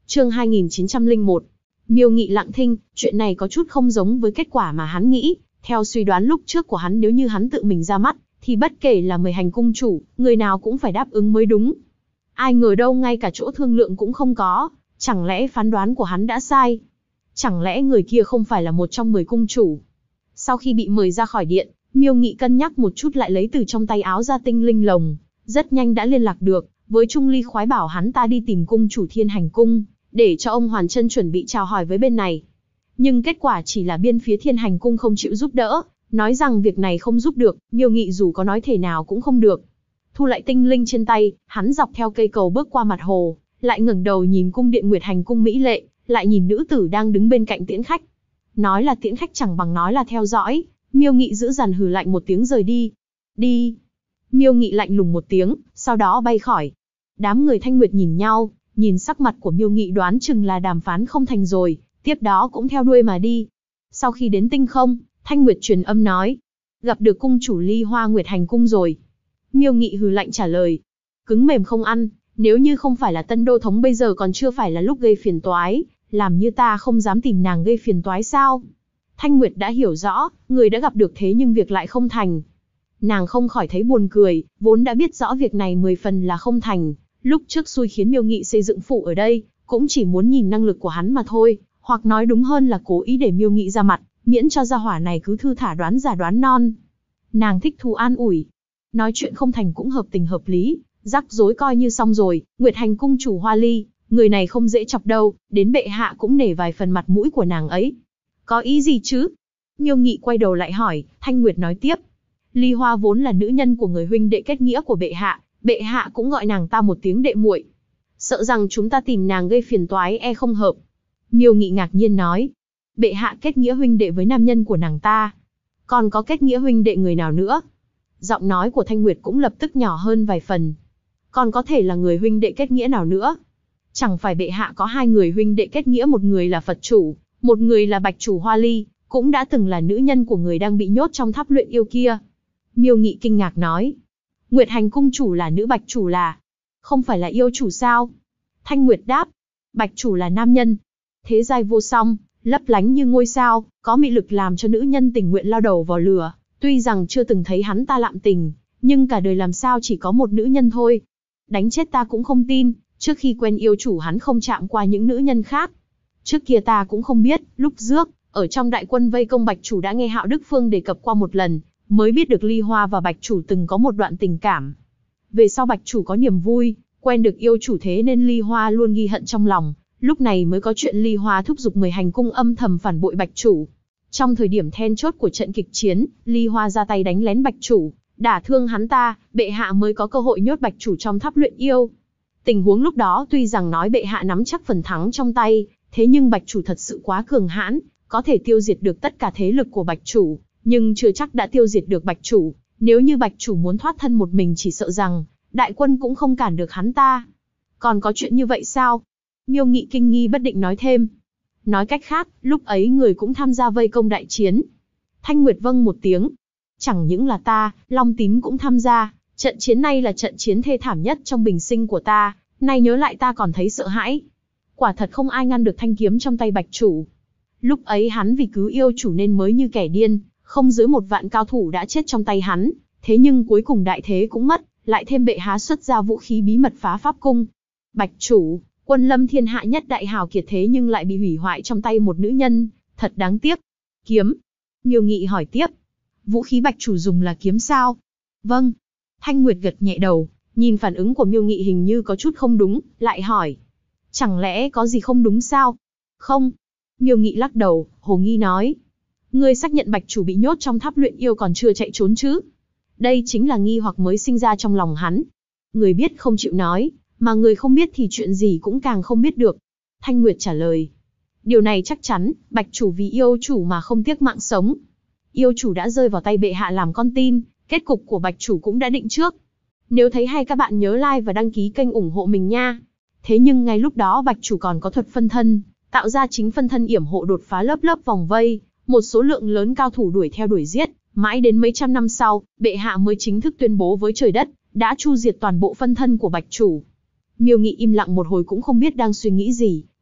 Chương 2901. Miêu Nghị lặng thinh, chuyện này có chút không giống với kết quả mà hắn nghĩ. Theo suy đoán lúc trước của hắn, nếu như hắn tự mình ra mắt, thì bất kể là 10 hành cung chủ, người nào cũng phải đáp ứng mới đúng. Ai ngờ đâu ngay cả chỗ thương lượng cũng không có, chẳng lẽ phán đoán của hắn đã sai? Chẳng lẽ người kia không phải là một trong 10 cung chủ? Sau khi bị mời ra khỏi điện, Miêu Nghị cân nhắc một chút lại lấy từ trong tay áo ra tinh linh lồng, rất nhanh đã liên lạc được với Trung Ly khoái bảo hắn ta đi tìm cung chủ Thiên Hành Cung, để cho ông Hoàn Chân chuẩn bị chào hỏi với bên này. Nhưng kết quả chỉ là bên phía Thiên Hành Cung không chịu giúp đỡ, nói rằng việc này không giúp được, Miêu Nghị dù có nói thể nào cũng không được. Thu lại tinh linh trên tay, hắn dọc theo cây cầu bước qua mặt hồ, lại ngẩng đầu nhìn cung điện Nguyệt Hành Cung mỹ lệ, lại nhìn nữ tử đang đứng bên cạnh tiễn khách. Nói là tiễn khách chẳng bằng nói là theo dõi, Miêu Nghị giữ dằn hừ lạnh một tiếng rời đi. Đi. Miêu Nghị lạnh lùng một tiếng, sau đó bay khỏi. Đám người Thanh Nguyệt nhìn nhau, nhìn sắc mặt của Miêu Nghị đoán chừng là đàm phán không thành rồi, tiếp đó cũng theo đuôi mà đi. Sau khi đến tinh không, Thanh Nguyệt truyền âm nói, gặp được cung chủ Ly Hoa Nguyệt Hành Cung rồi. Miêu Nghị hừ lạnh trả lời, cứng mềm không ăn, nếu như không phải là Tân Đô Thống bây giờ còn chưa phải là lúc gây phiền toái, làm như ta không dám tìm nàng gây phiền toái sao? Thanh Nguyệt đã hiểu rõ, người đã gặp được thế nhưng việc lại không thành. Nàng không khỏi thấy buồn cười, vốn đã biết rõ việc này 10 phần là không thành, lúc trước xui khiến Miêu Nghị xây dựng phủ ở đây, cũng chỉ muốn nhìn năng lực của hắn mà thôi, hoặc nói đúng hơn là cố ý để Miêu Nghị ra mặt, miễn cho gia hỏa này cứ thư thả đoán giả đoán non. Nàng thích thú an ủi, nói chuyện không thành cũng hợp tình hợp lý, rắc rối coi như xong rồi. Nguyệt Hành Cung chủ Hoa Ly, người này không dễ chọc đâu, đến bệ hạ cũng nể vài phần mặt mũi của nàng ấy. Có ý gì chứ? Miêu Nghị quay đầu lại hỏi. Thanh Nguyệt nói tiếp, Ly Hoa vốn là nữ nhân của người huynh đệ kết nghĩa của bệ hạ cũng gọi nàng ta một tiếng đệ muội. Sợ rằng chúng ta tìm nàng gây phiền toái e không hợp. Miêu Nghị ngạc nhiên nói, bệ hạ kết nghĩa huynh đệ với nam nhân của nàng ta, còn có kết nghĩa huynh đệ người nào nữa? Giọng nói của Thanh Nguyệt cũng lập tức nhỏ hơn vài phần. Còn có thể là người huynh đệ kết nghĩa nào nữa? Chẳng phải bệ hạ có 2 người huynh đệ kết nghĩa, một người là Phật chủ, một người là Bạch chủ Hoa Ly, cũng đã từng là nữ nhân của người đang bị nhốt trong tháp luyện yêu kia. Miêu Nghị kinh ngạc nói, Nguyệt Hành Cung chủ là nữ, Bạch chủ là không phải là yêu chủ sao? Thanh Nguyệt đáp, Bạch chủ là nam nhân, thế giai vô song, lấp lánh như ngôi sao, có mị lực làm cho nữ nhân tình nguyện lao đầu vào lửa. Tuy rằng chưa từng thấy hắn ta lạm tình, nhưng cả đời làm sao chỉ có một nữ nhân thôi. Đánh chết ta cũng không tin, trước khi quen yêu chủ hắn không chạm qua những nữ nhân khác. Trước kia ta cũng không biết, lúc rước, ở trong đại quân vây công Bạch chủ đã nghe Hạo Đức Phương đề cập qua một lần, mới biết được Ly Hoa và Bạch chủ từng có một đoạn tình cảm. Về sau Bạch chủ có niềm vui, quen được yêu chủ, thế nên Ly Hoa luôn ghi hận trong lòng, lúc này mới có chuyện Ly Hoa thúc giục 10 hành cung âm thầm phản bội Bạch chủ. Trong thời điểm then chốt của trận kịch chiến, Ly Hoa ra tay đánh lén Bạch chủ, đả thương hắn ta, bệ hạ mới có cơ hội nhốt Bạch chủ trong tháp luyện yêu. Tình huống lúc đó tuy rằng nói bệ hạ nắm chắc phần thắng trong tay, thế nhưng Bạch chủ thật sự quá cường hãn, có thể tiêu diệt được tất cả thế lực của Bạch chủ, nhưng chưa chắc đã tiêu diệt được Bạch chủ. Nếu như Bạch chủ muốn thoát thân một mình, chỉ sợ rằng đại quân cũng không cản được hắn ta. Còn có chuyện như vậy sao? Miêu Nghị kinh nghi bất định nói thêm. Nói cách khác, lúc ấy người cũng tham gia vây công đại chiến. Thanh Nguyệt vâng một tiếng. Chẳng những là ta, Long Tím cũng tham gia. Trận chiến này là trận chiến thê thảm nhất trong bình sinh của ta, nay nhớ lại ta còn thấy sợ hãi. Quả thật không ai ngăn được thanh kiếm trong tay Bạch chủ. Lúc ấy hắn vì cứu yêu chủ nên mới như kẻ điên, không dưới 1 vạn cao thủ đã chết trong tay hắn. Thế nhưng cuối cùng đại thế cũng mất, lại thêm bệ hạ xuất ra vũ khí bí mật phá pháp cung. Bạch chủ, quân lâm thiên hạ nhất đại hào kiệt, thế nhưng lại bị hủy hoại trong tay một nữ nhân, thật đáng tiếc. Kiếm. Miêu Nghị hỏi tiếp. Vũ khí Bạch chủ dùng là kiếm sao? Vâng. Thanh Nguyệt gật nhẹ đầu, nhìn phản ứng của Miêu Nghị hình như có chút không đúng, lại hỏi. Chẳng lẽ có gì không đúng sao? Không. Miêu Nghị lắc đầu, hồ nghi nói. Ngươi xác nhận Bạch chủ bị nhốt trong tháp luyện yêu còn chưa chạy trốn chứ? Đây chính là nghi hoặc mới sinh ra trong lòng hắn. Người biết không chịu nói, mà người không biết thì chuyện gì cũng càng không biết được. Thanh Nguyệt trả lời. Điều này chắc chắn, Bạch chủ vì yêu chủ mà không tiếc mạng sống. Yêu chủ đã rơi vào tay bệ hạ làm con tin, kết cục của Bạch chủ cũng đã định trước. Nếu thấy hay các bạn nhớ like và đăng ký kênh ủng hộ mình nha. Thế nhưng ngay lúc đó Bạch chủ còn có thuật phân thân, tạo ra chính phân thân yểm hộ đột phá lớp vòng vây, một số lượng lớn cao thủ đuổi theo đuổi giết, mãi đến mấy trăm năm sau, bệ hạ mới chính thức tuyên bố với trời đất, đã chu diệt toàn bộ phân thân của Bạch chủ. Miêu Nghị im lặng một hồi cũng không biết đang suy nghĩ gì,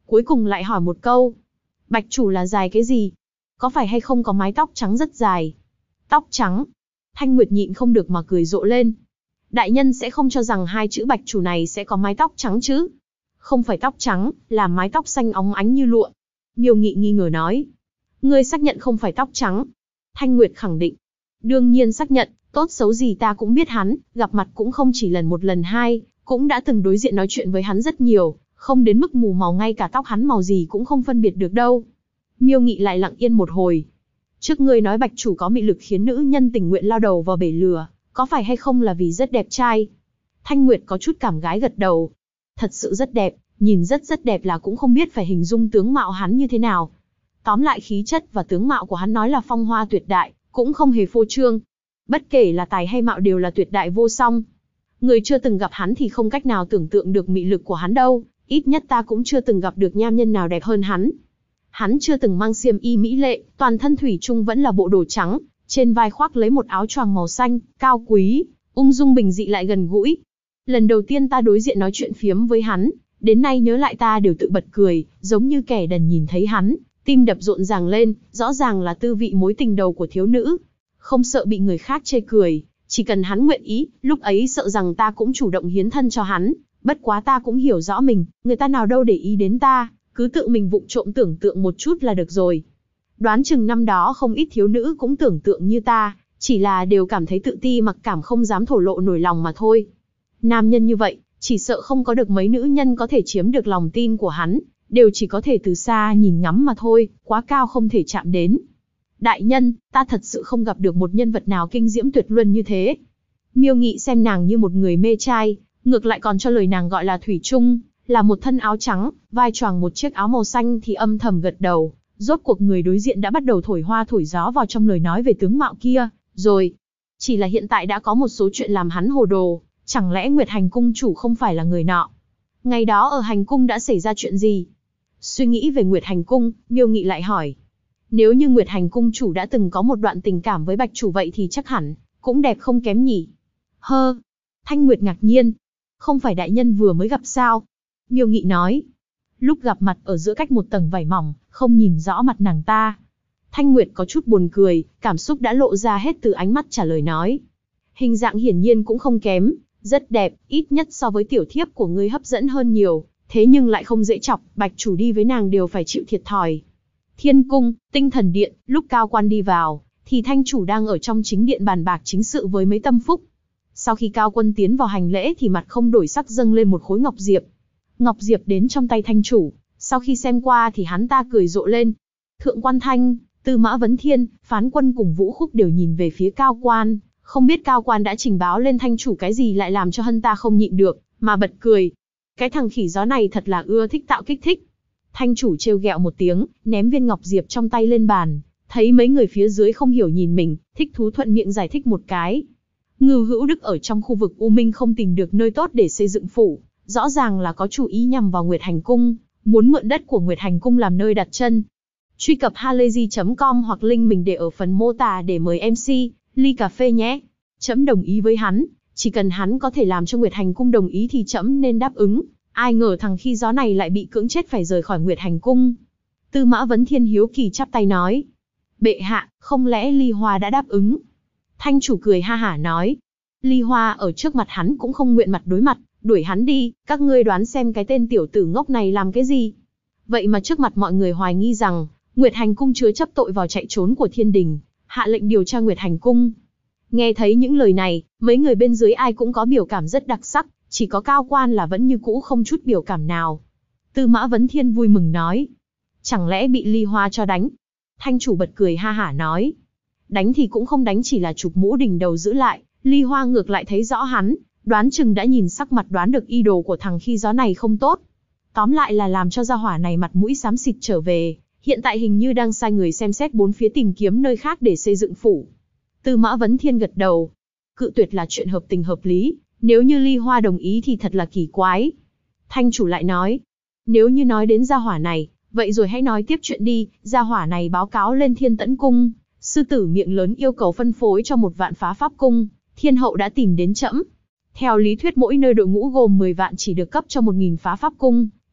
cuối cùng lại hỏi một câu. Bạch chủ là dài cái gì? Có phải hay không có mái tóc trắng rất dài? Tóc trắng. Thanh Nguyệt nhịn không được mà cười rộ lên. Đại nhân sẽ không cho rằng hai chữ bạch chủ này sẽ có mái tóc trắng chứ? Không phải tóc trắng, là mái tóc xanh óng ánh như lụa. Miêu Nghị nghi ngờ nói. Ngươi xác nhận không phải tóc trắng? Thanh Nguyệt khẳng định. Đương nhiên xác nhận, tốt xấu gì ta cũng biết hắn, gặp mặt cũng không chỉ lần một lần hai, cũng đã từng đối diện nói chuyện với hắn rất nhiều, không đến mức mù màu ngay cả tóc hắn màu gì cũng không phân biệt được đâu. Miêu Nghị lại lặng yên một hồi. Trước ngươi nói bạch chủ có mị lực khiến nữ nhân tình nguyện lao đầu vào bể lửa, có phải hay không là vì rất đẹp trai? Thanh Nguyệt có chút cảm gái gật đầu. Thật sự rất đẹp, nhìn rất đẹp là cũng không biết phải hình dung tướng mạo hắn như thế nào. Tóm lại khí chất và tướng mạo của hắn nói là phong hoa tuyệt đại, cũng không hề phô trương. Bất kể là tài hay mạo đều là tuyệt đại vô song. Người chưa từng gặp hắn thì không cách nào tưởng tượng được mị lực của hắn đâu, ít nhất ta cũng chưa từng gặp được nam nhân nào đẹp hơn hắn. Hắn chưa từng mang xiêm y mỹ lệ, toàn thân thủy chung vẫn là bộ đồ trắng, trên vai khoác lấy một áo choàng màu xanh, cao quý, ung dung bình dị lại gần gũi. Lần đầu tiên ta đối diện nói chuyện phiếm với hắn, đến nay nhớ lại ta đều tự bật cười, giống như kẻ đần nhìn thấy hắn, tim đập rộn ràng lên, rõ ràng là tư vị mối tình đầu của thiếu nữ. Không sợ bị người khác chê cười, chỉ cần hắn nguyện ý, lúc ấy sợ rằng ta cũng chủ động hiến thân cho hắn, bất quá ta cũng hiểu rõ mình, người ta nào đâu để ý đến ta, cứ tự mình vụng trộm tưởng tượng một chút là được rồi. Đoán chừng năm đó không ít thiếu nữ cũng tưởng tượng như ta, chỉ là đều cảm thấy tự ti mặc cảm không dám thổ lộ nổi lòng mà thôi. Nam nhân như vậy, chỉ sợ không có được mấy nữ nhân có thể chiếm được lòng tin của hắn, đều chỉ có thể từ xa nhìn ngắm mà thôi, quá cao không thể chạm đến. Đại nhân, ta thật sự không gặp được một nhân vật nào kinh diễm tuyệt luân như thế. Miêu Nghị xem nàng như một người mê trai, ngược lại còn cho lời nàng gọi là thủy chung, là một thân áo trắng, vai choàng một chiếc áo màu xanh thì âm thầm gật đầu. Rốt cuộc người đối diện đã bắt đầu thổi hoa thổi gió vào trong lời nói về tướng mạo kia, rồi. Chỉ là hiện tại đã có một số chuyện làm hắn hồ đồ, chẳng lẽ Nguyệt Hành cung chủ không phải là người nọ? Ngày đó ở hành cung đã xảy ra chuyện gì? Suy nghĩ về Nguyệt Hành cung, Miêu Nghị lại hỏi. Nếu như Nguyệt Hành cung chủ đã từng có một đoạn tình cảm với bạch chủ vậy thì chắc hẳn cũng đẹp không kém nhỉ? Hơ. Thanh Nguyệt ngạc nhiên. Không phải đại nhân vừa mới gặp sao? Miêu Nghị nói. Lúc gặp mặt ở giữa cách một tầng vải mỏng, không nhìn rõ mặt nàng ta. Thanh Nguyệt có chút buồn cười, cảm xúc đã lộ ra hết từ ánh mắt trả lời nói. Hình dạng hiển nhiên cũng không kém, rất đẹp, ít nhất so với tiểu thiếp của ngươi hấp dẫn hơn nhiều, thế nhưng lại không dễ chọc, bạch chủ đi với nàng đều phải chịu thiệt thòi. Thiên cung, tinh thần điện, lúc Cao Quan đi vào, thì thanh chủ đang ở trong chính điện bàn bạc chính sự với mấy tâm phúc. Sau khi Cao Quân tiến vào hành lễ thì mặt không đổi sắc dâng lên một khối ngọc diệp. Ngọc diệp đến trong tay thanh chủ, sau khi xem qua thì hắn ta cười rộ lên. Thượng Quan Thanh, Tư Mã Vấn Thiên, Phán Quân cùng Vũ Khúc đều nhìn về phía Cao Quan, không biết Cao Quan đã trình báo lên thanh chủ cái gì lại làm cho hân ta không nhịn được, mà bật cười. Cái thằng khỉ gió này thật là ưa thích tạo kích thích. Thanh chủ trêu ghẹo một tiếng, ném viên ngọc diệp trong tay lên bàn, thấy mấy người phía dưới không hiểu nhìn mình, thích thú thuận miệng giải thích một cái. Ngưu Hữu Đức ở trong khu vực U Minh không tìm được nơi tốt để xây dựng phủ, rõ ràng là có chủ ý nhằm vào Nguyệt Hành cung, muốn mượn đất của Nguyệt Hành cung làm nơi đặt chân. Truy cập halayzi.com hoặc link mình để ở phần mô tả để mời MC ly cà phê nhé. Trẫm đồng ý với hắn, chỉ cần hắn có thể làm cho Nguyệt Hành cung đồng ý thì trẫm nên đáp ứng. Ai ngờ thằng khi gió này lại bị cưỡng chết phải rời khỏi Nguyệt Hành cung. Tư Mã Vấn Thiên hiếu kỳ chắp tay nói. Bệ hạ, không lẽ Ly Hoa đã đáp ứng? Thanh chủ cười ha hả nói. Ly Hoa ở trước mặt hắn cũng không nguyện mặt đối mặt, đuổi hắn đi, các ngươi đoán xem cái tên tiểu tử ngốc này làm cái gì? Vậy mà trước mặt mọi người hoài nghi rằng, Nguyệt Hành cung chứa chấp tội vào chạy trốn của thiên đình, hạ lệnh điều tra Nguyệt Hành cung. Nghe thấy những lời này, mấy người bên dưới ai cũng có biểu cảm rất đặc sắc, chỉ có Cao Quan là vẫn như cũ không chút biểu cảm nào. Tư Mã Vấn Thiên vui mừng nói. Chẳng lẽ bị Ly Hoa cho đánh? Thanh chủ bật cười ha hả nói. Đánh thì cũng không đánh, chỉ là chụp mũ đỉnh đầu giữ lại. Ly Hoa ngược lại thấy rõ hắn, đoán chừng đã nhìn sắc mặt đoán được ý đồ của thằng khi gió này không tốt. Tóm lại là làm cho gia hỏa này mặt mũi xám xịt trở về, hiện tại hình như đang sai người xem xét bốn phía tìm kiếm nơi khác để xây dựng phủ. Tư Mã Vấn Thiên gật đầu. Cự tuyệt là chuyện hợp tình hợp lý, nếu như Ly Hoa đồng ý thì thật là kỳ quái. Thanh chủ lại nói, nếu như nói đến gia hỏa này, vậy rồi hãy nói tiếp chuyện đi. Gia hỏa này báo cáo lên Thiên Tẫn cung, sư tử miệng lớn yêu cầu phân phối cho 1 vạn phá pháp cung, thiên hậu đã tìm đến trẫm. Theo lý thuyết mỗi nơi đội ngũ gồm 10 vạn chỉ được cấp cho 1.000 phá pháp cung,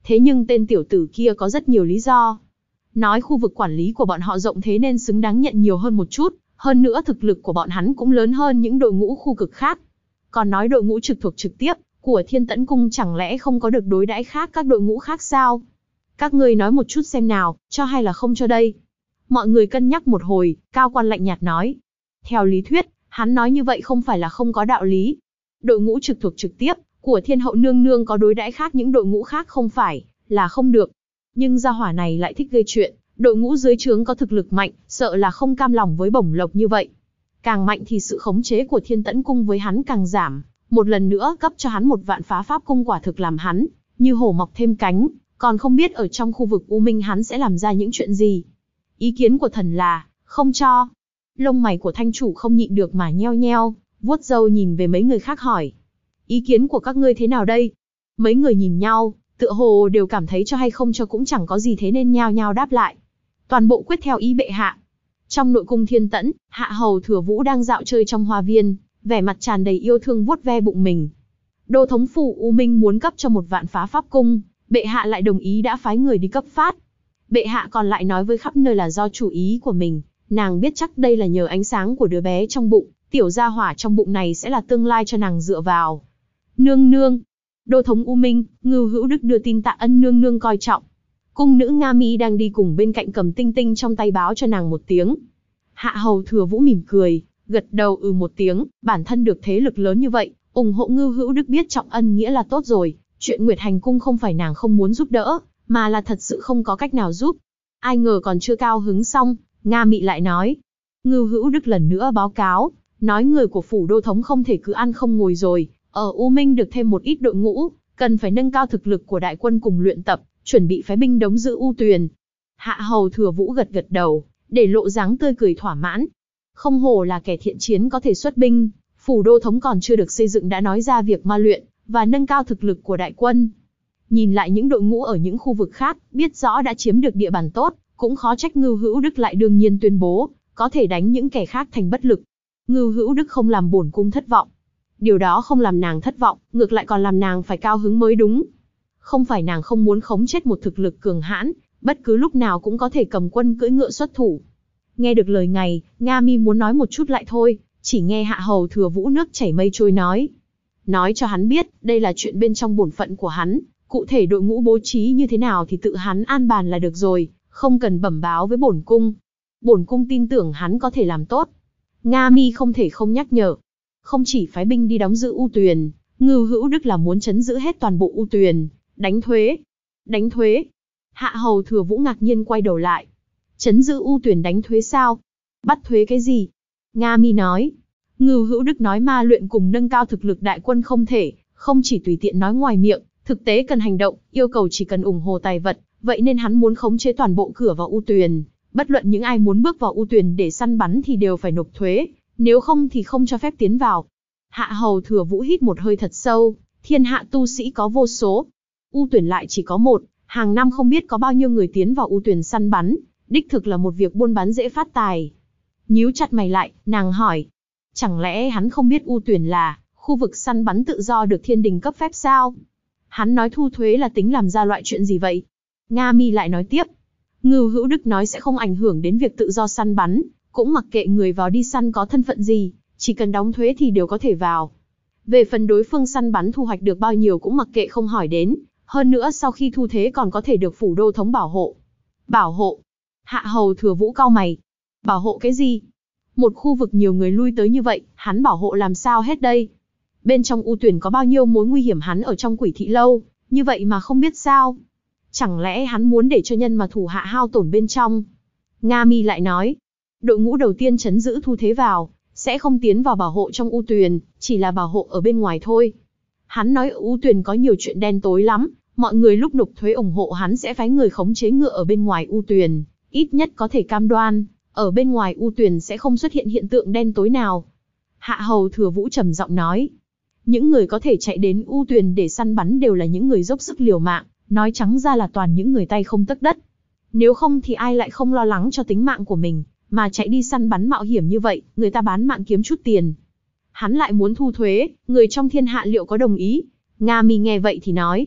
Thế nhưng tên tiểu tử kia có rất nhiều lý do. Nói khu vực quản lý của bọn họ rộng thế nên xứng đáng nhận nhiều hơn một chút, hơn nữa thực lực của bọn hắn cũng lớn hơn những đội ngũ khu cực khác. Còn nói đội ngũ trực thuộc trực tiếp của Thiên Tẫn Cung chẳng lẽ không có được đối đãi khác các đội ngũ khác sao? Các ngươi nói một chút xem nào, cho hay là không cho đây? Mọi người cân nhắc một hồi, cao quan lạnh nhạt nói. Theo lý thuyết, hắn nói như vậy không phải là không có đạo lý. Đội ngũ trực thuộc trực tiếp của Thiên Hậu Nương Nương có đối đãi khác những đội ngũ khác không phải là không được. Nhưng gia hỏa này lại thích gây chuyện, đội ngũ dưới trướng có thực lực mạnh, sợ là không cam lòng với bổng lộc như vậy. Càng mạnh thì sự khống chế của Thiên Tẫn Cung với hắn càng giảm, một lần nữa cấp cho hắn một vạn phá pháp cung quả thực làm hắn như hổ mọc thêm cánh, còn không biết ở trong khu vực U Minh hắn sẽ làm ra những chuyện gì. Ý kiến của thần là không cho. Lông mày của thanh chủ không nhịn được mà nheo nheo, vuốt râu nhìn về mấy người khác hỏi. Ý kiến của các ngươi thế nào đây? Mấy người nhìn nhau, tựa hồ đều cảm thấy cho hay không cho cũng chẳng có gì thế nên nhao nhao đáp lại. Toàn bộ quyết theo ý bệ hạ. Trong nội cung Thiên Tẫn, Hạ Hầu Thừa Vũ đang dạo chơi trong hoa viên, vẻ mặt tràn đầy yêu thương vuốt ve bụng mình. Đô thống phủ U Minh muốn cấp cho một vạn phá pháp cung, bệ hạ lại đồng ý đã phái người đi cấp phát. Bệ hạ còn lại nói với khắp nơi là do chủ ý của mình, nàng biết chắc đây là nhờ ánh sáng của đứa bé trong bụng, tiểu gia hỏa trong bụng này sẽ là tương lai cho nàng dựa vào. Nương nương, đô thống U Minh, Ngưu Hữu Đức đưa tin tạ ân nương nương coi trọng. Cung nữ Nga Mi đang đi cùng bên cạnh cầm tinh tinh trong tay báo cho nàng một tiếng. Hạ Hầu Thừa Vũ mỉm cười, gật đầu một tiếng, bản thân được thế lực lớn như vậy, ủng hộ Ngưu Hữu Đức biết trọng ân nghĩa là tốt rồi, chuyện Nguyệt Hành Cung không phải nàng không muốn giúp đỡ, mà là thật sự không có cách nào giúp. Ai ngờ còn chưa cao hứng xong, Nga Mị lại nói. Ngưu Hữu Đức lần nữa báo cáo, nói người của phủ đô thống không thể cứ ăn không ngồi rồi, ở U Minh được thêm một ít đội ngũ, cần phải nâng cao thực lực của đại quân cùng luyện tập, chuẩn bị phái binh đóng giữ U Tuyền. Hạ Hầu Thừa Vũ gật gật đầu, để lộ dáng tươi cười thỏa mãn. Không hổ là kẻ thiện chiến có thể xuất binh, phủ đô thống còn chưa được xây dựng đã nói ra việc ma luyện và nâng cao thực lực của đại quân. Nhìn lại những đội ngũ ở những khu vực khác, biết rõ đã chiếm được địa bàn tốt, cũng khó trách Ngưu Hữu Đức lại đương nhiên tuyên bố có thể đánh những kẻ khác thành bất lực. Ngưu Hữu Đức không làm bổn cung thất vọng. Điều đó không làm nàng thất vọng, ngược lại còn làm nàng phải cao hứng mới đúng. Không phải nàng không muốn khống chết một thực lực cường hãn, bất cứ lúc nào cũng có thể cầm quân cưỡi ngựa xuất thủ. Nghe được lời này, Nga Mi muốn nói một chút lại thôi, chỉ nghe Hạ Hầu Thừa Vũ nước chảy mây trôi nói. Nói cho hắn biết, đây là chuyện bên trong bổn phận của hắn, cụ thể đội ngũ bố trí như thế nào thì tự hắn an bàn là được rồi, không cần bẩm báo với bổn cung. Bổn cung tin tưởng hắn có thể làm tốt. Nga Mi không thể không nhắc nhở. Không chỉ phái binh đi đóng giữ U Tuyền, Ngưu Hữu Đức là muốn trấn giữ hết toàn bộ U Tuyền, đánh thuế. Đánh thuế? Hạ Hầu Thừa Vũ ngạc nhiên quay đầu lại. Trấn giữ U Tuyền đánh thuế sao? Bắt thuế cái gì? Nga Mi nói. Ngưu Hữu Đức nói ma luyện cùng nâng cao thực lực đại quân không thể, không chỉ tùy tiện nói ngoài miệng, thực tế cần hành động, yêu cầu chỉ cần ủng hộ tài vật, vậy nên hắn muốn khống chế toàn bộ cửa vào U Tuyền, bất luận những ai muốn bước vào U Tuyền để săn bắn thì đều phải nộp thuế, nếu không thì không cho phép tiến vào. Hạ Hầu Thừa Vũ hít một hơi thật sâu, thiên hạ tu sĩ có vô số, U Tuyền lại chỉ có một, hàng năm không biết có bao nhiêu người tiến vào U Tuyền săn bắn, đích thực là một việc buôn bán dễ phát tài. Nhíu chặt mày lại, nàng hỏi, chẳng lẽ hắn không biết U Tuyền là khu vực săn bắn tự do được thiên đình cấp phép sao? Hắn nói thu thuế là tính làm ra loại chuyện gì vậy? Nga Mi lại nói tiếp, Ngưu Hữu Đức nói sẽ không ảnh hưởng đến việc tự do săn bắn, cũng mặc kệ người vào đi săn có thân phận gì, chỉ cần đóng thuế thì đều có thể vào. Về phần đối phương săn bắn thu hoạch được bao nhiêu cũng mặc kệ không hỏi đến, hơn nữa sau khi thu thuế còn có thể được phủ đô thống bảo hộ. Bảo hộ? Hạ Hầu Thừa Vũ cau mày. Bảo hộ cái gì? Một khu vực nhiều người lui tới như vậy, hắn bảo hộ làm sao hết đây? Bên trong U Tuyền có bao nhiêu mối nguy hiểm hắn ở trong Quỷ Thị Lâu, như vậy mà không biết sao? Chẳng lẽ hắn muốn để cho nhân mà thủ hạ hao tổn bên trong? Nga Mi lại nói, đội ngũ đầu tiên trấn giữ thu thế vào, sẽ không tiến vào bảo hộ trong U Tuyền, chỉ là bảo hộ ở bên ngoài thôi. Hắn nói ở U Tuyền có nhiều chuyện đen tối lắm, mọi người lúc nộp thuế ủng hộ hắn sẽ phái người khống chế ngựa ở bên ngoài U Tuyền, ít nhất có thể cam đoan, ở bên ngoài U Tuyền sẽ không xuất hiện hiện tượng đen tối nào. Hạ Hầu Thừa Vũ trầm giọng nói, những người có thể chạy đến U Tuyền để săn bắn đều là những người dốc sức liều mạng, nói trắng ra là toàn những người tay không tấc đất. Nếu không thì ai lại không lo lắng cho tính mạng của mình, mà chạy đi săn bắn mạo hiểm như vậy, người ta bán mạng kiếm chút tiền. Hắn lại muốn thu thuế, người trong thiên hạ liệu có đồng ý? Nga Mi nghe vậy thì nói,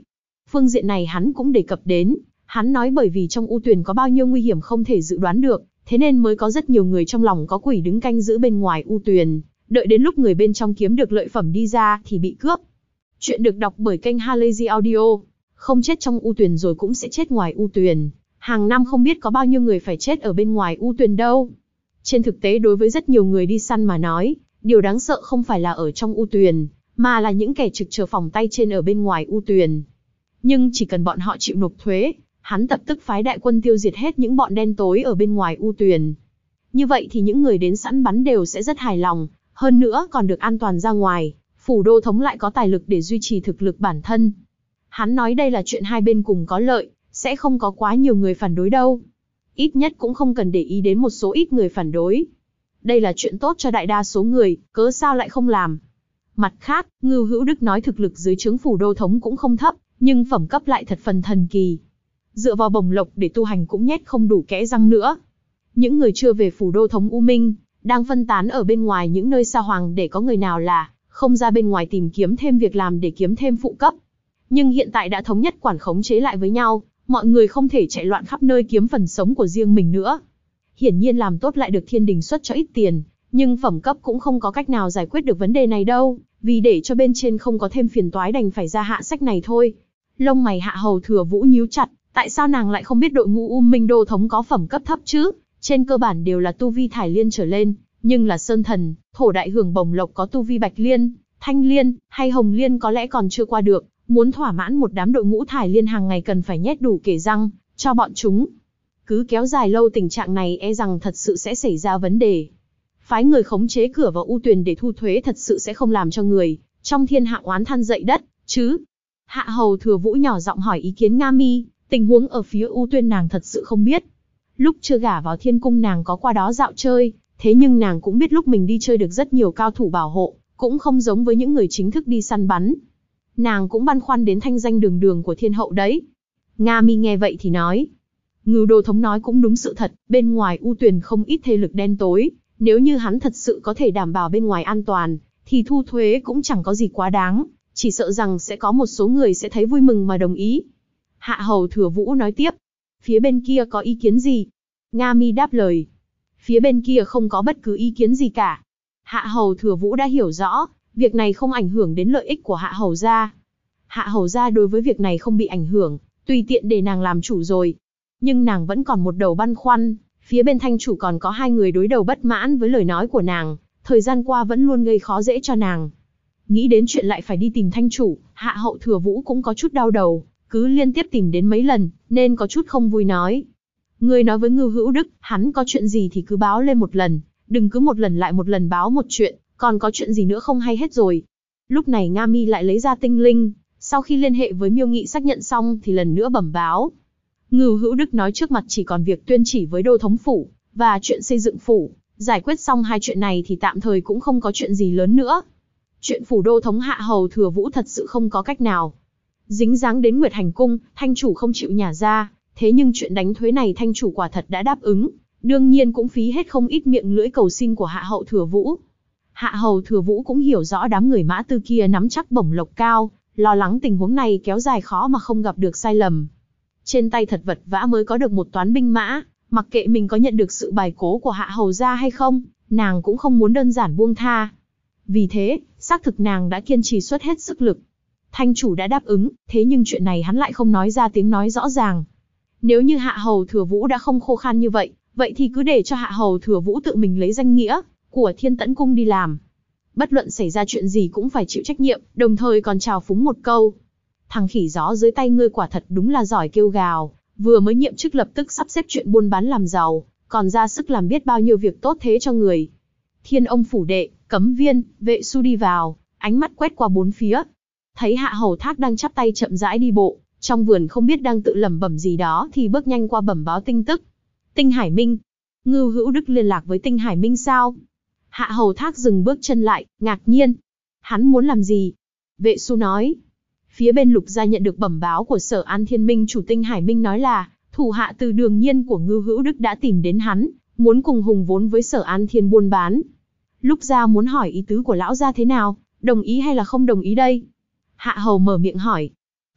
Phương diện này hắn cũng đề cập đến. Hắn nói bởi vì trong U Tuyền có bao nhiêu nguy hiểm không thể dự đoán được, thế nên mới có rất nhiều người trong lòng có quỷ đứng canh giữ bên ngoài U Tuyền, đợi đến lúc người bên trong kiếm được lợi phẩm đi ra thì bị cướp. Chuyện được đọc bởi kênh Halazy Audio. Không chết trong U Tuyền rồi cũng sẽ chết ngoài U Tuyền. Hàng năm không biết có bao nhiêu người phải chết ở bên ngoài U Tuyền đâu. Trên thực tế đối với rất nhiều người đi săn mà nói, điều đáng sợ không phải là ở trong U Tuyền, mà là những kẻ trực chờ phòng tay trên ở bên ngoài U Tuyền. Nhưng chỉ cần bọn họ chịu nộp thuế, hắn lập tức phái đại quân tiêu diệt hết những bọn đen tối ở bên ngoài U Tuyền. Như vậy thì những người đến sẵn bắn đều sẽ rất hài lòng, hơn nữa còn được an toàn ra ngoài, phủ đô thống lại có tài lực để duy trì thực lực bản thân. Hắn nói đây là chuyện hai bên cùng có lợi, sẽ không có quá nhiều người phản đối đâu. Ít nhất cũng không cần để ý đến một số ít người phản đối. Đây là chuyện tốt cho đại đa số người, cớ sao lại không làm. Mặt khác, Ngưu Hữu Đức nói thực lực dưới trướng phủ đô thống cũng không thấp, nhưng phẩm cấp lại thật phần thần kỳ. Dựa vào bổng lộc để tu hành cũng nhét không đủ kẽ răng nữa. Những người chưa về phủ đô thống U Minh, đang phân tán ở bên ngoài những nơi xa hoàng để có người nào là không ra bên ngoài tìm kiếm thêm việc làm để kiếm thêm phụ cấp. Nhưng hiện tại đã thống nhất quản khống chế lại với nhau, mọi người không thể chạy loạn khắp nơi kiếm phần sống của riêng mình nữa. Hiển nhiên làm tốt lại được thiên đình xuất cho ít tiền, nhưng phẩm cấp cũng không có cách nào giải quyết được vấn đề này đâu, vì để cho bên trên không có thêm phiền toái đành phải ra hạ sách này thôi. Lông mày Hạ Hầu Thừa Vũ nhíu chặt, tại sao nàng lại không biết đội ngũ U Minh đô thống có phẩm cấp thấp chứ? Trên cơ bản đều là tu vi Thải Liên trở lên, nhưng là Sơn Thần, Thổ Đại hưởng bổng lộc có tu vi Bạch Liên, Thanh Liên, hay Hồng Liên có lẽ còn chưa qua được, muốn thỏa mãn một đám đội ngũ Thải Liên hàng ngày cần phải nhét đủ kể răng cho bọn chúng. Cứ kéo dài lâu tình trạng này e rằng thật sự sẽ xảy ra vấn đề. Phái người khống chế cửa vào U Tuyền để thu thuế thật sự sẽ không làm cho người trong thiên hạ oán than dậy đất, chứ? Hạ Hầu Thừa Vũ nhỏ giọng hỏi ý kiến Nga Mi, tình huống ở phía U Tuyền nàng thật sự không biết. Lúc chưa gả vào thiên cung nàng có qua đó dạo chơi, thế nhưng nàng cũng biết lúc mình đi chơi được rất nhiều cao thủ bảo hộ, cũng không giống với những người chính thức đi săn bắn. Nàng cũng băn khoăn đến thanh danh đường đường của thiên hậu đấy. Nga Mi nghe vậy thì nói, Ngưu đô thống nói cũng đúng sự thật, bên ngoài U Tuyền không ít thế lực đen tối, nếu như hắn thật sự có thể đảm bảo bên ngoài an toàn, thì thu thuế cũng chẳng có gì quá đáng, chỉ sợ rằng sẽ có một số người sẽ thấy vui mừng mà đồng ý. Hạ Hầu Thừa Vũ nói tiếp, phía bên kia có ý kiến gì? Nga Mi đáp lời, phía bên kia không có bất cứ ý kiến gì cả. Hạ Hầu Thừa Vũ đã hiểu rõ, việc này không ảnh hưởng đến lợi ích của Hạ Hầu gia. Hạ Hầu gia đối với việc này không bị ảnh hưởng, tùy tiện để nàng làm chủ rồi. Nhưng nàng vẫn còn một đầu băn khoăn, phía bên thanh chủ còn có hai người đối đầu bất mãn với lời nói của nàng, thời gian qua vẫn luôn gây khó dễ cho nàng. Nghĩ đến chuyện lại phải đi tìm thanh chủ, Hạ Hậu Thừa Vũ cũng có chút đau đầu, cứ liên tiếp tìm đến mấy lần, nên có chút không vui nói. Ngươi nói với Ngưu Hữu Đức, hắn có chuyện gì thì cứ báo lên một lần, đừng cứ một lần lại một lần báo một chuyện, còn có chuyện gì nữa không hay hết rồi. Lúc này Nga Mi lại lấy ra tinh linh, sau khi liên hệ với Miêu Nghị xác nhận xong thì lần nữa bẩm báo. Ngưu Hữu Đức nói trước mặt chỉ còn việc tuyên chỉ với đô thống phủ, và chuyện xây dựng phủ, giải quyết xong hai chuyện này thì tạm thời cũng không có chuyện gì lớn nữa. Chuyện phủ đô thống Hạ Hầu Thừa Vũ thật sự không có cách nào. Dính dáng đến Nguyệt Hành Cung, thanh chủ không chịu nhả ra, thế nhưng chuyện đánh thuế này thanh chủ quả thật đã đáp ứng, đương nhiên cũng phí hết không ít miệng lưỡi cầu xin của Hạ Hậu Thừa Vũ. Hạ Hầu Thừa Vũ cũng hiểu rõ đám người Mã Tư kia nắm chắc bổng lộc cao, lo lắng tình huống này kéo dài khó mà không gặp được sai lầm. Trên tay thật vật vã mới có được một toán binh mã, mặc kệ mình có nhận được sự bài cố của Hạ Hầu gia hay không, nàng cũng không muốn đơn giản buông tha. Vì thế, xác thực nàng đã kiên trì xuất hết sức lực. Thanh chủ đã đáp ứng, thế nhưng chuyện này hắn lại không nói ra tiếng nói rõ ràng. Nếu như Hạ Hầu Thừa Vũ đã không khô khan như vậy, vậy thì cứ để cho Hạ Hầu Thừa Vũ tự mình lấy danh nghĩa của Thiên Tẫn Cung đi làm. Bất luận xảy ra chuyện gì cũng phải chịu trách nhiệm, đồng thời còn chào phúng một câu. Thằng khỉ gió dưới tay ngươi quả thật đúng là giỏi kêu gào, vừa mới nhậm chức lập tức sắp xếp chuyện buôn bán làm giàu, còn ra sức làm biết bao nhiêu việc tốt thế cho người. Thiên Ông phủ đệ, Cấm Viên, Vệ Su đi vào, ánh mắt quét qua bốn phía. Thấy Hạ Hầu Thác đang chắp tay chậm rãi đi bộ, trong vườn không biết đang tự lẩm bẩm gì đó thì bước nhanh qua bẩm báo tin tức. Tinh Hải Minh. Ngưu Hữu Đức liên lạc với Tinh Hải Minh sao? Hạ Hầu Thác dừng bước chân lại, ngạc nhiên. Hắn muốn làm gì? Vệ Su nói. Phía bên Lục gia nhận được bẩm báo của Sở An Thiên Minh chủ Tinh Hải Minh nói là, thủ hạ từ Đường Nhiên của Ngưu Hữu Đức đã tìm đến hắn, muốn cùng hùng vốn với Sở An Thiên buôn bán. Lục gia muốn hỏi ý tứ của lão gia thế nào, đồng ý hay là không đồng ý đây? Hạ Hầu mở miệng hỏi.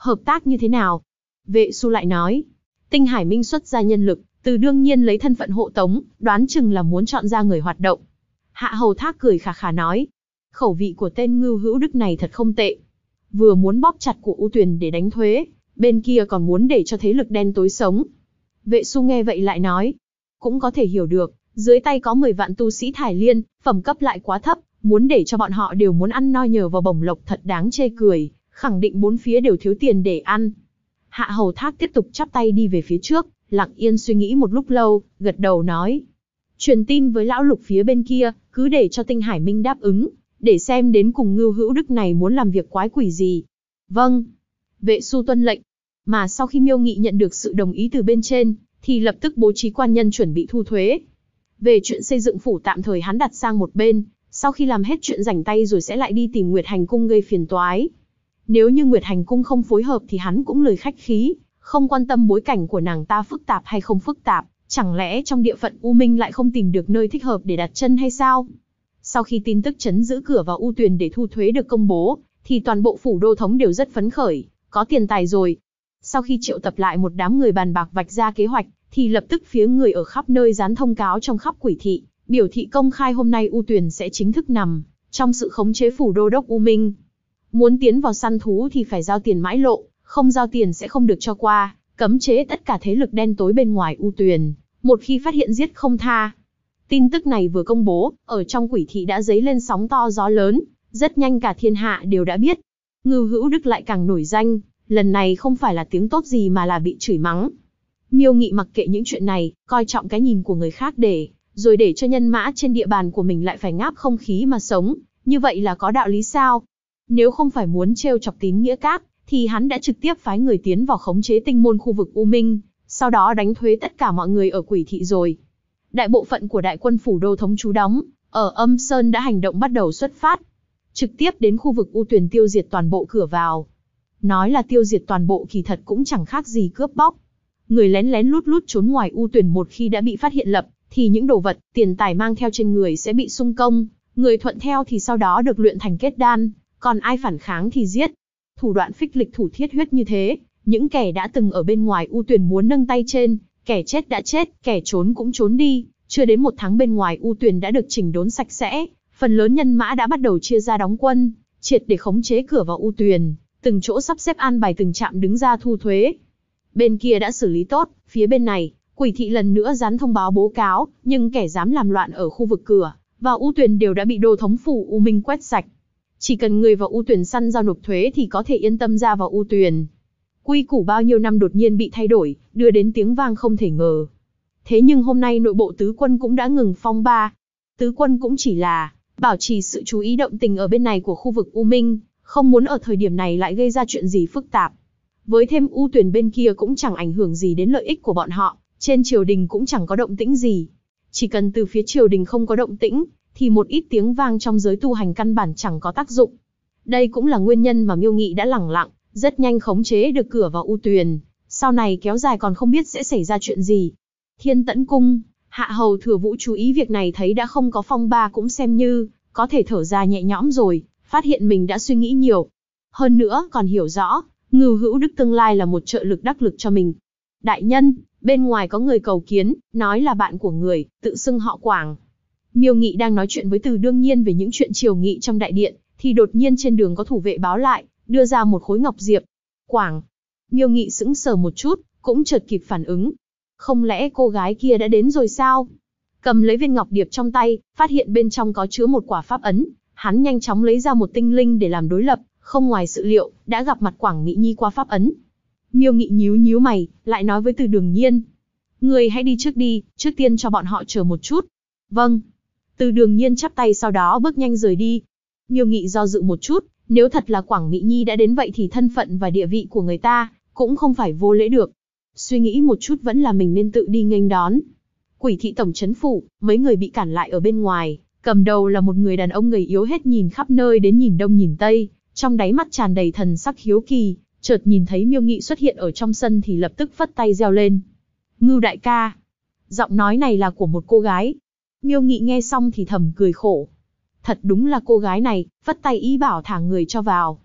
Hợp tác như thế nào? Vệ Su lại nói. Tinh Hải Minh xuất ra nhân lực, Từ đương nhiên lấy thân phận hộ tống, đoán chừng là muốn chọn ra người hoạt động. Hạ Hầu Thác cười khà khà nói. Khẩu vị của tên Ngưu Hữu Đức này thật không tệ. Vừa muốn bóp chặt của U Tuyền để đánh thuế, bên kia còn muốn để cho thế lực đen tối sống. Vệ Su nghe vậy lại nói. Cũng có thể hiểu được, dưới tay có 10 vạn tu sĩ Thải Liên, phẩm cấp lại quá thấp, muốn để cho bọn họ đều muốn ăn no nhờ vào bổng lộc thật đáng chê cười, khẳng định bốn phía đều thiếu tiền để ăn. Hạ Hầu Thác tiếp tục chắp tay đi về phía trước, lặng yên suy nghĩ một lúc lâu, gật đầu nói. Truyền tin với lão Lục phía bên kia, cứ để cho Tinh Hải Minh đáp ứng, để xem đến cùng Ngưu Hữu Đức này muốn làm việc quái quỷ gì. Vâng. Vệ Su tuân lệnh. Mà sau khi Miêu Nghị nhận được sự đồng ý từ bên trên, thì lập tức bố trí quan nhân chuẩn bị thu thuế. Về chuyện xây dựng phủ tạm thời hắn đặt sang một bên, sau khi làm hết chuyện rảnh tay rồi sẽ lại đi tìm Nguyệt Hành Cung gây phiền toái. Nếu như Nguyệt Hành Cung không phối hợp thì hắn cũng lời khách khí, không quan tâm bối cảnh của nàng ta phức tạp hay không phức tạp, chẳng lẽ trong địa phận U Minh lại không tìm được nơi thích hợp để đặt chân hay sao? Sau khi tin tức trấn giữ cửa vào U Tuyền để thu thuế được công bố, thì toàn bộ phủ đô thống đều rất phấn khởi, có tiền tài rồi. Sau khi triệu tập lại một đám người bàn bạc vạch ra kế hoạch, thì lập tức phía người ở khắp nơi dán thông cáo trong khắp quỷ thị, biểu thị công khai hôm nay U Tuyền sẽ chính thức nằm trong sự khống chế phủ đô đốc U Minh. Muốn tiến vào săn thú thì phải giao tiền mãi lộ, không giao tiền sẽ không được cho qua, cấm chế tất cả thế lực đen tối bên ngoài U Tuyền, một khi phát hiện giết không tha. Tin tức này vừa công bố, ở trong quỷ thị đã dấy lên sóng to gió lớn, rất nhanh cả thiên hạ đều đã biết. Ngưu Hữu Đức lại càng nổi danh, lần này không phải là tiếng tốt gì mà là bị chửi mắng. Miêu Nghị mặc kệ những chuyện này, coi trọng cái nhìn của người khác rồi để cho nhân mã trên địa bàn của mình lại phải ngáp không khí mà sống, như vậy là có đạo lý sao? Nếu không phải muốn trêu chọc Tín Nghĩa Các, thì hắn đã trực tiếp phái người tiến vào khống chế tinh môn khu vực U Minh, sau đó đánh thuế tất cả mọi người ở quỷ thị rồi. Đại bộ phận của đại quân phủ đô thống trú đóng ở Âm Sơn đã hành động bắt đầu xuất phát, trực tiếp đến khu vực U Tuyền tiêu diệt toàn bộ cửa vào. Nói là tiêu diệt toàn bộ kỳ thật cũng chẳng khác gì cướp bóc. Người lén lén lút lút trốn ngoài U Tuyền một khi đã bị phát hiện lập, thì những đồ vật, tiền tài mang theo trên người sẽ bị xung công, người thuận theo thì sau đó được luyện thành kết đan, còn ai phản kháng thì giết. Thủ đoạn phích lịch thủ thiết huyết như thế, những kẻ đã từng ở bên ngoài U Tuyền muốn nâng tay trên, kẻ chết đã chết, kẻ trốn cũng trốn đi, chưa đến 1 tháng bên ngoài U Tuyền đã được chỉnh đốn sạch sẽ, phần lớn nhân mã đã bắt đầu chia ra đóng quân, triệt để khống chế cửa vào U Tuyền, từng chỗ sắp xếp an bài từng trạm đứng ra thu thuế. Bên kia đã xử lý tốt, phía bên này, quỷ thị lần nữa dán thông báo bố cáo, nhưng kẻ dám làm loạn ở khu vực cửa vào U Tuyền đều đã bị đô thống phủ U Minh quét sạch. Chỉ cần người vào U Tuyền săn giao nộp thuế thì có thể yên tâm ra vào U Tuyền. Quy củ bao nhiêu năm đột nhiên bị thay đổi, đưa đến tiếng vang không thể ngờ. Thế nhưng hôm nay nội bộ tứ quân cũng đã ngừng phong ba. Tứ quân cũng chỉ là bảo trì sự chú ý động tình ở bên này của khu vực U Minh, không muốn ở thời điểm này lại gây ra chuyện gì phức tạp. Với thêm U Tuyền bên kia cũng chẳng ảnh hưởng gì đến lợi ích của bọn họ, trên triều đình cũng chẳng có động tĩnh gì. Chỉ cần từ phía triều đình không có động tĩnh, thì một ít tiếng vang trong giới tu hành căn bản chẳng có tác dụng. Đây cũng là nguyên nhân mà Miêu Nghị đã lẳng lặng, rất nhanh khống chế được cửa vào U Tuyền, sau này kéo dài còn không biết sẽ xảy ra chuyện gì. Thiên Tẫn Cung, Hạ Hầu Thừa Vũ chú ý việc này thấy đã không có phong ba cũng xem như có thể thở ra nhẹ nhõm rồi, phát hiện mình đã suy nghĩ nhiều. Hơn nữa còn hiểu rõ, Ngưu Hữu Đức tương lai là một trợ lực đắc lực cho mình. Đại nhân, bên ngoài có người cầu kiến, nói là bạn của người, tự xưng họ Quảng. Miêu Nghị đang nói chuyện với Từ Đương Nhiên về những chuyện triều nghị trong đại điện, thì đột nhiên trên đường có thủ vệ báo lại, đưa ra một khối ngọc diệp. Quảng. Miêu Nghị sững sờ một chút, cũng chợt kịp phản ứng. Không lẽ cô gái kia đã đến rồi sao? Cầm lấy viên ngọc điệp trong tay, phát hiện bên trong có chứa một quả pháp ấn, hắn nhanh chóng lấy ra một tinh linh để làm đối lập, không ngoài sự liệu, đã gặp mặt Quảng Nghị Nhi qua pháp ấn. Miêu Nghị nhíu nhíu mày, lại nói với Từ Đương Nhiên. Người hãy đi trước đi, trước tiên cho bọn họ chờ một chút. Vâng. Từ Đương Nhiên chắp tay sau đó bước nhanh rời đi. Miêu Nghị do dự một chút, nếu thật là Quảng Nghị Nhi đã đến vậy thì thân phận và địa vị của người ta cũng không phải vô lễ được. Suy nghĩ một chút vẫn là mình nên tự đi nghênh đón. Quỷ thị tổng trấn phủ, mấy người bị cản lại ở bên ngoài, cầm đầu là một người đàn ông gầy yếu hết nhìn khắp nơi đến nhìn đông nhìn tây, trong đáy mắt tràn đầy thần sắc hiếu kỳ, chợt nhìn thấy Miêu Nghị xuất hiện ở trong sân thì lập tức phất tay reo lên. Ngưu đại ca. Giọng nói này là của một cô gái. Miêu Nghị nghe xong thì thầm cười khổ. Thật đúng là cô gái này, phất tay ý bảo thả người cho vào.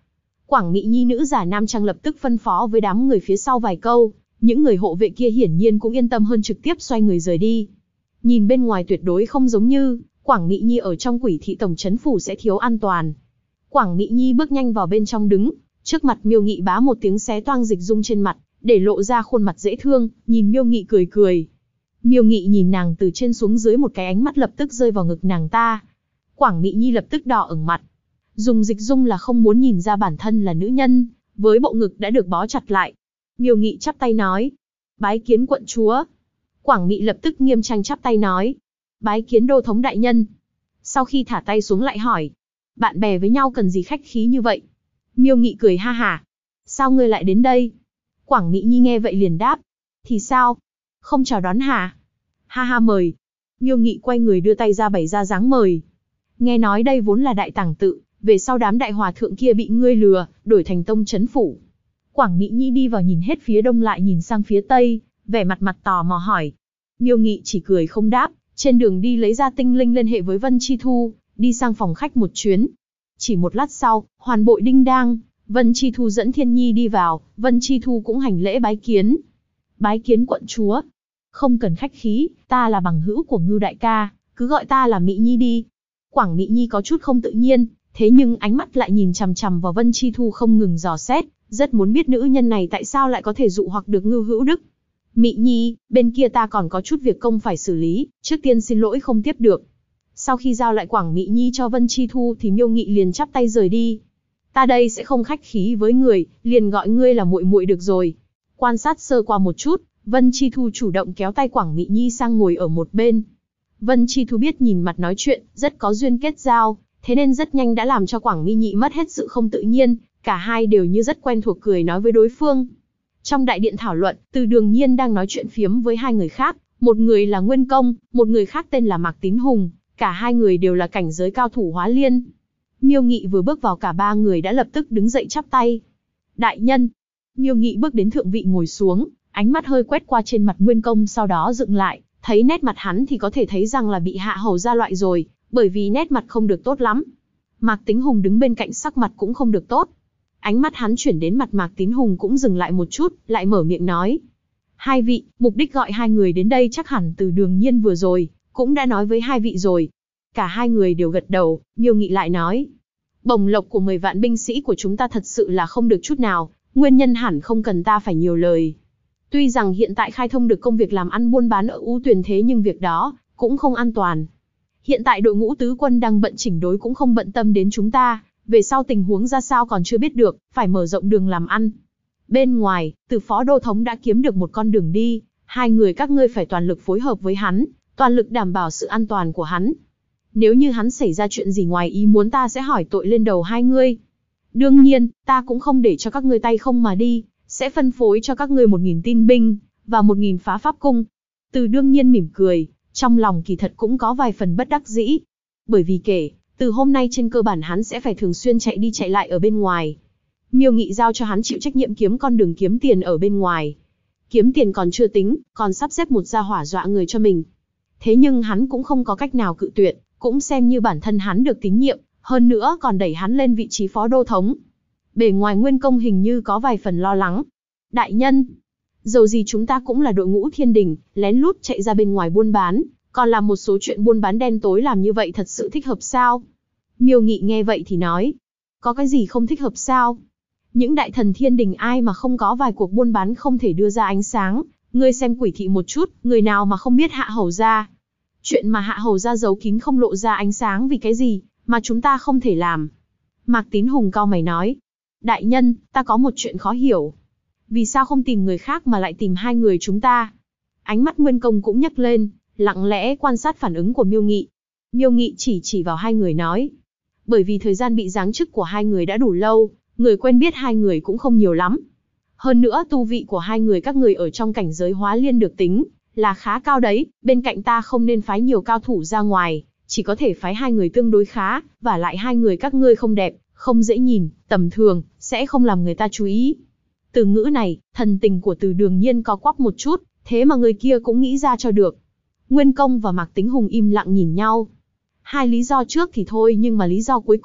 Quảng Mị Nhi nữ giả nam trang lập tức phân phó với đám người phía sau vài câu, những người hộ vệ kia hiển nhiên cũng yên tâm hơn, trực tiếp xoay người rời đi. Nhìn bên ngoài tuyệt đối không giống như Quảng Mị Nhi ở trong Quỷ Thị tổng trấn phủ sẽ thiếu an toàn. Quảng Mị Nhi bước nhanh vào bên trong, đứng trước mặt Miêu Nghị bá một tiếng xé toang dịch dung trên mặt, để lộ ra khuôn mặt dễ thương, nhìn Miêu Nghị cười cười. Miêu Nghị nhìn nàng từ trên xuống dưới một cái, ánh mắt lập tức rơi vào ngực nàng ta. Quảng Mị Nhi lập tức đỏ ửng mặt. Dùng dịch dung là không muốn nhìn ra bản thân là nữ nhân, với bộ ngực đã được bó chặt lại. Miêu Nghị chắp tay nói, bái kiến quận chúa. Quảng Mị lập tức nghiêm trang chắp tay nói, bái kiến đô thống đại nhân. Sau khi thả tay xuống lại hỏi, bạn bè với nhau cần gì khách khí như vậy? Miêu Nghị cười ha hả, sao ngươi lại đến đây? Quảng Mị Nhi nghe vậy liền đáp, thì sao? Không chào đón hả? Ha ha, mời. Miêu Nghị quay người đưa tay ra bày ra dáng mời. Nghe nói đây vốn là đại tàng tự, về sau đám đại hòa thượng kia bị ngươi lừa, đổi thành tông trấn phủ. Quảng Mị Nhi đi vào nhìn hết phía đông lại nhìn sang phía tây, vẻ mặt tò mò hỏi. Miêu Nghị chỉ cười không đáp, trên đường đi lấy ra tinh linh liên hệ với Vân Chi Thu, đi sang phòng khách một chuyến. Chỉ một lát sau, hoàn bội đinh đang, Vân Chi Thu dẫn Thiên Nhi đi vào, Vân Chi Thu cũng hành lễ bái kiến. Bái kiến quận chúa. Không cần khách khí, ta là bằng hữu của Ngưu đại ca, cứ gọi ta là Mị Nhi đi. Quảng Mị Nhi có chút không tự nhiên, thế nhưng ánh mắt lại nhìn chằm chằm vào Vân Chi Thu không ngừng dò xét, rất muốn biết nữ nhân này tại sao lại có thể dụ hoặc được Ngưu Hữu Đức. Mị Nhi, bên kia ta còn có chút việc công phải xử lý, trước tiên xin lỗi không tiếp được. Sau khi giao lại Quảng Mị Nhi cho Vân Chi Thu thì Miêu Nghị liền chắp tay rời đi. Ta đây sẽ không khách khí với người, liền gọi ngươi là muội muội được rồi. Quan sát sơ qua một chút, Vân Chi Thu chủ động kéo tay Quảng Mị Nhi sang ngồi ở một bên. Vân Chi Thu biết nhìn mặt nói chuyện, rất có duyên kết giao, thế nên rất nhanh đã làm cho Quảng Mị Nhi mất hết sự không tự nhiên, cả hai đều như rất quen thuộc cười nói với đối phương. Trong đại điện thảo luận, Từ Đường Nhiên đang nói chuyện phiếm với hai người khác, một người là Nguyên Công, một người khác tên là Mạc Tín Hùng, cả hai người đều là cảnh giới cao thủ Hóa Liên. Miêu Nghị vừa bước vào cả ba người đã lập tức đứng dậy chắp tay. Đại nhân. Miêu Nghị bước đến thượng vị ngồi xuống, ánh mắt hơi quét qua trên mặt Nguyên Công sau đó dựng lại, thấy nét mặt hắn thì có thể thấy rằng là bị hạ hầu ra loại rồi, bởi vì nét mặt không được tốt lắm. Mạc Tín Hùng đứng bên cạnh sắc mặt cũng không được tốt. Ánh mắt hắn chuyển đến mặt Mạc Tín Hùng cũng dừng lại một chút, lại mở miệng nói. Hai vị, mục đích gọi hai người đến đây chắc hẳn Từ Đường Nhiên vừa rồi, cũng đã nói với hai vị rồi. Cả hai người đều gật đầu, Miêu Nghị lại nói. Bổng lộc của 10 vạn binh sĩ của chúng ta thật sự là không được chút nào, nguyên nhân hẳn không cần ta phải nhiều lời. Tuy rằng hiện tại khai thông được công việc làm ăn buôn bán ở U Tuyền thế nhưng việc đó cũng không an toàn. Hiện tại đội ngũ tứ quân đang bận chỉnh đối cũng không bận tâm đến chúng ta, về sau tình huống ra sao còn chưa biết được, phải mở rộng đường làm ăn. Bên ngoài, Từ phó đô thống đã kiếm được một con đường đi, hai người các ngươi phải toàn lực phối hợp với hắn, toàn lực đảm bảo sự an toàn của hắn. Nếu như hắn xảy ra chuyện gì ngoài ý muốn ta sẽ hỏi tội lên đầu hai ngươi. Đương nhiên, ta cũng không để cho các ngươi tay không mà đi, sẽ phân phối cho các ngươi 1000 tin binh, và 1000 phá pháp cung. Từ đương nhiên mỉm cười, trong lòng kỳ thật cũng có vài phần bất đắc dĩ. Bởi vì từ hôm nay trên cơ bản hắn sẽ phải thường xuyên chạy đi chạy lại ở bên ngoài. Miêu Nghị giao cho hắn chịu trách nhiệm kiếm con đường kiếm tiền ở bên ngoài. Kiếm tiền còn chưa tính, còn sắp xếp một gia hỏa dọa người cho mình. Thế nhưng hắn cũng không có cách nào cự tuyệt, cũng xem như bản thân hắn được tín nhiệm, hơn nữa còn đẩy hắn lên vị trí phó đô thống. Bề ngoài Nguyên Công hình như có vài phần lo lắng. Đại nhân, dầu gì chúng ta cũng là đội ngũ thiên đình, lén lút chạy ra bên ngoài buôn bán, còn làm một số chuyện buôn bán đen tối, làm như vậy thật sự thích hợp sao? Miêu Nghị nghe vậy thì nói, có cái gì không thích hợp sao? Những đại thần thiên đình ai mà không có vài cuộc buôn bán không thể đưa ra ánh sáng, ngươi xem Quỷ Thị một chút, người nào mà không biết Hạ Hầu gia. Chuyện mà Hạ Hầu gia giấu kín không lộ ra ánh sáng vì cái gì, mà chúng ta không thể làm. Mạc Tín Hùng cau mày nói, đại nhân, ta có một chuyện khó hiểu. Vì sao không tìm người khác mà lại tìm hai người chúng ta? Ánh mắt Nguyên Công cũng nhấc lên, lặng lẽ quan sát phản ứng của Miêu Nghị. Miêu Nghị chỉ vào hai người nói, bởi vì thời gian bị giáng chức của hai người đã đủ lâu, người quen biết hai người cũng không nhiều lắm. Hơn nữa tu vị của hai người các người ở trong cảnh giới Hóa Liên được tính là khá cao đấy, bên cạnh ta không nên phái nhiều cao thủ ra ngoài, chỉ có thể phái hai người tương đối khá, và lại hai người các ngươi không đẹp, không dễ nhìn, tầm thường, sẽ không làm người ta chú ý. Từ ngữ này, thần tình của Từ Đường Nhiên có quắp một chút, thế mà người kia cũng nghĩ ra cho được. Nguyên Công và Mạc Tín Hùng im lặng nhìn nhau. Hai lý do trước thì thôi nhưng mà lý do cuối cùng,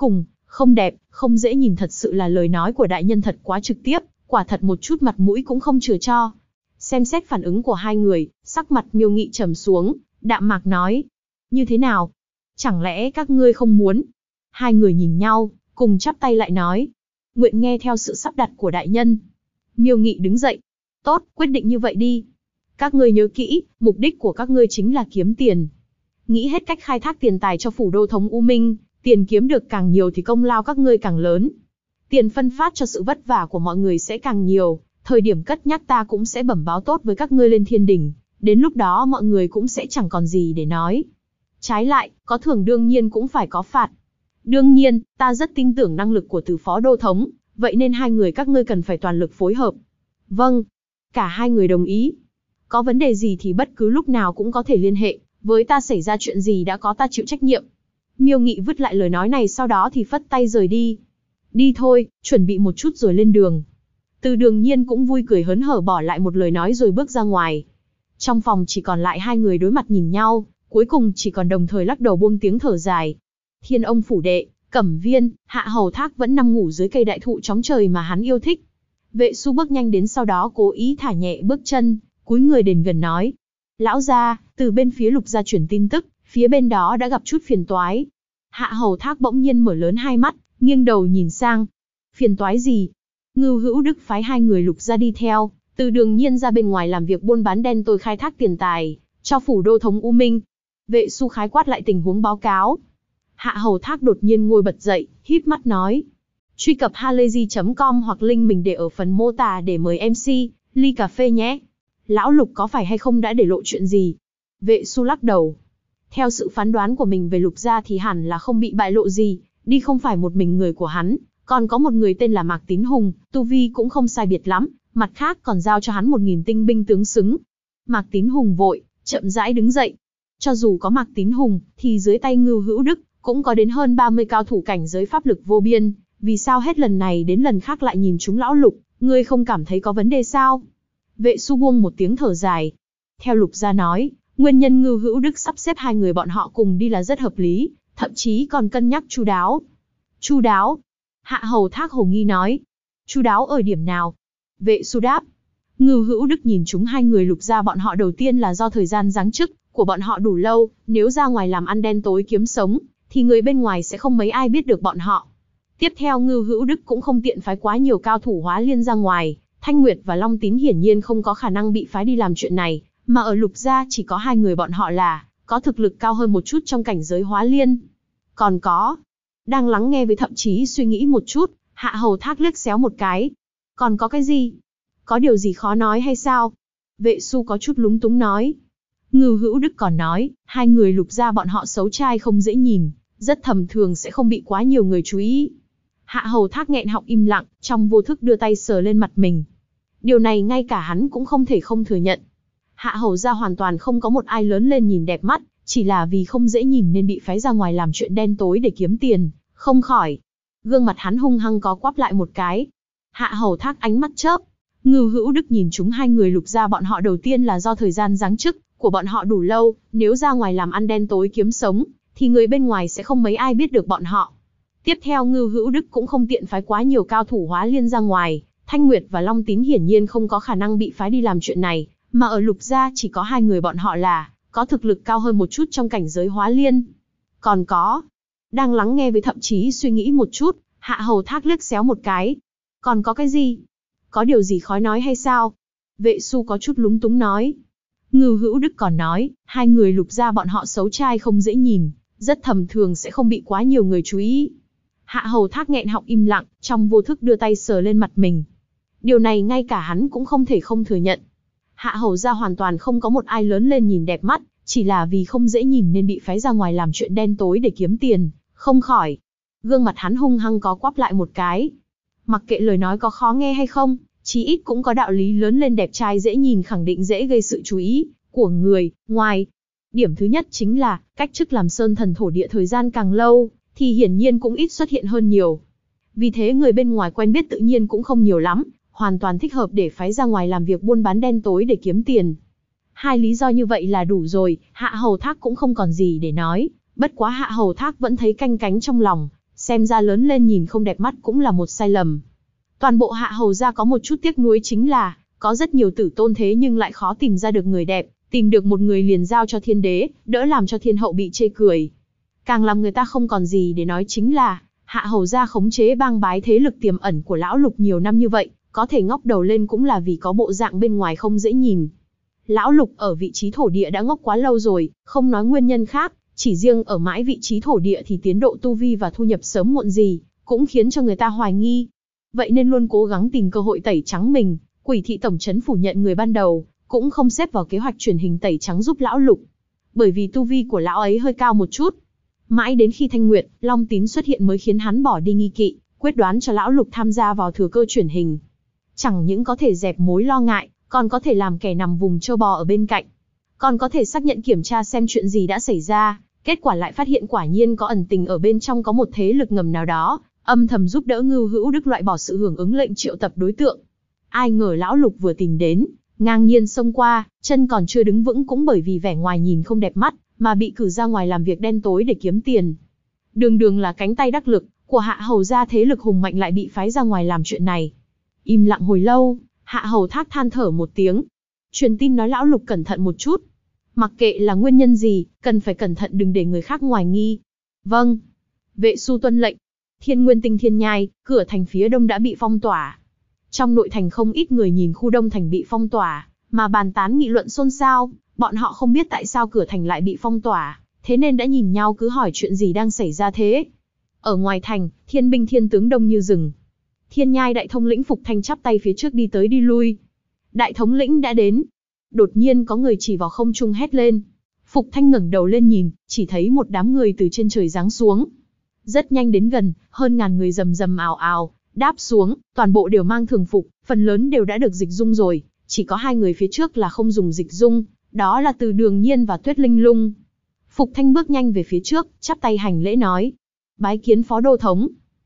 Không đẹp, không dễ nhìn, thật sự là lời nói của đại nhân thật quá trực tiếp, quả thật một chút mặt mũi cũng không chừa cho. Xem xét phản ứng của hai người, sắc mặt Miêu Nghị trầm xuống, đạm mạc nói. Như thế nào? Chẳng lẽ các ngươi không muốn? Hai người nhìn nhau, cùng chắp tay lại nói. Nguyện nghe theo sự sắp đặt của đại nhân. Miêu Nghị đứng dậy. Tốt, quyết định như vậy đi. Các ngươi nhớ kỹ, mục đích của các ngươi chính là kiếm tiền. Nghĩ hết cách khai thác tiền tài cho phủ đô thống U Minh, tiền kiếm được càng nhiều thì công lao các ngươi càng lớn. Tiền phân phát cho sự vất vả của mọi người sẽ càng nhiều, thời điểm cất nhắc ta cũng sẽ bẩm báo tốt với các ngươi lên thiên đình, đến lúc đó mọi người cũng sẽ chẳng còn gì để nói. Trái lại, có thưởng đương nhiên cũng phải có phạt. Đương nhiên, ta rất tin tưởng năng lực của Từ phó đô thống, vậy nên hai người các ngươi cần phải toàn lực phối hợp. Vâng. Cả hai người đồng ý. Có vấn đề gì thì bất cứ lúc nào cũng có thể liên hệ, với ta xảy ra chuyện gì đã có ta chịu trách nhiệm. Miêu Nghị vứt lại lời nói này sau đó thì phất tay rời đi. Đi thôi, chuẩn bị một chút rồi lên đường. Từ Đường Nhiên cũng vui cười hớn hở bỏ lại một lời nói rồi bước ra ngoài. Trong phòng chỉ còn lại hai người đối mặt nhìn nhau, cuối cùng chỉ còn đồng thời lắc đầu buông tiếng thở dài. Thiên Ông phủ đệ, Cẩm Viên, Hạ Hầu Thác vẫn nằm ngủ dưới cây đại thụ chóng trời mà hắn yêu thích. Vệ Su bước nhanh đến sau đó cố ý thả nhẹ bước chân, cúi người đến gần nói. Lão gia, từ bên phía Lục gia truyền tin tức, phía bên đó đã gặp chút phiền toái. Hạ Hầu Thác bỗng nhiên mở lớn hai mắt, nghiêng đầu nhìn sang. Phiền toái gì? Ngưu Hữu Đức phái hai người Lục gia đi theo, Từ Đường Nhiên ra bên ngoài làm việc buôn bán đen tối khai thác tiền tài, cho phủ đô thống U Minh. Vệ Su khái quát lại tình huống báo cáo. Hạ Hầu Thác đột nhiên ngồi bật dậy, híp mắt nói. Truy cập halayzi.com hoặc link mình để ở phần mô tả để mời MC, ly cà phê nhé. Lão Lục có phải hay không đã để lộ chuyện gì? Vệ Su lắc đầu. Theo sự phán đoán của mình về Lục gia thì hẳn là không bị bại lộ gì, đi không phải một mình người của hắn, còn có một người tên là Mạc Tín Hùng, tu vi cũng không sai biệt lắm, mặt khác còn giao cho hắn 1000 tinh binh tướng xứng. Mạc Tín Hùng vội, chậm rãi đứng dậy. Cho dù có Mạc Tín Hùng, thì dưới tay Ngưu Hữu Đức, cũng có đến hơn 30 cao thủ cảnh giới pháp lực vô biên, vì sao hết lần này đến lần khác lại nhìn chúng lão Lục, ngươi không cảm thấy có vấn đề sao? Vệ Su buông một tiếng thở dài. Theo Lục gia nói, nguyên nhân Ngưu Hữu Đức sắp xếp hai người bọn họ cùng đi là rất hợp lý, thậm chí còn cân nhắc chu đáo. Chu đáo? Hạ Hầu Thác hồ nghi nói. Chu đáo ở điểm nào? Vệ Su đáp. Ngưu Hữu Đức nhìn chúng hai người Lục gia bọn họ đầu tiên là do thời gian giáng chức của bọn họ đủ lâu, nếu ra ngoài làm ăn đen tối kiếm sống, thì người bên ngoài sẽ không mấy ai biết được bọn họ. Tiếp theo Ngưu Hữu Đức cũng không tiện phái quá nhiều cao thủ Hóa Liên ra ngoài, Thanh Nguyệt và Long Tín hiển nhiên không có khả năng bị phái đi làm chuyện này, mà ở Lục gia chỉ có hai người bọn họ là có thực lực cao hơn một chút trong cảnh giới Hóa Liên. Còn có, đang lắng nghe với thậm chí suy nghĩ một chút, Hạ Hầu Thác liếc xéo một cái. Còn có cái gì? Có điều gì khó nói hay sao? Vệ Su có chút lúng túng nói. Ngưu Hữu Đức còn nói, hai người Lục gia bọn họ xấu trai không dễ nhìn, rất thầm thường sẽ không bị quá nhiều người chú ý. Hạ Hầu Thác nghẹn họng im lặng, trong vô thức đưa tay sờ lên mặt mình. Điều này ngay cả hắn cũng không thể không thừa nhận. Hạ Hầu gia hoàn toàn không có một ai lớn lên nhìn đẹp mắt, chỉ là vì không dễ nhìn nên bị phái ra ngoài làm chuyện đen tối để kiếm tiền, không khỏi. Gương mặt hắn hung hăng có quắp lại một cái. Hạ Hầu Thác ánh mắt chớp. Ngưu Hữu Đức nhìn chúng hai người Lục gia bọn họ đầu tiên là do thời gian giáng chức của bọn họ đủ lâu, nếu ra ngoài làm ăn đen tối kiếm sống, thì người bên ngoài sẽ không mấy ai biết được bọn họ. Tiếp theo Ngưu Hữu Đức cũng không tiện phái quá nhiều cao thủ Hóa Liên ra ngoài, Thanh Nguyệt và Long Tín hiển nhiên không có khả năng bị phái đi làm chuyện này, mà ở Lục gia chỉ có hai người bọn họ là có thực lực cao hơn một chút trong cảnh giới Hóa Liên. Còn có, đang lắng nghe với thậm chí suy nghĩ một chút, Hạ Hầu Thác liếc xéo một cái. Còn có cái gì? Có điều gì khó nói hay sao? Vệ Su có chút lúng túng nói. Ngưu Hữu Đức còn nói, hai người Lục gia bọn họ xấu trai không dễ nhìn, rất thầm thường sẽ không bị quá nhiều người chú ý. Hạ Hầu Thác nghẹn họng im lặng, trong vô thức đưa tay sờ lên mặt mình. Điều này ngay cả hắn cũng không thể không thừa nhận. Hạ Hầu gia hoàn toàn không có một ai lớn lên nhìn đẹp mắt, chỉ là vì không dễ nhìn nên bị phái ra ngoài làm chuyện đen tối để kiếm tiền, không khỏi. Gương mặt hắn hung hăng có quắp lại một cái. Mặc kệ lời nói có khó nghe hay không, chí ít cũng có đạo lý, lớn lên đẹp trai dễ nhìn khẳng định dễ gây sự chú ý của người ngoài. Điểm thứ nhất chính là, cách chức làm sơn thần thổ địa thời gian càng lâu, thì hiển nhiên cũng ít xuất hiện hơn nhiều. Vì thế người bên ngoài quen biết tự nhiên cũng không nhiều lắm, hoàn toàn thích hợp để phái ra ngoài làm việc buôn bán đen tối để kiếm tiền. Hai lý do như vậy là đủ rồi, Hạ Hầu Thác cũng không còn gì để nói, bất quá Hạ Hầu Thác vẫn thấy canh cánh trong lòng, Xem ra lớn lên nhìn không đẹp mắt cũng là một sai lầm. Toàn bộ Hạ Hầu gia có một chút tiếc nuối chính là, có rất nhiều tử tôn thế nhưng lại khó tìm ra được người đẹp, tìm được một người liền giao cho thiên đế, đỡ làm cho thiên hậu bị chê cười. Càng làm người ta không còn gì để nói chính là, Hạ Hầu gia khống chế bang bái thế lực tiềm ẩn của Lão Lục nhiều năm như vậy, có thể ngóc đầu lên cũng là vì có bộ dạng bên ngoài không dễ nhìn. Lão Lục ở vị trí thổ địa đã ngốc quá lâu rồi, không nói nguyên nhân khác, chỉ riêng ở mãi vị trí thổ địa thì tiến độ tu vi và thu nhập sớm muộn gì, cũng khiến cho người ta hoài nghi. Vậy nên luôn cố gắng tìm cơ hội tẩy trắng mình, Quỷ thị tổng trấn phủ nhận người ban đầu, cũng không xếp vào kế hoạch truyền hình tẩy trắng giúp Lão Lục. Bởi vì tu vi của lão ấy hơi cao một chút. Mãi đến khi Thanh Nguyệt, Long Tín xuất hiện mới khiến hắn bỏ đi nghi kỵ, quyết đoán cho Lão Lục tham gia vào thừa cơ truyền hình. Chẳng những có thể dẹp mối lo ngại, còn có thể làm kẻ nằm vùng trâu bò ở bên cạnh. Còn có thể xác nhận kiểm tra xem chuyện gì đã xảy ra, kết quả lại phát hiện quả nhiên có ẩn tình ở bên trong, có một thế lực ngầm nào đó, âm thầm giúp đỡ Ngưu Hữu Đức loại bỏ sự hưởng ứng lệnh triệu tập đối tượng. Ai ngờ Lão Lục vừa tìm đến, ngang nhiên xông qua, chân còn chưa đứng vững cũng bởi vì vẻ ngoài nhìn không đẹp mắt, mà bị cử ra ngoài làm việc đen tối để kiếm tiền. Đường đường là cánh tay đắc lực của Hạ Hầu gia thế lực hùng mạnh lại bị phái ra ngoài làm chuyện này. Im lặng hồi lâu, Hạ Hầu Thác than thở một tiếng. Truyền tin nói Lão Lục cẩn thận một chút. Mặc kệ là nguyên nhân gì, cần phải cẩn thận đừng để người khác hoài nghi. Vâng. Vệ Su tuân lệnh. Thiên Nguyên Tinh Thiên Nhai, cửa thành phía đông đã bị phong tỏa. Trong nội thành không ít người nhìn khu đông thành bị phong tỏa, mà bàn tán nghị luận xôn xao. Bọn họ không biết tại sao cửa thành lại bị phong tỏa, thế nên đã nhìn nhau cứ hỏi chuyện gì đang xảy ra thế. Ở ngoài thành, thiên binh thiên tướng đông như rừng. Thiên Nhai đại thống lĩnh Phục Thanh chắp tay phía trước đi tới đi lui. Đại thống lĩnh đã đến. Đột nhiên có người chỉ vào không trung hét lên. Phục Thanh ngẩng đầu lên nhìn, chỉ thấy một đám người từ trên trời giáng xuống. Rất nhanh đến gần, hơn ngàn người rầm rầm ào ào, đáp xuống, toàn bộ đều mang thường phục, phần lớn đều đã được dịch dung rồi, chỉ có hai người phía trước là không dùng dịch dung, đó là Từ Đường Nhiên và Tuyết Linh Lung. Phục Thanh bước nhanh về phía trước, chắp tay hành lễ nói. Bái kiến phó đô thống.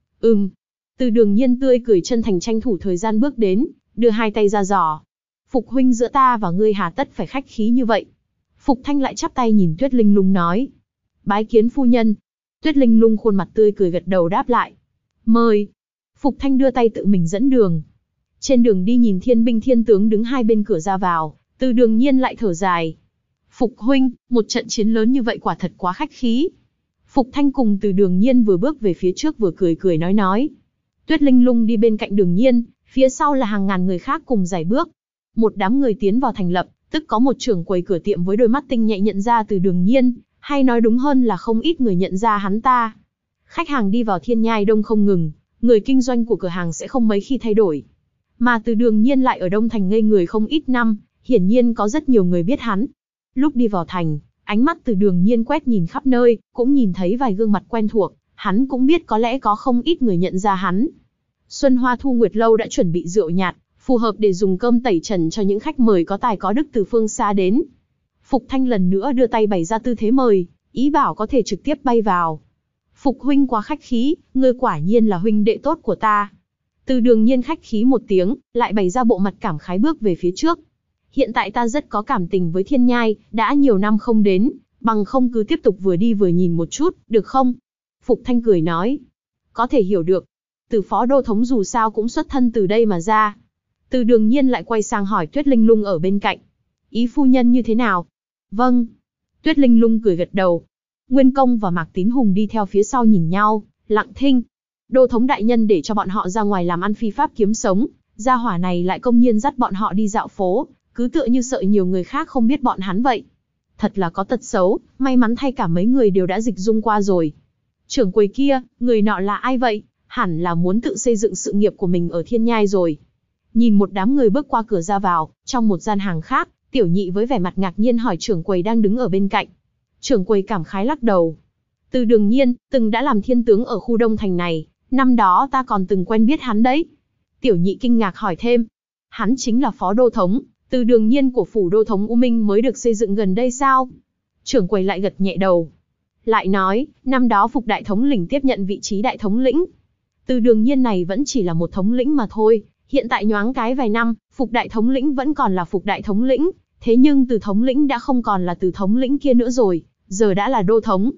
Từ Đường Nhiên tươi cười chân thành tranh thủ thời gian bước đến, đưa hai tay ra giỏ. Phục huynh, giữa ta và ngươi hà tất phải khách khí như vậy. Phục Thanh lại chắp tay nhìn Tuyết Linh Lung nói. Bái kiến phu nhân. Tuyết Linh Lung khuôn mặt tươi cười gật đầu đáp lại. Mời. Phục Thanh đưa tay tự mình dẫn đường. Trên đường đi nhìn thiên binh thiên tướng đứng hai bên cửa ra vào, Từ Đường Nhiên lại thở dài. Phục huynh, một trận chiến lớn như vậy quả thật quá khách khí. Phục Thanh cùng Từ Đường Nhiên vừa bước về phía trước vừa cười cười nói. Tuyết Linh Lung đi bên cạnh Đường Nhiên, phía sau là hàng ngàn người khác cùng giày bước. Một đám người tiến vào thành lập, tức có một trưởng quầy cửa tiệm với đôi mắt tinh nhạy nhận ra Từ Đường Nhiên, hay nói đúng hơn là không ít người nhận ra hắn ta. Khách hàng đi vào Thiên Nhai đông không ngừng, người kinh doanh của cửa hàng sẽ không mấy khi thay đổi. Mà Từ Đường Nhiên lại ở Đông Thành ngây người không ít năm, hiển nhiên có rất nhiều người biết hắn. Lúc đi vào thành, ánh mắt Từ Đường Nhiên quét nhìn khắp nơi, cũng nhìn thấy vài gương mặt quen thuộc, hắn cũng biết có lẽ có không ít người nhận ra hắn. Xuân Hoa Thu Nguyệt Lâu đã chuẩn bị rượu nhạt, phù hợp để dùng cơm tẩy trần cho những khách mời có tài có đức từ phương xa đến. Phục Thanh lần nữa đưa tay bày ra tư thế mời, ý bảo có thể trực tiếp bay vào. Phục huynh quá khách khí, ngươi quả nhiên là huynh đệ tốt của ta. Từ Đường Nhiên khách khí một tiếng, lại bày ra bộ mặt cảm khái bước về phía trước. Hiện tại ta rất có cảm tình với Thiên Nhai, đã nhiều năm không đến, bằng không cứ tiếp tục vừa đi vừa nhìn một chút, được không? Phục Thanh cười nói. Có thể hiểu được. Từ phó đô thống dù sao cũng xuất thân từ đây mà ra. Từ Đường Nhiên lại quay sang hỏi Tuyết Linh Lung ở bên cạnh. Ý phu nhân như thế nào? Vâng. Tuyết Linh Lung cười gật đầu. Nguyên Công và Mạc Tín Hùng đi theo phía sau nhìn nhau, lặng thinh. Đô thống đại nhân để cho bọn họ ra ngoài làm ăn phi pháp kiếm sống, gia hỏa này lại công nhiên dắt bọn họ đi dạo phố, cứ tựa như sợ nhiều người khác không biết bọn hắn vậy. Thật là có tật xấu, may mắn thay cả mấy người đều đã dịch dung qua rồi. Trưởng quầy kia, người nọ là ai vậy? Hẳn là muốn tự xây dựng sự nghiệp của mình ở Thiên Nhai rồi. Nhìn một đám người bước qua cửa ra vào, trong một gian hàng khác, Tiểu Nhị với vẻ mặt ngạc nhiên hỏi trưởng quầy đang đứng ở bên cạnh. Trưởng quầy cảm khái lắc đầu. Từ Đường Nhiên, từng đã làm thiên tướng ở khu Đông Thành này, năm đó ta còn từng quen biết hắn đấy. Tiểu Nhị kinh ngạc hỏi thêm. Hắn chính là phó đô thống, Từ Đường Nhiên của phủ đô thống U Minh mới được xây dựng gần đây sao? Trưởng quầy lại gật nhẹ đầu. Lại nói, năm đó Phục đại thống lĩnh tiếp nhận vị trí đại thống lĩnh. Từ Đường Nhiên này vẫn chỉ là một thống lĩnh mà thôi, hiện tại nhoáng cái vài năm, Phục đại thống lĩnh vẫn còn là Phục đại thống lĩnh, thế nhưng Từ thống lĩnh đã không còn là Từ thống lĩnh kia nữa rồi, giờ đã là đô thống.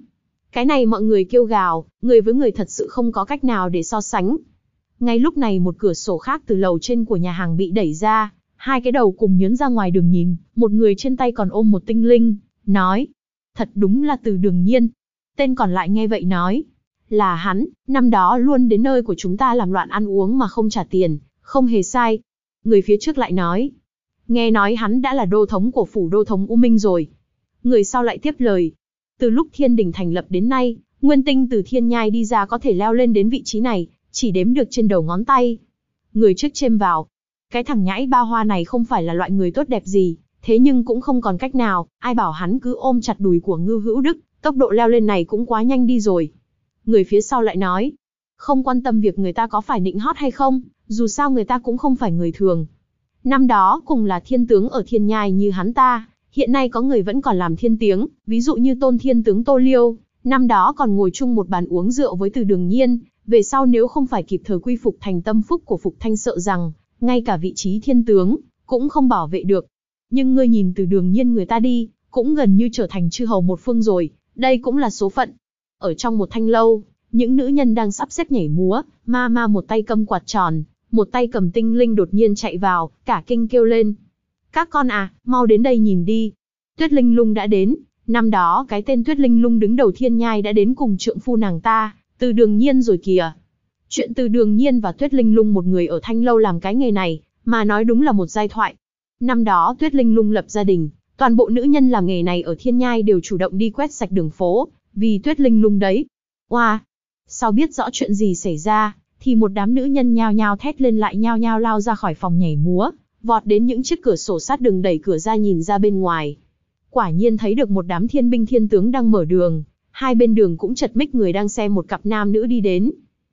Cái này mọi người kêu gào, người với người thật sự không có cách nào để so sánh. Ngay lúc này một cửa sổ khác từ lầu trên của nhà hàng bị đẩy ra, hai cái đầu cùng nhớn ra ngoài đường nhìn, một người trên tay còn ôm một tinh linh, nói. Thật đúng là Từ Đường Nhiên. Tên còn lại nghe vậy nói. Là hắn, năm đó luôn đến nơi của chúng ta làm loạn ăn uống mà không trả tiền, không hề sai. Người phía trước lại nói. Nghe nói hắn đã là đô thống của phủ đô thống U Minh rồi. Người sau lại tiếp lời. Từ lúc Thiên Đình thành lập đến nay, nguyên tinh từ thiên nhai đi ra có thể leo lên đến vị trí này, chỉ đếm được trên đầu ngón tay. Người trước chêm vào. Cái thằng nhãi ba hoa này không phải là loại người tốt đẹp gì, thế nhưng cũng không còn cách nào, ai bảo hắn cứ ôm chặt đùi của Ngưu Hữu Đức, tốc độ leo lên này cũng quá nhanh đi rồi. Người phía sau lại nói. Không quan tâm việc người ta có phải nịnh hót hay không, dù sao người ta cũng không phải người thường. Năm đó cùng là thiên tướng ở thiên nhai như hắn ta, hiện nay có người vẫn còn làm thiên tướng, ví dụ như Tôn Thiên tướng Tô Liêu, năm đó còn ngồi chung một bàn uống rượu với Từ Đường Nhiên, về sau nếu không phải kịp thời quy phục thành tâm phúc của Phục Thanh sợ rằng, ngay cả vị trí thiên tướng, cũng không bảo vệ được. Nhưng ngươi nhìn Từ Đường Nhiên người ta đi, cũng gần như trở thành chư hầu một phương rồi, đây cũng là số phận. Ở trong một thanh lâu, những nữ nhân đang sắp xếp nhảy múa, ma một tay cầm quạt tròn, một tay cầm tinh linh đột nhiên chạy vào, cả kinh kêu lên. Các con à, mau đến đây nhìn đi. Tuyết Linh Lung đã đến, năm đó cái tên Tuyết Linh Lung đứng đầu thiên nhai đã đến cùng trượng phu nàng ta, Từ Đường Nhiên rồi kìa. Chuyện Từ Đường Nhiên và Tuyết Linh Lung một người ở thanh lâu làm cái nghề này, mà nói đúng là một giai thoại. Năm đó Tuyết Linh Lung lập gia đình, toàn bộ nữ nhân làm nghề này ở thiên nhai đều chủ động đi quét sạch đường phố, vì Tuyết Linh Lung đấy. Oa! Sau biết rõ chuyện gì xảy ra, thì một đám nữ nhân nhao nhao thét lên lại nhao nhao lao ra khỏi phòng nhảy múa, vọt đến những chiếc cửa sổ sát đường đẩy cửa ra nhìn ra bên ngoài. Quả nhiên thấy được một đám thiên binh thiên tướng đang mở đường, hai bên đường cũng chật ních người đang xem một cặp nam nữ đi đến.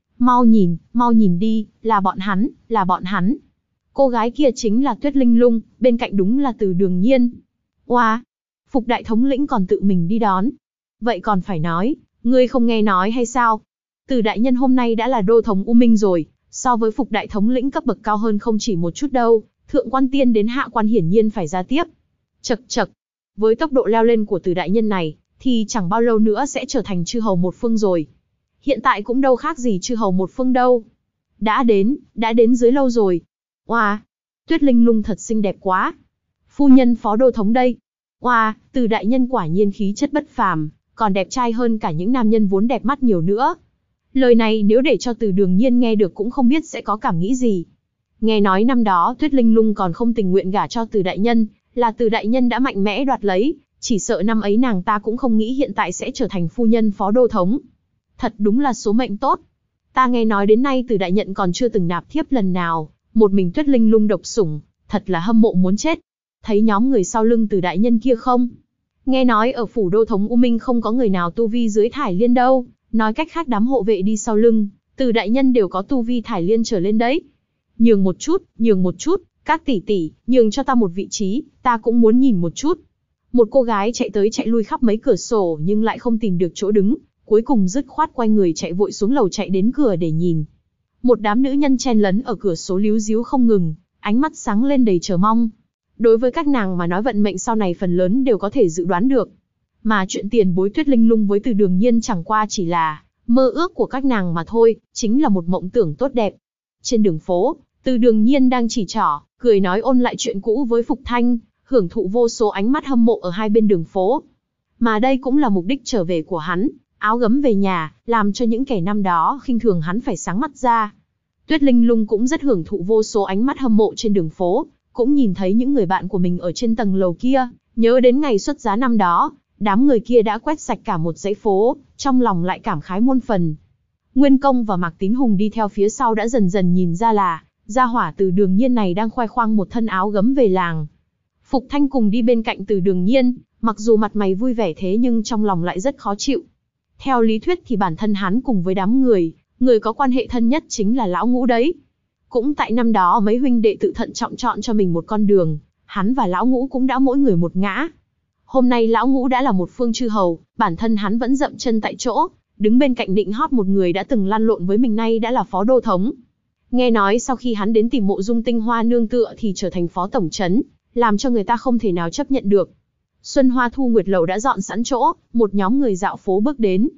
Mau nhìn đi, là bọn hắn, là bọn hắn. Cô gái kia chính là Tuyết Linh Lung, bên cạnh đúng là Từ Đường Nhiên. Oa! Phục đại thống lĩnh còn tự mình đi đón. Vậy còn phải nói, ngươi không nghe nói hay sao? Từ đại nhân hôm nay đã là đô thống U Minh rồi, so với Phục đại thống lĩnh cấp bậc cao hơn không chỉ một chút đâu, thượng quan tiên đến hạ quan hiển nhiên phải ra tiếp. Chậc, với tốc độ leo lên của Từ đại nhân này, thì chẳng bao lâu nữa sẽ trở thành chư hầu một phương rồi. Hiện tại cũng đâu khác gì chư hầu một phương đâu. Đã đến dưới lâu rồi. Oa, Tuyết Linh Lung thật xinh đẹp quá. Phu nhân phó đô thống đây. Oa, Từ đại nhân quả nhiên khí chất bất phàm, còn đẹp trai hơn cả những nam nhân vốn đẹp mắt nhiều nữa. Lời này nếu để cho Từ Đường Nhiên nghe được cũng không biết sẽ có cảm nghĩ gì. Nghe nói năm đó Tuyết Linh Lung còn không tình nguyện gả cho Từ đại nhân, là Từ đại nhân đã mạnh mẽ đoạt lấy, chỉ sợ năm ấy nàng ta cũng không nghĩ hiện tại sẽ trở thành phu nhân phó đô thống. Thật đúng là số mệnh tốt. Ta nghe nói đến nay Từ đại nhân còn chưa từng nạp thiếp lần nào, một mình Tuyết Linh Lung độc sủng, thật là hâm mộ muốn chết. Thấy nhóm người sau lưng Từ đại nhân kia không? Nghe nói ở phủ đô thống U Minh không có người nào tu vi dưới Thải Liên đâu, nói cách khác đám hộ vệ đi sau lưng, Từ đại nhân đều có tu vi Thải Liên trở lên đấy. Nhường một chút, các tỷ tỷ, nhường cho ta một vị trí, ta cũng muốn nhìn một chút. Một cô gái chạy tới chạy lui khắp mấy cửa sổ nhưng lại không tìm được chỗ đứng, cuối cùng dứt khoát quay người chạy vội xuống lầu chạy đến cửa để nhìn. Một đám nữ nhân chen lấn ở cửa số líu díu không ngừng, ánh mắt sáng lên đầy chờ mong. Đối với các nàng mà nói vận mệnh sau này phần lớn đều có thể dự đoán được. Mà chuyện tiền bối Tuyết Linh Lung với Từ Đường Nhiên chẳng qua chỉ là mơ ước của các nàng mà thôi, chính là một mộng tưởng tốt đẹp. Trên đường phố, Từ Đường Nhiên đang chỉ trỏ, cười nói ôn lại chuyện cũ với Phục Thanh, hưởng thụ vô số ánh mắt hâm mộ ở hai bên đường phố. Mà đây cũng là mục đích trở về của hắn, áo gấm về nhà, làm cho những kẻ năm đó khinh thường hắn phải sáng mắt ra. Tuyết Linh Lung cũng rất hưởng thụ vô số ánh mắt hâm mộ trên đường phố, cũng nhìn thấy những người bạn của mình ở trên tầng lầu kia, nhớ đến ngày xuất giá năm đó, đám người kia đã quét sạch cả một dãy phố, trong lòng lại cảm khái muôn phần. Nguyên Công và Mạc Tín Hùng đi theo phía sau đã dần dần nhìn ra là, gia hỏa Từ Đường Nhiên này đang khoe khoang một thân áo gấm về làng. Phục Thanh cùng đi bên cạnh Từ Đường Nhiên, mặc dù mặt mày vui vẻ thế nhưng trong lòng lại rất khó chịu. Theo lý thuyết thì bản thân hắn cùng với đám người có quan hệ thân nhất chính là Lão Ngũ đấy. Cũng tại năm đó mấy huynh đệ tự thận trọng chọn cho mình một con đường, hắn và Lão Ngũ cũng đã mỗi người một ngã. Hôm nay Lão Ngũ đã là một phương chư hầu, bản thân hắn vẫn dậm chân tại chỗ, đứng bên cạnh nịnh hót một người đã từng lăn lộn với mình nay đã là phó đô thống. Nghe nói sau khi hắn đến tìm Mộ Dung Tinh Hoa nương tựa thì trở thành phó tổng trấn, làm cho người ta không thể nào chấp nhận được. Xuân Hoa Thu Nguyệt Lầu đã dọn sẵn chỗ, một nhóm người dạo phố bước đến.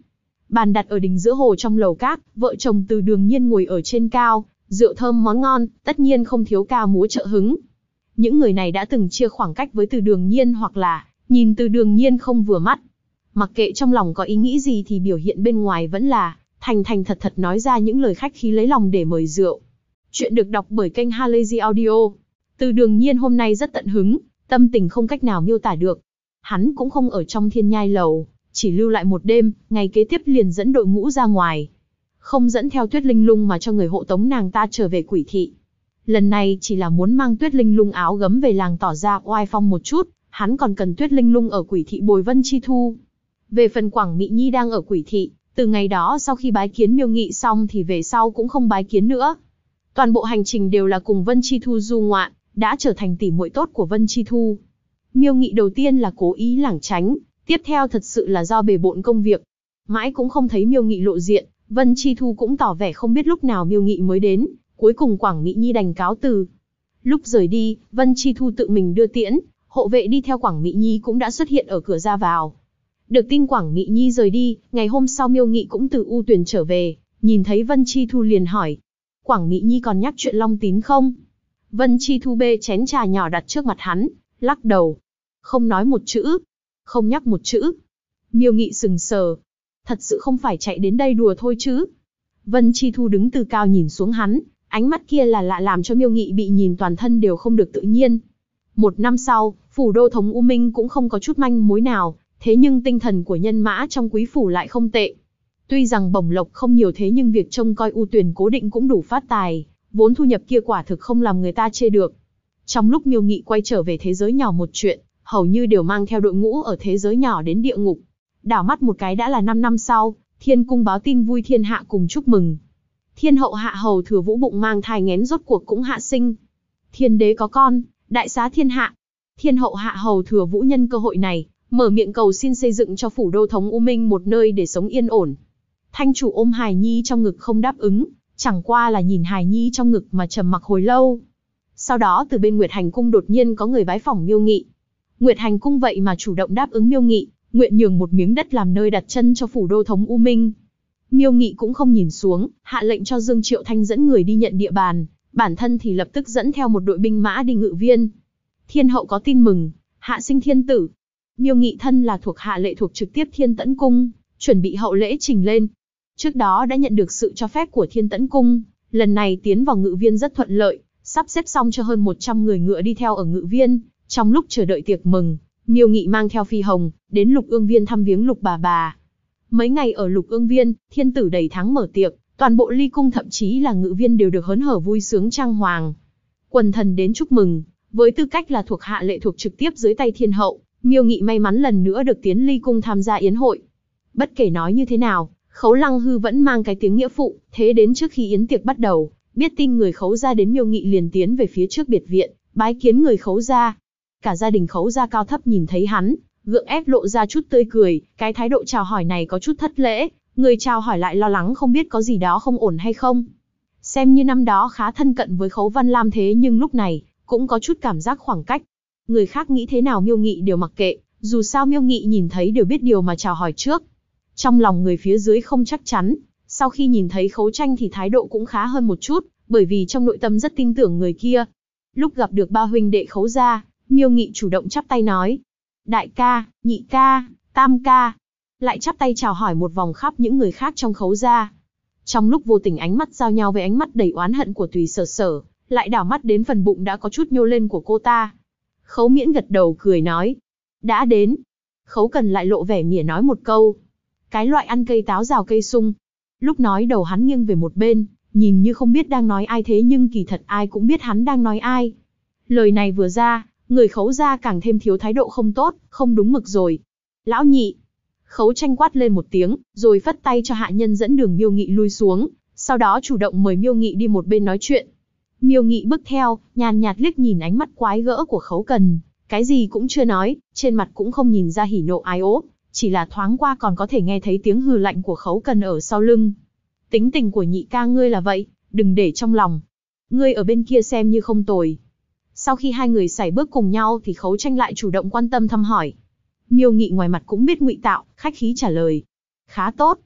Bàn đặt ở đỉnh giữa hồ trong lầu các, vợ chồng Từ Đường Nhiên ngồi ở trên cao, rượu thơm món ngon, tất nhiên không thiếu ca múa trợ hứng. Những người này đã từng chia khoảng cách với Từ Đường Nhiên hoặc là nhìn Từ Đường Nhiên không vừa mắt. Mặc kệ trong lòng có ý nghĩ gì thì biểu hiện bên ngoài vẫn là thành thành thật thật nói ra những lời khách khí lấy lòng để mời rượu. Chuyện được đọc bởi kênh Halazy Audio. Từ Đường Nhiên hôm nay rất tận hứng, tâm tình không cách nào miêu tả được. Hắn cũng không ở trong Thiên Nhai lầu, chỉ lưu lại một đêm, ngày kế tiếp liền dẫn đội ngũ ra ngoài. Không dẫn theo Tuyết Linh Lung mà cho người hộ tống nàng ta trở về Quỷ Thị. Lần này chỉ là muốn mang Tuyết Linh Lung áo gấm về làng tỏ ra oai phong một chút, hắn còn cần Tuyết Linh Lung ở Quỷ Thị bồi Vân Chi Thu. Về phần Quảng Mị Nhi đang ở Quỷ Thị, từ ngày đó sau khi bái kiến Miêu Nghị xong thì về sau cũng không bái kiến nữa. Toàn bộ hành trình đều là cùng Vân Chi Thu du ngoạn, đã trở thành tỉ muội tốt của Vân Chi Thu. Miêu Nghị đầu tiên là cố ý lảng tránh, tiếp theo thật sự là do bề bộn công việc. Mãi cũng không thấy Miêu Nghị lộ diện, Vân Chi Thu cũng tỏ vẻ không biết lúc nào Miêu Nghị mới đến, cuối cùng Quảng Mị Nhi đành cáo từ. Lúc rời đi, Vân Chi Thu tự mình đưa tiễn, hộ vệ đi theo Quảng Mị Nhi cũng đã xuất hiện ở cửa ra vào. Được tin Quảng Mị Nhi rời đi, ngày hôm sau Miêu Nghị cũng từ U Tuyền trở về, nhìn thấy Vân Chi Thu liền hỏi: Quảng Mị Nhi còn nhắc chuyện Long Tín không? Vân Chi Thu bê chén trà nhỏ đặt trước mặt hắn, lắc đầu. Không nói một chữ. Không nhắc một chữ. Miêu Nghị sừng sờ. Thật sự không phải chạy đến đây đùa thôi chứ? Vân Chi Thu đứng từ cao nhìn xuống hắn, ánh mắt kia là lạ làm cho Miêu Nghị bị nhìn toàn thân đều không được tự nhiên. Một năm sau, phủ đô thống U Minh cũng không có chút manh mối nào, thế nhưng tinh thần của nhân mã trong quý phủ lại không tệ. Tuy rằng bổng lộc không nhiều thế nhưng việc trông coi U Tuyền cố định cũng đủ phát tài, vốn thu nhập kia quả thực không làm người ta chê được. Trong lúc Miêu Nghị quay trở về thế giới nhỏ một chuyện, hầu như đều mang theo đội ngũ ở thế giới nhỏ đến địa ngục. Đảo mắt một cái đã là 5 năm sau, Thiên Cung báo tin vui thiên hạ cùng chúc mừng. Thiên hậu Hạ Hầu Thừa Vũ bụng mang thai nghén rốt cuộc cũng hạ sinh. Thiên đế có con, đại xá thiên hạ. Thiên hậu Hạ Hầu Thừa Vũ nhân cơ hội này, mở miệng cầu xin xây dựng cho phủ đô thống U Minh một nơi để sống yên ổn. Thanh chủ ôm hài nhi trong ngực không đáp ứng, chẳng qua là nhìn hài nhi trong ngực mà trầm mặc hồi lâu. Sau đó từ bên Nguyệt Hành Cung đột nhiên có người bái phỏng Miêu Nghị. Nguyệt Hành Cung vậy mà chủ động đáp ứng Miêu Nghị, nguyện nhường một miếng đất làm nơi đặt chân cho phủ đô thống U Minh. Miêu Nghị cũng không nhìn xuống, hạ lệnh cho Dương Triệu Thanh dẫn người đi nhận địa bàn, bản thân thì lập tức dẫn theo một đội binh mã đi Ngự Viên. Thiên hậu có tin mừng, hạ sinh thiên tử. Miêu Nghị thân là thuộc hạ lệ thuộc trực tiếp Thiên Tẫn Cung, chuẩn bị hậu lễ trình lên. Trước đó đã nhận được sự cho phép của Thiên Tẫn Cung, lần này tiến vào Ngự Viên rất thuận lợi, sắp xếp xong cho hơn 100 người ngựa đi theo ở Ngự Viên. Trong lúc chờ đợi tiệc mừng, Miêu Nghị mang theo Phi Hồng, đến Lục Ương Viên thăm viếng Lục bà. Mấy ngày ở Lục Ương Viên, thiên tử đầy tháng mở tiệc, toàn bộ Ly Cung thậm chí là Ngự Viên đều được hớn hở vui sướng trang hoàng. Quần thần đến chúc mừng, với tư cách là thuộc hạ lệ thuộc trực tiếp dưới tay thiên hậu, Miêu Nghị may mắn lần nữa được tiến Ly Cung tham gia yến hội. Bất kể nói như thế nào, Khấu Lăng Hư vẫn mang cái tiếng nghĩa phụ, thế đến trước khi yến tiệc bắt đầu, biết tin người Khấu gia đến Miêu Nghị liền tiến về phía trước biệt viện, bái kiến người Khấu gia. Cả gia đình Khấu gia cao thấp nhìn thấy hắn, gượng ép lộ ra chút tươi cười, cái thái độ chào hỏi này có chút thất lễ, người chào hỏi lại lo lắng không biết có gì đó không ổn hay không. Xem như năm đó khá thân cận với Khấu Văn Lam thế nhưng lúc này, cũng có chút cảm giác khoảng cách. Người khác nghĩ thế nào Miêu Nghị đều mặc kệ, dù sao Miêu Nghị nhìn thấy đều biết điều mà chào hỏi trước. Trong lòng người phía dưới không chắc chắn, sau khi nhìn thấy Khấu Tranh thì thái độ cũng khá hơn một chút, bởi vì trong nội tâm rất tin tưởng người kia. Lúc gặp được ba huynh đệ Khấu gia, Miêu Nghị chủ động chắp tay nói: đại ca, nhị ca, tam ca. Lại chắp tay chào hỏi một vòng khắp những người khác trong Khấu gia. Trong lúc vô tình ánh mắt giao nhau với ánh mắt đầy oán hận của Tùy Sở Sở, lại đảo mắt đến phần bụng đã có chút nhô lên của cô ta. Khấu Miễn gật đầu cười nói: đã đến. Khấu Cần lại lộ vẻ mỉa nói một câu: cái loại ăn cây táo rào cây sung. Lúc nói đầu hắn nghiêng về một bên, nhìn như không biết đang nói ai thế nhưng kỳ thật ai cũng biết hắn đang nói ai. Lời này vừa ra, người Khấu gia càng thêm thiếu thái độ không tốt, không đúng mực rồi. Lão nhị. Khấu Tranh quát lên một tiếng, rồi phất tay cho hạ nhân dẫn đường Miêu Nghị lui xuống, sau đó chủ động mời Miêu Nghị đi một bên nói chuyện. Miêu Nghị bước theo, nhàn nhạt liếc nhìn ánh mắt quái gỡ của Khấu Cần, cái gì cũng chưa nói, trên mặt cũng không nhìn ra hỉ nộ ái ố, chỉ là thoáng qua còn có thể nghe thấy tiếng hừ lạnh của Khấu Cần ở sau lưng. Tính tình của nhị ca ngươi là vậy, đừng để trong lòng. Ngươi ở bên kia xem như không tồi. Sau khi hai người sải bước cùng nhau thì Khấu Tranh lại chủ động quan tâm thăm hỏi. Miêu Nghị ngoài mặt cũng biết ngụy tạo, khách khí trả lời: khá tốt.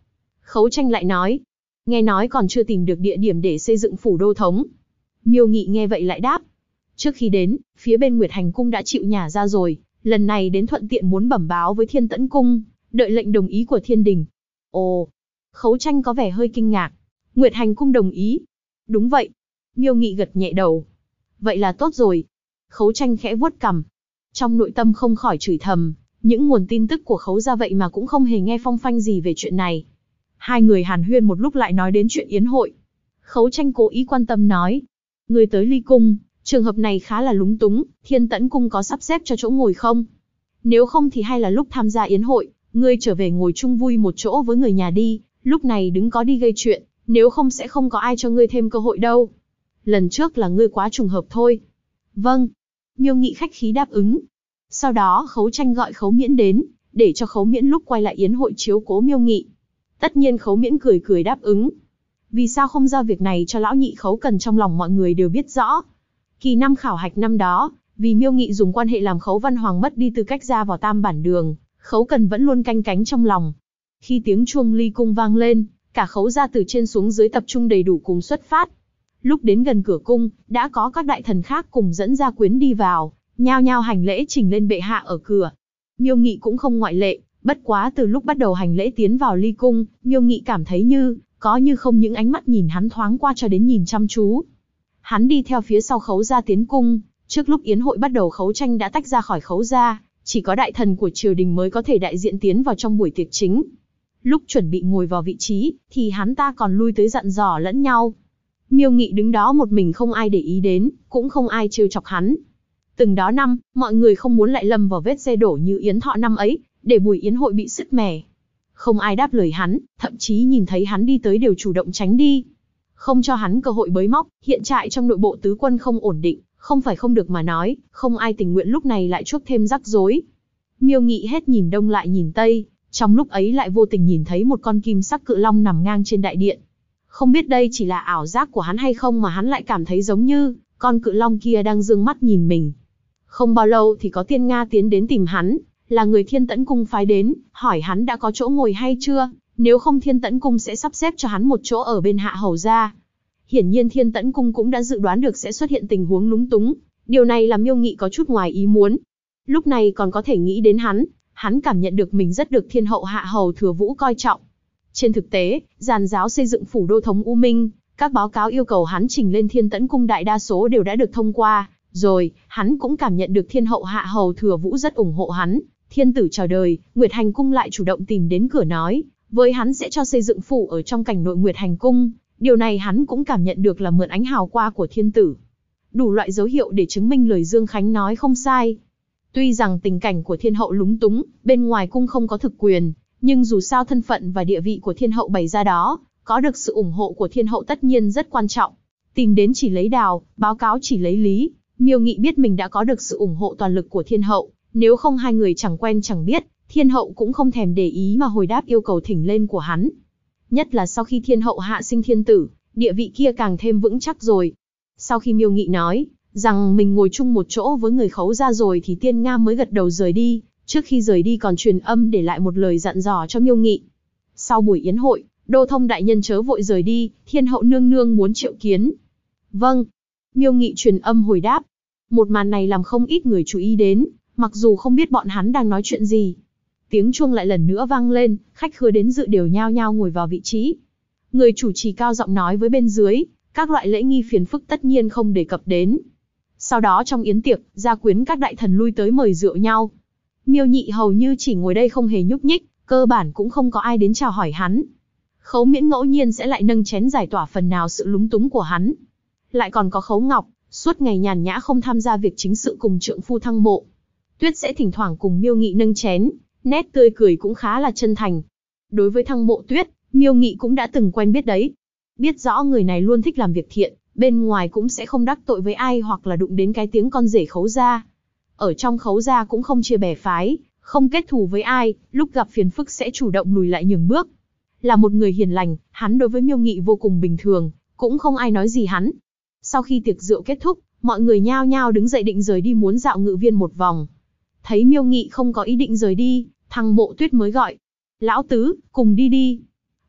Khấu Tranh lại nói, nghe nói còn chưa tìm được địa điểm để xây dựng phủ đô thống. Miêu Nghị nghe vậy lại đáp, trước khi đến, phía bên Nguyệt Hành cung đã chịu nhả ra rồi, lần này đến thuận tiện muốn bẩm báo với Thiên Tẫn cung, đợi lệnh đồng ý của thiên đình. Ồ, Khấu Tranh có vẻ hơi kinh ngạc. Nguyệt Hành cung đồng ý? Đúng vậy. Miêu Nghị gật nhẹ đầu. Vậy là tốt rồi. Khấu Tranh khẽ vuốt cằm. Trong nội tâm không khỏi chửi thầm, những nguồn tin tức của Khấu gia vậy mà cũng không hề nghe phong phanh gì về chuyện này. Hai người hàn huyên một lúc lại nói đến chuyện yến hội. Khấu Tranh cố ý quan tâm nói, người tới Ly cung, trường hợp này khá là lúng túng, Thiên Tẫn cung có sắp xếp cho chỗ ngồi không? Nếu không thì hay là lúc tham gia yến hội, ngươi trở về ngồi chung vui một chỗ với người nhà đi, lúc này đừng có đi gây chuyện, nếu không sẽ không có ai cho ngươi thêm cơ hội đâu. Lần trước là ngươi quá trùng hợp thôi. Vâng. Miêu Nghị khách khí đáp ứng. Sau đó Khấu Tranh gọi Khấu Miễn đến, để cho Khấu Miễn lúc quay lại yến hội chiếu cố Miêu Nghị. Tất nhiên Khấu Miễn cười cười đáp ứng. Vì sao không giao việc này cho lão nhị Khấu Cần trong lòng mọi người đều biết rõ. Kỳ năm khảo hạch năm đó, vì Miêu Nghị dùng quan hệ làm Khấu Văn Hoàng mất đi tư cách ra vào Tam Bản Đường, Khấu Cần vẫn luôn canh cánh trong lòng. Khi tiếng chuông Ly cung vang lên, cả Khấu gia từ trên xuống dưới tập trung đầy đủ cùng xuất phát. Lúc đến gần cửa cung, đã có các đại thần khác cùng dẫn gia quyến đi vào, nhao nhao hành lễ trình lên bệ hạ ở cửa. Miêu Nghị cũng không ngoại lệ, bất quá từ lúc bắt đầu hành lễ tiến vào Ly cung, Miêu Nghị cảm thấy như không những ánh mắt nhìn hắn thoáng qua cho đến nhìn chăm chú. Hắn đi theo phía sau Khấu gia tiến cung, trước lúc yến hội bắt đầu Khấu Tranh đã tách ra khỏi Khấu gia, chỉ có đại thần của triều đình mới có thể đại diện tiến vào trong buổi tiệc chính. Lúc chuẩn bị ngồi vào vị trí, thì hắn ta còn lui tới dặn dò lẫn nhau. Miêu Nghị đứng đó một mình không ai để ý đến, cũng không ai trêu chọc hắn. Từng đó năm, mọi người không muốn lại lâm vào vết xe đổ như yến thọ năm ấy, để buổi yến hội bị sứt mẻ. Không ai đáp lời hắn, thậm chí nhìn thấy hắn đi tới đều chủ động tránh đi. Không cho hắn cơ hội bới móc, hiện trại trong nội bộ tứ quân không ổn định, không phải không được mà nói, không ai tình nguyện lúc này lại chuốc thêm rắc rối. Miêu Nghị hết nhìn đông lại nhìn tây, trong lúc ấy lại vô tình nhìn thấy một con kim sắc cự long nằm ngang trên đại điện. Không biết đây chỉ là ảo giác của hắn hay không mà hắn lại cảm thấy giống như con cự long kia đang dương mắt nhìn mình. Không bao lâu thì có tiên Nga tiến đến tìm hắn, là người Thiên Tẫn cung phái đến, hỏi hắn đã có chỗ ngồi hay chưa, nếu không Thiên Tẫn cung sẽ sắp xếp cho hắn một chỗ ở bên hạ hầu gia. Hiển nhiên Thiên Tẫn cung cũng đã dự đoán được sẽ xuất hiện tình huống lúng túng, điều này làm Miêu Nghị có chút ngoài ý muốn. Lúc này còn có thể nghĩ đến hắn cảm nhận được mình rất được Thiên hậu hạ hầu Thừa Vũ coi trọng. Trên thực tế, giàn giáo xây dựng phủ đô thống U Minh, các báo cáo yêu cầu hắn trình lên Thiên Tẫn cung đại đa số đều đã được thông qua, rồi, hắn cũng cảm nhận được Thiên hậu hạ hầu Thừa Vũ rất ủng hộ hắn. Thiên tử chào đời, Nguyệt Hành cung lại chủ động tìm đến cửa nói, với hắn sẽ cho xây dựng phủ ở trong cảnh nội Nguyệt Hành cung, điều này hắn cũng cảm nhận được là mượn ánh hào quang của thiên tử. Đủ loại dấu hiệu để chứng minh lời Dương Khánh nói không sai. Tuy rằng tình cảnh của thiên hậu lúng túng, bên ngoài cung không có thực quyền, nhưng dù sao thân phận và địa vị của thiên hậu bày ra đó, có được sự ủng hộ của thiên hậu tất nhiên rất quan trọng. Tìm đến chỉ lấy đào, báo cáo chỉ lấy lý, Miêu Nghị biết mình đã có được sự ủng hộ toàn lực của thiên hậu, nếu không hai người chẳng quen chẳng biết, thiên hậu cũng không thèm để ý mà hồi đáp yêu cầu thỉnh lên của hắn. Nhất là sau khi thiên hậu hạ sinh thiên tử, địa vị kia càng thêm vững chắc rồi. Sau khi Miêu Nghị nói rằng mình ngồi chung một chỗ với người Khấu gia rồi thì Tiên Nga mới gật đầu rời đi, trước khi rời đi còn truyền âm để lại một lời dặn dò cho Miêu Nghị. Sau buổi yến hội, Đô Thông đại nhân chớ vội rời đi, Thiên hậu nương nương muốn triệu kiến. Vâng. Miêu Nghị truyền âm hồi đáp. Một màn này làm không ít người chú ý đến, mặc dù không biết bọn hắn đang nói chuyện gì. Tiếng chuông lại lần nữa vang lên, khách khứa đến dự đều nhao nhao ngồi vào vị trí. Người chủ trì cao giọng nói với bên dưới, các loại lễ nghi phiền phức tất nhiên không đề cập đến. Sau đó trong yến tiệc, gia quyến các đại thần lui tới mời rượu nhau. Miêu Nhị hầu như chỉ ngồi đây không hề nhúc nhích, cơ bản cũng không có ai đến chào hỏi hắn. Khấu Miễn ngẫu nhiên sẽ lại nâng chén giải tỏa phần nào sự lúng túng của hắn. Lại còn có Khấu Ngọc, suốt ngày nhàn nhã không tham gia việc chính sự cùng trượng phu Thăng Mộ. Tuyết sẽ thỉnh thoảng cùng Miêu Nghị nâng chén, nét tươi cười cũng khá là chân thành. Đối với Thăng Mộ Tuyết, Miêu Nghị cũng đã từng quen biết đấy. Biết rõ người này luôn thích làm việc thiện, bên ngoài cũng sẽ không đắc tội với ai hoặc là đụng đến cái tiếng con rể Khấu gia. Ở trong Khấu gia cũng không chia bè phái, không kết thù với ai, lúc gặp phiền phức sẽ chủ động lùi lại nhường bước. Là một người hiền lành, hắn đối với Miêu Nghị vô cùng bình thường, cũng không ai nói gì hắn. Sau khi tiệc rượu kết thúc, mọi người nhao nhao đứng dậy định rời đi muốn dạo ngự viên một vòng. Thấy Miêu Nghị không có ý định rời đi, Thăng Mộ Tuyết mới gọi. Lão tứ, cùng đi đi.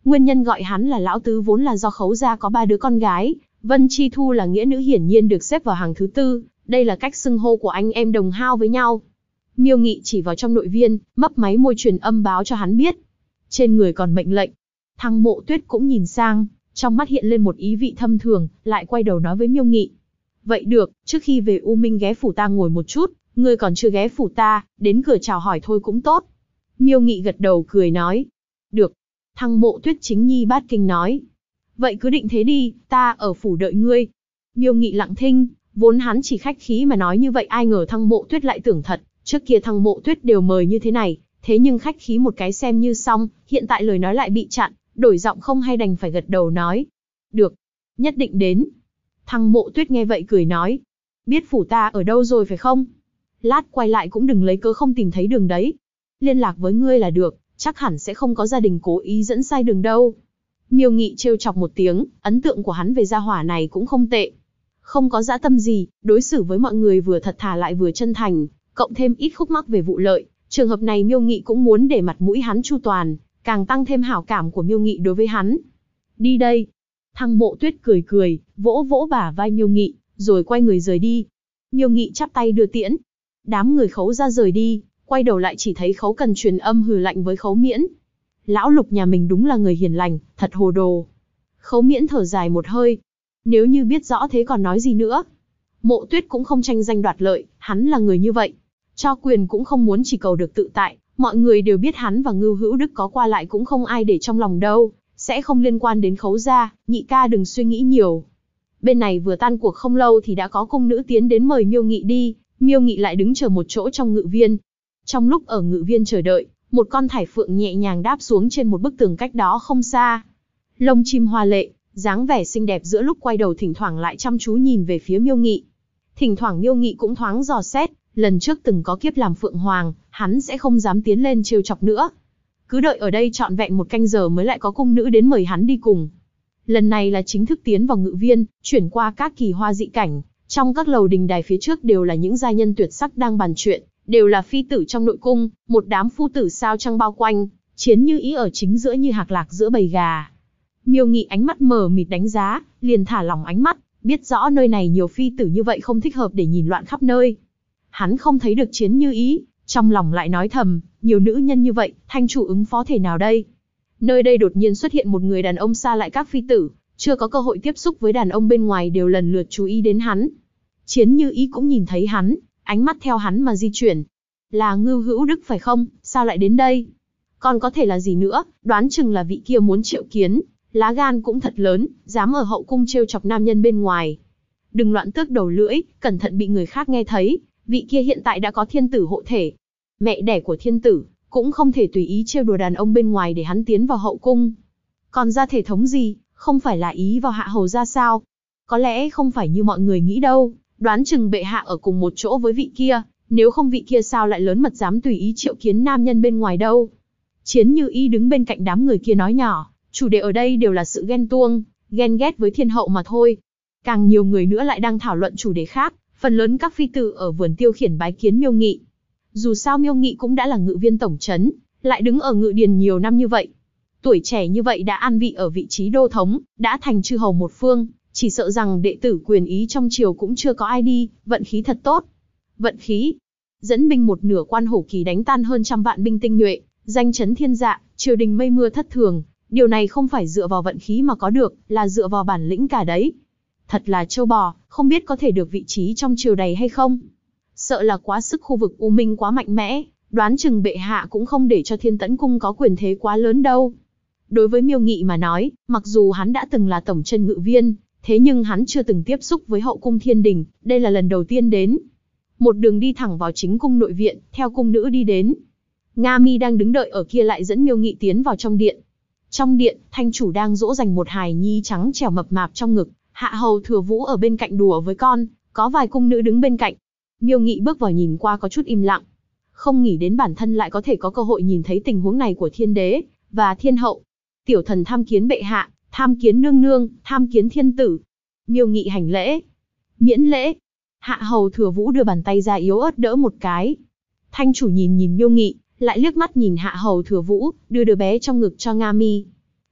Nguyên nhân gọi hắn là lão tứ vốn là do Khấu gia có 3 đứa con gái, Vân Chi Thu là nghĩa nữ hiển nhiên được xếp vào hàng thứ tư, đây là cách xưng hô của anh em đồng hao với nhau. Miêu Nghị chỉ vào trong nội viên, mấp máy môi truyền âm báo cho hắn biết. Trên người còn mệnh lệnh. Thăng Mộ Tuyết cũng nhìn sang, trong mắt hiện lên một ý vị thâm thường, lại quay đầu nói với Miêu Nghị. Vậy được, trước khi về U Minh ghé phủ ta ngồi một chút, ngươi còn chưa ghé phủ ta, đến cửa chào hỏi thôi cũng tốt. Miêu Nghị gật đầu cười nói. Được. Thăng Mộ Tuyết chính nhi bát kinh nói. Vậy cứ định thế đi, ta ở phủ đợi ngươi. Miêu Nghị lặng thinh, vốn hắn chỉ khách khí mà nói như vậy, ai ngờ Thăng Mộ Tuyết lại tưởng thật. Trước kia Thăng Mộ Tuyết đều mời như thế này, thế nhưng khách khí một cái xem như xong, hiện tại lời nói lại bị chặn, đổi giọng không hay đành phải gật đầu nói. Được, nhất định đến. Thăng Mộ Tuyết nghe vậy cười nói. Biết phủ ta ở đâu rồi phải không? Lát quay lại cũng đừng lấy cớ không tìm thấy đường đấy. Liên lạc với ngươi là được, chắc hẳn sẽ không có gia đình cố ý dẫn sai đường đâu. Miêu Nghị trêu chọc một tiếng, ấn tượng của hắn về gia hỏa này cũng không tệ. Không có dã tâm gì, đối xử với mọi người vừa thật thà lại vừa chân thành, cộng thêm ít khúc mắc về vụ lợi. Trường hợp này Miêu Nghị cũng muốn để mặt mũi hắn chu toàn, càng tăng thêm hảo cảm của Miêu Nghị đối với hắn. Đi đây. Thăng Mộ Tuyết cười cười, vỗ vỗ bả vai Miêu Nghị, rồi quay người rời đi. Miêu Nghị chắp tay đưa tiễn. Đám người Khấu ra rời đi, quay đầu lại chỉ thấy Khấu Cần truyền âm hừ lạnh với Khấu Miễn. Lão Lục nhà mình đúng là người hiền lành, thật hồ đồ. Khấu Miễn thở dài một hơi. Nếu như biết rõ thế còn nói gì nữa. Mộ Tuyết cũng không tranh danh đoạt lợi, hắn là người như vậy. Cho quyền cũng không muốn chỉ cầu được tự tại, mọi người đều biết hắn và Ngưu Hữu Đức có qua lại cũng không ai để trong lòng đâu, sẽ không liên quan đến Khấu gia, nhị ca đừng suy nghĩ nhiều. Bên này vừa tan cuộc không lâu thì đã có cung nữ tiến đến mời Miêu Nghị đi, Miêu Nghị lại đứng chờ một chỗ trong ngự viên. Trong lúc ở ngự viên chờ đợi, một con thải phượng nhẹ nhàng đáp xuống trên một bức tường cách đó không xa. Lông chim hoa lệ, dáng vẻ xinh đẹp giữa lúc quay đầu thỉnh thoảng lại chăm chú nhìn về phía Miêu Nghị. Thỉnh thoảng Miêu Nghị cũng thoáng dò xét, lần trước từng có kiếp làm phượng hoàng, hắn sẽ không dám tiến lên trêu chọc nữa. Cứ đợi ở đây trọn vẹn 1 canh giờ mới lại có cung nữ đến mời hắn đi cùng. Lần này là chính thức tiến vào ngự viên, chuyển qua các kỳ hoa dị cảnh, trong các lầu đình đài phía trước đều là những giai nhân tuyệt sắc đang bàn chuyện, đều là phi tử trong nội cung, một đám phu tử sao trăng bao quanh, Chiến Như Ý ở chính giữa như hạc lạc giữa bầy gà. Miêu Nghị ánh mắt mờ mịt đánh giá, liền thả lỏng ánh mắt, biết rõ nơi này nhiều phi tử như vậy không thích hợp để nhìn loạn khắp nơi. Hắn không thấy được Chiến Như Ý, trong lòng lại nói thầm, nhiều nữ nhân như vậy, thanh chủ ứng phó thể nào đây? Nơi đây đột nhiên xuất hiện một người đàn ông xa lại các phi tử, chưa có cơ hội tiếp xúc với đàn ông bên ngoài đều lần lượt chú ý đến hắn. Chiến Như Ý cũng nhìn thấy hắn, ánh mắt theo hắn mà di chuyển. Là Ngưu Hữu Đức phải không, sao lại đến đây? Còn có thể là gì nữa, đoán chừng là vị kia muốn triệu kiến, lá gan cũng thật lớn, dám ở hậu cung trêu chọc nam nhân bên ngoài. Đừng loạn tước đầu lưỡi, cẩn thận bị người khác nghe thấy, vị kia hiện tại đã có thiên tử hộ thể. Mẹ đẻ của thiên tử, cũng không thể tùy ý trêu đùa đàn ông bên ngoài để hắn tiến vào hậu cung. Còn ra thể thống gì, không phải là ý vào hạ hầu ra sao? Có lẽ không phải như mọi người nghĩ đâu, đoán chừng bệ hạ ở cùng một chỗ với vị kia, nếu không vị kia sao lại lớn mật dám tùy ý triệu kiến nam nhân bên ngoài đâu. Chiến Như Ý đứng bên cạnh đám người kia nói nhỏ, chủ đề ở đây đều là sự ghen tuông, ghen ghét với thiên hậu mà thôi. Càng nhiều người nữa lại đang thảo luận chủ đề khác, phần lớn các phi tử ở vườn tiêu khiển bái kiến Miêu Nghị. Dù sao Miêu Nghị cũng đã là ngự viên tổng trấn, lại đứng ở ngự điền nhiều năm như vậy. Tuổi trẻ như vậy đã an vị ở vị trí đô thống, đã thành chư hầu một phương, chỉ sợ rằng đệ tử quyền ý trong triều cũng chưa có ai đi, vận khí thật tốt. Vận khí, dẫn binh một nửa Quan Hổ Kỳ đánh tan hơn 100 vạn binh tinh nhuệ, danh chấn thiên dạ, triều đình mây mưa thất thường, điều này không phải dựa vào vận khí mà có được, là dựa vào bản lĩnh cả đấy. Thật là trâu bò, không biết có thể được vị trí trong triều đầy hay không. Sợ là quá sức khu vực U Minh quá mạnh mẽ, đoán chừng bệ hạ cũng không để cho Thiên Tẫn Cung có quyền thế quá lớn đâu. Đối với Miêu Nghị mà nói, mặc dù hắn đã từng là tổng chân ngự viên, thế nhưng hắn chưa từng tiếp xúc với hậu cung thiên đình, đây là lần đầu tiên đến. Một đường đi thẳng vào chính cung nội viện, theo cung nữ đi đến. Nga Mi đang đứng đợi ở kia lại dẫn Miêu Nghị tiến vào trong điện. Trong điện, thanh chủ đang dỗ dành một hài nhi trắng trẻo mập mạp trong ngực, hạ hầu Thừa Vũ ở bên cạnh đùa với con, có vài cung nữ đứng bên cạnh. Miêu Nghị bước vào nhìn qua có chút im lặng. Không nghĩ đến bản thân lại có thể có cơ hội nhìn thấy tình huống này của thiên đế và thiên hậu. Tiểu thần tham kiến bệ hạ, tham kiến nương nương, tham kiến thiên tử. Miêu Nghị hành lễ. Miễn lễ. Hạ hầu Thừa Vũ đưa bàn tay ra yếu ớt đỡ một cái. Thanh chủ nhìn Miêu Nghị, lại liếc mắt nhìn hạ hầu Thừa Vũ, đưa đứa bé trong ngực cho Nga Mi.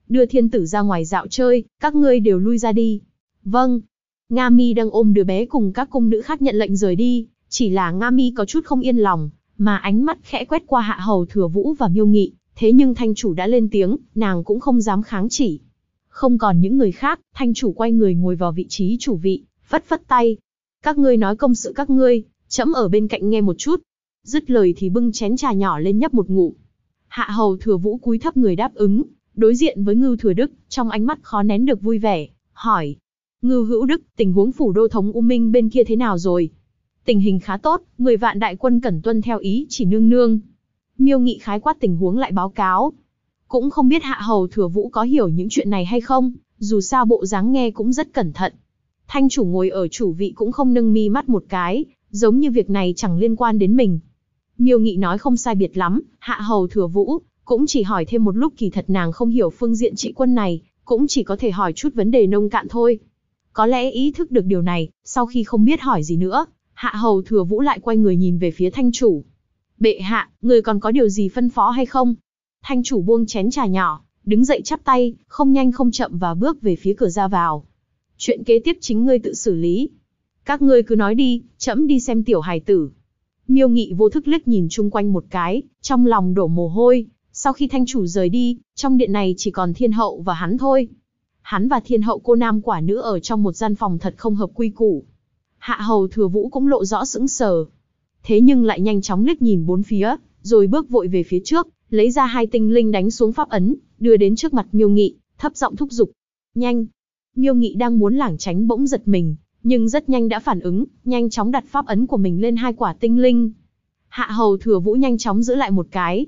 đưa thiên tử ra ngoài dạo chơi, các ngươi đều lui ra đi. Vâng. Nga Mi đang ôm đứa bé cùng các cung nữ khác nhận lệnh rời đi, chỉ là Nga Mi có chút không yên lòng, mà ánh mắt khẽ quét qua Hạ Hầu Thừa Vũ và Miêu Nghị, thế nhưng thanh chủ đã lên tiếng, nàng cũng không dám kháng chỉ. Không còn những người khác, thanh chủ quay người ngồi vào vị trí chủ vị, phất phất tay. Các ngươi nói công sự các ngươi, trẫm ở bên cạnh nghe một chút. Dứt lời thì bưng chén trà nhỏ lên nhấp một ngụm. Hạ Hầu Thừa Vũ cúi thấp người đáp ứng, đối diện với Ngưu Thừa Đức, trong ánh mắt khó nén được vui vẻ, hỏi. Ngưu Hữu Đức, tình huống phủ đô thống U Minh bên kia thế nào rồi? Tình hình khá tốt, 10 vạn đại quân cẩn tuân theo ý chỉ nương nương. Miêu Nghị khái quát tình huống lại báo cáo. Cũng không biết Hạ Hầu Thừa Vũ có hiểu những chuyện này hay không, dù sao bộ dáng nghe cũng rất cẩn thận. Thanh chủ ngồi ở chủ vị cũng không nâng mi mắt một cái, giống như việc này chẳng liên quan đến mình. Miêu Nghị nói không sai biệt lắm, Hạ Hầu Thừa Vũ cũng chỉ hỏi thêm một lúc, kỳ thật nàng không hiểu phương diện trị quân này, cũng chỉ có thể hỏi chút vấn đề nông cạn thôi. Có lẽ ý thức được điều này, sau khi không biết hỏi gì nữa, Hạ Hầu Thừa Vũ lại quay người nhìn về phía thanh chủ. Bệ hạ, người còn có điều gì phân phó hay không? Thanh chủ buông chén trà nhỏ, đứng dậy chắp tay, không nhanh không chậm và bước về phía cửa ra vào. Chuyện kế tiếp chính ngươi tự xử lý. Các ngươi cứ nói đi, trẫm đi xem tiểu hài tử. Miêu Nghị vô thức liếc nhìn chung quanh một cái, trong lòng đổ mồ hôi. Sau khi thanh chủ rời đi, trong điện này chỉ còn thiên hậu và hắn thôi. Hắn và thiên hậu cô nam quả nữ ở trong một gian phòng thật không hợp quy củ. Hạ Hầu Thừa Vũ cũng lộ rõ sững sờ. Thế nhưng lại nhanh chóng liếc nhìn bốn phía, rồi bước vội về phía trước, lấy ra 2 tinh linh đánh xuống pháp ấn, đưa đến trước mặt Miêu Nghị, thấp giọng thúc giục. Nhanh! Miêu Nghị đang muốn lảng tránh bỗng giật mình, nhưng rất nhanh đã phản ứng, nhanh chóng đặt pháp ấn của mình lên 2 quả tinh linh. Hạ Hầu Thừa Vũ nhanh chóng giữ lại một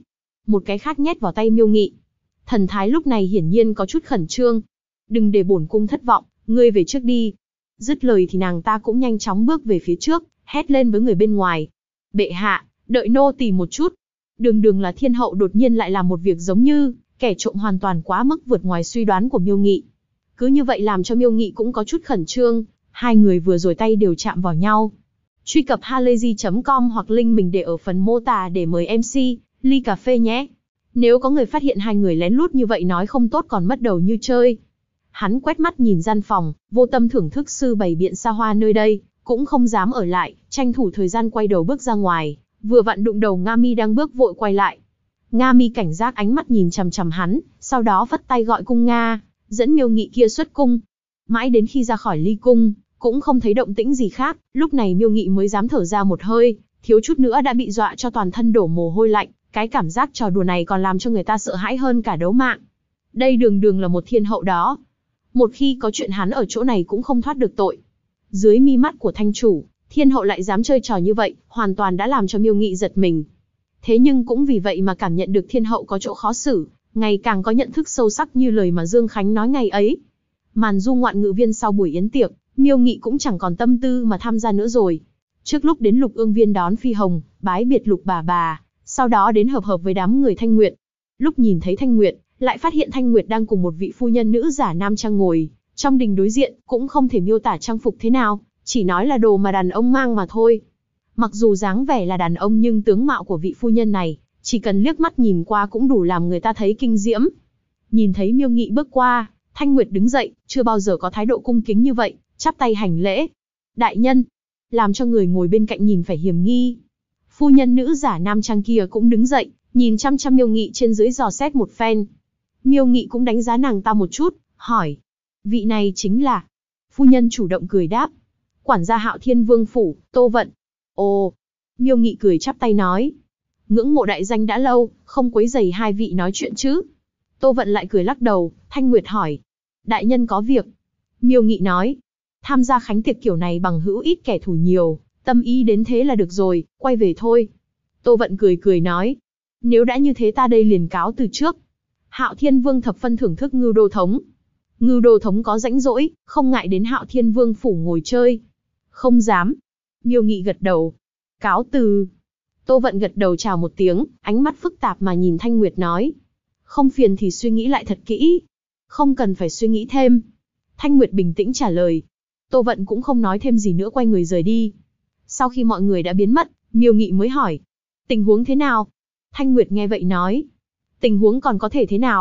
cái khác nhét vào tay Miêu Nghị. Thần thái lúc này hiển nhiên có chút khẩn trương. Đừng để bổn cung thất vọng, ngươi về trước đi. Dứt lời thì nàng ta cũng nhanh chóng bước về phía trước, hét lên với người bên ngoài. Bệ hạ, đợi nô tỳ một chút. Đường là thiên hậu đột nhiên lại làm một việc giống như kẻ trộm, hoàn toàn quá mức vượt ngoài suy đoán của Miêu Nghị. Cứ như vậy làm cho Miêu Nghị cũng có chút khẩn trương, hai người vừa rồi tay đều chạm vào nhau. Truy cập halayzi.com hoặc link mình để ở phần mô tả để mời MC ly cà phê nhé. Nếu có người phát hiện hai người lén lút như vậy nói không tốt còn mất đầu như chơi. Hắn quét mắt nhìn gian phòng, vô tâm thưởng thức sư bày biện xa hoa nơi đây, cũng không dám ở lại, tranh thủ thời gian quay đầu bước ra ngoài, vừa vặn đụng đầu Nga Mi đang bước vội quay lại. Nga Mi cảnh giác ánh mắt nhìn chằm chằm hắn, sau đó vất tay gọi cung Nga, dẫn Miêu Nghị kia xuất cung. Mãi đến khi ra khỏi ly cung, cũng không thấy động tĩnh gì khác, lúc này Miêu Nghị mới dám thở ra một hơi, thiếu chút nữa đã bị dọa cho toàn thân đổ mồ hôi lạnh, cái cảm giác trò đùa này còn làm cho người ta sợ hãi hơn cả đấu mạng. Đây đường là một thiên hậu đó. Một khi có chuyện hắn ở chỗ này cũng không thoát được tội. Dưới mi mắt của thanh chủ, thiên hậu lại dám chơi trò như vậy, hoàn toàn đã làm cho Miêu Nghị giật mình. Thế nhưng cũng vì vậy mà cảm nhận được thiên hậu có chỗ khó xử, ngày càng có nhận thức sâu sắc như lời mà Dương Khánh nói ngày ấy. Màn du ngoạn ngự viên sau buổi yến tiệc, Miêu Nghị cũng chẳng còn tâm tư mà tham gia nữa rồi. Trước lúc đến Lục Ương Viên đón Phi Hồng, bái biệt Lục bà, sau đó đến hợp với đám người Thanh Nguyệt. Lúc nhìn thấy Thanh Nguyệt, lại phát hiện Thanh Nguyệt đang cùng một vị phu nhân nữ giả nam trang ngồi trong đình đối diện, cũng không thể miêu tả trang phục thế nào, chỉ nói là đồ mà đàn ông mang mà thôi. Mặc dù dáng vẻ là đàn ông nhưng tướng mạo của vị phu nhân này, chỉ cần liếc mắt nhìn qua cũng đủ làm người ta thấy kinh diễm. Nhìn thấy Miêu Nghị bước qua, Thanh Nguyệt đứng dậy, chưa bao giờ có thái độ cung kính như vậy, chắp tay hành lễ. Đại nhân, làm cho người ngồi bên cạnh nhìn phải hiềm nghi. Phu nhân nữ giả nam trang kia cũng đứng dậy, nhìn chăm chăm Miêu Nghị trên dưới dò xét một phen. Miêu Nghị cũng đánh giá nàng ta một chút, hỏi. Vị này chính là... Phu nhân chủ động cười đáp. Quản gia Hạo Thiên Vương phủ, Tô Vận. Ồ. Miêu Nghị cười chắp tay nói. Ngưỡng mộ đại danh đã lâu, không quấy rầy hai vị nói chuyện chứ. Tô Vận lại cười lắc đầu, Thanh Nguyệt hỏi. Đại nhân có việc. Miêu Nghị nói. Tham gia khánh tiệc kiểu này bằng hữu ít kẻ thù nhiều, tâm ý đến thế là được rồi, quay về thôi. Tô Vận cười nói. Nếu đã như thế ta đây liền cáo từ trước. Hạo Thiên Vương thập phân thưởng thức Ngưu Đô Thống. Ngưu Đô Thống có rãnh rỗi, không ngại đến Hạo Thiên Vương phủ ngồi chơi. Không dám. Miêu Nghị gật đầu. Cáo từ. Tô Vận gật đầu chào một tiếng, ánh mắt phức tạp mà nhìn Thanh Nguyệt nói. Không phiền thì suy nghĩ lại thật kỹ. Không cần phải suy nghĩ thêm. Thanh Nguyệt bình tĩnh trả lời. Tô Vận cũng không nói thêm gì nữa, quay người rời đi. Sau khi mọi người đã biến mất, Miêu Nghị mới hỏi. Tình huống thế nào? Thanh Nguyệt nghe vậy nói. Tình huống còn có thể thế nào?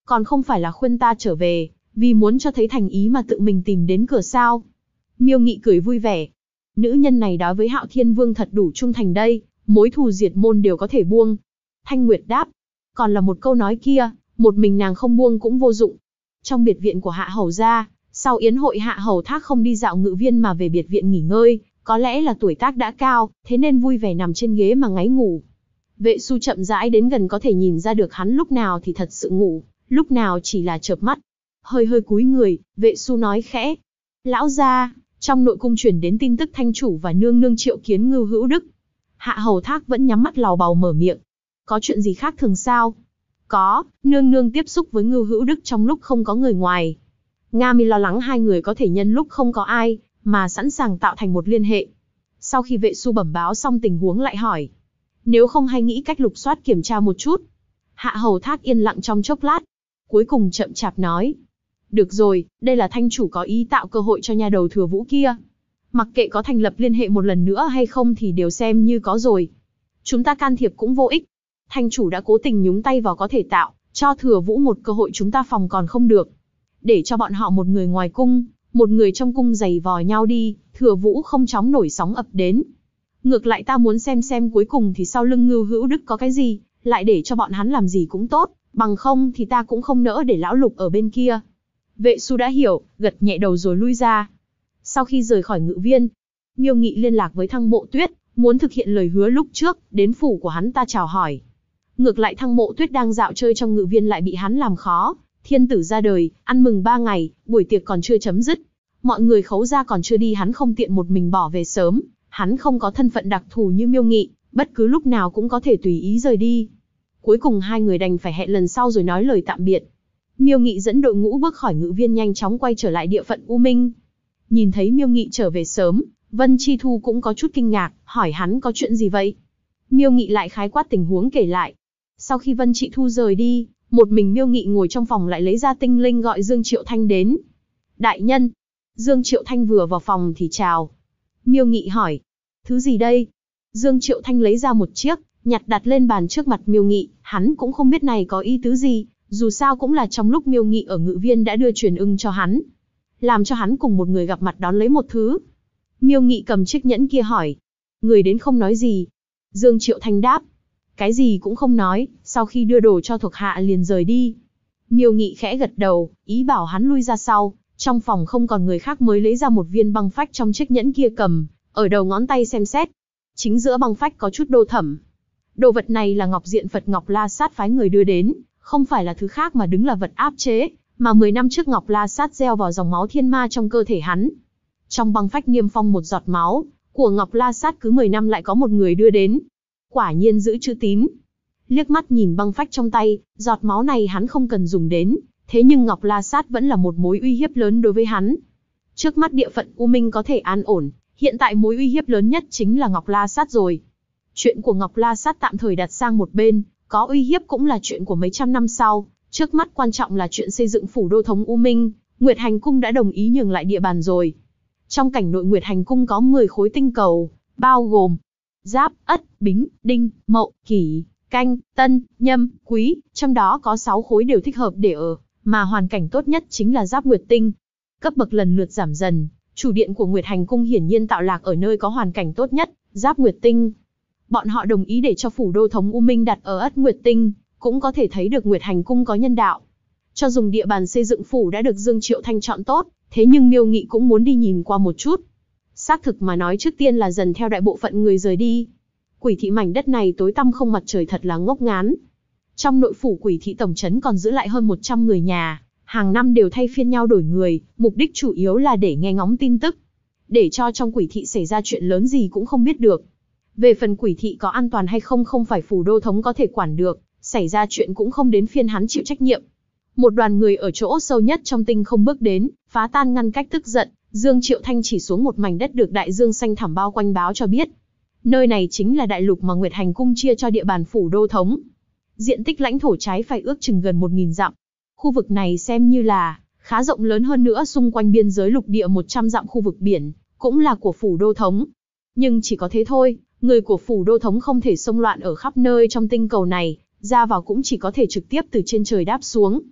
Còn không phải là khuyên ta trở về, vì muốn cho thấy thành ý mà tự mình tìm đến cửa sao? Miêu Nghị cười vui vẻ. Nữ nhân này đối với Hạo Thiên Vương thật đủ trung thành đây, mối thù diệt môn đều có thể buông. Thanh Nguyệt đáp. Còn là một câu nói kia, một mình nàng không buông cũng vô dụng. Trong biệt viện của Hạ Hầu gia, sau yến hội Hạ Hầu Thác không đi dạo ngự viên mà về biệt viện nghỉ ngơi, có lẽ là tuổi tác đã cao, thế nên vui vẻ nằm trên ghế mà ngáy ngủ. Vệ Su chậm rãi đến gần có thể nhìn ra được hắn lúc nào thì thật sự ngủ, lúc nào chỉ là chợp mắt. Hơi hơi cúi người, Vệ Su nói khẽ. Lão gia, trong nội cung truyền đến tin tức thanh chủ và nương nương triệu kiến Ngưu Hữu Đức. Hạ Hầu Thác vẫn nhắm mắt lào bào mở miệng. Có chuyện gì khác thường sao? Có, nương nương tiếp xúc với Ngưu Hữu Đức trong lúc không có người ngoài. Nga Mi lo lắng hai người có thể nhân lúc không có ai, mà sẵn sàng tạo thành một liên hệ. Sau khi Vệ Su bẩm báo xong tình huống lại hỏi. Nếu không hay nghĩ cách lục soát kiểm tra một chút. Hạ Hầu Thác yên lặng trong chốc lát. Cuối cùng chậm chạp nói. Được rồi, đây là thanh chủ có ý tạo cơ hội cho nha đầu Thừa Vũ kia. Mặc kệ có thành lập liên hệ một lần nữa hay không thì đều xem như có rồi. Chúng ta can thiệp cũng vô ích. Thanh chủ đã cố tình nhúng tay vào có thể tạo, cho Thừa Vũ một cơ hội chúng ta phòng còn không được. Để cho bọn họ một người ngoài cung, một người trong cung giày vò nhau đi, Thừa Vũ không chóng nổi sóng ập đến. Ngược lại ta muốn xem cuối cùng thì sau lưng Ngưu Hữu Đức có cái gì, lại để cho bọn hắn làm gì cũng tốt, bằng không thì ta cũng không nỡ để lão Lục ở bên kia. Vệ Su đã hiểu, gật nhẹ đầu rồi lui ra. Sau khi rời khỏi ngự viên, Miêu Nghị liên lạc với Thăng Mộ Tuyết, muốn thực hiện lời hứa lúc trước, đến phủ của hắn ta chào hỏi. Ngược lại Thăng Mộ Tuyết đang dạo chơi trong ngự viên lại bị hắn làm khó. Thiên tử ra đời, ăn mừng 3 ngày, buổi tiệc còn chưa chấm dứt. Mọi người Khấu gia còn chưa đi hắn không tiện một mình bỏ về sớm. Hắn không có thân phận đặc thù như Miêu Nghị, bất cứ lúc nào cũng có thể tùy ý rời đi. Cuối cùng hai người đành phải hẹn lần sau rồi nói lời tạm biệt. Miêu Nghị dẫn đội ngũ bước khỏi ngự viên nhanh chóng quay trở lại địa phận U Minh. Nhìn thấy Miêu Nghị trở về sớm, Vân Chi Thu cũng có chút kinh ngạc, hỏi hắn có chuyện gì vậy. Miêu Nghị lại khái quát tình huống kể lại. Sau khi Vân Chi Thu rời đi, một mình Miêu Nghị ngồi trong phòng lại lấy ra tinh linh gọi Dương Triệu Thanh đến. Đại nhân. Dương Triệu Thanh vừa vào phòng thì chào. Miêu Nghị hỏi. Thứ gì đây? Dương Triệu Thanh lấy ra một chiếc, nhặt đặt lên bàn trước mặt Miêu Nghị, hắn cũng không biết này có ý tứ gì, dù sao cũng là trong lúc Miêu Nghị ở ngự viên đã đưa truyền ưng cho hắn. Làm cho hắn cùng một người gặp mặt đón lấy một thứ. Miêu Nghị cầm chiếc nhẫn kia hỏi. Người đến không nói gì. Dương Triệu Thanh đáp. Cái gì cũng không nói, sau khi đưa đồ cho thuộc hạ liền rời đi. Miêu Nghị khẽ gật đầu, ý bảo hắn lui ra sau, trong phòng không còn người khác mới lấy ra một viên băng phách trong chiếc nhẫn kia cầm, ở đầu ngón tay xem xét. Chính giữa băng phách có chút đô thẩm. Đồ vật này là ngọc diện Phật Ngọc La Sát phái người đưa đến, không phải là thứ khác mà đứng là vật áp chế, mà 10 năm trước Ngọc La Sát gieo vào dòng máu thiên ma trong cơ thể hắn. Trong băng phách niêm phong một giọt máu của Ngọc La Sát cứ 10 năm lại có một người đưa đến. Quả nhiên giữ chữ tín. Liếc mắt nhìn băng phách trong tay, giọt máu này hắn không cần dùng đến, thế nhưng Ngọc La Sát vẫn là một mối uy hiếp lớn đối với hắn. Trước mắt địa phận U Minh có thể an ổn, hiện tại mối uy hiếp lớn nhất chính là Ngọc La Sát rồi. Chuyện của Ngọc La Sát tạm thời đặt sang một bên, có uy hiếp cũng là chuyện của mấy trăm năm sau, trước mắt quan trọng là chuyện xây dựng phủ đô thống U Minh, Nguyệt Hành Cung đã đồng ý nhường lại địa bàn rồi. Trong cảnh nội Nguyệt Hành Cung có 10 khối tinh cầu, bao gồm Giáp, Ất, Bính, Đinh, Mậu, Kỷ, Canh, Tân, Nhâm, Quý, trong đó có 6 khối đều thích hợp để ở, mà hoàn cảnh tốt nhất chính là Giáp Nguyệt Tinh. Cấp bậc lần lượt giảm dần, chủ điện của Nguyệt Hành Cung hiển nhiên tạo lạc ở nơi có hoàn cảnh tốt nhất, Giáp Nguyệt Tinh. Bọn họ đồng ý để cho phủ đô thống U Minh đặt ở Ất Nguyệt Tinh, cũng có thể thấy được Nguyệt Hành Cung có nhân đạo. Cho dùng địa bàn xây dựng phủ đã được Dương Triệu Thanh chọn tốt, thế nhưng Miêu Nghị cũng muốn đi nhìn qua một chút. Xác thực mà nói trước tiên là dần theo đại bộ phận người rời đi. Quỷ thị mảnh đất này tối tăm không mặt trời thật là ngốc ngán. Trong nội phủ Quỷ thị tổng trấn còn giữ lại hơn 100 người nhà, hàng năm đều thay phiên nhau đổi người, mục đích chủ yếu là để nghe ngóng tin tức. Để cho trong Quỷ thị xảy ra chuyện lớn gì cũng không biết được. Về phần Quỷ thị có an toàn hay không không phải phủ đô thống có thể quản được, xảy ra chuyện cũng không đến phiên hắn chịu trách nhiệm. Một đoàn người ở chỗ sâu nhất trong tinh không bước đến, phá tan ngăn cách tức giận, Dương Triệu Thanh chỉ xuống một mảnh đất được đại dương xanh thẳm bao quanh báo cho biết. Nơi này chính là đại lục mà Nguyệt Hành Cung chia cho địa bàn phủ đô thống. Diện tích lãnh thổ trái phải ước chừng gần 1000 dặm. Khu vực này xem như là khá rộng lớn, hơn nữa xung quanh biên giới lục địa 100 dặm khu vực biển, cũng là của phủ đô thống. Nhưng chỉ có thế thôi, người của phủ đô thống không thể xông loạn ở khắp nơi trong tinh cầu này, ra vào cũng chỉ có thể trực tiếp từ trên trời đáp xuống.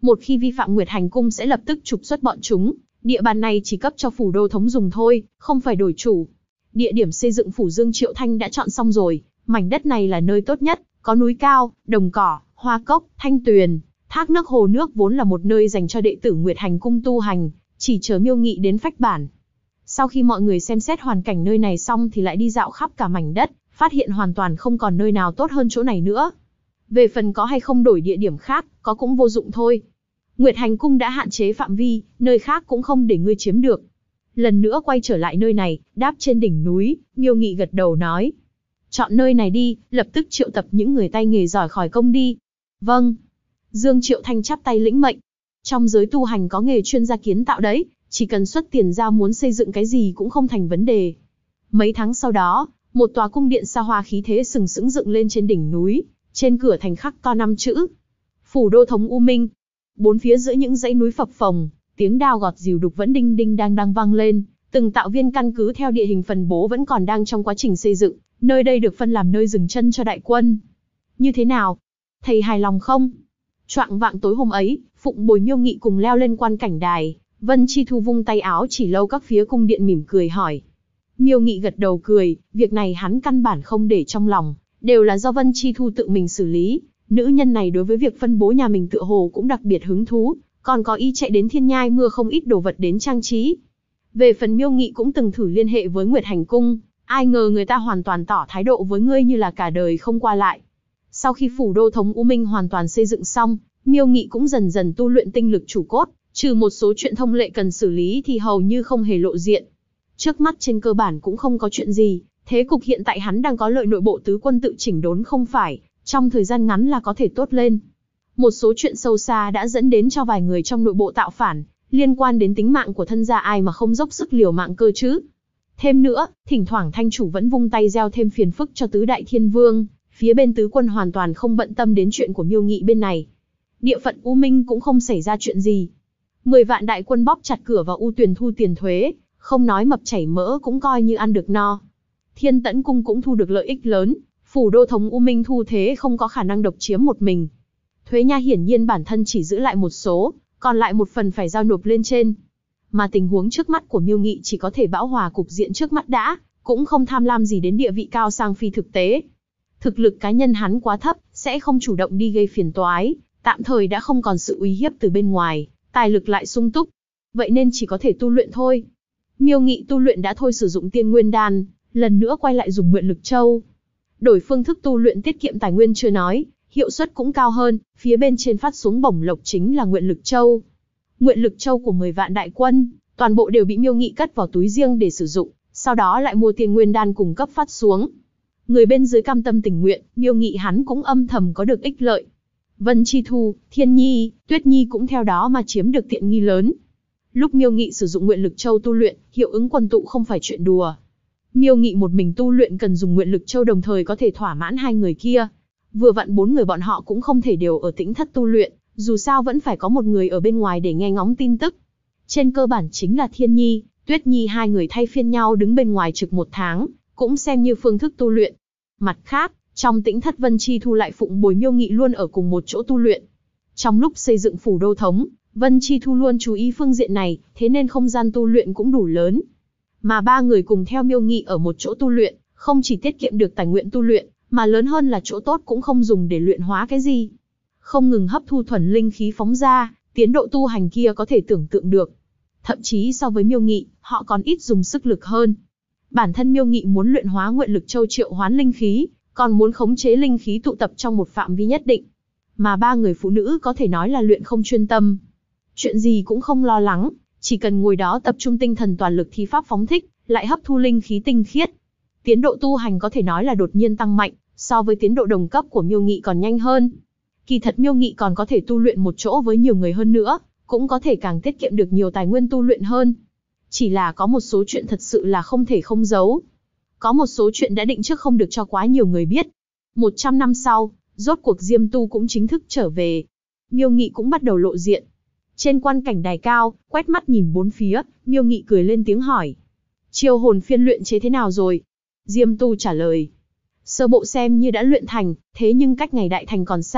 Một khi vi phạm Nguyệt Hành Cung sẽ lập tức trục xuất bọn chúng. Địa bàn này chỉ cấp cho phủ đô thống dùng thôi, không phải đổi chủ. Địa điểm xây dựng phủ Dương Triệu Thanh đã chọn xong rồi. Mảnh đất này là nơi tốt nhất, có núi cao, đồng cỏ, hoa cốc, thanh tuyền, thác nước hồ nước, vốn là một nơi dành cho đệ tử Nguyệt Hành Cung tu hành, chỉ chờ Miêu Nghị đến phách bản. Sau khi mọi người xem xét hoàn cảnh nơi này xong thì lại đi dạo khắp cả mảnh đất, phát hiện hoàn toàn không còn nơi nào tốt hơn chỗ này nữa. Về phần có hay không đổi địa điểm khác, có cũng vô dụng thôi. Nguyệt Hành Cung đã hạn chế phạm vi, nơi khác cũng không để ngươi chiếm được. Lần nữa quay trở lại nơi này, đáp trên đỉnh núi, Miêu Nghị gật đầu nói. Chọn nơi này đi, lập tức triệu tập những người tay nghề giỏi khỏi công đi. Vâng. Dương Triệu Thanh chắp tay lĩnh mệnh. Trong giới tu hành có nghề chuyên gia kiến tạo đấy, chỉ cần xuất tiền ra muốn xây dựng cái gì cũng không thành vấn đề. Mấy tháng sau đó, một tòa cung điện xa hoa khí thế sừng sững dựng lên trên đỉnh núi, trên cửa thành khắc to 5 chữ. Phủ đô thống U Minh. Bốn phía giữa những dãy núi phập phồng, tiếng đao gọt dìu đục vẫn đinh đinh đang vang lên, từng tạo viên căn cứ theo địa hình phân bố vẫn còn đang trong quá trình xây dựng, nơi đây được phân làm nơi dừng chân cho đại quân. Như thế nào? Thầy hài lòng không? Choạng vạng tối hôm ấy, Phụng Bồi Miêu Nghị cùng leo lên quan cảnh đài, Vân Chi Thu vung tay áo chỉ lâu các phía cung điện mỉm cười hỏi. Miêu Nghị gật đầu cười, việc này hắn căn bản không để trong lòng, đều là do Vân Chi Thu tự mình xử lý. Nữ nhân này đối với việc phân bố nhà mình tựa hồ cũng đặc biệt hứng thú, còn có ý chạy đến Thiên Nhai mua không ít đồ vật đến trang trí. Về phần Miêu Nghị cũng từng thử liên hệ với Nguyệt Hành Cung, ai ngờ người ta hoàn toàn tỏ thái độ với ngươi như là cả đời không qua lại. Sau khi phủ đô thống U Minh hoàn toàn xây dựng xong, Miêu Nghị cũng dần dần tu luyện tinh lực chủ cốt, trừ một số chuyện thông lệ cần xử lý thì hầu như không hề lộ diện. Trước mắt trên cơ bản cũng không có chuyện gì, thế cục hiện tại hắn đang có lợi nội bộ tứ quân tự chỉnh đốn không phải, trong thời gian ngắn là có thể tốt lên. Một số chuyện sâu xa đã dẫn đến cho vài người trong nội bộ tạo phản, liên quan đến tính mạng của thân gia ai mà không dốc sức liều mạng cơ chứ. Thêm nữa, thỉnh thoảng thanh chủ vẫn vung tay gieo thêm phiền phức cho tứ đại thiên vương, phía bên tứ quân hoàn toàn không bận tâm đến chuyện của Miêu Nghị bên này. Địa phận U Minh cũng không xảy ra chuyện gì. 10 vạn đại quân bóp chặt cửa vào U Tuyền thu tiền thuế, không nói mập chảy mỡ cũng coi như ăn được no. Thiên Tẫn Cung cũng thu được lợi ích lớn, phủ đô thống U Minh thu thế không có khả năng độc chiếm một mình. Thuế nha hiển nhiên bản thân chỉ giữ lại một số, còn lại một phần phải giao nộp lên trên. Mà tình huống trước mắt của Miêu Nghị chỉ có thể bão hòa cục diện trước mắt đã, cũng không tham lam gì đến địa vị cao sang phi thực tế. Thực lực cá nhân hắn quá thấp, sẽ không chủ động đi gây phiền toái, tạm thời đã không còn sự uy hiếp từ bên ngoài, tài lực lại sung túc. Vậy nên chỉ có thể tu luyện thôi. Miêu Nghị tu luyện đã thôi sử dụng Tiên Nguyên Đan, lần nữa quay lại dùng Nguyện Lực Châu. Đổi phương thức tu luyện tiết kiệm tài nguyên chưa nói, hiệu suất cũng cao hơn, phía bên trên phát xuống bổng lộc chính là Nguyện Lực Châu. Nguyện Lực Châu của 10 vạn đại quân, toàn bộ đều bị Miêu Nghị cất vào túi riêng để sử dụng, sau đó lại mua Tiên Nguyên Đan cung cấp phát xuống. Người bên dưới cam tâm tình nguyện, Miêu Nghị hắn cũng âm thầm có được ích lợi. Vân Chi Thu, Thiên Nhi, Tuyết Nhi cũng theo đó mà chiếm được tiện nghi lớn. Lúc Miêu Nghị sử dụng Nguyện Lực Châu tu luyện, hiệu ứng quần tụ không phải chuyện đùa. Miêu Nghị một mình tu luyện cần dùng Nguyện Lực Châu đồng thời có thể thỏa mãn hai người kia. Vừa vặn 4 người bọn họ cũng không thể đều ở tĩnh thất tu luyện, dù sao vẫn phải có một người ở bên ngoài để nghe ngóng tin tức. Trên cơ bản chính là Thiên Nhi, Tuyết Nhi hai người thay phiên nhau đứng bên ngoài trực 1 tháng, cũng xem như phương thức tu luyện. Mặt khác, trong tĩnh thất Vân Chi Thu lại phụng bồi Miêu Nghị luôn ở cùng một chỗ tu luyện. Trong lúc xây dựng phủ đô thống, Vân Chi Thu luôn chú ý phương diện này, thế nên không gian tu luyện cũng đủ lớn. Mà 3 người cùng theo Miêu Nghị ở một chỗ tu luyện, không chỉ tiết kiệm được tài nguyên tu luyện, mà lớn hơn là chỗ tốt cũng không dùng để luyện hóa cái gì. Không ngừng hấp thu thuần linh khí phóng ra, tiến độ tu hành kia có thể tưởng tượng được. Thậm chí so với Miêu Nghị, họ còn ít dùng sức lực hơn. Bản thân Miêu Nghị muốn luyện hóa Nguyện Lực Châu triệu hoán linh khí, còn muốn khống chế linh khí tụ tập trong một phạm vi nhất định. Mà 3 người phụ nữ có thể nói là luyện không chuyên tâm. Chuyện gì cũng không lo lắng, chỉ cần ngồi đó tập trung tinh thần toàn lực thi pháp phóng thích, lại hấp thu linh khí tinh khiết. Tiến độ tu hành có thể nói là đột nhiên tăng mạnh, so với tiến độ đồng cấp của Miêu Nghị còn nhanh hơn. Kỳ thật Miêu Nghị còn có thể tu luyện một chỗ với nhiều người hơn nữa, cũng có thể càng tiết kiệm được nhiều tài nguyên tu luyện hơn. Chỉ là có một số chuyện thật sự là không thể không giấu. Có một số chuyện đã định trước không được cho quá nhiều người biết. 100 năm sau, rốt cuộc Diêm Tu cũng chính thức trở về. Miêu Nghị cũng bắt đầu lộ diện. Trên quan cảnh đài cao, quét mắt nhìn bốn phía, Miêu Nghị cười lên tiếng hỏi. Chiêu hồn phiên luyện chế thế nào rồi? Diêm Tu trả lời. Sơ bộ xem như đã luyện thành, thế nhưng cách ngày đại thành còn xa,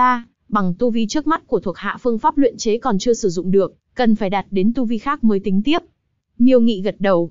Bằng tu vi trước mắt của thuộc hạ phương pháp luyện chế còn chưa sử dụng được, cần phải đạt đến tu vi khác mới tính tiếp. Miêu Nghị gật đầu.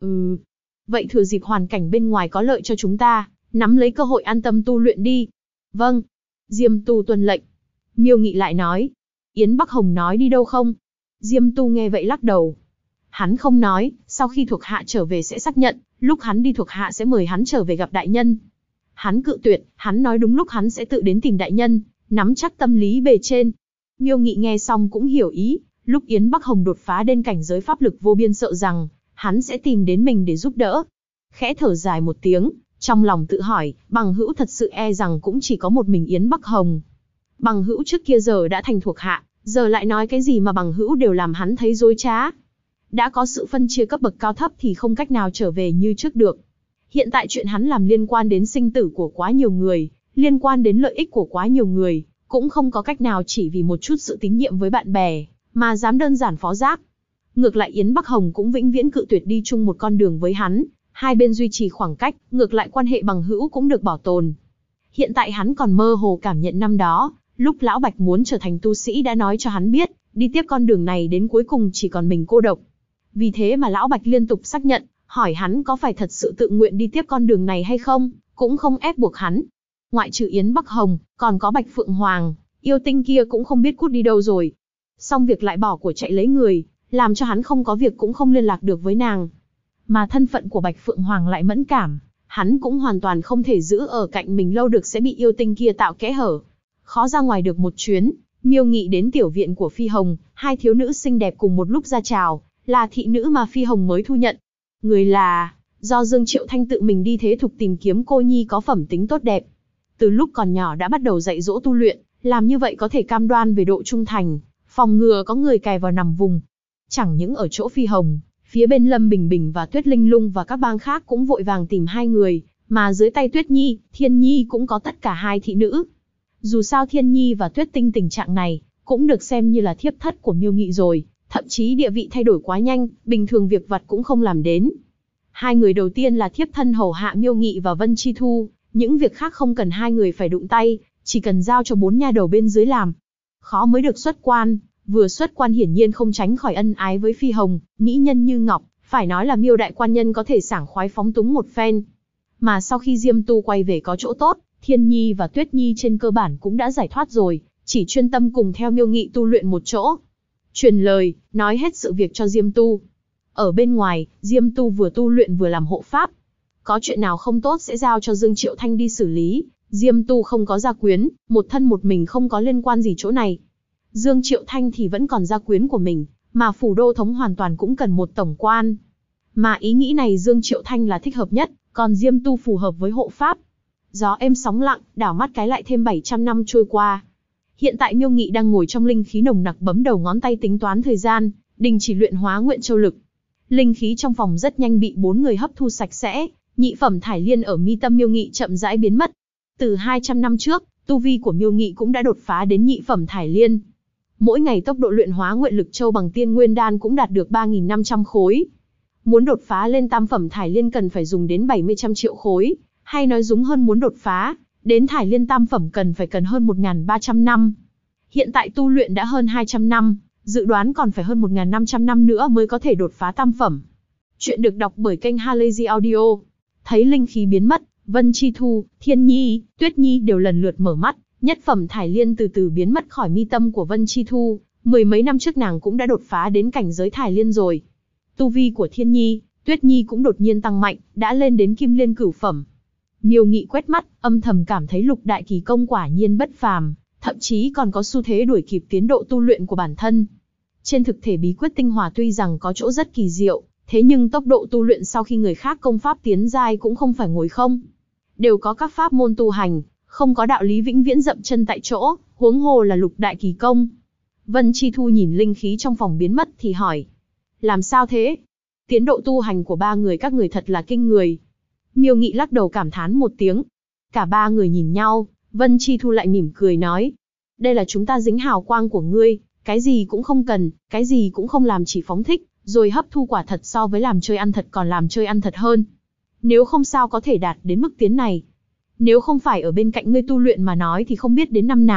Vậy thừa dịp hoàn cảnh bên ngoài có lợi cho chúng ta, nắm lấy cơ hội an tâm tu luyện đi. Vâng. Diêm Tu tuân lệnh. Miêu Nghị lại nói. Yến Bắc Hồng nói đi đâu không? Diêm Tu nghe vậy lắc đầu. Hắn không nói, sau khi thuộc hạ trở về sẽ xác nhận, lúc hắn đi thuộc hạ sẽ mời hắn trở về gặp đại nhân. Hắn cự tuyệt, hắn nói đúng lúc hắn sẽ tự đến tìm đại nhân, nắm chắc tâm lý bề trên. Miêu Nghị nghe xong cũng hiểu ý, lúc Yến Bắc Hồng đột phá đến cảnh giới pháp lực vô biên sợ rằng, hắn sẽ tìm đến mình để giúp đỡ. Khẽ thở dài một tiếng, trong lòng tự hỏi, Bằng Hữu thật sự e rằng cũng chỉ có một mình Yến Bắc Hồng. Bằng Hữu trước kia giờ đã thành thuộc hạ, giờ lại nói cái gì mà Bằng Hữu đều làm hắn thấy dối trá. Đã có sự phân chia cấp bậc cao thấp thì không cách nào trở về như trước được. Hiện tại chuyện hắn làm liên quan đến sinh tử của quá nhiều người, liên quan đến lợi ích của quá nhiều người, cũng không có cách nào chỉ vì một chút sự tín nhiệm với bạn bè, mà dám đơn giản phó giác. Ngược lại Yến Bắc Hồng cũng vĩnh viễn cự tuyệt đi chung một con đường với hắn, hai bên duy trì khoảng cách, ngược lại quan hệ bằng hữu cũng được bảo tồn. Hiện tại hắn còn mơ hồ cảm nhận năm đó, lúc Lão Bạch muốn trở thành tu sĩ đã nói cho hắn biết, đi tiếp con đường này đến cuối cùng chỉ còn mình cô độc. Vì thế mà Lão Bạch liên tục xác nhận, hỏi hắn có phải thật sự tự nguyện đi tiếp con đường này hay không, cũng không ép buộc hắn. Ngoại trừ Yến Bắc Hồng, còn có Bạch Phượng Hoàng, yêu tinh kia cũng không biết cút đi đâu rồi. Xong việc lại bỏ của chạy lấy người, làm cho hắn không có việc cũng không liên lạc được với nàng. Mà thân phận của Bạch Phượng Hoàng lại mẫn cảm, hắn cũng hoàn toàn không thể giữ ở cạnh mình lâu được sẽ bị yêu tinh kia tạo kẽ hở. Khó ra ngoài được một chuyến, Miêu Nghị đến tiểu viện của Phi Hồng, hai thiếu nữ xinh đẹp cùng một lúc ra chào, là thị nữ mà Phi Hồng mới thu nhận. Người là, do Dương Triệu Thanh tự mình đi thế thục tìm kiếm cô nhi có phẩm tính tốt đẹp. Từ lúc còn nhỏ đã bắt đầu dạy dỗ tu luyện, làm như vậy có thể cam đoan về độ trung thành, phòng ngừa có người cài vào nằm vùng. Chẳng những ở chỗ Phi Hồng, phía bên Lâm Bình Bình và Tuyết Linh Lung và các bang khác cũng vội vàng tìm hai người, mà dưới tay Tuyết Nhi, Thiên Nhi cũng có tất cả hai thị nữ. Dù sao Thiên Nhi và Tuyết Tinh tình trạng này, cũng được xem như là thiếp thất của Miêu Nghị rồi, thậm chí địa vị thay đổi quá nhanh, bình thường việc vặt cũng không làm đến. Hai người đầu tiên là thiếp thân hầu hạ Miêu Nghị và Vân Chi Thu, những việc khác không cần hai người phải đụng tay, chỉ cần giao cho bốn nha đầu bên dưới làm. Khó mới được xuất quan, vừa xuất quan hiển nhiên không tránh khỏi ân ái với Phi Hồng, mỹ nhân như ngọc, phải nói là Miêu đại quan nhân có thể sảng khoái phóng túng một phen. Mà sau khi Diêm Tu quay về có chỗ tốt, Thiên Nhi và Tuyết Nhi trên cơ bản cũng đã giải thoát rồi, chỉ chuyên tâm cùng theo Miêu Nghị tu luyện một chỗ. Truyền lời, nói hết sự việc cho Diêm Tu. Ở bên ngoài, Diêm Tu vừa tu luyện vừa làm hộ pháp. Có chuyện nào không tốt sẽ giao cho Dương Triệu Thanh đi xử lý. Diêm Tu không có gia quyến, một thân một mình không có liên quan gì chỗ này. Dương Triệu Thanh thì vẫn còn gia quyến của mình, mà phủ đô thống hoàn toàn cũng cần một tổng quan. Mà ý nghĩ này Dương Triệu Thanh là thích hợp nhất, còn Diêm Tu phù hợp với hộ pháp. Gió êm sóng lặng, đảo mắt cái lại thêm 700 năm trôi qua. Hiện tại Miêu Nghị đang ngồi trong linh khí nồng nặc bấm đầu ngón tay tính toán thời gian, đình chỉ luyện hóa nguyện châu lực. Linh khí trong phòng rất nhanh bị bốn người hấp thu sạch sẽ, nhị phẩm thải liên ở mi tâm Miêu Nghị chậm rãi biến mất. Từ 200 năm trước, tu vi của Miêu Nghị cũng đã đột phá đến nhị phẩm thải liên. Mỗi ngày tốc độ luyện hóa nguyện lực châu bằng tiên nguyên đan cũng đạt được 3.500 khối. Muốn đột phá lên tam phẩm thải liên cần phải dùng đến 70 triệu khối, hay nói đúng hơn muốn đột phá đến thải liên tam phẩm cần hơn 1.300 năm. Hiện tại tu luyện đã hơn 200 năm, dự đoán còn phải hơn 1.500 năm nữa mới có thể đột phá tam phẩm. Chuyện được đọc bởi kênh Halazy Audio. Thấy linh khí biến mất, Vân Chi Thu, Thiên Nhi, Tuyết Nhi đều lần lượt mở mắt, nhất phẩm thải liên từ từ biến mất khỏi mi tâm của Vân Chi Thu, mười mấy năm trước nàng cũng đã đột phá đến cảnh giới thải liên rồi. Tu vi của Thiên Nhi, Tuyết Nhi cũng đột nhiên tăng mạnh, đã lên đến kim liên cửu phẩm. Miêu Nghị quét mắt, âm thầm cảm thấy lục đại kỳ công quả nhiên bất phàm, thậm chí còn có xu thế đuổi kịp tiến độ tu luyện của bản thân. Trên thực thể bí quyết tinh hòa tuy rằng có chỗ rất kỳ diệu, thế nhưng tốc độ tu luyện sau khi người khác công pháp tiến giai cũng không phải ngồi không. Đều có các pháp môn tu hành, không có đạo lý vĩnh viễn dậm chân tại chỗ, huống hồ là lục đại kỳ công. Vân Chi Thu nhìn linh khí trong phòng biến mất thì hỏi. Làm sao thế? Tiến độ tu hành của ba người các người thật là kinh người. Miêu Nghị lắc đầu cảm thán một tiếng. Cả ba người nhìn nhau, Vân Chi Thu lại mỉm cười nói. Đây là chúng ta dính hào quang của ngươi, cái gì cũng không cần, cái gì cũng không làm chỉ phóng thích, rồi hấp thu quả thật so với làm chơi ăn thật còn làm chơi ăn thật hơn. Nếu không sao có thể đạt đến mức tiến này. Nếu không phải ở bên cạnh ngươi tu luyện mà nói thì không biết đến năm nào,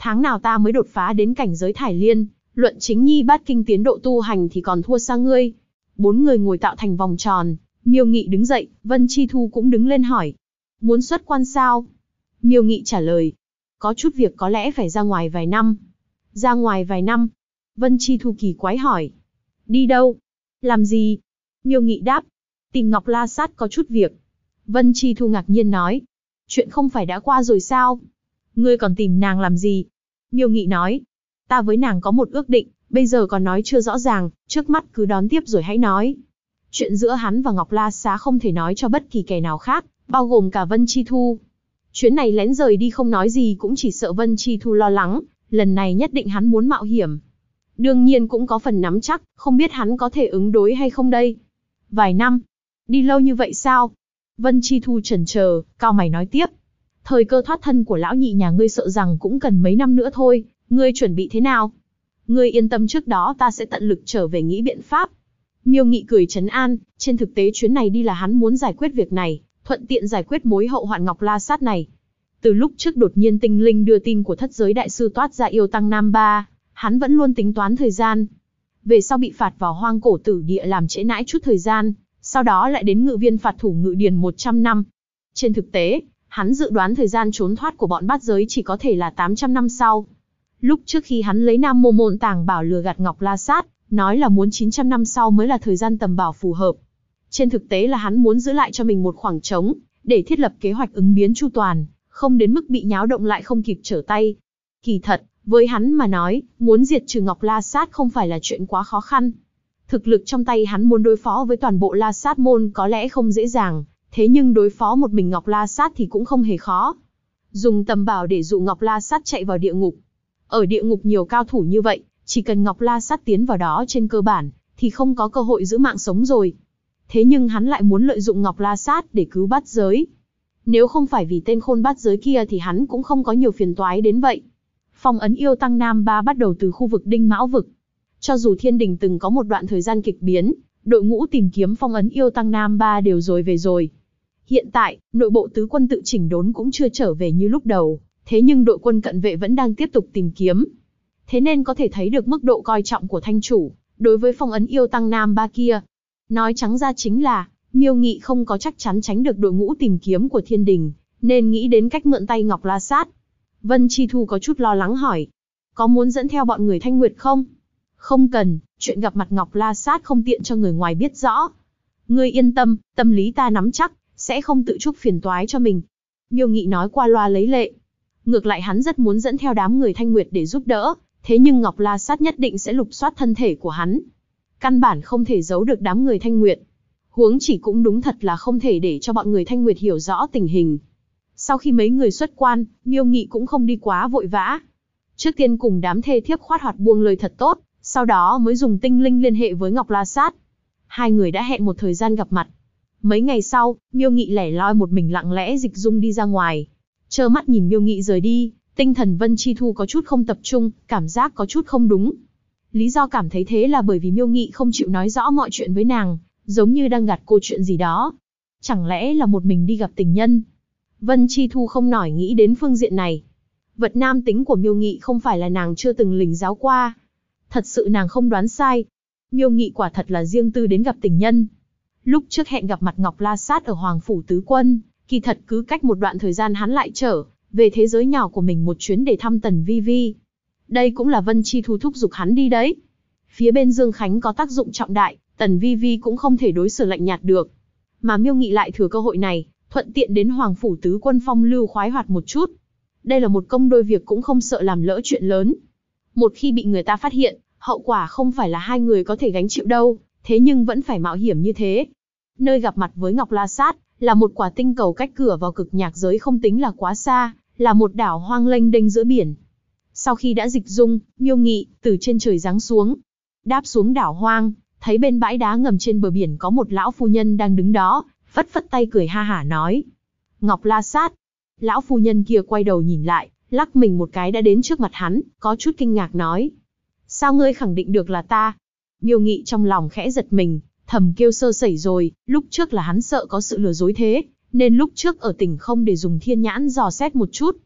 tháng nào ta mới đột phá đến cảnh giới Thải Liên, luận chính nhi bát kinh tiến độ tu hành thì còn thua xa ngươi. Bốn người ngồi tạo thành vòng tròn, Miêu Nghị đứng dậy, Vân Chi Thu cũng đứng lên hỏi. Muốn xuất quan sao? Miêu Nghị trả lời. Có chút việc có lẽ phải ra ngoài vài năm. Ra ngoài vài năm? Vân Chi Thu kỳ quái hỏi. Đi đâu? Làm gì? Miêu Nghị đáp. Tìm Ngọc La Sát có chút việc. Vân Chi Thu ngạc nhiên nói. Chuyện không phải đã qua rồi sao? Ngươi còn tìm nàng làm gì? Miêu Nghị nói. Ta với nàng có một ước định, bây giờ còn nói chưa rõ ràng, trước mắt cứ đón tiếp rồi hãy nói. Chuyện giữa hắn và Ngọc La Xá không thể nói cho bất kỳ kẻ nào khác, bao gồm cả Vân Chi Thu. Chuyến này lén rời đi không nói gì cũng chỉ sợ Vân Chi Thu lo lắng, lần này nhất định hắn muốn mạo hiểm. Đương nhiên cũng có phần nắm chắc, không biết hắn có thể ứng đối hay không đây. Vài năm? Đi lâu như vậy sao? Vân Chi Thu chần chờ, cau mày nói tiếp. Thời cơ thoát thân của lão nhị nhà ngươi sợ rằng cũng cần mấy năm nữa thôi, ngươi chuẩn bị thế nào? Ngươi yên tâm, trước đó ta sẽ tận lực trở về nghĩ biện pháp. Miêu Nghị cười trấn an, trên thực tế chuyến này đi là hắn muốn giải quyết việc này, thuận tiện giải quyết mối hậu hoạn Ngọc La Sát này. Từ lúc trước đột nhiên tinh linh đưa tin của thất giới đại sư toát ra yêu tăng Nam Ba, hắn vẫn luôn tính toán thời gian. Về sau bị phạt vào hoang cổ tử địa làm trễ nãi chút thời gian, sau đó lại đến ngự viên phạt thủ ngự điền 100 năm. Trên thực tế, hắn dự đoán thời gian trốn thoát của bọn bát giới chỉ có thể là 800 năm sau. Lúc trước khi hắn lấy Nam Mô Môn Tàng Bảo lừa gạt Ngọc La Sát, nói là muốn 900 năm sau mới là thời gian tầm bảo phù hợp. Trên thực tế là hắn muốn giữ lại cho mình một khoảng trống, để thiết lập kế hoạch ứng biến chu toàn, không đến mức bị nháo động lại không kịp trở tay. Kỳ thật, với hắn mà nói, muốn diệt trừ Ngọc La Sát không phải là chuyện quá khó khăn. Thực lực trong tay hắn muốn đối phó với toàn bộ La Sát môn có lẽ không dễ dàng, thế nhưng đối phó một mình Ngọc La Sát thì cũng không hề khó. Dùng tầm bảo để dụ Ngọc La Sát chạy vào địa ngục. Ở địa ngục nhiều cao thủ như vậy, chỉ cần Ngọc La Sát tiến vào đó trên cơ bản, thì không có cơ hội giữ mạng sống rồi. Thế nhưng hắn lại muốn lợi dụng Ngọc La Sát để cứu bát giới. Nếu không phải vì tên khôn bát giới kia thì hắn cũng không có nhiều phiền toái đến vậy. Phong ấn yêu tăng Nam Ba bắt đầu từ khu vực Đinh Mão Vực. Cho dù thiên đình từng có một đoạn thời gian kịch biến, đội ngũ tìm kiếm phong ấn yêu tăng Nam Ba đều rồi về rồi. Hiện tại, nội bộ tứ quân tự chỉnh đốn cũng chưa trở về như lúc đầu, thế nhưng đội quân cận vệ vẫn đang tiếp tục tìm kiếm. Thế nên có thể thấy được mức độ coi trọng của thanh chủ, đối với phong ấn yêu tăng Nam Ba kia. Nói trắng ra chính là, Miêu Nghị không có chắc chắn tránh được đội ngũ tìm kiếm của thiên đình, nên nghĩ đến cách mượn tay Ngọc La Sát. Vân Chi Thu có chút lo lắng hỏi, có muốn dẫn theo bọn người Thanh Nguyệt không? Không cần, chuyện gặp mặt Ngọc La Sát không tiện cho người ngoài biết rõ. Ngươi yên tâm, tâm lý ta nắm chắc, sẽ không tự chuốc phiền toái cho mình. Miêu Nghị nói qua loa lấy lệ. Ngược lại hắn rất muốn dẫn theo đám người Thanh Nguyệt để giúp đỡ, thế nhưng Ngọc La Sát nhất định sẽ lục soát thân thể của hắn. Căn bản không thể giấu được đám người Thanh Nguyệt. Huống chỉ cũng đúng thật là không thể để cho bọn người Thanh Nguyệt hiểu rõ tình hình. Sau khi mấy người xuất quan, Miêu Nghị cũng không đi quá vội vã. Trước tiên cùng đám thê thiếp khoát hoạt buông lời thật tốt, sau đó mới dùng tinh linh liên hệ với Ngọc La Sát. Hai người đã hẹn một thời gian gặp mặt. Mấy ngày sau, Miêu Nghị lẻ loi một mình lặng lẽ dịch dung đi ra ngoài. Trơ mắt nhìn Miêu Nghị rời đi, tinh thần Vân Chi Thu có chút không tập trung, cảm giác có chút không đúng. Lý do cảm thấy thế là bởi vì Miêu Nghị không chịu nói rõ mọi chuyện với nàng, giống như đang gạt cô chuyện gì đó. Chẳng lẽ là một mình đi gặp tình nhân? Vân Chi Thu không nổi nghĩ đến phương diện này. Vật nam tính của Miêu Nghị không phải là nàng chưa từng lĩnh giáo qua. Thật sự nàng không đoán sai. Miêu Nghị quả thật là riêng tư đến gặp tình nhân. Lúc trước hẹn gặp mặt Ngọc La Sát ở Hoàng Phủ Tứ Quân, kỳ thật cứ cách một đoạn thời gian hắn lại trở về thế giới nhỏ của mình một chuyến để thăm Tần Vi Vi. Đây cũng là Vân Chi Thu thúc giục hắn đi đấy. Phía bên Dương Khánh có tác dụng trọng đại, Tần Vi Vi cũng không thể đối xử lạnh nhạt được. Mà Miêu Nghị lại thừa cơ hội này, thuận tiện đến Hoàng Phủ Tứ Quân phong lưu khoái hoạt một chút. Đây là một công đôi việc cũng không sợ làm lỡ chuyện lớn. Một khi bị người ta phát hiện, hậu quả không phải là hai người có thể gánh chịu đâu, thế nhưng vẫn phải mạo hiểm như thế. Nơi gặp mặt với Ngọc La Sát là một quả tinh cầu cách cửa vào cực nhạc giới không tính là quá xa, là một đảo hoang lênh đênh giữa biển. Sau khi đã dịch dung, Miêu Nghị từ trên trời giáng xuống, đáp xuống đảo hoang, thấy bên bãi đá ngầm trên bờ biển có một lão phu nhân đang đứng đó, phất phất tay cười ha hả nói: Ngọc La Sát. Lão phu nhân kia quay đầu nhìn lại, lắc mình một cái đã đến trước mặt hắn, có chút kinh ngạc nói: Sao ngươi khẳng định được là ta? Miêu Nghị trong lòng khẽ giật mình, thầm kêu sơ sẩy rồi, lúc trước là hắn sợ có sự lừa dối thế, nên lúc trước ở tỉnh không để dùng thiên nhãn dò xét một chút.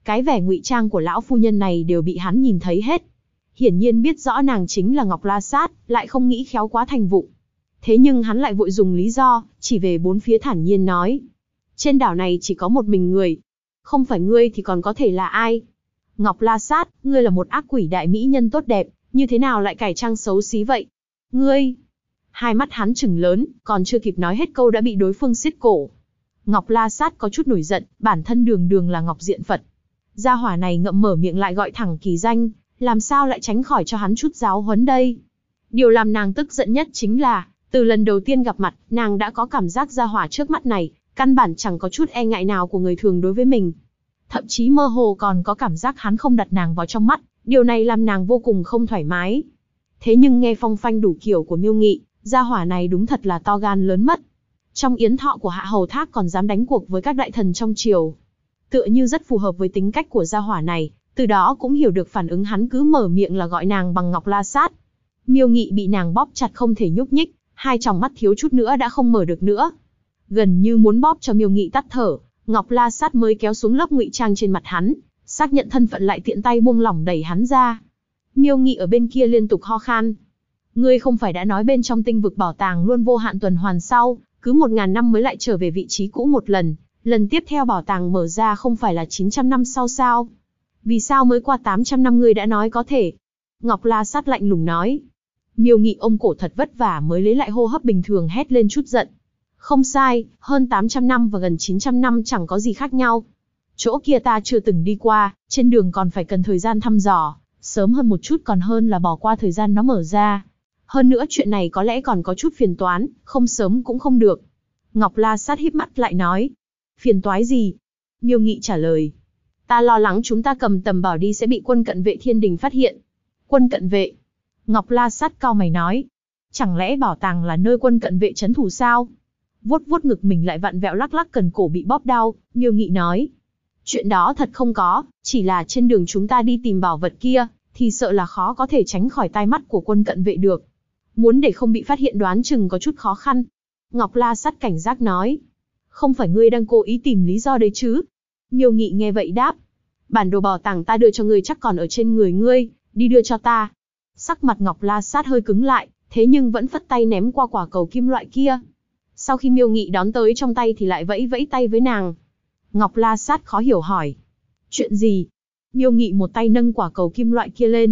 Cái vẻ ngụy trang của lão phu nhân này đều bị hắn nhìn thấy hết. Hiển nhiên biết rõ nàng chính là Ngọc La Sát, lại không nghĩ khéo quá thành vụng. Thế nhưng hắn lại vội dùng lý do, chỉ về bốn phía thản nhiên nói. Trên đảo này chỉ có một mình người. Không phải ngươi thì còn có thể là ai? Ngọc La Sát, ngươi là một ác quỷ đại mỹ nhân tốt đẹp, như thế nào lại cải trang xấu xí vậy? Ngươi! Hai mắt hắn trừng lớn, còn chưa kịp nói hết câu đã bị đối phương siết cổ. Ngọc La Sát có chút nổi giận, bản thân đường đường là Ngọc Diện Phật. Gia hỏa này ngậm mở miệng lại gọi thẳng kỳ danh, làm sao lại tránh khỏi cho hắn chút giáo huấn đây? Điều làm nàng tức giận nhất chính là, từ lần đầu tiên gặp mặt, nàng đã có cảm giác gia hỏa trước mắt này, căn bản chẳng có chút e ngại nào của người thường đối với mình. Thậm chí mơ hồ còn có cảm giác hắn không đặt nàng vào trong mắt, điều này làm nàng vô cùng không thoải mái. Thế nhưng nghe phong phanh đủ kiểu của Miêu Nghị, gia hỏa này đúng thật là to gan lớn mất. Trong yến thọ của Hạ Hầu Thác còn dám đánh cuộc với các đại thần trong triều. Tựa như rất phù hợp với tính cách của gia hỏa này, từ đó cũng hiểu được phản ứng hắn cứ mở miệng là gọi nàng bằng Ngọc La Sát. Miêu Nghị bị nàng bóp chặt không thể nhúc nhích, hai tròng mắt thiếu chút nữa đã không mở được nữa. Gần như muốn bóp cho Miêu Nghị tắt thở, Ngọc La Sát mới kéo xuống lớp ngụy trang trên mặt hắn, xác nhận thân phận lại tiện tay buông lỏng đẩy hắn ra. Miêu Nghị ở bên kia liên tục ho khan. Ngươi không phải đã nói bên trong tinh vực bảo tàng luôn vô hạn tuần hoàn sau, cứ 1000 năm mới lại trở về vị trí cũ một lần, lần tiếp theo bảo tàng mở ra không phải là 900 năm sau sao? Vì sao mới qua 800 năm ngươi đã nói có thể? Ngọc La Sát lạnh lùng nói. Miêu Nghị ôm cổ thật vất vả mới lấy lại hô hấp bình thường hét lên chút giận. Không sai, hơn 800 năm và gần 900 năm chẳng có gì khác nhau. Chỗ kia ta chưa từng đi qua, trên đường còn phải cần thời gian thăm dò, sớm hơn một chút còn hơn là bỏ qua thời gian nó mở ra. Hơn nữa chuyện này có lẽ còn có chút phiền toán, không sớm cũng không được. Ngọc La Sát híp mắt lại nói. Phiền toái gì? Miêu Nghị trả lời. Ta lo lắng chúng ta cầm tầm bảo đi sẽ bị quân cận vệ thiên đình phát hiện. Quân cận vệ? Ngọc La Sát cau mày nói. Chẳng lẽ bảo tàng là nơi quân cận vệ trấn thủ sao? Vuốt vuốt ngực mình lại vặn vẹo lắc lắc cần cổ bị bóp đau, Miêu Nghị nói. Chuyện đó thật không có, chỉ là trên đường chúng ta đi tìm bảo vật kia, thì sợ là khó có thể tránh khỏi tai mắt của quân cận vệ được. Muốn để không bị phát hiện đoán chừng có chút khó khăn. Ngọc La Sát cảnh giác nói. Không phải ngươi đang cố ý tìm lý do đấy chứ? Miêu Nghị nghe vậy đáp. Bản đồ bảo tàng ta đưa cho ngươi chắc còn ở trên người ngươi, đi đưa cho ta. Sắc mặt Ngọc La Sát hơi cứng lại, thế nhưng vẫn phất tay ném qua quả cầu kim loại kia. Sau khi Miêu Nghị đón tới trong tay thì lại vẫy vẫy tay với nàng. Ngọc La Sát khó hiểu hỏi. Chuyện gì? Miêu Nghị một tay nâng quả cầu kim loại kia lên.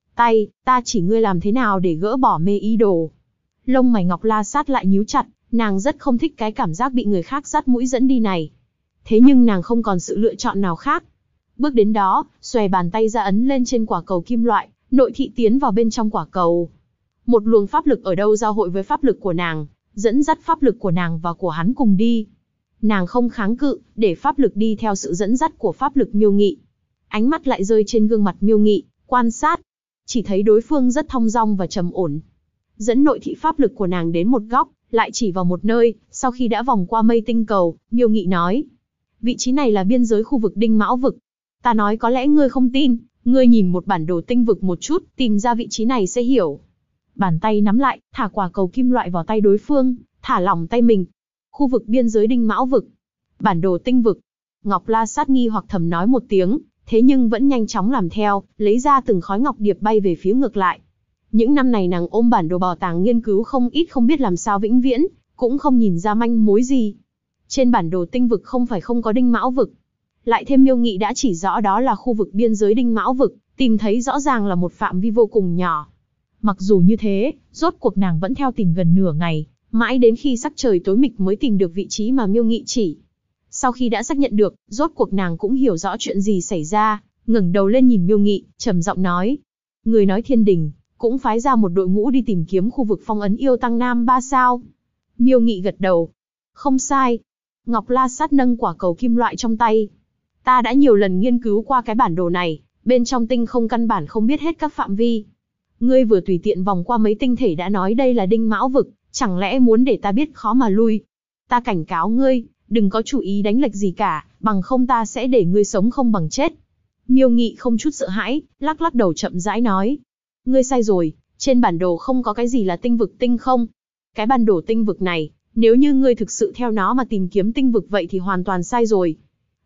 Ta chỉ ngươi làm thế nào để gỡ bỏ mê ý đồ. Lông mày Ngọc La Sát lại nhíu chặt, nàng rất không thích cái cảm giác bị người khác dắt mũi dẫn đi này. Thế nhưng nàng không còn sự lựa chọn nào khác. Bước đến đó, xòe bàn tay ra ấn lên trên quả cầu kim loại, nội thị tiến vào bên trong quả cầu. Một luồng pháp lực ở đâu giao hội với pháp lực của nàng, dẫn dắt pháp lực của nàng và của hắn cùng đi. Nàng không kháng cự, để pháp lực đi theo sự dẫn dắt của pháp lực Miêu Nghị. Ánh mắt lại rơi trên gương mặt Miêu Nghị, quan sát. Chỉ thấy đối phương rất thong dong và trầm ổn. Dẫn nội thị pháp lực của nàng đến một góc, lại chỉ vào một nơi, sau khi đã vòng qua mây tinh cầu, Miêu Nghị nói. Vị trí này là biên giới khu vực Đinh Mão vực. Ta nói có lẽ ngươi không tin, ngươi nhìn một bản đồ tinh vực một chút, tìm ra vị trí này sẽ hiểu. Bàn tay nắm lại, thả quả cầu kim loại vào tay đối phương, thả lỏng tay mình. Khu vực biên giới Đinh Mão vực. Bản đồ tinh vực. Ngọc La Sát nghi hoặc thầm nói một tiếng, thế nhưng vẫn nhanh chóng làm theo, lấy ra từng khói ngọc điệp bay về phía ngược lại. Những năm này nàng ôm bản đồ bảo tàng nghiên cứu không ít không biết làm sao vĩnh viễn, cũng không nhìn ra manh mối gì. Trên bản đồ tinh vực không phải không có Đinh Mão vực. Lại thêm Miêu Nghị đã chỉ rõ đó là khu vực biên giới Đinh Mão vực, tìm thấy rõ ràng là một phạm vi vô cùng nhỏ. Mặc dù như thế, rốt cuộc nàng vẫn theo tìm gần nửa ngày, mãi đến khi sắc trời tối mịt mới tìm được vị trí mà Miêu Nghị chỉ. Sau khi đã xác nhận được, rốt cuộc nàng cũng hiểu rõ chuyện gì xảy ra, ngẩng đầu lên nhìn Miêu Nghị, trầm giọng nói. Người nói thiên đình, cũng phái ra một đội ngũ đi tìm kiếm khu vực phong ấn yêu tăng Nam Ba sao. Miêu Nghị gật đầu. Không sai. Ngọc La Sát nâng quả cầu kim loại trong tay. Ta đã nhiều lần nghiên cứu qua cái bản đồ này, bên trong tinh không căn bản không biết hết các phạm vi. Ngươi vừa tùy tiện vòng qua mấy tinh thể đã nói đây là Đinh Mão vực, chẳng lẽ muốn để ta biết khó mà lui. Ta cảnh cáo ngươi, đừng có chủ ý đánh lệch gì cả, bằng không ta sẽ để ngươi sống không bằng chết. Miêu Nghị không chút sợ hãi, lắc lắc đầu chậm rãi nói. Ngươi sai rồi, trên bản đồ không có cái gì là tinh vực tinh không. Cái bản đồ tinh vực này, nếu như ngươi thực sự theo nó mà tìm kiếm tinh vực vậy thì hoàn toàn sai rồi.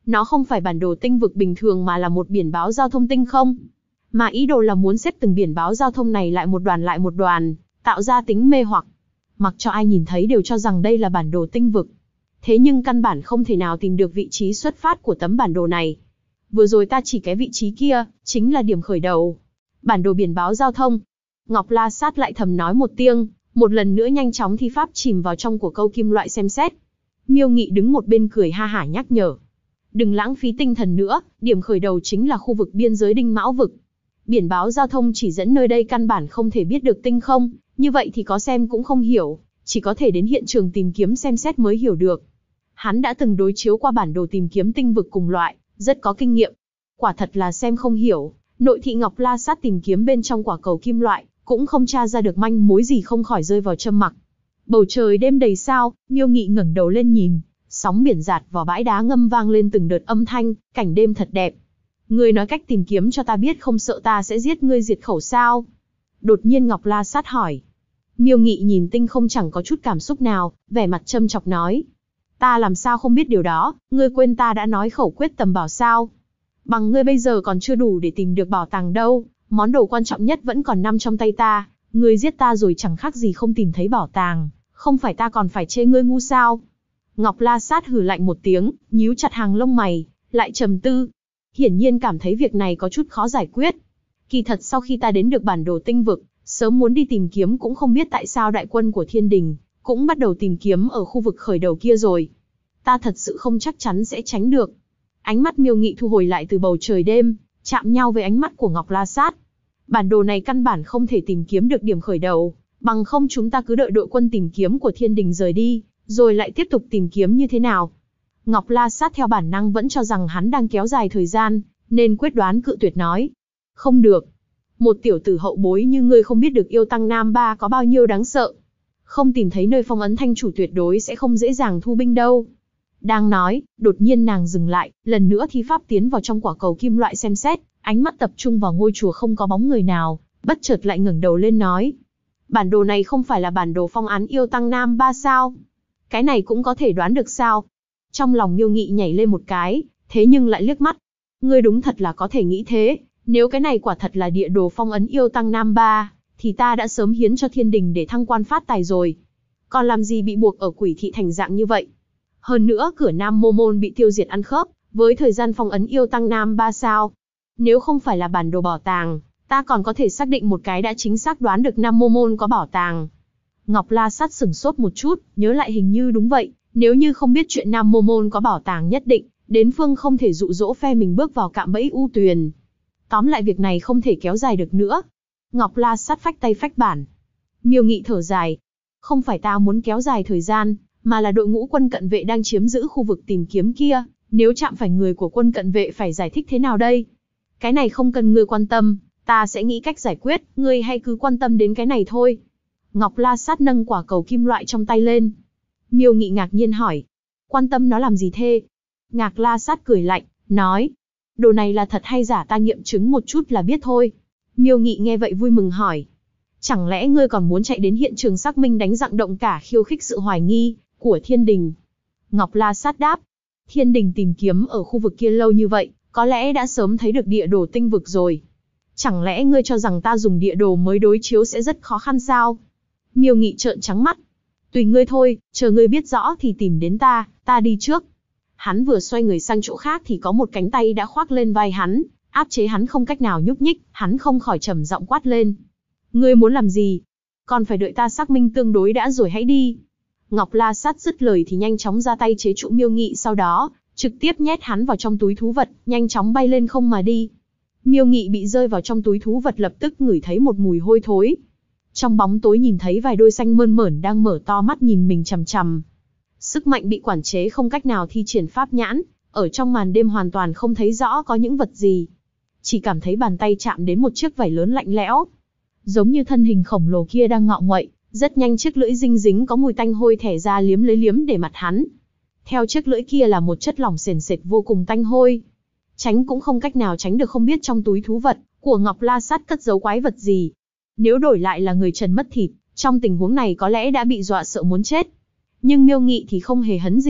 Nó không phải bản đồ tinh vực bình thường mà là một biển báo giao thông tinh không. Mà ý đồ là muốn xếp từng biển báo giao thông này lại một đoàn, tạo ra tính mê hoặc. Mặc cho ai nhìn thấy đều cho rằng đây là bản đồ tinh vực. Thế nhưng căn bản không thể nào tìm được vị trí xuất phát của tấm bản đồ này. Vừa rồi ta chỉ cái vị trí kia, chính là điểm khởi đầu. Bản đồ biển báo giao thông. Ngọc La Sát lại thầm nói một tiếng, một lần nữa nhanh chóng thi pháp chìm vào trong của câu kim loại xem xét. Miêu Nghị đứng một bên cười ha hả nhắc nhở. Đừng lãng phí tinh thần nữa, điểm khởi đầu chính là khu vực biên giới Đinh Mão vực. Biển báo giao thông chỉ dẫn nơi đây căn bản không thể biết được tinh không, như vậy thì có xem cũng không hiểu, chỉ có thể đến hiện trường tìm kiếm xem xét mới hiểu được. Hắn đã từng đối chiếu qua bản đồ tìm kiếm tinh vực cùng loại, rất có kinh nghiệm. Quả thật là xem không hiểu, nội thị Ngọc La Sát tìm kiếm bên trong quả cầu kim loại, cũng không tra ra được manh mối gì, không khỏi rơi vào trầm mặc. Bầu trời đêm đầy sao, Miêu Nghị ngẩng đầu lên nhìn, sóng biển dạt vào bãi đá ngâm vang lên từng đợt âm thanh, cảnh đêm thật đẹp. Ngươi nói cách tìm kiếm cho ta biết, không sợ ta sẽ giết ngươi diệt khẩu sao? Đột nhiên Ngọc La Sát hỏi. Miêu Nghị nhìn tinh không chẳng có chút cảm xúc nào, vẻ mặt châm chọc nói. Ta làm sao không biết điều đó, ngươi quên ta đã nói khẩu quyết tầm bảo sao? Bằng ngươi bây giờ còn chưa đủ để tìm được bảo tàng đâu, món đồ quan trọng nhất vẫn còn nằm trong tay ta, ngươi giết ta rồi chẳng khác gì không tìm thấy bảo tàng, không phải ta còn phải chê ngươi ngu sao? Ngọc La Sát hừ lạnh một tiếng, nhíu chặt hàng lông mày, lại trầm tư. Hiển nhiên cảm thấy việc này có chút khó giải quyết. Kỳ thật sau khi ta đến được bản đồ tinh vực, sớm muốn đi tìm kiếm cũng không biết tại sao đại quân của Thiên Đình cũng bắt đầu tìm kiếm ở khu vực khởi đầu kia rồi. Ta thật sự không chắc chắn sẽ tránh được. Ánh mắt Miêu Nghị thu hồi lại từ bầu trời đêm, chạm nhau với ánh mắt của Ngọc La Sát. Bản đồ này căn bản không thể tìm kiếm được điểm khởi đầu, bằng không chúng ta cứ đợi đội quân tìm kiếm của Thiên Đình rời đi, rồi lại tiếp tục tìm kiếm như thế nào? Ngọc La Sát theo bản năng vẫn cho rằng hắn đang kéo dài thời gian, nên quyết đoán cự tuyệt nói. Không được. Một tiểu tử hậu bối như ngươi không biết được yêu tăng Nam Ba có bao nhiêu đáng sợ. Không tìm thấy nơi phong ấn thanh chủ tuyệt đối sẽ không dễ dàng thu binh đâu. Đang nói, đột nhiên nàng dừng lại, lần nữa thi pháp tiến vào trong quả cầu kim loại xem xét, ánh mắt tập trung vào ngôi chùa không có bóng người nào, bất chợt lại ngẩng đầu lên nói. Bản đồ này không phải là bản đồ phong án yêu tăng Nam Ba sao? Cái này cũng có thể đoán được sao? Trong lòng Miêu Nghị nhảy lên một cái, thế nhưng lại liếc mắt. Ngươi đúng thật là có thể nghĩ thế, nếu cái này quả thật là địa đồ phong ấn yêu tăng Nam Ba, thì ta đã sớm hiến cho Thiên Đình để thăng quan phát tài rồi. Còn làm gì bị buộc ở Quỷ Thị thành dạng như vậy? Hơn nữa cửa Nam Mô Môn bị tiêu diệt ăn khớp, với thời gian phong ấn yêu tăng Nam Ba sao? Nếu không phải là bản đồ bảo tàng, ta còn có thể xác định một cái đã chính xác đoán được Nam Mô Môn có bảo tàng. Ngọc La Sát sửng sốt một chút, nhớ lại hình như đúng vậy, nếu như không biết chuyện Nam Mô Môn có bảo tàng nhất định, đến phương không thể dụ dỗ phe mình bước vào cạm bẫy U Tuyền. Tóm lại việc này không thể kéo dài được nữa. Ngọc La Sát phách tay phách bản. Miêu Nghị thở dài. Không phải ta muốn kéo dài thời gian, mà là đội ngũ quân cận vệ đang chiếm giữ khu vực tìm kiếm kia, nếu chạm phải người của quân cận vệ phải giải thích thế nào đây? Cái này không cần ngươi quan tâm, ta sẽ nghĩ cách giải quyết, ngươi hay cứ quan tâm đến cái này thôi. Ngọc La Sát nâng quả cầu kim loại trong tay lên. Miêu Nghị ngạc nhiên hỏi. Quan tâm nó làm gì thế? Ngọc La Sát cười lạnh, nói. Đồ này là thật hay giả ta nghiệm chứng một chút là biết thôi. Miêu Nghị nghe vậy vui mừng hỏi. Chẳng lẽ ngươi còn muốn chạy đến hiện trường xác minh đánh rặng động cả khiêu khích sự hoài nghi của Thiên Đình? Ngọc La Sát đáp. Thiên Đình tìm kiếm ở khu vực kia lâu như vậy, có lẽ đã sớm thấy được địa đồ tinh vực rồi. Chẳng lẽ ngươi cho rằng ta dùng địa đồ mới đối chiếu sẽ rất khó khăn sao? Miêu Nghị trợn trắng mắt. Tùy ngươi thôi, chờ ngươi biết rõ thì tìm đến ta, ta đi trước. Hắn vừa xoay người sang chỗ khác thì có một cánh tay đã khoác lên vai hắn, áp chế hắn không cách nào nhúc nhích, hắn không khỏi trầm giọng quát lên. Ngươi muốn làm gì? Còn phải đợi ta xác minh tương đối đã rồi hãy đi. Ngọc La Sát dứt lời thì nhanh chóng ra tay chế trụ Miêu Nghị, sau đó trực tiếp nhét hắn vào trong túi thú vật, nhanh chóng bay lên không mà đi. Miêu Nghị bị rơi vào trong túi thú vật lập tức ngửi thấy một mùi hôi thối. Trong bóng tối nhìn thấy vài đôi xanh mơn mởn đang mở to mắt nhìn mình chằm chằm. Sức mạnh bị quản chế không cách nào thi triển pháp nhãn, ở trong màn đêm hoàn toàn không thấy rõ có những vật gì. Chỉ cảm thấy bàn tay chạm đến một chiếc vảy lớn lạnh lẽo. Giống như thân hình khổng lồ kia đang ngọ nguậy, rất nhanh chiếc lưỡi dinh dính có mùi tanh hôi thẻ ra liếm để mặt hắn. Theo chiếc lưỡi kia là một chất lỏng sền sệt vô cùng tanh hôi. Tránh cũng không cách nào tránh được, không biết trong túi thú vật của Ngọc La Sát cất giấu quái vật gì. Nếu đổi lại là người trần mất thịt, trong tình huống này có lẽ đã bị dọa sợ muốn chết. Nhưng Miêu Nghị thì không hề hấn gì,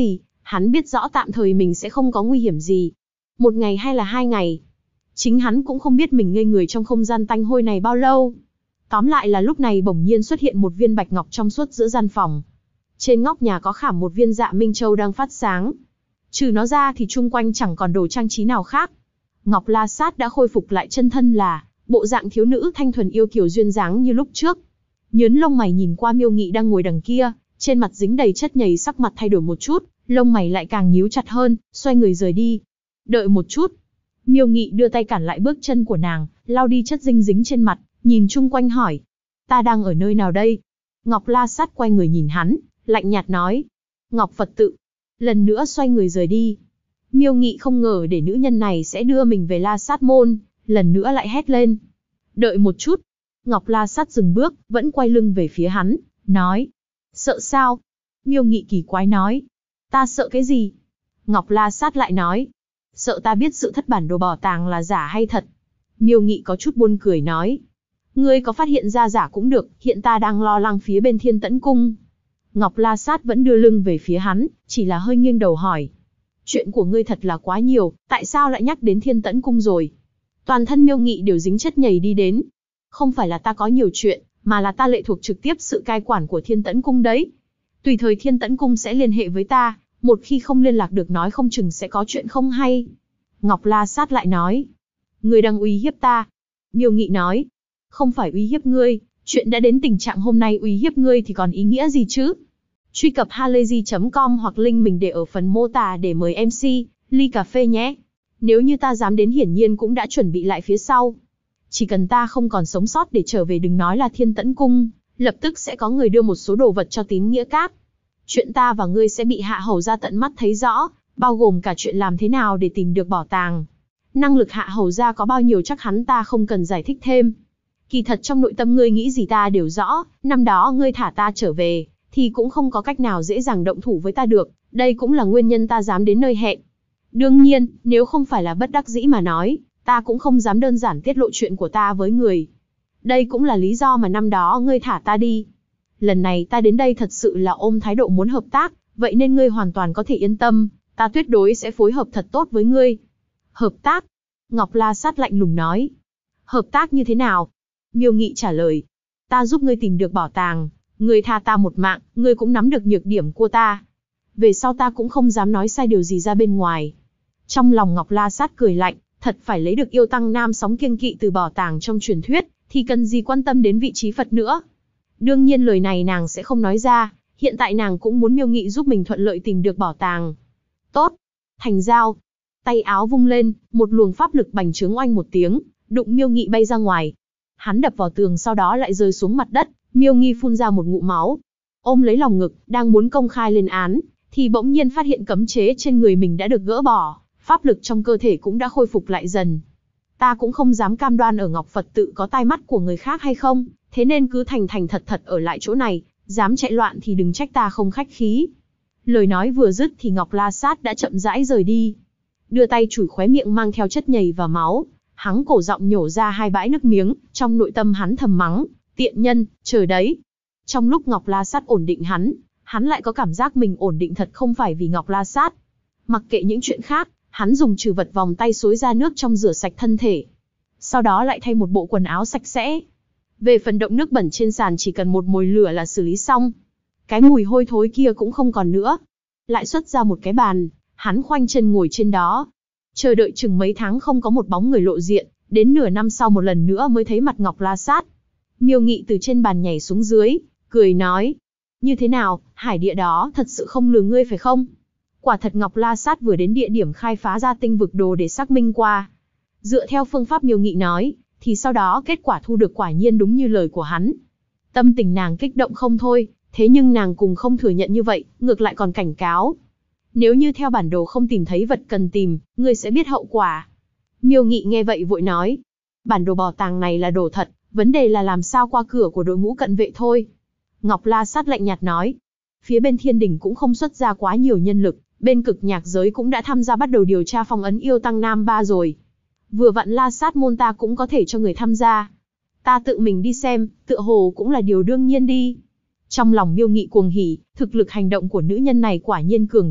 Hắn biết rõ tạm thời mình sẽ không có nguy hiểm gì. 1 ngày hay là 2 ngày. Chính hắn cũng không biết mình ngây người trong không gian tanh hôi này bao lâu. Tóm lại là lúc này bỗng nhiên xuất hiện một viên bạch ngọc trong suốt giữa gian phòng. Trên nóc nhà có khảm một viên Dạ Minh Châu đang phát sáng. Trừ nó ra thì chung quanh chẳng còn đồ trang trí nào khác. Ngọc La Sát đã khôi phục lại chân thân là bộ dạng thiếu nữ thanh thuần yêu kiều duyên dáng như lúc trước. Nhớn lông mày nhìn qua Miêu Nghị đang ngồi đằng kia, trên mặt dính đầy chất nhầy, sắc mặt thay đổi một chút, lông mày lại càng nhíu chặt hơn, xoay người rời đi. Đợi một chút. Miêu Nghị đưa tay cản lại bước chân của nàng, lau đi chất dinh dính trên mặt, nhìn chung quanh hỏi. Ta đang ở nơi nào đây? Ngọc La Sát quay người nhìn hắn, lạnh nhạt nói. Ngọc Phật tự. Lần nữa xoay người rời đi. Miêu Nghị không ngờ để nữ nhân này sẽ đưa mình về La Sát môn, lần nữa lại hét lên. Đợi một chút. Ngọc La Sát dừng bước, vẫn quay lưng về phía hắn, nói. Sợ sao? Miêu Nghị kỳ quái nói. Ta sợ cái gì? Ngọc La Sát lại nói. Sợ ta biết sự thất bản đồ bảo tàng là giả hay thật. Miêu Nghị có chút buồn cười nói. Ngươi có phát hiện ra giả cũng được, hiện ta đang lo lắng phía bên Thiên Tẫn Cung. Ngọc La Sát vẫn đưa lưng về phía hắn, chỉ là hơi nghiêng đầu hỏi. Chuyện của ngươi thật là quá nhiều, tại sao lại nhắc đến Thiên Tẫn Cung rồi? Toàn thân Miêu Nghị đều dính chất nhầy đi đến. Không phải là ta có nhiều chuyện, mà là ta lệ thuộc trực tiếp sự cai quản của Thiên Tẫn Cung đấy. Tùy thời Thiên Tẫn Cung sẽ liên hệ với ta, một khi không liên lạc được nói không chừng sẽ có chuyện không hay. Ngọc La Sát lại nói. Ngươi đang uy hiếp ta. Miêu Nghị nói. Không phải uy hiếp ngươi, chuyện đã đến tình trạng hôm nay uy hiếp ngươi thì còn ý nghĩa gì chứ? Truy cập halayzi.com hoặc link mình để ở phần mô tả để mời MC, ly cà phê nhé. Nếu như ta dám đến hiển nhiên cũng đã chuẩn bị lại phía sau. Chỉ cần ta không còn sống sót để trở về đừng nói là Thiên Tẫn Cung, lập tức sẽ có người đưa một số đồ vật cho Tín Nghĩa Các. Chuyện ta và ngươi sẽ bị hạ hầu ra tận mắt thấy rõ, bao gồm cả chuyện làm thế nào để tìm được bảo tàng. Năng lực hạ hầu ra có bao nhiêu chắc hắn ta không cần giải thích thêm. Kỳ thật trong nội tâm ngươi nghĩ gì ta đều rõ, năm đó ngươi thả ta trở về, thì cũng không có cách nào dễ dàng động thủ với ta được, đây cũng là nguyên nhân ta dám đến nơi hẹn. Đương nhiên, nếu không phải là bất đắc dĩ mà nói, ta cũng không dám đơn giản tiết lộ chuyện của ta với người. Đây cũng là lý do mà năm đó ngươi thả ta đi. Lần này ta đến đây thật sự là ôm thái độ muốn hợp tác, vậy nên ngươi hoàn toàn có thể yên tâm, ta tuyệt đối sẽ phối hợp thật tốt với ngươi. Hợp tác? Ngọc La Sát lạnh lùng nói. Hợp tác như thế nào? Miêu Nghị trả lời. Ta giúp ngươi tìm được bảo tàng, ngươi tha ta một mạng, ngươi cũng nắm được nhược điểm của ta. Về sau ta cũng không dám nói sai điều gì ra bên ngoài. Trong lòng Ngọc La Sát cười lạnh, thật phải lấy được yêu tăng nam sóng kiêng kỵ từ bảo tàng trong truyền thuyết, thì cần gì quan tâm đến vị trí Phật nữa. Đương nhiên lời này nàng sẽ không nói ra, hiện tại nàng cũng muốn Miêu Nghị giúp mình thuận lợi tìm được bảo tàng. Tốt, thành giao. Tay áo vung lên, một luồng pháp lực bành trướng oanh một tiếng, đụng Miêu Nghị bay ra ngoài. Hắn đập vào tường sau đó lại rơi xuống mặt đất, Miêu Nghị phun ra một ngụm máu. Ôm lấy lòng ngực, đang muốn công khai lên án, thì bỗng nhiên phát hiện cấm chế trên người mình đã được gỡ bỏ, pháp lực trong cơ thể cũng đã khôi phục lại dần. Ta cũng không dám cam đoan ở Ngọc Phật tự có tai mắt của người khác hay không, thế nên cứ thành thành thật thật ở lại chỗ này, dám chạy loạn thì đừng trách ta không khách khí. Lời nói vừa dứt thì Ngọc La Sát đã chậm rãi rời đi. Đưa tay chùi khóe miệng mang theo chất nhầy và máu, hắn cổ giọng nhổ ra 2 bãi nước miếng, trong nội tâm hắn thầm mắng, tiện nhân, chờ đấy. Trong lúc Ngọc La Sát ổn định hắn lại có cảm giác mình ổn định thật không phải vì Ngọc La Sát. Mặc kệ những chuyện khác, hắn dùng trừ vật vòng tay xối ra nước trong rửa sạch thân thể. Sau đó lại thay một bộ quần áo sạch sẽ. Về phần động nước bẩn trên sàn chỉ cần một mồi lửa là xử lý xong. Cái mùi hôi thối kia cũng không còn nữa. Lại xuất ra một cái bàn, hắn khoanh chân ngồi trên đó. Chờ đợi chừng mấy tháng không có một bóng người lộ diện, đến nửa năm sau một lần nữa mới thấy mặt Ngọc La Sát. Miêu Nghị từ trên bàn nhảy xuống dưới, cười nói. Như thế nào, hải địa đó thật sự không lừa ngươi phải không? Quả thật Ngọc La Sát vừa đến địa điểm khai phá ra tinh vực đồ để xác minh qua. Dựa theo phương pháp Miêu Nghị nói, thì sau đó kết quả thu được quả nhiên đúng như lời của hắn. Tâm tình nàng kích động không thôi, thế nhưng nàng cùng không thừa nhận như vậy, ngược lại còn cảnh cáo. Nếu như theo bản đồ không tìm thấy vật cần tìm, ngươi sẽ biết hậu quả. Miêu Nghị nghe vậy vội nói. Bản đồ bảo tàng này là đồ thật, vấn đề là làm sao qua cửa của đội ngũ cận vệ thôi. Ngọc La Sát lạnh nhạt nói. Phía bên Thiên Đình cũng không xuất ra quá nhiều nhân lực, bên Cực Nhạc giới cũng đã tham gia bắt đầu điều tra phong ấn yêu tăng Nam Ba rồi. Vừa vặn La Sát môn ta cũng có thể cho người tham gia. Ta tự mình đi xem, tựa hồ cũng là điều đương nhiên đi. Trong lòng Miêu Nghị cuồng hỉ, thực lực hành động của nữ nhân này quả nhiên cường đại,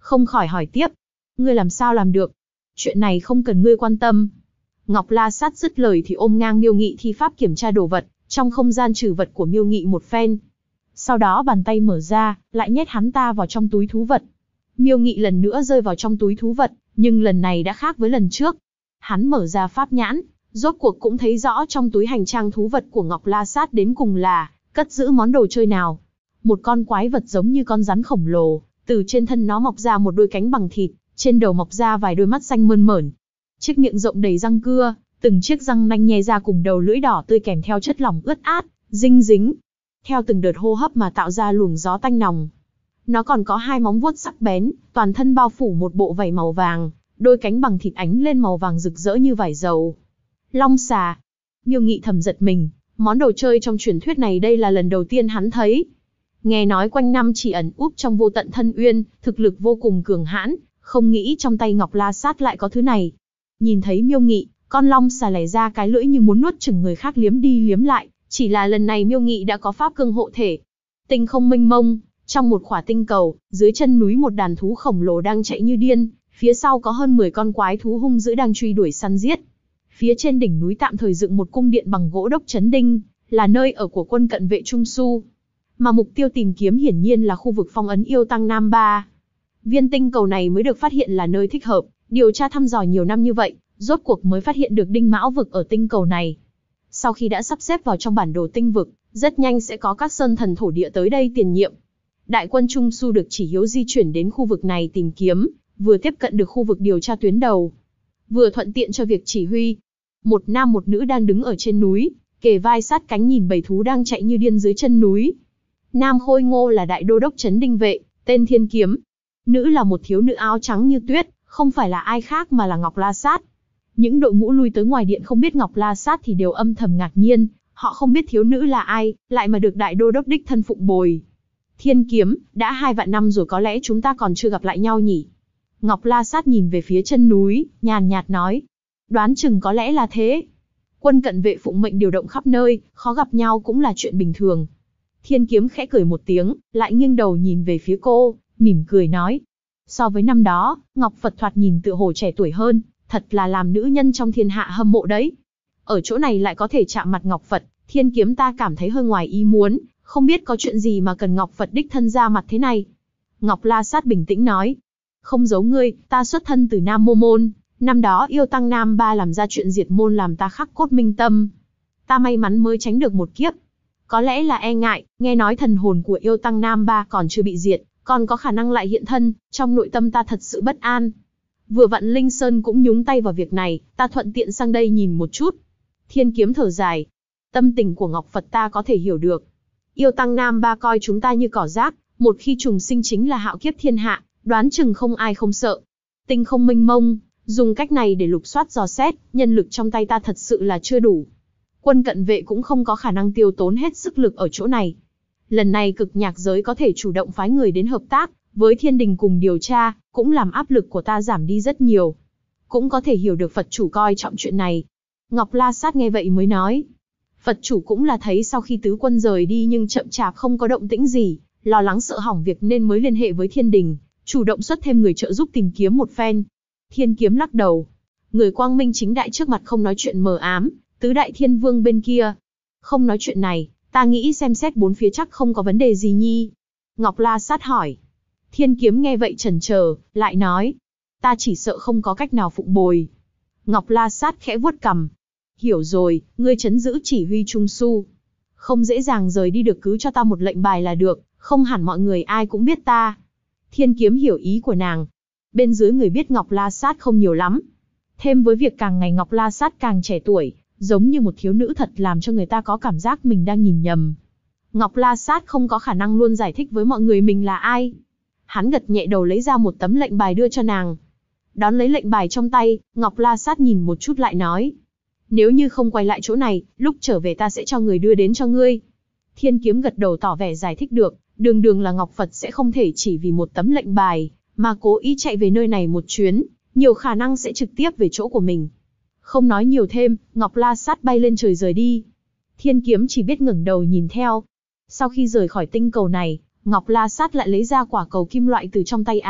không khỏi hỏi tiếp. Ngươi làm sao làm được? Chuyện này không cần ngươi quan tâm. Ngọc La Sát dứt lời thì ôm ngang Miêu Nghị thi pháp kiểm tra đồ vật, trong không gian trừ vật của Miêu Nghị một phen. Sau đó bàn tay mở ra, lại nhét hắn ta vào trong túi thú vật. Miêu Nghị lần nữa rơi vào trong túi thú vật, nhưng lần này đã khác với lần trước. Hắn mở ra pháp nhãn, rốt cuộc cũng thấy rõ trong túi hành trang thú vật của Ngọc La Sát đến cùng là cất giữ món đồ chơi nào. Một con quái vật giống như con rắn khổng lồ, từ trên thân nó mọc ra một đôi cánh bằng thịt, trên đầu mọc ra vài đôi mắt xanh mơn mởn. Chiếc miệng rộng đầy răng cưa, từng chiếc răng nanh nhe ra cùng đầu lưỡi đỏ tươi kèm theo chất lỏng ướt át, dinh dính. Theo từng đợt hô hấp mà tạo ra luồng gió tanh nồng. Nó còn có hai móng vuốt sắc bén, toàn thân bao phủ một bộ vảy màu vàng, đôi cánh bằng thịt ánh lên màu vàng rực rỡ như vải dầu. Long xà. Miêu Nghị thầm giật mình, món đồ chơi trong truyền thuyết này đây là lần đầu tiên hắn thấy. Nghe nói quanh năm chỉ ẩn úp trong vô tận thâm uyên, thực lực vô cùng cường hãn, không nghĩ trong tay Ngọc La Sát lại có thứ này. Nhìn thấy Miêu Nghị, con long xà lẻ ra cái lưỡi như muốn nuốt chửng người khác liếm đi liếm lại, chỉ là lần này Miêu Nghị đã có pháp cương hộ thể. Tinh không mênh mông, trong một khỏa tinh cầu, dưới chân núi một đàn thú khổng lồ đang chạy như điên, phía sau có hơn 10 con quái thú hung dữ đang truy đuổi săn giết. Phía trên đỉnh núi tạm thời dựng một cung điện bằng gỗ đốc chấn đinh, là nơi ở của quân cận vệ Trung Su. Mà mục tiêu tìm kiếm hiển nhiên là khu vực phong ấn yêu tăng Nam Ba. Viên tinh cầu này mới được phát hiện là nơi thích hợp, điều tra thăm dò nhiều năm như vậy, rốt cuộc mới phát hiện được Đinh Mão vực ở tinh cầu này. Sau khi đã sắp xếp vào trong bản đồ tinh vực, rất nhanh sẽ có các sơn thần thổ địa tới đây tiền nhiệm. Đại quân Trung Su được chỉ hiếu di chuyển đến khu vực này tìm kiếm, vừa tiếp cận được khu vực điều tra tuyến đầu, vừa thuận tiện cho việc chỉ huy. Một nam một nữ đang đứng ở trên núi, kề vai sát cánh nhìn bầy thú đang chạy như điên dưới chân núi. Nam khôi ngô là đại đô đốc trấn Đinh Vệ, tên Thiên Kiếm. Nữ là một thiếu nữ áo trắng như tuyết, không phải là ai khác mà là Ngọc La Sát. Những đội ngũ lui tới ngoài điện không biết Ngọc La Sát thì đều âm thầm ngạc nhiên, họ không biết thiếu nữ là ai, lại mà được đại đô đốc đích thân phụng bồi. Thiên Kiếm, đã 2 vạn năm rồi có lẽ chúng ta còn chưa gặp lại nhau nhỉ? Ngọc La Sát nhìn về phía chân núi, nhàn nhạt nói. Đoán chừng có lẽ là thế. Quân cận vệ phụng mệnh điều động khắp nơi, khó gặp nhau cũng là chuyện bình thường. Thiên Kiếm khẽ cười một tiếng, lại nghiêng đầu nhìn về phía cô, mỉm cười nói. So với năm đó, Ngọc Phật thoạt nhìn tựa hồ trẻ tuổi hơn, thật là làm nữ nhân trong thiên hạ hâm mộ đấy. Ở chỗ này lại có thể chạm mặt Ngọc Phật, Thiên Kiếm ta cảm thấy hơi ngoài ý muốn, không biết có chuyện gì mà cần Ngọc Phật đích thân ra mặt thế này. Ngọc La Sát bình tĩnh nói. Không giấu ngươi, ta xuất thân từ Nam Mô Môn, năm đó yêu tăng Nam Ba làm ra chuyện diệt môn làm ta khắc cốt minh tâm. Ta may mắn mới tránh được một kiếp. Có lẽ là e ngại, nghe nói thần hồn của yêu tăng Nam Ba còn chưa bị diệt, còn có khả năng lại hiện thân, trong nội tâm ta thật sự bất an. Vừa vặn Linh Sơn cũng nhúng tay vào việc này, ta thuận tiện sang đây nhìn một chút. Thiên Kiếm thở dài. Tâm tình của Ngọc Phật ta có thể hiểu được. Yêu tăng Nam Ba coi chúng ta như cỏ rác, một khi trùng sinh chính là hạo kiếp thiên hạ, đoán chừng không ai không sợ. Tinh không mênh mông, dùng cách này để lục soát dò xét, nhân lực trong tay ta thật sự là chưa đủ. Quân cận vệ cũng không có khả năng tiêu tốn hết sức lực ở chỗ này. Lần này cực nhạc giới có thể chủ động phái người đến hợp tác với thiên đình cùng điều tra, cũng làm áp lực của ta giảm đi rất nhiều. Cũng có thể hiểu được Phật chủ coi trọng chuyện này. Ngọc La Sát nghe vậy mới nói. Phật chủ cũng là thấy sau khi tứ quân rời đi nhưng chậm chạp không có động tĩnh gì, lo lắng sợ hỏng việc nên mới liên hệ với thiên đình, chủ động xuất thêm người trợ giúp tìm kiếm một phen. Thiên Kiếm lắc đầu. Người quang minh chính đại trước mặt không nói chuyện mờ ám, tứ đại thiên vương bên kia không nói chuyện này, ta nghĩ xem xét bốn phía chắc không có vấn đề gì nhi. Ngọc La Sát hỏi. Thiên Kiếm nghe vậy chần chờ, lại nói. Ta chỉ sợ không có cách nào phụng bồi. Ngọc La Sát khẽ vuốt cằm. Hiểu rồi, ngươi trấn giữ chỉ huy Trung Su. Không dễ dàng rời đi được, cứ cho ta một lệnh bài là được, không hẳn mọi người ai cũng biết ta. Thiên Kiếm hiểu ý của nàng. Bên dưới người biết Ngọc La Sát không nhiều lắm. Thêm với việc càng ngày Ngọc La Sát càng trẻ tuổi, giống như một thiếu nữ thật làm cho người ta có cảm giác mình đang nhìn nhầm. Ngọc La Sát không có khả năng luôn giải thích với mọi người mình là ai. Hắn gật nhẹ đầu lấy ra một tấm lệnh bài đưa cho nàng. Đón lấy lệnh bài trong tay, Ngọc La Sát nhìn một chút lại nói. Nếu như không quay lại chỗ này, lúc trở về ta sẽ cho người đưa đến cho ngươi. Thiên Kiếm gật đầu tỏ vẻ giải thích được, đường đường là Ngọc Phật sẽ không thể chỉ vì một tấm lệnh bài, mà cố ý chạy về nơi này một chuyến, nhiều khả năng sẽ trực tiếp về chỗ của mình. Không nói nhiều thêm, Ngọc La Sát bay lên trời rời đi. Thiên Kiếm chỉ biết ngẩng đầu nhìn theo. Sau khi rời khỏi tinh cầu này, Ngọc La Sát lại lấy ra quả cầu kim loại từ trong tay áo,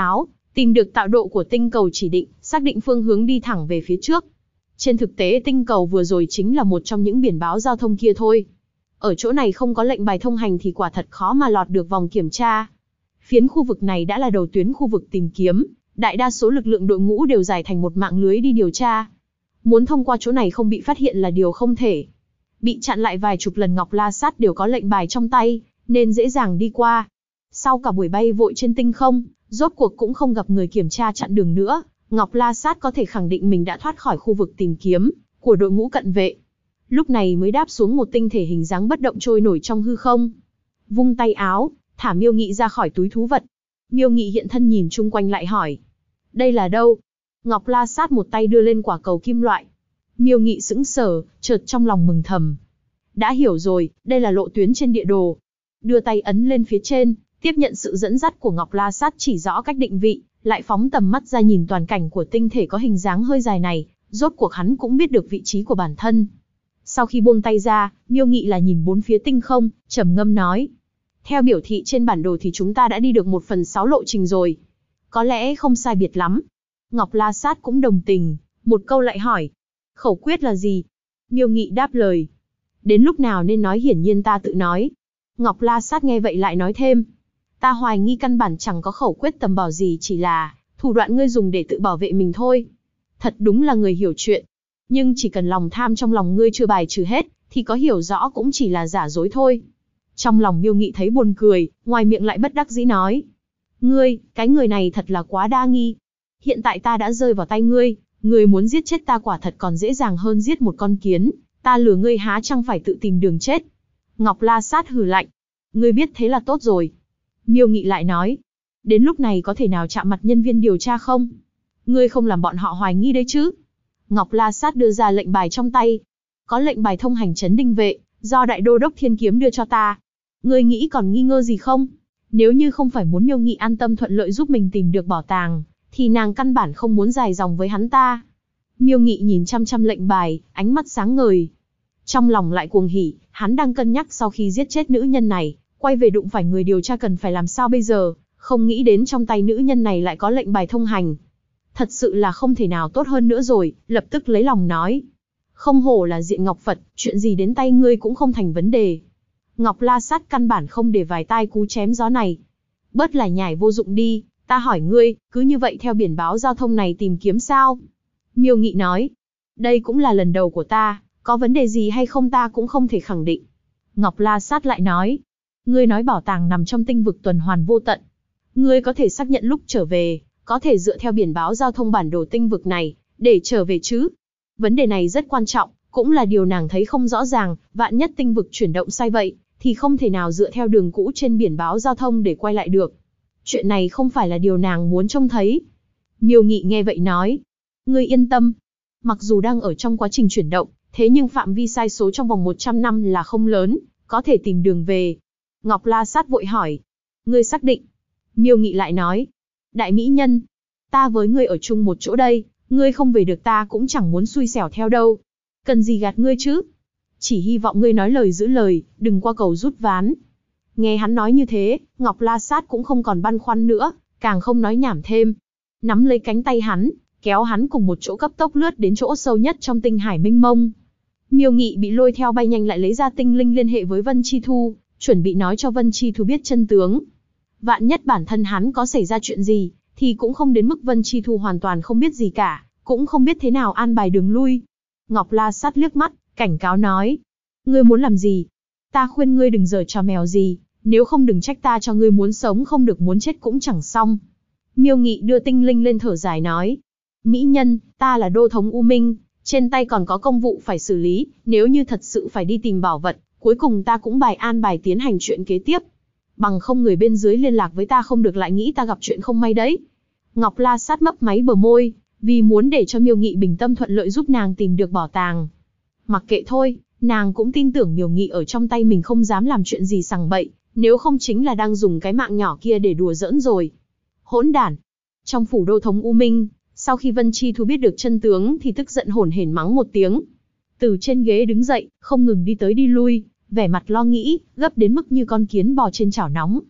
Tìm được tạo độ của tinh cầu chỉ định, xác định phương hướng đi thẳng về phía trước. Trên thực tế tinh cầu vừa rồi chính là một trong những biển báo giao thông kia thôi. Ở chỗ này không có lệnh bài thông hành thì quả thật khó mà lọt được vòng kiểm tra. Phiến khu vực này đã là đầu tuyến khu vực tìm kiếm, đại đa số lực lượng đội ngũ đều giải thành một mạng lưới đi điều tra. Muốn thông qua chỗ này không bị phát hiện là điều không thể. Bị chặn lại vài chục lần Ngọc La Sát đều có lệnh bài trong tay, nên dễ dàng đi qua. Sau cả buổi bay vội trên tinh không, rốt cuộc cũng không gặp người kiểm tra chặn đường nữa, Ngọc La Sát có thể khẳng định mình đã thoát khỏi khu vực tìm kiếm của đội ngũ cận vệ. Lúc này mới đáp xuống một tinh thể hình dáng bất động trôi nổi trong hư không. Vung tay áo, thả Miêu Nghị ra khỏi túi thú vật. Miêu Nghị hiện thân nhìn chung quanh lại hỏi. Đây là đâu? Ngọc La Sát một tay đưa lên quả cầu kim loại. Miêu Nghị sững sờ, chợt trong lòng mừng thầm. Đã hiểu rồi, đây là lộ tuyến trên địa đồ. Đưa tay ấn lên phía trên, tiếp nhận sự dẫn dắt của Ngọc La Sát chỉ rõ cách định vị, lại phóng tầm mắt ra nhìn toàn cảnh của tinh thể có hình dáng hơi dài này, rốt cuộc hắn cũng biết được vị trí của bản thân. Sau khi buông tay ra, Miêu Nghị là nhìn bốn phía tinh không, trầm ngâm nói. Theo biểu thị trên bản đồ thì chúng ta đã đi được 1/6 lộ trình rồi. Có lẽ không sai biệt lắm. Ngọc La Sát cũng đồng tình, một câu lại hỏi. Khẩu quyết là gì? Miêu Nghị đáp lời. Đến lúc nào nên nói hiển nhiên ta tự nói. Ngọc La Sát nghe vậy lại nói thêm. Ta hoài nghi căn bản chẳng có khẩu quyết tầm bảo gì, chỉ là thủ đoạn ngươi dùng để tự bảo vệ mình thôi. Thật đúng là người hiểu chuyện. Nhưng chỉ cần lòng tham trong lòng ngươi chưa bài trừ hết, thì có hiểu rõ cũng chỉ là giả dối thôi. Trong lòng Miêu Nghị thấy buồn cười, ngoài miệng lại bất đắc dĩ nói. Ngươi, cái người này thật là quá đa nghi. Hiện tại ta đã rơi vào tay ngươi, ngươi muốn giết chết ta quả thật còn dễ dàng hơn giết một con kiến. Ta lừa ngươi há chẳng phải tự tìm đường chết. Ngọc La Sát hừ lạnh. Ngươi biết thế là tốt rồi. Miêu Nghị lại nói. Đến lúc này có thể nào chạm mặt nhân viên điều tra không? Ngươi không làm bọn họ hoài nghi đấy chứ? Ngọc La Sát đưa ra lệnh bài trong tay. Có lệnh bài thông hành trấn Đinh Vệ, do Đại Đô Đốc Thiên Kiếm đưa cho ta. Ngươi nghĩ còn nghi ngờ gì không? Nếu như không phải muốn Miêu Nghị an tâm thuận lợi giúp mình tìm được bảo tàng, thì nàng căn bản không muốn dài dòng với hắn ta. Miêu Nghị nhìn chăm chăm lệnh bài, ánh mắt sáng ngời. Trong lòng lại cuồng hỉ, hắn đang cân nhắc sau khi giết chết nữ nhân này, quay về đụng phải người điều tra cần phải làm sao bây giờ, không nghĩ đến trong tay nữ nhân này lại có lệnh bài thông hành. Thật sự là không thể nào tốt hơn nữa rồi, lập tức lấy lòng nói. Không hổ là Diện Ngọc Phật, chuyện gì đến tay ngươi cũng không thành vấn đề. Ngọc La Sát căn bản không để vài tai cú chém gió này. Bớt là nhải vô dụng đi, ta hỏi ngươi, cứ như vậy theo biển báo giao thông này tìm kiếm sao? Miêu Nghị nói, đây cũng là lần đầu của ta, có vấn đề gì hay không ta cũng không thể khẳng định. Ngọc La Sát lại nói, ngươi nói bảo tàng nằm trong tinh vực tuần hoàn vô tận. Ngươi có thể xác nhận lúc trở về, có thể dựa theo biển báo giao thông bản đồ tinh vực này, để trở về chứ? Vấn đề này rất quan trọng, cũng là điều nàng thấy không rõ ràng, vạn nhất tinh vực chuyển động sai vậy, thì không thể nào dựa theo đường cũ trên biển báo giao thông để quay lại được. Chuyện này không phải là điều nàng muốn trông thấy. Miêu Nghị nghe vậy nói, ngươi yên tâm. Mặc dù đang ở trong quá trình chuyển động, thế nhưng phạm vi sai số trong vòng 100 năm là không lớn, có thể tìm đường về. Ngọc La Sát vội hỏi, ngươi xác định? Miêu Nghị lại nói, đại mỹ nhân, ta với ngươi ở chung một chỗ đây, ngươi không về được ta cũng chẳng muốn xui xẻo theo đâu. Cần gì gạt ngươi chứ? Chỉ hy vọng ngươi nói lời giữ lời, đừng qua cầu rút ván. Nghe hắn nói như thế, Ngọc La Sát cũng không còn băn khoăn nữa, càng không nói nhảm thêm. Nắm lấy cánh tay hắn, kéo hắn cùng một chỗ cấp tốc lướt đến chỗ sâu nhất trong tinh hải mênh mông. Miêu Nghị bị lôi theo bay nhanh lại lấy ra tinh linh liên hệ với Vân Chi Thu, chuẩn bị nói cho Vân Chi Thu biết chân tướng. Vạn nhất bản thân hắn có xảy ra chuyện gì, thì cũng không đến mức Vân Chi Thu hoàn toàn không biết gì cả, cũng không biết thế nào an bài đường lui. Ngọc La Sát liếc mắt, cảnh cáo nói, ngươi muốn làm gì? Ta khuyên ngươi đừng giở trò mèo gì, nếu không đừng trách ta cho ngươi muốn sống không được muốn chết cũng chẳng xong. Miêu Nghị đưa tinh linh lên thở dài nói, mỹ nhân, ta là đô thống U Minh, trên tay còn có công vụ phải xử lý, nếu như thật sự phải đi tìm bảo vật, cuối cùng ta cũng an bài tiến hành chuyện kế tiếp. Bằng không người bên dưới liên lạc với ta không được lại nghĩ ta gặp chuyện không may đấy. Ngọc La Sát mấp máy bờ môi, vì muốn để cho Miêu Nghị bình tâm thuận lợi giúp nàng tìm được bảo tàng. Mặc kệ thôi, nàng cũng tin tưởng Miêu Nghị ở trong tay mình không dám làm chuyện gì sằng bậy, nếu không chính là đang dùng cái mạng nhỏ kia để đùa giỡn rồi. Hỗn đản! Trong phủ đô thống U Minh, sau khi Vân Chi Thu biết được chân tướng thì tức giận hổn hển mắng một tiếng. Từ trên ghế đứng dậy, không ngừng đi tới đi lui, vẻ mặt lo nghĩ, gấp đến mức như con kiến bò trên chảo nóng.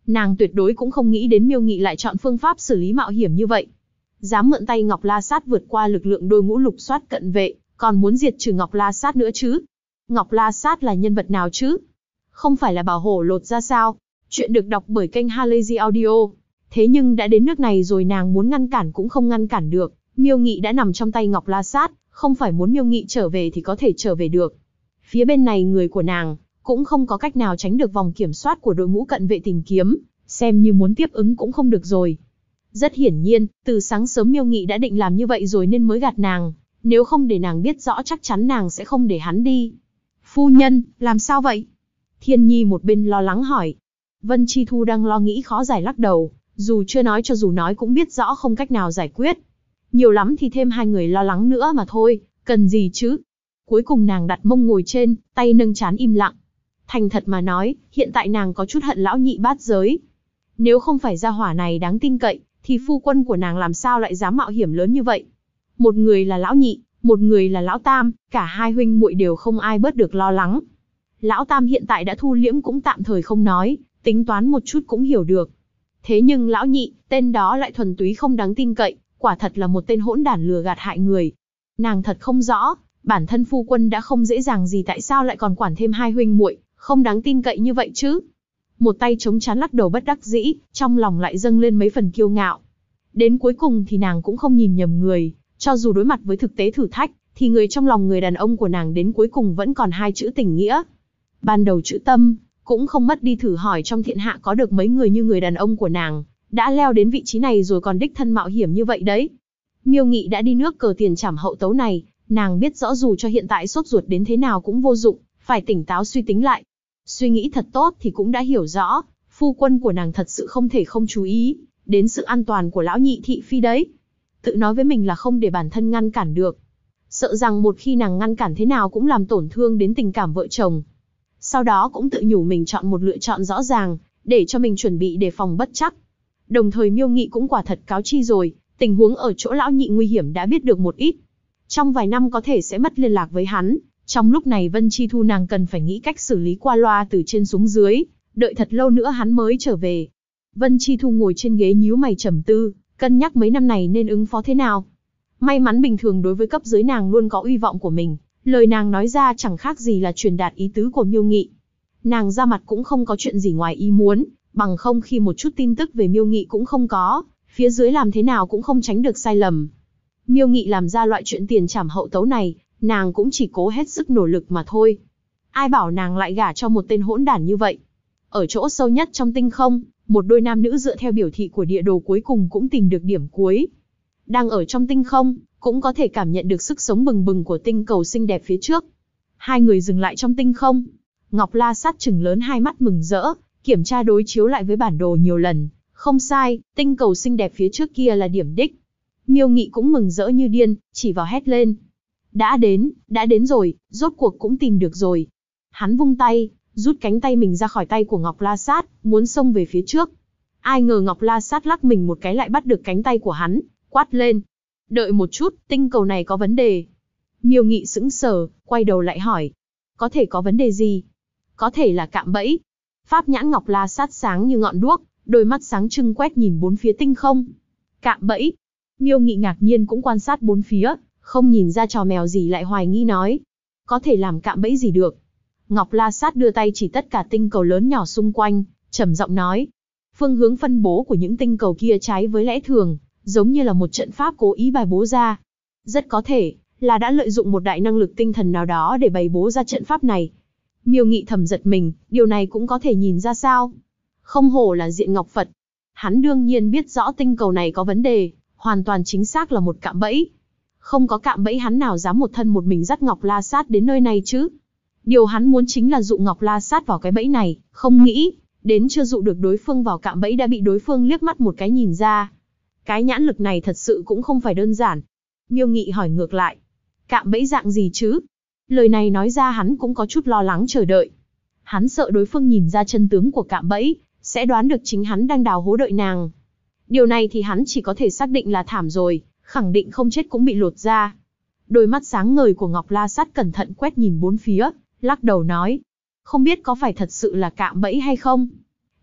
Nàng tuyệt đối cũng không nghĩ đến Miêu Nghị lại chọn phương pháp xử lý mạo hiểm như vậy. Dám mượn tay Ngọc La Sát vượt qua lực lượng đôi ngũ lục soát cận vệ, còn muốn diệt trừ Ngọc La Sát nữa chứ. Ngọc La Sát là nhân vật nào chứ? Không phải là bảo hổ lột ra sao? Chuyện được đọc bởi kênh Halazy Audio. Thế nhưng đã đến nước này rồi, nàng muốn ngăn cản cũng không ngăn cản được. Miêu Nghị đã nằm trong tay Ngọc La Sát, không phải muốn Miêu Nghị trở về thì có thể trở về được. Phía bên này người của nàng cũng không có cách nào tránh được vòng kiểm soát của đội ngũ cận vệ tìm kiếm, xem như muốn tiếp ứng cũng không được rồi. Rất hiển nhiên, từ sáng sớm Miêu Nghị đã định làm như vậy rồi nên mới gạt nàng, nếu không để nàng biết rõ chắc chắn nàng sẽ không để hắn đi. Phu nhân, làm sao vậy? Thiên Nhi một bên lo lắng hỏi. Vân Chi Thu đang lo nghĩ khó giải lắc đầu, dù chưa nói cho dù nói cũng biết rõ không cách nào giải quyết. Nhiều lắm thì thêm 2 người lo lắng nữa mà thôi, cần gì chứ? Cuối cùng nàng đặt mông ngồi trên, tay nâng trán im lặng. Thành thật mà nói, hiện tại nàng có chút hận lão nhị bát giới. Nếu không phải gia hỏa này đáng tin cậy, thì phu quân của nàng làm sao lại dám mạo hiểm lớn như vậy? Một người là lão nhị, một người là lão tam, cả hai huynh muội đều không ai bớt được lo lắng. Lão tam hiện tại đã thu liễm cũng tạm thời không nói, tính toán một chút cũng hiểu được. Thế nhưng lão nhị, tên đó lại thuần túy không đáng tin cậy, quả thật là một tên hỗn đản lừa gạt hại người. Nàng thật không rõ, bản thân phu quân đã không dễ dàng gì tại sao lại còn quản thêm 2 huynh muội, không đáng tin cậy như vậy chứ. Một tay chống trán lắc đầu bất đắc dĩ, trong lòng lại dâng lên mấy phần kiêu ngạo. Đến cuối cùng thì nàng cũng không nhìn nhầm người, cho dù đối mặt với thực tế thử thách, thì người trong lòng người đàn ông của nàng đến cuối cùng vẫn còn 2 chữ tình nghĩa. Ban đầu chữ tâm, cũng không mất đi thử hỏi trong thiên hạ có được mấy người như người đàn ông của nàng, đã leo đến vị trí này rồi còn đích thân mạo hiểm như vậy đấy. Miêu Nghị đã đi nước cờ tiền trảm hậu tấu này, nàng biết rõ dù cho hiện tại sốt ruột đến thế nào cũng vô dụng, phải tỉnh táo suy tính lại. Suy nghĩ thật tốt thì cũng đã hiểu rõ, phu quân của nàng thật sự không thể không chú ý đến sự an toàn của lão nhị thị phi đấy. Tự nói với mình là không để bản thân ngăn cản được. Sợ rằng một khi nàng ngăn cản thế nào cũng làm tổn thương đến tình cảm vợ chồng. Sau đó cũng tự nhủ mình chọn một lựa chọn rõ ràng, để cho mình chuẩn bị đề phòng bất trắc. Đồng thời Miêu Nghị cũng quả thật cáo chi rồi, tình huống ở chỗ lão nhị nguy hiểm đã biết được một ít. Trong vài năm có thể sẽ mất liên lạc với hắn. Trong lúc này Vân Chi Thu nàng cần phải nghĩ cách xử lý qua loa từ trên xuống dưới, đợi thật lâu nữa hắn mới trở về. Vân Chi Thu ngồi trên ghế nhíu mày trầm tư, cân nhắc mấy năm này nên ứng phó thế nào. May mắn bình thường đối với cấp dưới nàng luôn có uy vọng của mình, lời nàng nói ra chẳng khác gì là truyền đạt ý tứ của Miêu Nghị. Nàng ra mặt cũng không có chuyện gì ngoài ý muốn, bằng không khi một chút tin tức về Miêu Nghị cũng không có, phía dưới làm thế nào cũng không tránh được sai lầm. Miêu Nghị làm ra loại chuyện tiền trảm hậu tấu này, nàng cũng chỉ cố hết sức nỗ lực mà thôi. Ai bảo nàng lại gả cho một tên hỗn đản như vậy. Ở chỗ sâu nhất trong tinh không, một đôi nam nữ dựa theo biểu thị của địa đồ cuối cùng cũng tìm được điểm cuối. Đang ở trong tinh không, cũng có thể cảm nhận được sức sống bừng bừng của tinh cầu xinh đẹp phía trước. 2 người dừng lại trong tinh không. Ngọc La Sát trừng lớn 2 mắt mừng rỡ, kiểm tra đối chiếu lại với bản đồ nhiều lần. Không sai, tinh cầu xinh đẹp phía trước kia là điểm đích. Miêu Nghị cũng mừng rỡ như điên, chỉ vào hét lên. Đã đến rồi, rốt cuộc cũng tìm được rồi. Hắn vung tay, rút cánh tay mình ra khỏi tay của Ngọc La Sát, muốn xông về phía trước. Ai ngờ Ngọc La Sát lắc mình một cái lại bắt được cánh tay của hắn, quát lên. Đợi một chút, tinh cầu này có vấn đề. Miêu Nghị sững sờ, quay đầu lại hỏi. Có thể có vấn đề gì? Có thể là cạm bẫy. Pháp nhãn Ngọc La Sát sáng như ngọn đuốc, đôi mắt sáng trưng quét nhìn bốn phía tinh không. Cạm bẫy. Miêu Nghị ngạc nhiên cũng quan sát bốn phía, không nhìn ra trò mèo gì lại hoài nghi nói. Có thể làm cạm bẫy gì được? Ngọc La Sát đưa tay chỉ tất cả tinh cầu lớn nhỏ xung quanh, trầm giọng nói. Phương hướng phân bố của những tinh cầu kia trái với lẽ thường, giống như là một trận pháp cố ý bài bố ra. Rất có thể là đã lợi dụng một đại năng lực tinh thần nào đó để bày bố ra trận pháp này. Miêu Nghị thầm giật mình, điều này cũng có thể nhìn ra sao? Không hổ là Diện Ngọc Phật. Hắn đương nhiên biết rõ tinh cầu này có vấn đề, hoàn toàn chính xác là một cạm bẫy. Không có cạm bẫy hắn nào dám một thân một mình dắt Ngọc La Sát đến nơi này chứ? Điều hắn muốn chính là dụ Ngọc La Sát vào cái bẫy này, không nghĩ đến chưa dụ được đối phương vào cạm bẫy đã bị đối phương liếc mắt một cái nhìn ra. Cái nhãn lực này thật sự cũng không phải đơn giản. Miêu Nghị hỏi ngược lại. Cạm bẫy dạng gì chứ? Lời này nói ra hắn cũng có chút lo lắng chờ đợi. Hắn sợ đối phương nhìn ra chân tướng của cạm bẫy, sẽ đoán được chính hắn đang đào hố đợi nàng. Điều này thì hắn chỉ có thể xác định là thảm rồi, khẳng định không chết cũng bị lột ra. Đôi mắt sáng ngời của Ngọc La Sát cẩn thận quét nhìn bốn phía, lắc đầu nói. Không biết có phải thật sự là cạm bẫy hay không?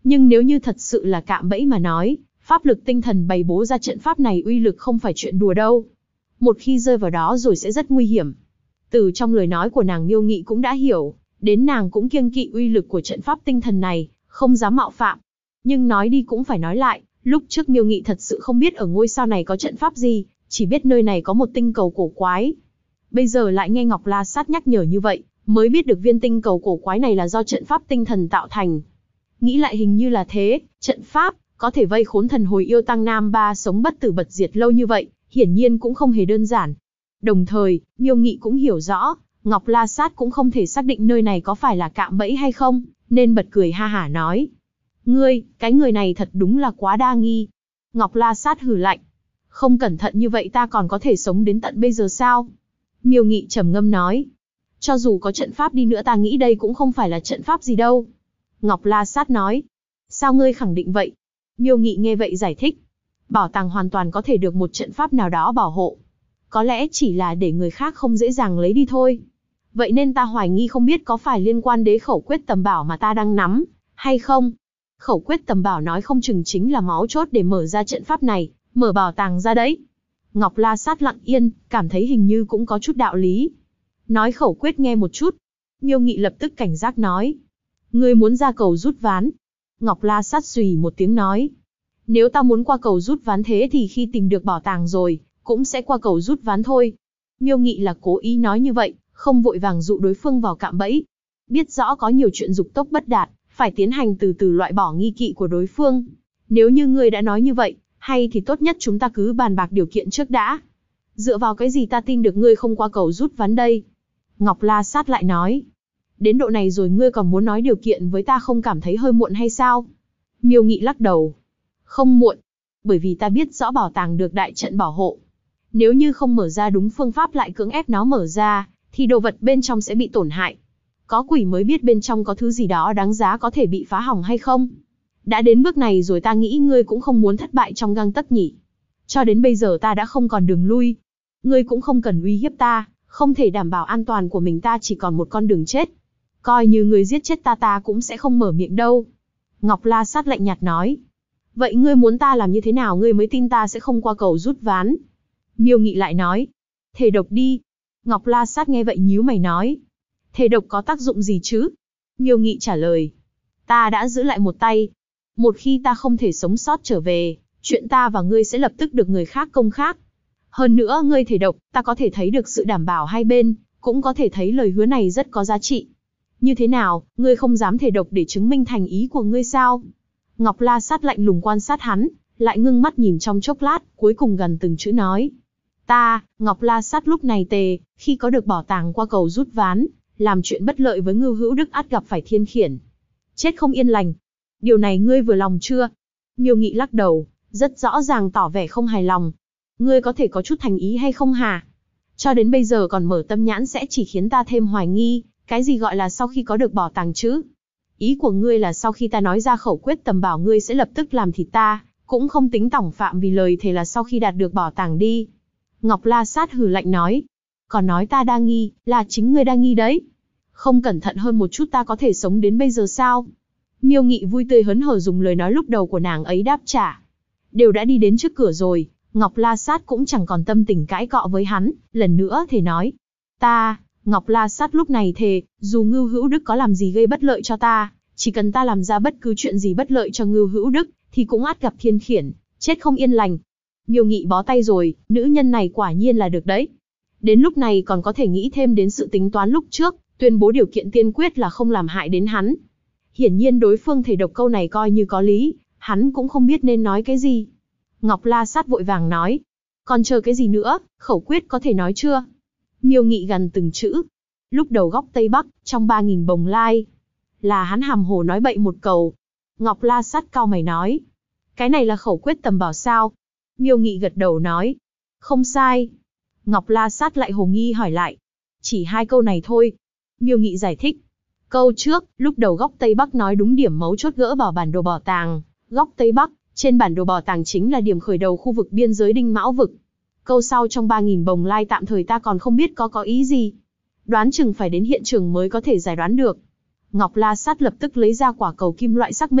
Nhưng nếu như thật sự là cạm bẫy mà nói, pháp lực tinh thần bày bố ra trận pháp này uy lực không phải chuyện đùa đâu. Một khi rơi vào đó rồi sẽ rất nguy hiểm. Từ trong lời nói của nàng Miêu Nghị cũng đã hiểu, đến nàng cũng kiêng kỵ uy lực của trận pháp tinh thần này, không dám mạo phạm. Nhưng nói đi cũng phải nói lại, lúc trước Miêu Nghị thật sự không biết ở ngôi sao này có trận pháp gì, chỉ biết nơi này có một tinh cầu cổ quái. Bây giờ lại nghe Ngọc La Sát nhắc nhở như vậy, mới biết được viên tinh cầu cổ quái này là do trận pháp tinh thần tạo thành. Nghĩ lại hình như là thế, trận pháp có thể vây khốn thần hồi yêu Tăng Nam Ba sống bất tử bật diệt lâu như vậy, hiển nhiên cũng không hề đơn giản. Đồng thời, Miêu Nghị cũng hiểu rõ, Ngọc La Sát cũng không thể xác định nơi này có phải là cạm bẫy hay không, nên bật cười ha hả nói. Ngươi, cái người này thật đúng là quá đa nghi. Ngọc La Sát hừ lạnh. Không cẩn thận như vậy ta còn có thể sống đến tận bây giờ sao? Miêu Nghị trầm ngâm nói. Cho dù có trận pháp đi nữa ta nghĩ đây cũng không phải là trận pháp gì đâu. Ngọc La Sát nói. Sao ngươi khẳng định vậy? Miêu Nghị nghe vậy giải thích. Bảo tàng hoàn toàn có thể được một trận pháp nào đó bảo hộ. Có lẽ chỉ là để người khác không dễ dàng lấy đi thôi. Vậy nên ta hoài nghi không biết có phải liên quan đến khẩu quyết tầm bảo mà ta đang nắm, hay không? Khẩu quyết tầm bảo nói không chừng chính là máu chốt để mở ra trận pháp này, mở bảo tàng ra đấy. Ngọc La Sát lặng yên, cảm thấy hình như cũng có chút đạo lý. Nói khẩu quyết nghe một chút. Miêu Nghị lập tức cảnh giác nói. Ngươi muốn ra cầu rút ván. Ngọc La Sát xùy một tiếng nói. Nếu ta muốn qua cầu rút ván thế thì khi tìm được bảo tàng rồi, cũng sẽ qua cầu rút ván thôi. Miêu Nghị là cố ý nói như vậy, không vội vàng dụ đối phương vào cạm bẫy. Biết rõ có nhiều chuyện dục tốc bất đạt, phải tiến hành từ từ loại bỏ nghi kỵ của đối phương. Nếu như ngươi đã nói như vậy, hay thì tốt nhất chúng ta cứ bàn bạc điều kiện trước đã. Dựa vào cái gì ta tin được ngươi không qua cầu rút ván đây? Ngọc La Sát lại nói. Đến độ này rồi ngươi còn muốn nói điều kiện với ta không cảm thấy hơi muộn hay sao? Miêu Nghị lắc đầu. Không muộn. Bởi vì ta biết rõ bảo tàng được đại trận bảo hộ. Nếu như không mở ra đúng phương pháp lại cưỡng ép nó mở ra, thì đồ vật bên trong sẽ bị tổn hại. Có quỷ mới biết bên trong có thứ gì đó đáng giá có thể bị phá hỏng hay không. Đã đến bước này rồi ta nghĩ ngươi cũng không muốn thất bại trong gang tấc nhỉ. Cho đến bây giờ ta đã không còn đường lui. Ngươi cũng không cần uy hiếp ta, không thể đảm bảo an toàn của mình ta chỉ còn một con đường chết. Coi như ngươi giết chết ta cũng sẽ không mở miệng đâu. Ngọc La Sát lạnh nhạt nói. Vậy ngươi muốn ta làm như thế nào ngươi mới tin ta sẽ không qua cầu rút ván? Miêu Nghị lại nói. Thể độc đi. Ngọc La Sát nghe vậy nhíu mày nói. Thể độc có tác dụng gì chứ? Miêu Nghị trả lời. Ta đã giữ lại một tay. Một khi ta không thể sống sót trở về, chuyện ta và ngươi sẽ lập tức được người khác công khác. Hơn nữa ngươi thể độc, ta có thể thấy được sự đảm bảo hai bên, cũng có thể thấy lời hứa này rất có giá trị. Như thế nào, ngươi không dám thể độc để chứng minh thành ý của ngươi sao? Ngọc La Sát lạnh lùng quan sát hắn, lại ngưng mắt nhìn trong chốc lát, cuối cùng gần từng chữ nói. Ta, Ngọc La Sát lúc này khi có được bảo tàng qua cầu rút ván, làm chuyện bất lợi với Ngưu Hữu Đức ắt gặp phải thiên khiển. Chết không yên lành. Điều này ngươi vừa lòng chưa? Miêu Nghị lắc đầu, rất rõ ràng tỏ vẻ không hài lòng. Ngươi có thể có chút thành ý hay không hả? Cho đến bây giờ còn mở tâm nhãn sẽ chỉ khiến ta thêm hoài nghi, cái gì gọi là sau khi có được bảo tàng chứ? Ý của ngươi là sau khi ta nói ra khẩu quyết tầm bảo ngươi sẽ lập tức làm thịt ta, cũng không tính tỏng phạm vì lời thề là sau khi đạt được bảo tàng đi. Ngọc La Sát hừ lạnh nói. Còn nói ta đa nghi, là chính ngươi đa nghi đấy. Không cẩn thận hơn một chút ta có thể sống đến bây giờ sao? Miêu Nghị vui tươi hớn hở dùng lời nói lúc đầu của nàng ấy đáp trả. Đều đã đi đến trước cửa rồi, Ngọc La Sát cũng chẳng còn tâm tình cãi cọ với hắn, lần nữa thề nói. Ta, Ngọc La Sát lúc này thề, dù Ngưu Hữu Đức có làm gì gây bất lợi cho ta, chỉ cần ta làm ra bất cứ chuyện gì bất lợi cho Ngưu Hữu Đức, thì cũng ắt gặp thiên khiển, chết không yên lành. Miêu Nghị bó tay rồi, nữ nhân này quả nhiên là được đấy. Đến lúc này còn có thể nghĩ thêm đến sự tính toán lúc trước, tuyên bố điều kiện tiên quyết là không làm hại đến hắn. Hiển nhiên đối phương thể độc câu này coi như có lý, hắn cũng không biết nên nói cái gì. Ngọc La Sát vội vàng nói. Còn chờ cái gì nữa, khẩu quyết có thể nói chưa? Miêu Nghị gần từng chữ. Lúc đầu góc Tây Bắc, trong 3.000 bồng lai. Là hắn hàm hồ nói bậy một cầu. Ngọc La Sát cau mày nói. Cái này là khẩu quyết tầm bảo sao? Miêu Nghị gật đầu nói. Không sai. Ngọc La Sát lại hồ nghi hỏi lại. Chỉ 2 câu này thôi. Miêu Nghị giải thích. Câu trước, lúc đầu góc Tây Bắc nói đúng điểm mấu chốt gỡ vào bản đồ bảo tàng. Góc Tây Bắc, trên bản đồ bảo tàng chính là điểm khởi đầu khu vực biên giới Đinh Mão vực. Câu sau trong 3.000 bồng lai tạm thời ta còn không biết có ý gì. Đoán chừng phải đến hiện trường mới có thể giải đoán được. Ngọc La Sát lập tức lấy ra quả cầu kim loại xác minh,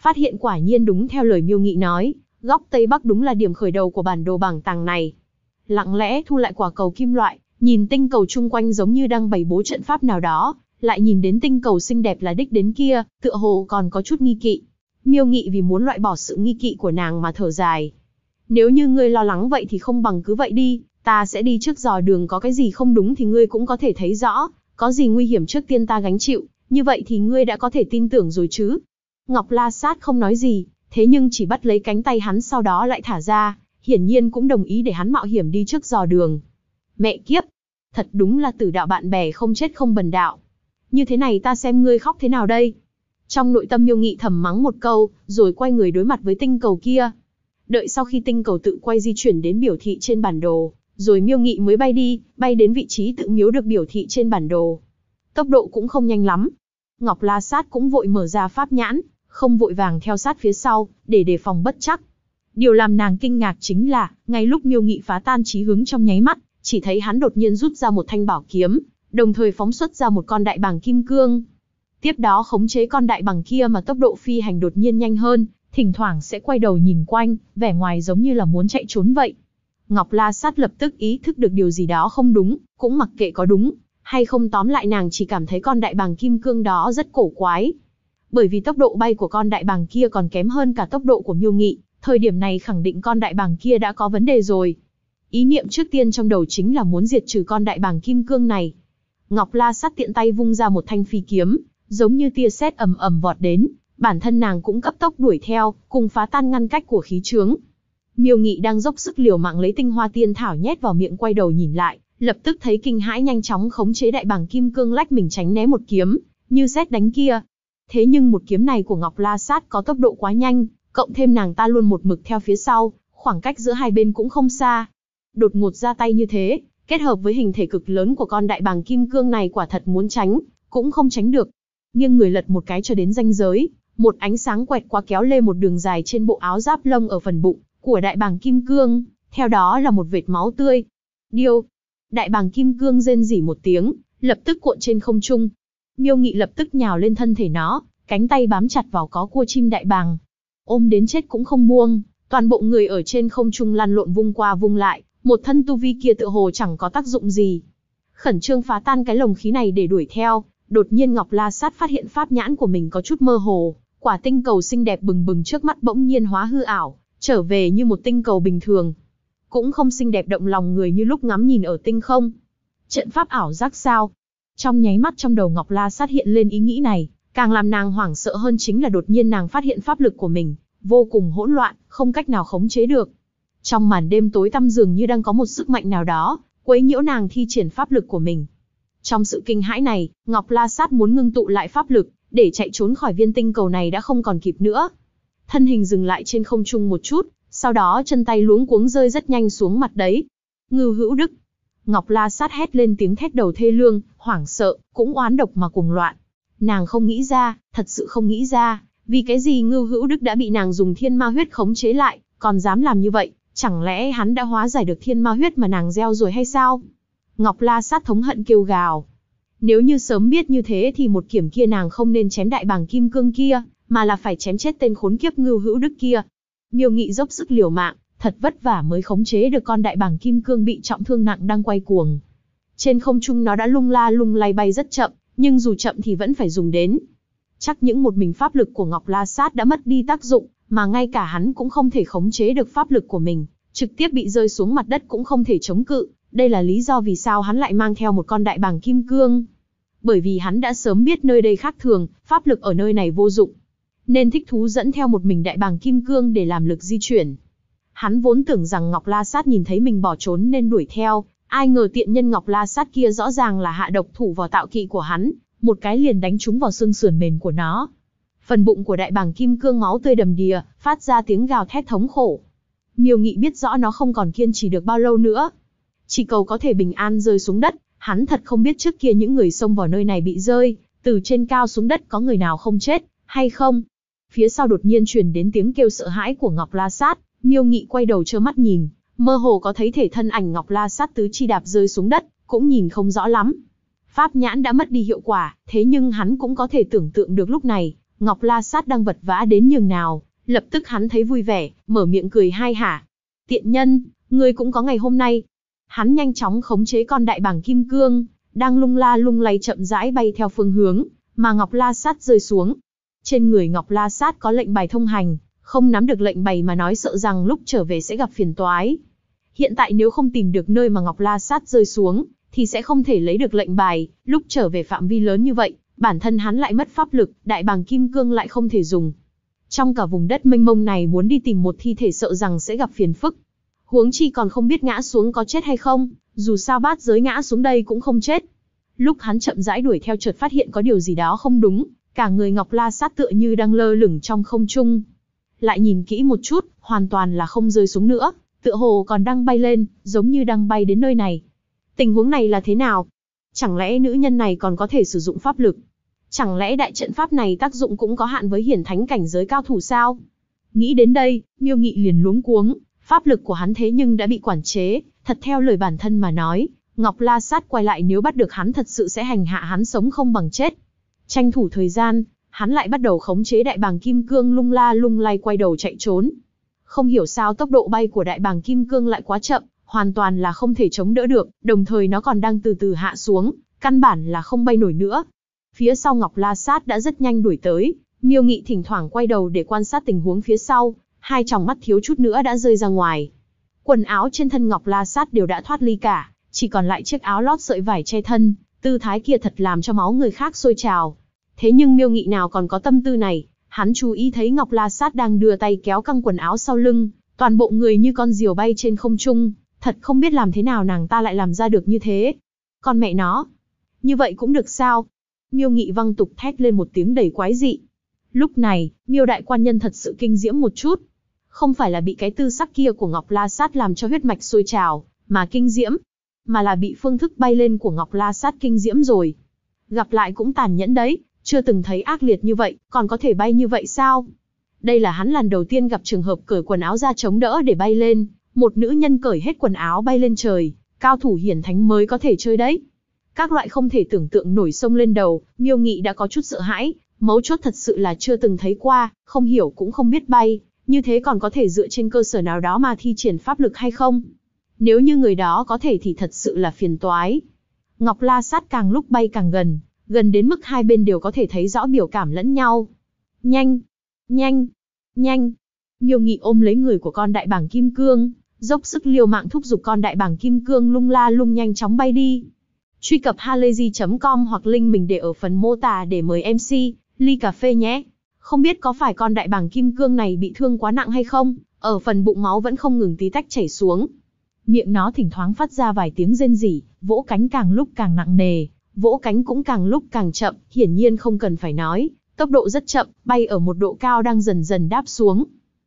phát hiện quả nhiên đúng theo lời Miêu Nghị nói, góc Tây Bắc đúng là điểm khởi đầu của bản đồ bảng tàng này. Lặng lẽ thu lại quả cầu kim loại, nhìn tinh cầu chung quanh giống như đang bày bố trận pháp nào đó, lại nhìn đến tinh cầu xinh đẹp là đích đến kia, tựa hồ còn có chút nghi kỵ. Miêu Nghị vì muốn loại bỏ sự nghi kỵ của nàng mà thở dài. Nếu như ngươi lo lắng vậy thì không bằng cứ vậy đi, ta sẽ đi trước dò đường, có cái gì không đúng thì ngươi cũng có thể thấy rõ, có gì nguy hiểm trước tiên ta gánh chịu, như vậy thì ngươi đã có thể tin tưởng rồi chứ. Ngọc La Sát không nói gì, thế nhưng chỉ bắt lấy cánh tay hắn sau đó lại thả ra, hiển nhiên cũng đồng ý để hắn mạo hiểm đi trước dò đường. Mẹ kiếp, thật đúng là tử đạo bạn bè không chết không bần đạo. Như thế này ta xem ngươi khóc thế nào đây. Trong nội tâm Miêu Nghị thầm mắng một câu, rồi quay người đối mặt với tinh cầu kia. Đợi sau khi tinh cầu tự quay di chuyển đến biểu thị trên bản đồ, rồi Miêu Nghị mới bay đến vị trí tự miếu được biểu thị trên bản đồ. Tốc độ cũng không nhanh lắm. Ngọc La Sát cũng vội mở ra pháp nhãn, không vội vàng theo sát phía sau, để đề phòng bất trắc. Điều làm nàng kinh ngạc chính là, ngay lúc Miêu Nghị phá tan chí hướng trong nháy mắt, chỉ thấy hắn đột nhiên rút ra một thanh bảo kiếm, đồng thời phóng xuất ra một con đại bàng kim cương. Tiếp đó khống chế con đại bàng kia mà tốc độ phi hành đột nhiên nhanh hơn, thỉnh thoảng sẽ quay đầu nhìn quanh, vẻ ngoài giống như là muốn chạy trốn vậy. Ngọc La Sát lập tức ý thức được điều gì đó không đúng, cũng mặc kệ có đúng hay không, tóm lại nàng chỉ cảm thấy con đại bàng kim cương đó rất cổ quái. Bởi vì tốc độ bay của con đại bàng kia còn kém hơn cả tốc độ của Miêu Nghị, thời điểm này khẳng định con đại bàng kia đã có vấn đề rồi. Ý niệm trước tiên trong đầu chính là muốn diệt trừ con đại bàng kim cương này. Ngọc La Sát tiện tay vung ra một thanh phi kiếm, giống như tia sét ầm ầm vọt đến, bản thân nàng cũng cấp tốc đuổi theo, cùng phá tan ngăn cách của khí chướng. Miêu Nghị đang dốc sức liều mạng lấy tinh hoa tiên thảo nhét vào miệng, quay đầu nhìn lại, lập tức thấy kinh hãi, nhanh chóng khống chế đại bàng kim cương lách mình tránh né một kiếm, như sét đánh kia. Thế nhưng một kiếm này của Ngọc La Sát có tốc độ quá nhanh, cộng thêm nàng ta luôn một mực theo phía sau, khoảng cách giữa hai bên cũng không xa. Đột ngột ra tay như thế, kết hợp với hình thể cực lớn của con đại bàng kim cương này, quả thật muốn tránh, cũng không tránh được. Nghiêng người lật một cái cho đến ranh giới, một ánh sáng quẹt qua kéo lê một đường dài trên bộ áo giáp lông ở phần bụng của đại bàng kim cương, theo đó là một vệt máu tươi. Điêu! Đại bàng kim cương rên rỉ một tiếng, lập tức cuộn trên không trung. Miêu Nghị lập tức nhào lên thân thể nó, cánh tay bám chặt vào có cua chim đại bàng, ôm đến chết cũng không buông, toàn bộ người ở trên không trung lăn lộn vung qua vung lại, một thân tu vi kia tựa hồ chẳng có tác dụng gì. Khẩn trương phá tan cái lồng khí này để đuổi theo, đột nhiên Ngọc La Sát phát hiện pháp nhãn của mình có chút mơ hồ, quả tinh cầu xinh đẹp bừng bừng trước mắt bỗng nhiên hóa hư ảo, trở về như một tinh cầu bình thường. Cũng không xinh đẹp động lòng người như lúc ngắm nhìn ở tinh không. Trận pháp ảo giác sao? Trong nháy mắt trong đầu Ngọc La Sát hiện lên ý nghĩ này, càng làm nàng hoảng sợ hơn chính là đột nhiên nàng phát hiện pháp lực của mình vô cùng hỗn loạn, không cách nào khống chế được. Trong màn đêm tối tăm dường như đang có một sức mạnh nào đó quấy nhiễu nàng thi triển pháp lực của mình. Trong sự kinh hãi này, Ngọc La Sát muốn ngưng tụ lại pháp lực để chạy trốn khỏi viên tinh cầu này đã không còn kịp nữa. Thân hình dừng lại trên không trung một chút, sau đó chân tay luống cuống rơi rất nhanh xuống mặt đấy. Ngưu Hữu Đức! Ngọc La Sát hét lên tiếng thét đầu thê lương, hoảng sợ, cũng oán độc mà cuồng loạn. Nàng không nghĩ ra, thật sự không nghĩ ra, vì cái gì Ngưu Hữu Đức đã bị nàng dùng thiên ma huyết khống chế lại, còn dám làm như vậy, chẳng lẽ hắn đã hóa giải được thiên ma huyết mà nàng gieo rồi hay sao? Ngọc La Sát thống hận kêu gào. Nếu như sớm biết như thế thì một kiếm kia nàng không nên chém đại bàng kim cương kia, mà là phải chém chết tên khốn kiếp Ngưu Hữu Đức kia. Miêu Nghị dốc sức liều mạng, thật vất vả mới khống chế được con đại bàng kim cương bị trọng thương nặng đang quay cuồng. Trên không trung nó đã lung la lung lay bay rất chậm, nhưng dù chậm thì vẫn phải dùng đến. Chắc những một mình pháp lực của Ngọc La Sát đã mất đi tác dụng, mà ngay cả hắn cũng không thể khống chế được pháp lực của mình, trực tiếp bị rơi xuống mặt đất cũng không thể chống cự. Đây là lý do vì sao hắn lại mang theo một con đại bàng kim cương. Bởi vì hắn đã sớm biết nơi đây khác thường, pháp lực ở nơi này vô dụng, nên thích thú dẫn theo một mình đại bàng kim cương để làm lực di chuyển. Hắn vốn tưởng rằng Ngọc La Sát nhìn thấy mình bỏ trốn nên đuổi theo, ai ngờ tiện nhân Ngọc La Sát kia rõ ràng là hạ độc thủ vào tạo kỵ của hắn, một cái liền đánh trúng vào xương sườn mềm của nó. Phần bụng của đại bàng kim cương máu tươi đầm đìa, phát ra tiếng gào thét thống khổ. Miêu Nghị biết rõ nó không còn kiên trì được bao lâu nữa, chỉ cầu có thể bình an rơi xuống đất. Hắn thật không biết trước kia những người xông vào nơi này bị rơi từ trên cao xuống đất có người nào không chết hay không. Phía sau đột nhiên truyền đến tiếng kêu sợ hãi của Ngọc La Sát. Miêu Nghị quay đầu trơ mắt nhìn, mơ hồ có thấy thể thân ảnh Ngọc La Sát tứ chi đạp rơi xuống đất, cũng nhìn không rõ lắm. Pháp nhãn đã mất đi hiệu quả, thế nhưng hắn cũng có thể tưởng tượng được lúc này, Ngọc La Sát đang vật vã đến nhường nào, lập tức hắn thấy vui vẻ, mở miệng cười hai hả. Tiện nhân, ngươi cũng có ngày hôm nay. Hắn nhanh chóng khống chế con đại bàng kim cương, đang lung la lung lay chậm rãi bay theo phương hướng mà Ngọc La Sát rơi xuống. Trên người Ngọc La Sát có lệnh bài thông hành, không nắm được lệnh bài mà nói sợ rằng lúc trở về sẽ gặp phiền toái. Hiện tại nếu không tìm được nơi mà Ngọc La Sát rơi xuống, thì sẽ không thể lấy được lệnh bài, lúc trở về phạm vi lớn như vậy, bản thân hắn lại mất pháp lực, đại bàng kim cương lại không thể dùng. Trong cả vùng đất mênh mông này muốn đi tìm một thi thể sợ rằng sẽ gặp phiền phức. Huống chi còn không biết ngã xuống có chết hay không, dù sao bát giới ngã xuống đây cũng không chết. Lúc hắn chậm rãi đuổi theo chợt phát hiện có điều gì đó không đúng, cả người Ngọc La Sát tựa như đang lơ lửng trong không trung. Lại nhìn kỹ một chút, hoàn toàn là không rơi xuống nữa, tựa hồ còn đang bay lên, giống như đang bay đến nơi này. Tình huống này là thế nào? Chẳng lẽ nữ nhân này còn có thể sử dụng pháp lực? Chẳng lẽ đại trận pháp này tác dụng cũng có hạn với hiển thánh cảnh giới cao thủ sao? Nghĩ đến đây, Miêu Nghị liền luống cuống, pháp lực của hắn thế nhưng đã bị quản chế, thật theo lời bản thân mà nói, Ngọc La Sát quay lại nếu bắt được hắn thật sự sẽ hành hạ hắn sống không bằng chết. Tranh thủ thời gian, hắn lại bắt đầu khống chế đại bàng kim cương lung la lung lay quay đầu chạy trốn. Không hiểu sao tốc độ bay của đại bàng kim cương lại quá chậm, hoàn toàn là không thể chống đỡ được, đồng thời nó còn đang từ từ hạ xuống, căn bản là không bay nổi nữa. Phía sau Ngọc La Sát đã rất nhanh đuổi tới, Miêu Nghị thỉnh thoảng quay đầu để quan sát tình huống phía sau, hai tròng mắt thiếu chút nữa đã rơi ra ngoài. Quần áo trên thân Ngọc La Sát đều đã thoát ly cả, chỉ còn lại chiếc áo lót sợi vải che thân, tư thái kia thật làm cho máu người khác sôi trào. Thế nhưng Miêu Nghị nào còn có tâm tư này, hắn chú ý thấy Ngọc La Sát đang đưa tay kéo căng quần áo sau lưng, toàn bộ người như con diều bay trên không trung, thật không biết làm thế nào nàng ta lại làm ra được như thế. Con mẹ nó, như vậy cũng được sao? Miêu Nghị văng tục thét lên một tiếng đầy quái dị. Lúc này, Miêu đại quan nhân thật sự kinh diễm một chút. Không phải là bị cái tư sắc kia của Ngọc La Sát làm cho huyết mạch sôi trào, mà kinh diễm, mà là bị phương thức bay lên của Ngọc La Sát kinh diễm rồi. Gặp lại cũng tàn nhẫn đấy, chưa từng thấy ác liệt như vậy, còn có thể bay như vậy sao? Đây là hắn lần đầu tiên gặp trường hợp cởi quần áo ra chống đỡ để bay lên, một nữ nhân cởi hết quần áo bay lên trời, cao thủ hiển thánh mới có thể chơi đấy. Các loại không thể tưởng tượng nổi xông lên đầu, Miêu Nghị đã có chút sợ hãi, mấu chốt thật sự là chưa từng thấy qua, không hiểu cũng không biết bay, như thế còn có thể dựa trên cơ sở nào đó mà thi triển pháp lực hay không? Nếu như người đó có thể thì thật sự là phiền toái. Ngọc La Sát càng lúc bay càng gần, gần đến mức hai bên đều có thể thấy rõ biểu cảm lẫn nhau. Nhanh, nhanh, nhanh. Miêu Nghị ôm lấy người của con đại bàng kim cương, dốc sức liều mạng thúc giục con đại bàng kim cương lung la lung nhanh chóng bay đi. Truy cập halayzi.com hoặc link mình để ở phần mô tả để mời MC, ly cà phê nhé. Không biết có phải con đại bàng kim cương này bị thương quá nặng hay không, ở phần bụng máu vẫn không ngừng tí tách chảy xuống. Miệng nó thỉnh thoảng phát ra vài tiếng rên rỉ, vỗ cánh càng lúc càng nặng nề, vỗ cánh cũng càng lúc càng chậm, hiển nhiên không cần phải nói, tốc độ rất chậm, bay ở một độ cao đang dần dần đáp xuống.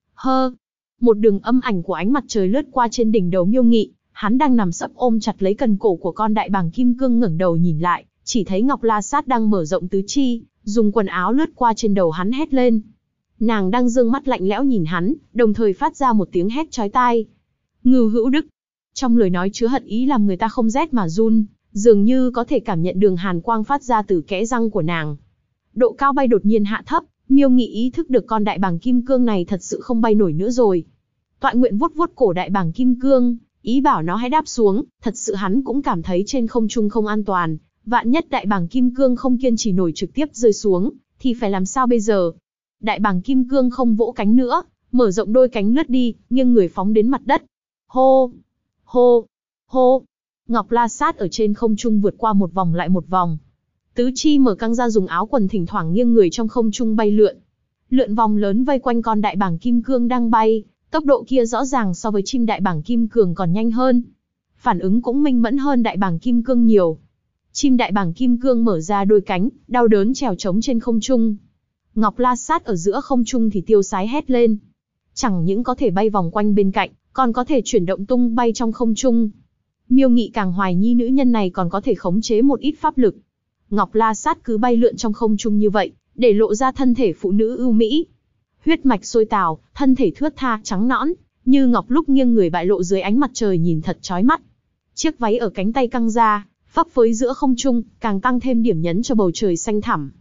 Một đường âm ảnh của ánh mặt trời lướt qua trên đỉnh đầu Miêu Nghị, hắn đang nằm sấp ôm chặt lấy cần cổ của con đại bàng kim cương ngẩng đầu nhìn lại, chỉ thấy Ngọc La Sát đang mở rộng tứ chi, dùng quần áo lướt qua trên đầu hắn hét lên. Nàng đang dương mắt lạnh lẽo nhìn hắn, đồng thời phát ra một tiếng hét chói tai. Ngưu Hữu Đức. Trong lời nói chứa hận ý làm người ta không rét mà run, dường như có thể cảm nhận đường hàn quang phát ra từ kẽ răng của nàng. Độ cao bay đột nhiên hạ thấp, Miêu Nghị ý thức được con đại bàng kim cương này thật sự không bay nổi nữa rồi. Toại nguyện vuốt vuốt cổ đại bàng kim cương, ý bảo nó hãy đáp xuống, thật sự hắn cũng cảm thấy trên không trung không an toàn, vạn nhất đại bàng kim cương không kiên trì nổi trực tiếp rơi xuống, thì phải làm sao bây giờ? Đại bàng kim cương không vỗ cánh nữa, mở rộng đôi cánh lướt đi, nghiêng người phóng đến mặt đất. Hô, hô, hô. Ngọc La Sát ở trên không trung vượt qua một vòng lại một vòng. Tứ chi mở căng ra dùng áo quần thỉnh thoảng nghiêng người trong không trung bay lượn. Lượn vòng lớn vây quanh con đại bàng kim cương đang bay, tốc độ kia rõ ràng so với chim đại bàng kim cương còn nhanh hơn. Phản ứng cũng minh mẫn hơn đại bàng kim cương nhiều. Chim đại bàng kim cương mở ra đôi cánh, đau đớn trèo trống trên không trung. Ngọc La Sát ở giữa không trung thì tiêu sái hét lên. Chẳng những có thể bay vòng quanh bên cạnh, còn có thể chuyển động tung bay trong không trung. Miêu Nghị càng hoài nghi nữ nhân này còn có thể khống chế một ít pháp lực. Ngọc La Sát cứ bay lượn trong không trung như vậy, để lộ ra thân thể phụ nữ ưu mỹ. Huyết mạch sôi trào, thân thể thướt tha, trắng nõn, như ngọc lúc nghiêng người bại lộ dưới ánh mặt trời nhìn thật chói mắt. Chiếc váy ở cánh tay căng ra, phấp phới giữa không trung, càng tăng thêm điểm nhấn cho bầu trời xanh thẳm.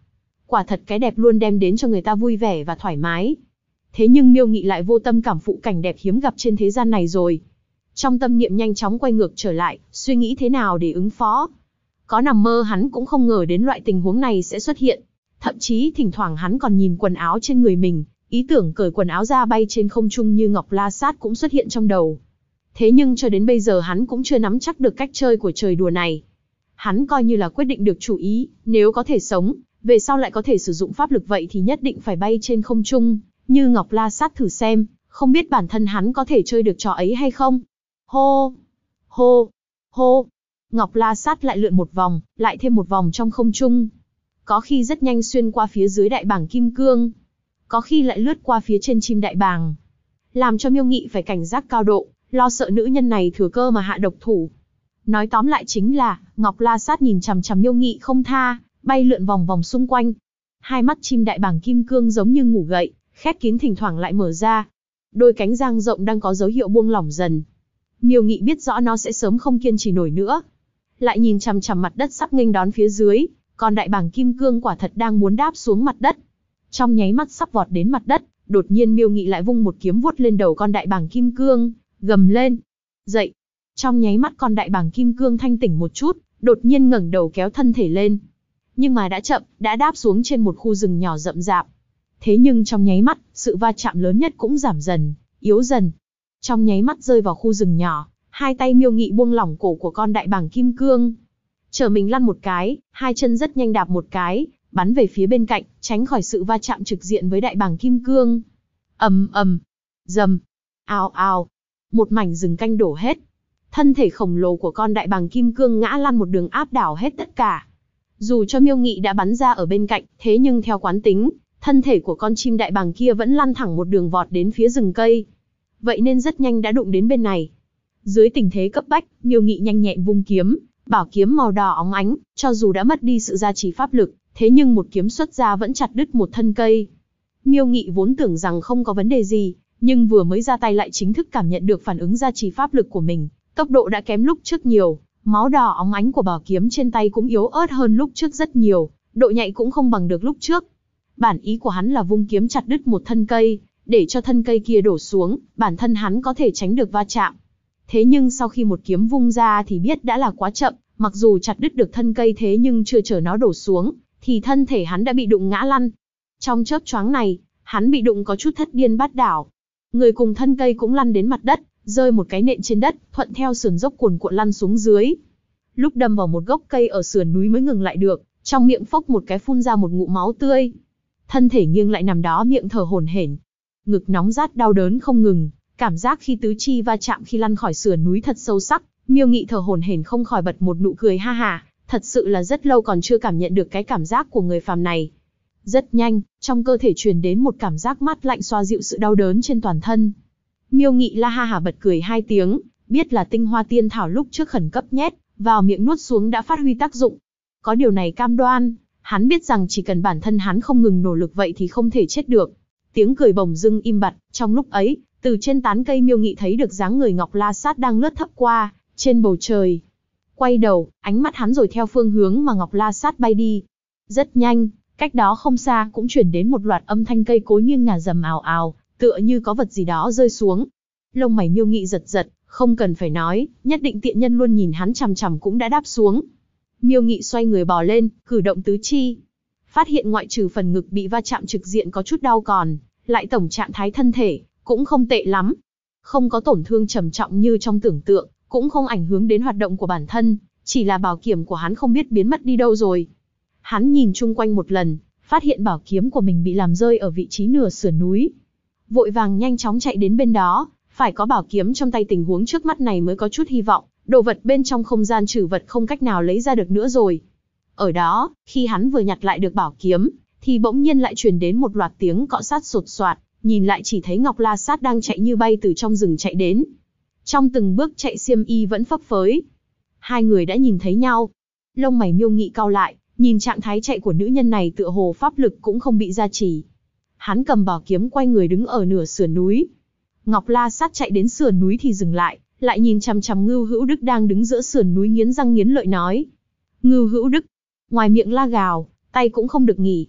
Quả thật cái đẹp luôn đem đến cho người ta vui vẻ và thoải mái. Thế nhưng Miêu Nghị lại vô tâm cảm phụ cảnh đẹp hiếm gặp trên thế gian này rồi. Trong tâm niệm nhanh chóng quay ngược trở lại, suy nghĩ thế nào để ứng phó. Có nằm mơ hắn cũng không ngờ đến loại tình huống này sẽ xuất hiện. Thậm chí thỉnh thoảng hắn còn nhìn quần áo trên người mình, ý tưởng cởi quần áo ra bay trên không trung như ngọc la sát cũng xuất hiện trong đầu. Thế nhưng cho đến bây giờ hắn cũng chưa nắm chắc được cách chơi của trời đùa này. Hắn coi như là quyết định được chủ ý, nếu có thể sống, về sau lại có thể sử dụng pháp lực vậy thì nhất định phải bay trên không trung, như ngọc la sát thử xem, không biết bản thân hắn có thể chơi được trò ấy hay không. Hô! Hô! Hô! Ngọc la sát lại lượn một vòng, lại thêm một vòng trong không trung. Có khi rất nhanh xuyên qua phía dưới đại bàng kim cương, có khi lại lướt qua phía trên chim đại bàng. Làm cho Miêu Nghị phải cảnh giác cao độ, lo sợ nữ nhân này thừa cơ mà hạ độc thủ. Nói tóm lại chính là, Ngọc La Sát nhìn chằm chằm Miêu Nghị không tha, bay lượn vòng vòng xung quanh. Hai mắt chim đại bàng kim cương giống như ngủ gậy, khép kín thỉnh thoảng lại mở ra. Đôi cánh dang rộng đang có dấu hiệu buông lỏng dần. Miêu Nghị biết rõ nó sẽ sớm không kiên trì nổi nữa. Lại nhìn chằm chằm mặt đất sắp nghênh đón phía dưới, còn đại bàng kim cương quả thật đang muốn đáp xuống mặt đất. Trong nháy mắt sắp vọt đến mặt đất, đột nhiên Miêu Nghị lại vung một kiếm vuốt lên đầu con đại bàng kim cương, gầm lên. Dậy! Trong nháy mắt con đại bàng kim cương thanh tỉnh một chút, đột nhiên ngẩng đầu kéo thân thể lên. Nhưng mà đã chậm, đã đáp xuống trên một khu rừng nhỏ rậm rạp. Thế nhưng trong nháy mắt, sự va chạm lớn nhất cũng giảm dần, yếu dần. Trong nháy mắt rơi vào khu rừng nhỏ, hai tay Miêu Nghị buông lỏng cổ của con đại bàng kim cương. Trở mình lăn một cái, hai chân rất nhanh đạp một cái, bắn về phía bên cạnh, tránh khỏi sự va chạm trực diện với đại bàng kim cương. Ầm ầm, rầm, ào ào, một mảnh rừng canh đổ hết. Thân thể khổng lồ của con đại bàng kim cương ngã lăn một đường áp đảo hết tất cả. Dù cho Miêu Nghị đã bắn ra ở bên cạnh, thế nhưng theo quán tính, thân thể của con chim đại bàng kia vẫn lăn thẳng một đường vọt đến phía rừng cây. Vậy nên rất nhanh đã đụng đến bên này. Dưới tình thế cấp bách, Miêu Nghị nhanh nhẹn vung kiếm, bảo kiếm màu đỏ óng ánh, cho dù đã mất đi sự gia trì pháp lực, thế nhưng một kiếm xuất ra vẫn chặt đứt một thân cây. Miêu Nghị vốn tưởng rằng không có vấn đề gì, nhưng vừa mới ra tay lại chính thức cảm nhận được phản ứng gia trì pháp lực của mình, tốc độ đã kém lúc trước nhiều, máu đỏ óng ánh của bảo kiếm trên tay cũng yếu ớt hơn lúc trước rất nhiều, độ nhạy cũng không bằng được lúc trước. Bản ý của hắn là vung kiếm chặt đứt một thân cây, để cho thân cây kia đổ xuống, bản thân hắn có thể tránh được va chạm. Thế nhưng sau khi một kiếm vung ra thì biết đã là quá chậm, mặc dù chặt đứt được thân cây thế nhưng chưa chờ nó đổ xuống, thì thân thể hắn đã bị đụng ngã lăn. Trong chớp choáng này, hắn bị đụng có chút thất điên bát đảo. Người cùng thân cây cũng lăn đến mặt đất, rơi một cái nện trên đất, thuận theo sườn dốc cuồn cuộn lăn xuống dưới. Lúc đâm vào một gốc cây ở sườn núi mới ngừng lại được, trong miệng phốc một cái phun ra một ngụm máu tươi. Thân thể nghiêng lại nằm đó miệng thở hổn hển, ngực nóng rát đau đớn không ngừng, cảm giác khi tứ chi va chạm khi lăn khỏi sườn núi thật sâu sắc. Miêu Nghị thở hổn hển không khỏi bật một nụ cười ha hả, thật sự là rất lâu còn chưa cảm nhận được cái cảm giác của người phàm này. Rất nhanh, trong cơ thể truyền đến một cảm giác mát lạnh xoa dịu sự đau đớn trên toàn thân. Miêu Nghị la ha hả bật cười hai tiếng, biết là tinh hoa tiên thảo lúc trước khẩn cấp nhét vào miệng nuốt xuống đã phát huy tác dụng. Có điều này cam đoan, hắn biết rằng chỉ cần bản thân hắn không ngừng nỗ lực vậy thì không thể chết được. Tiếng cười bỗng dưng im bặt, trong lúc ấy, từ trên tán cây Miêu Nghị thấy được dáng người Ngọc La Sát đang lướt thấp qua trên bầu trời. Quay đầu, ánh mắt hắn rồi theo phương hướng mà Ngọc La Sát bay đi. Rất nhanh, cách đó không xa cũng chuyển đến một loạt âm thanh cây cối nghiêng ngả rầm ào ào, tựa như có vật gì đó rơi xuống. Lông mày Miêu Nghị giật giật, không cần phải nói, nhất định tiện nhân luôn nhìn hắn chằm chằm cũng đã đáp xuống. Miêu Nghị xoay người bò lên, cử động tứ chi. Phát hiện ngoại trừ phần ngực bị va chạm trực diện có chút đau còn, lại tổng trạng thái thân thể, cũng không tệ lắm. Không có tổn thương trầm trọng như trong tưởng tượng, cũng không ảnh hưởng đến hoạt động của bản thân, chỉ là bảo kiếm của hắn không biết biến mất đi đâu rồi. Hắn nhìn chung quanh một lần, phát hiện bảo kiếm của mình bị làm rơi ở vị trí nửa sườn núi. Vội vàng nhanh chóng chạy đến bên đó, phải có bảo kiếm trong tay tình huống trước mắt này mới có chút hy vọng, đồ vật bên trong không gian trừ vật không cách nào lấy ra được nữa rồi. Ở đó, khi hắn vừa nhặt lại được bảo kiếm, thì bỗng nhiên lại truyền đến một loạt tiếng cọ sát sột soạt, nhìn lại chỉ thấy Ngọc La Sát đang chạy như bay từ trong rừng chạy đến. Trong từng bước chạy xiêm y vẫn phấp phới. Hai người đã nhìn thấy nhau. Lông mày Miêu Nghị cau lại, nhìn trạng thái chạy của nữ nhân này tựa hồ pháp lực cũng không bị gia trì. Hắn cầm bảo kiếm quay người đứng ở nửa sườn núi. Ngọc La Sát chạy đến sườn núi thì dừng lại, lại nhìn chằm chằm Ngưu Hữu Đức đang đứng giữa sườn núi nghiến răng nghiến lợi nói. Ngưu Hữu Đức, ngoài miệng la gào, tay cũng không được nghỉ.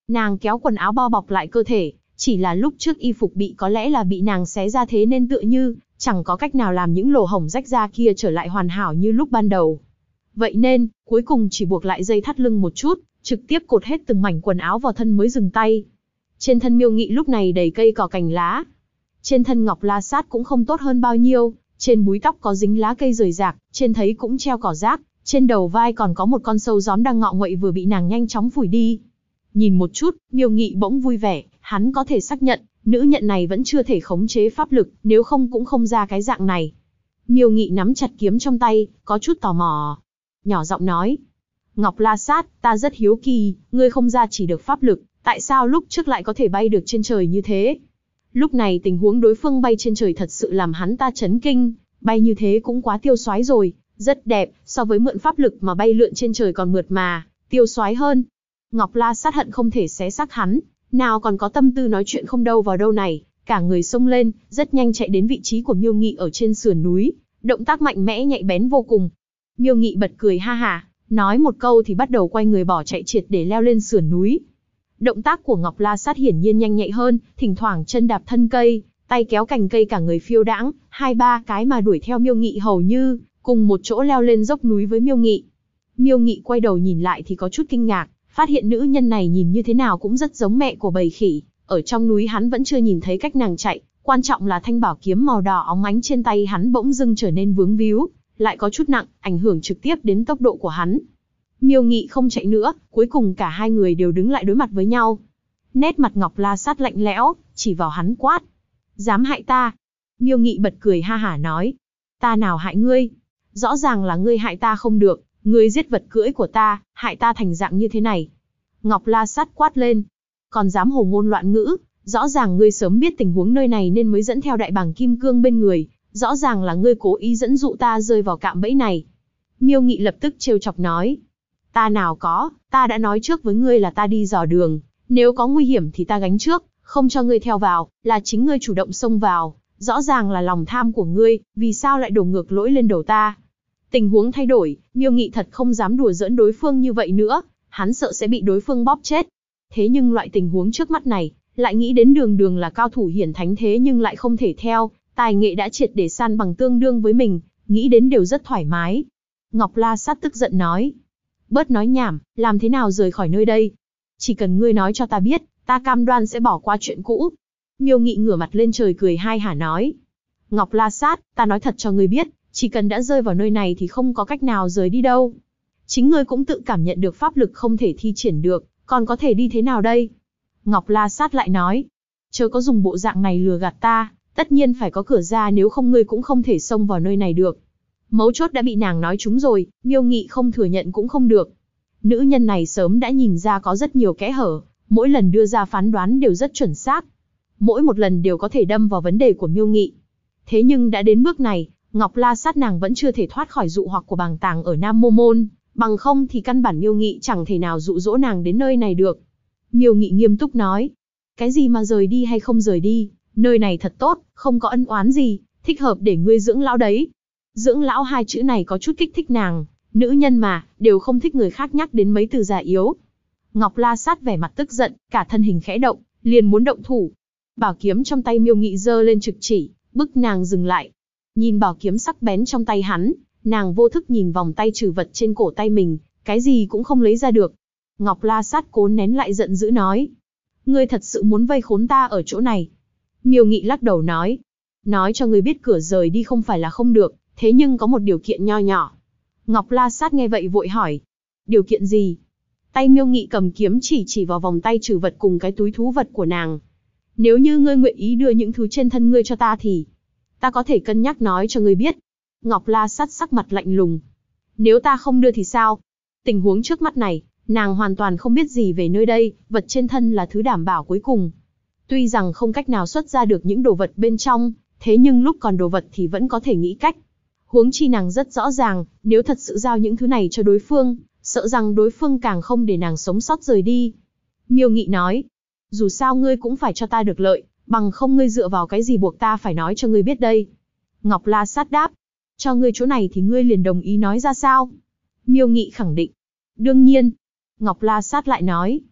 Nàng kéo quần áo bao bọc lại cơ thể, chỉ là lúc trước y phục có lẽ là bị nàng xé ra thế nên tựa như chẳng có cách nào làm những lỗ hổng rách ra kia trở lại hoàn hảo như lúc ban đầu. Vậy nên, cuối cùng chỉ buộc lại dây thắt lưng một chút, trực tiếp cột hết từng mảnh quần áo vào thân mới dừng tay. Trên thân Miêu Nghị lúc này đầy cây cỏ cành lá. Trên thân Ngọc La Sát cũng không tốt hơn bao nhiêu, trên búi tóc có dính lá cây rời rạc, trên thấy cũng treo cỏ rác, trên đầu vai còn có một con sâu gióm đang ngọ nguậy vừa bị nàng nhanh chóng phủi đi. Nhìn một chút, Miêu Nghị bỗng vui vẻ, hắn có thể xác nhận, nữ nhận này vẫn chưa thể khống chế pháp lực, nếu không cũng không ra cái dạng này. Miêu Nghị nắm chặt kiếm trong tay, có chút tò mò. Nhỏ giọng nói, Ngọc La Sát, ta rất hiếu kỳ, ngươi không ra chỉ được pháp lực, tại sao lúc trước lại có thể bay được trên trời như thế? Lúc này tình huống đối phương bay trên trời thật sự làm hắn ta chấn kinh, bay như thế cũng quá tiêu xoái rồi, rất đẹp, so với mượn pháp lực mà bay lượn trên trời còn mượt mà, tiêu xoái hơn. Ngọc La Sát hận không thể xé xác hắn, nào còn có tâm tư nói chuyện không đâu vào đâu này, cả người xông lên, rất nhanh chạy đến vị trí của Miêu Nghị ở trên sườn núi, động tác mạnh mẽ nhạy bén vô cùng. Miêu Nghị bật cười ha hả, nói một câu thì bắt đầu quay người bỏ chạy triệt để leo lên sườn núi. Động tác của Ngọc La Sát hiển nhiên nhanh nhạy hơn, thỉnh thoảng chân đạp thân cây, tay kéo cành cây cả người phiêu đãng, 2-3 cái mà đuổi theo Miêu Nghị hầu như cùng một chỗ leo lên dốc núi với Miêu Nghị. Miêu Nghị quay đầu nhìn lại thì có chút kinh ngạc, phát hiện nữ nhân này nhìn như thế nào cũng rất giống mẹ của bầy khỉ, ở trong núi hắn vẫn chưa nhìn thấy cách nàng chạy, quan trọng là thanh bảo kiếm màu đỏ óng ánh trên tay hắn bỗng dưng trở nên vướng víu, lại có chút nặng, ảnh hưởng trực tiếp đến tốc độ của hắn. Miêu Nghị không chạy nữa, cuối cùng cả hai người đều đứng lại đối mặt với nhau. Nét mặt Ngọc La Sát lạnh lẽo, chỉ vào hắn quát. Dám hại ta? Miêu Nghị bật cười ha hả nói. Ta nào hại ngươi? Rõ ràng là ngươi hại ta không được, ngươi giết vật cưỡi của ta, hại ta thành dạng như thế này. Ngọc La Sát quát lên. Còn dám hồ ngôn loạn ngữ, rõ ràng ngươi sớm biết tình huống nơi này nên mới dẫn theo đại bàng kim cương bên người, rõ ràng là ngươi cố ý dẫn dụ ta rơi vào cạm bẫy này. Miêu Nghị lập tức trêu chọc nói. Ta nào có, ta đã nói trước với ngươi là ta đi dò đường, nếu có nguy hiểm thì ta gánh trước, không cho ngươi theo vào, là chính ngươi chủ động xông vào, rõ ràng là lòng tham của ngươi, vì sao lại đổ ngược lỗi lên đầu ta. Tình huống thay đổi, Miêu Nghị thật không dám đùa giỡn đối phương như vậy nữa, hắn sợ sẽ bị đối phương bóp chết. Thế nhưng loại tình huống trước mắt này, lại nghĩ đến Đường Đường là cao thủ hiển thánh thế nhưng lại không thể theo, tài nghệ đã triệt để san bằng tương đương với mình, nghĩ đến đều rất thoải mái. Ngọc La Sát tức giận nói. Bớt nói nhảm, làm thế nào rời khỏi nơi đây? Chỉ cần ngươi nói cho ta biết, ta cam đoan sẽ bỏ qua chuyện cũ. Miêu Nghị ngửa mặt lên trời cười hai hả nói. Ngọc La Sát, ta nói thật cho ngươi biết, chỉ cần đã rơi vào nơi này thì không có cách nào rời đi đâu. Chính ngươi cũng tự cảm nhận được pháp lực không thể thi triển được, còn có thể đi thế nào đây? Ngọc La Sát lại nói. Chớ có dùng bộ dạng này lừa gạt ta, tất nhiên phải có cửa ra nếu không ngươi cũng không thể xông vào nơi này được. Mấu chốt đã bị nàng nói trúng rồi, Miêu Nghị không thừa nhận cũng không được. Nữ nhân này sớm đã nhìn ra có rất nhiều kẽ hở, mỗi lần đưa ra phán đoán đều rất chuẩn xác. Mỗi một lần đều có thể đâm vào vấn đề của Miêu Nghị. Thế nhưng đã đến bước này, Ngọc La Sát nàng vẫn chưa thể thoát khỏi dụ hoặc của Bàng Tàng ở Nam Mô Môn, bằng không thì căn bản Miêu Nghị chẳng thể nào dụ dỗ nàng đến nơi này được. Miêu Nghị nghiêm túc nói, cái gì mà rời đi hay không rời đi, nơi này thật tốt, không có ân oán gì, thích hợp để ngươi dưỡng lão đấy. Dưỡng lão hai chữ này có chút kích thích nàng, nữ nhân mà, đều không thích người khác nhắc đến mấy từ già yếu. Ngọc La Sát vẻ mặt tức giận, cả thân hình khẽ động, liền muốn động thủ. Bảo kiếm trong tay Miêu Nghị giơ lên trực chỉ, bức nàng dừng lại. Nhìn bảo kiếm sắc bén trong tay hắn, nàng vô thức nhìn vòng tay trừ vật trên cổ tay mình, cái gì cũng không lấy ra được. Ngọc La Sát cố nén lại giận dữ nói. Ngươi thật sự muốn vây khốn ta ở chỗ này. Miêu Nghị lắc đầu nói. Nói cho ngươi biết cửa rời đi không phải là không được, thế nhưng có một điều kiện nho nhỏ. Ngọc La Sát nghe vậy vội hỏi. Điều kiện gì? Tay Miêu Nghị cầm kiếm chỉ vào vòng tay trừ vật cùng cái túi thú vật của nàng. Nếu như ngươi nguyện ý đưa những thứ trên thân ngươi cho ta thì ta có thể cân nhắc nói cho ngươi biết. Ngọc La Sát sắc mặt lạnh lùng. Nếu ta không đưa thì sao? Tình huống trước mắt này, nàng hoàn toàn không biết gì về nơi đây, vật trên thân là thứ đảm bảo cuối cùng. Tuy rằng không cách nào xuất ra được những đồ vật bên trong, thế nhưng lúc còn đồ vật thì vẫn có thể nghĩ cách. Huống chi nàng rất rõ ràng, nếu thật sự giao những thứ này cho đối phương, sợ rằng đối phương càng không để nàng sống sót rời đi. Miêu Nghị nói, dù sao ngươi cũng phải cho ta được lợi, bằng không ngươi dựa vào cái gì buộc ta phải nói cho ngươi biết đây. Ngọc La Sát đáp, cho ngươi chỗ này thì ngươi liền đồng ý nói ra sao? Miêu Nghị khẳng định, đương nhiên. Ngọc La Sát lại nói,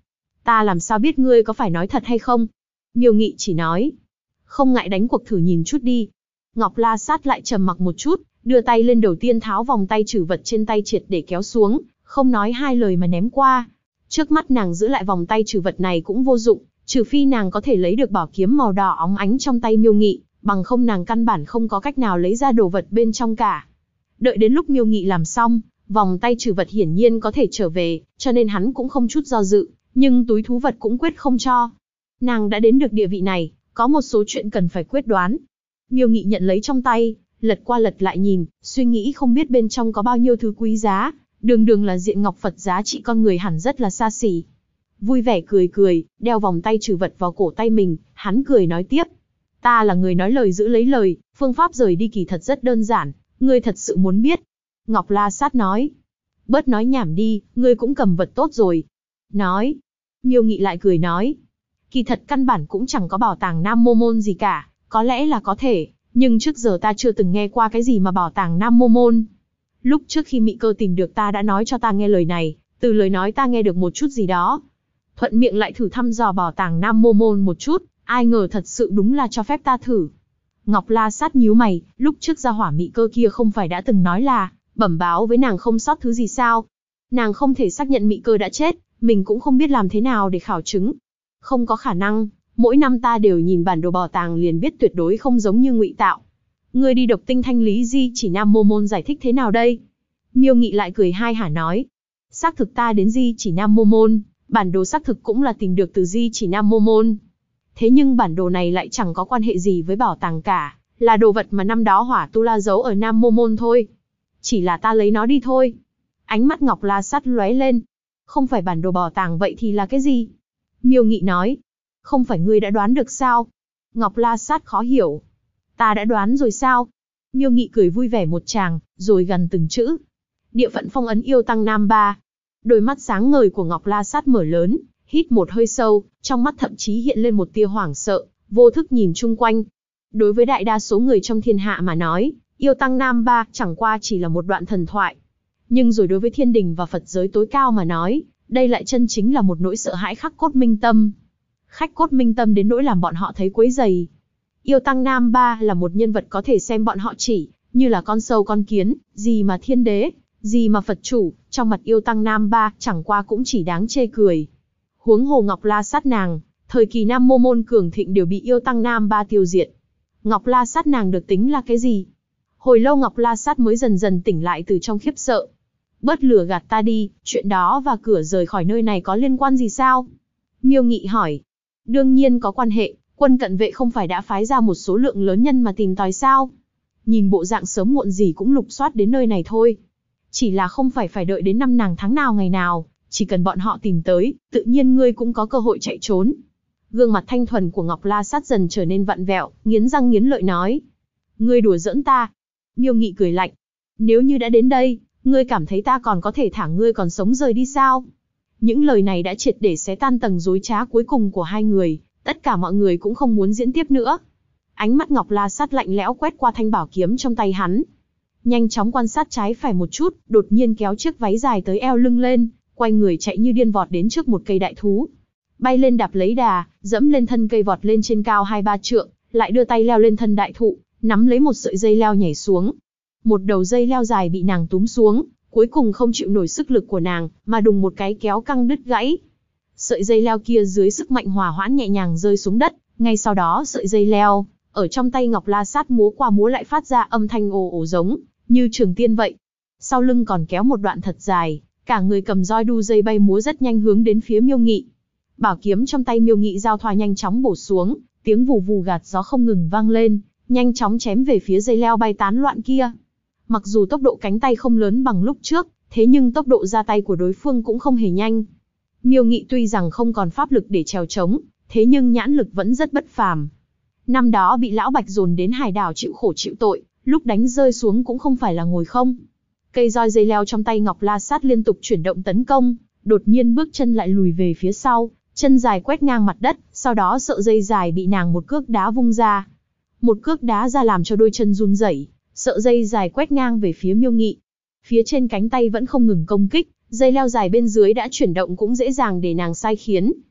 Ta làm sao biết ngươi có phải nói thật hay không? Miêu Nghị chỉ nói. Không ngại đánh cuộc thử nhìn chút đi. Ngọc La Sát lại trầm mặc một chút, đưa tay lên đầu tiên tháo vòng tay trừ vật trên tay triệt để kéo xuống, không nói hai lời mà ném qua. Trước mắt nàng giữ lại vòng tay trừ vật này cũng vô dụng, trừ phi nàng có thể lấy được bảo kiếm màu đỏ óng ánh trong tay Miêu Nghị, bằng không nàng căn bản không có cách nào lấy ra đồ vật bên trong cả. Đợi đến lúc Miêu Nghị làm xong, vòng tay trừ vật hiển nhiên có thể trở về, cho nên hắn cũng không chút do dự, nhưng túi thú vật cũng quyết không cho. Nàng đã đến được địa vị này, có một số chuyện cần phải quyết đoán. Miêu Nghị nhận lấy trong tay, lật qua lật lại nhìn, suy nghĩ không biết bên trong có bao nhiêu thứ quý giá, đường đường là diện ngọc Phật giá trị con người hẳn rất là xa xỉ. Vui vẻ cười cười, đeo vòng tay trừ vật vào cổ tay mình, hắn cười nói tiếp. Ta là người nói lời giữ lấy lời, phương pháp rời đi kỳ thật rất đơn giản, ngươi thật sự muốn biết. Ngọc La Sát nói. Bớt nói nhảm đi, ngươi cũng cầm vật tốt rồi. Nói. Miêu Nghị lại cười nói. Kỳ thật căn bản cũng chẳng có bảo tàng Nam Mô Môn gì cả, có lẽ là có thể, nhưng trước giờ ta chưa từng nghe qua cái gì mà bảo tàng Nam Mô Môn. Lúc trước khi Mị Cơ tìm được ta đã nói cho ta nghe lời này, từ lời nói ta nghe được một chút gì đó. Thuận miệng lại thử thăm dò bảo tàng Nam Mô Môn một chút, ai ngờ thật sự đúng là cho phép ta thử. Ngọc La Sát nhíu mày, lúc trước gia hỏa Mị Cơ kia không phải đã từng nói là bẩm báo với nàng không sót thứ gì sao? Nàng không thể xác nhận Mị Cơ đã chết, mình cũng không biết làm thế nào để khảo chứng. Không có khả năng, mỗi năm ta đều nhìn bản đồ bảo tàng liền biết tuyệt đối không giống như ngụy tạo. Ngươi đi độc tinh thanh lý di chỉ Nam Mô Môn giải thích thế nào đây? Miêu Nghị lại cười hai hả nói. Xác thực ta đến di chỉ Nam Mô Môn, bản đồ xác thực cũng là tìm được từ di chỉ Nam Mô Môn. Thế nhưng bản đồ này lại chẳng có quan hệ gì với bảo tàng cả, là đồ vật mà năm đó Hỏa Tu La giấu ở Nam Mô Môn thôi. Chỉ là ta lấy nó đi thôi. Ánh mắt Ngọc La Sát lóe lên. Không phải bản đồ bảo tàng vậy thì là cái gì? Miêu Nghị nói. Không phải ngươi đã đoán được sao? Ngọc La Sát khó hiểu. Ta đã đoán rồi sao? Miêu Nghị cười vui vẻ một tràng, rồi gần từng chữ. Địa phận phong ấn yêu tăng Nam Ba. Đôi mắt sáng ngời của Ngọc La Sát mở lớn, hít một hơi sâu, trong mắt thậm chí hiện lên một tia hoảng sợ, vô thức nhìn chung quanh. Đối với đại đa số người trong thiên hạ mà nói, yêu tăng Nam Ba chẳng qua chỉ là một đoạn thần thoại. Nhưng rồi đối với thiên đình và Phật giới tối cao mà nói, đây lại chân chính là một nỗi sợ hãi khắc cốt minh tâm. Khắc cốt minh tâm đến nỗi làm bọn họ thấy quấy rầy. Yêu tăng Nam Ba là một nhân vật có thể xem bọn họ chỉ như là con sâu con kiến, gì mà thiên đế, gì mà Phật chủ, trong mặt yêu tăng Nam Ba chẳng qua cũng chỉ đáng chê cười. Huống hồ Ngọc La Sát nàng, thời kỳ Nam Mô Môn cường thịnh đều bị yêu tăng Nam Ba tiêu diệt. Ngọc La Sát nàng được tính là cái gì? Hồi lâu Ngọc La Sát mới dần dần tỉnh lại từ trong khiếp sợ. Bớt lừa gạt ta đi, chuyện đó và cửa rời khỏi nơi này có liên quan gì sao? Miêu Nghị hỏi. Đương nhiên có quan hệ, quân cận vệ không phải đã phái ra một số lượng lớn nhân mà tìm tòi sao? Nhìn bộ dạng sớm muộn gì cũng lục soát đến nơi này thôi. Chỉ là không phải đợi đến năm nàng tháng nào ngày nào, chỉ cần bọn họ tìm tới, tự nhiên ngươi cũng có cơ hội chạy trốn. Gương mặt thanh thuần của Ngọc La Sát dần trở nên vặn vẹo, nghiến răng nghiến lợi nói. Ngươi đùa giỡn ta. Miêu Nghị cười lạnh. Nếu như đã đến đây, ngươi cảm thấy ta còn có thể thả ngươi còn sống rời đi sao? Những lời này đã triệt để xé tan tầng dối trá cuối cùng của hai người, tất cả mọi người cũng không muốn diễn tiếp nữa. Ánh mắt Ngọc La Sát lạnh lẽo quét qua thanh bảo kiếm trong tay hắn. Nhanh chóng quan sát trái phải một chút, đột nhiên kéo chiếc váy dài tới eo lưng lên, quay người chạy như điên vọt đến trước một cây đại thú. Bay lên đạp lấy đà, dẫm lên thân cây vọt lên trên cao 2-3 trượng, lại đưa tay leo lên thân đại thụ, nắm lấy một sợi dây leo nhảy xuống. Một đầu dây leo dài bị nàng túm xuống, cuối cùng không chịu nổi sức lực của nàng, mà đùng một cái kéo căng đứt gãy. Sợi dây leo kia dưới sức mạnh hòa hoãn nhẹ nhàng rơi xuống đất, ngay sau đó sợi dây leo ở trong tay Ngọc La Sát múa qua múa lại phát ra âm thanh ồ ồ giống như trường tiên vậy. Sau lưng còn kéo một đoạn thật dài, cả người cầm roi đu dây bay múa rất nhanh hướng đến phía Miêu Nghị. Bảo kiếm trong tay Miêu Nghị giao thoa nhanh chóng bổ xuống, tiếng vù vù gạt gió không ngừng vang lên, nhanh chóng chém về phía dây leo bay tán loạn kia. Mặc dù tốc độ cánh tay không lớn bằng lúc trước, thế nhưng tốc độ ra tay của đối phương cũng không hề nhanh. Miêu Nghị tuy rằng không còn pháp lực để trèo trống, thế nhưng nhãn lực vẫn rất bất phàm. Năm đó bị Lão Bạch dồn đến hải đảo chịu khổ chịu tội, lúc đánh rơi xuống cũng không phải là ngồi không. Cây roi dây leo trong tay Ngọc La Sát liên tục chuyển động tấn công, đột nhiên bước chân lại lùi về phía sau, chân dài quét ngang mặt đất, sau đó sợi dây dài bị nàng một cước đá vung ra. Một cước đá ra làm cho đôi chân run rẩy, sợi dây dài quét ngang về phía Miêu Nghị. Phía trên cánh tay vẫn không ngừng công kích, dây leo dài bên dưới đã chuyển động cũng dễ dàng để nàng sai khiến.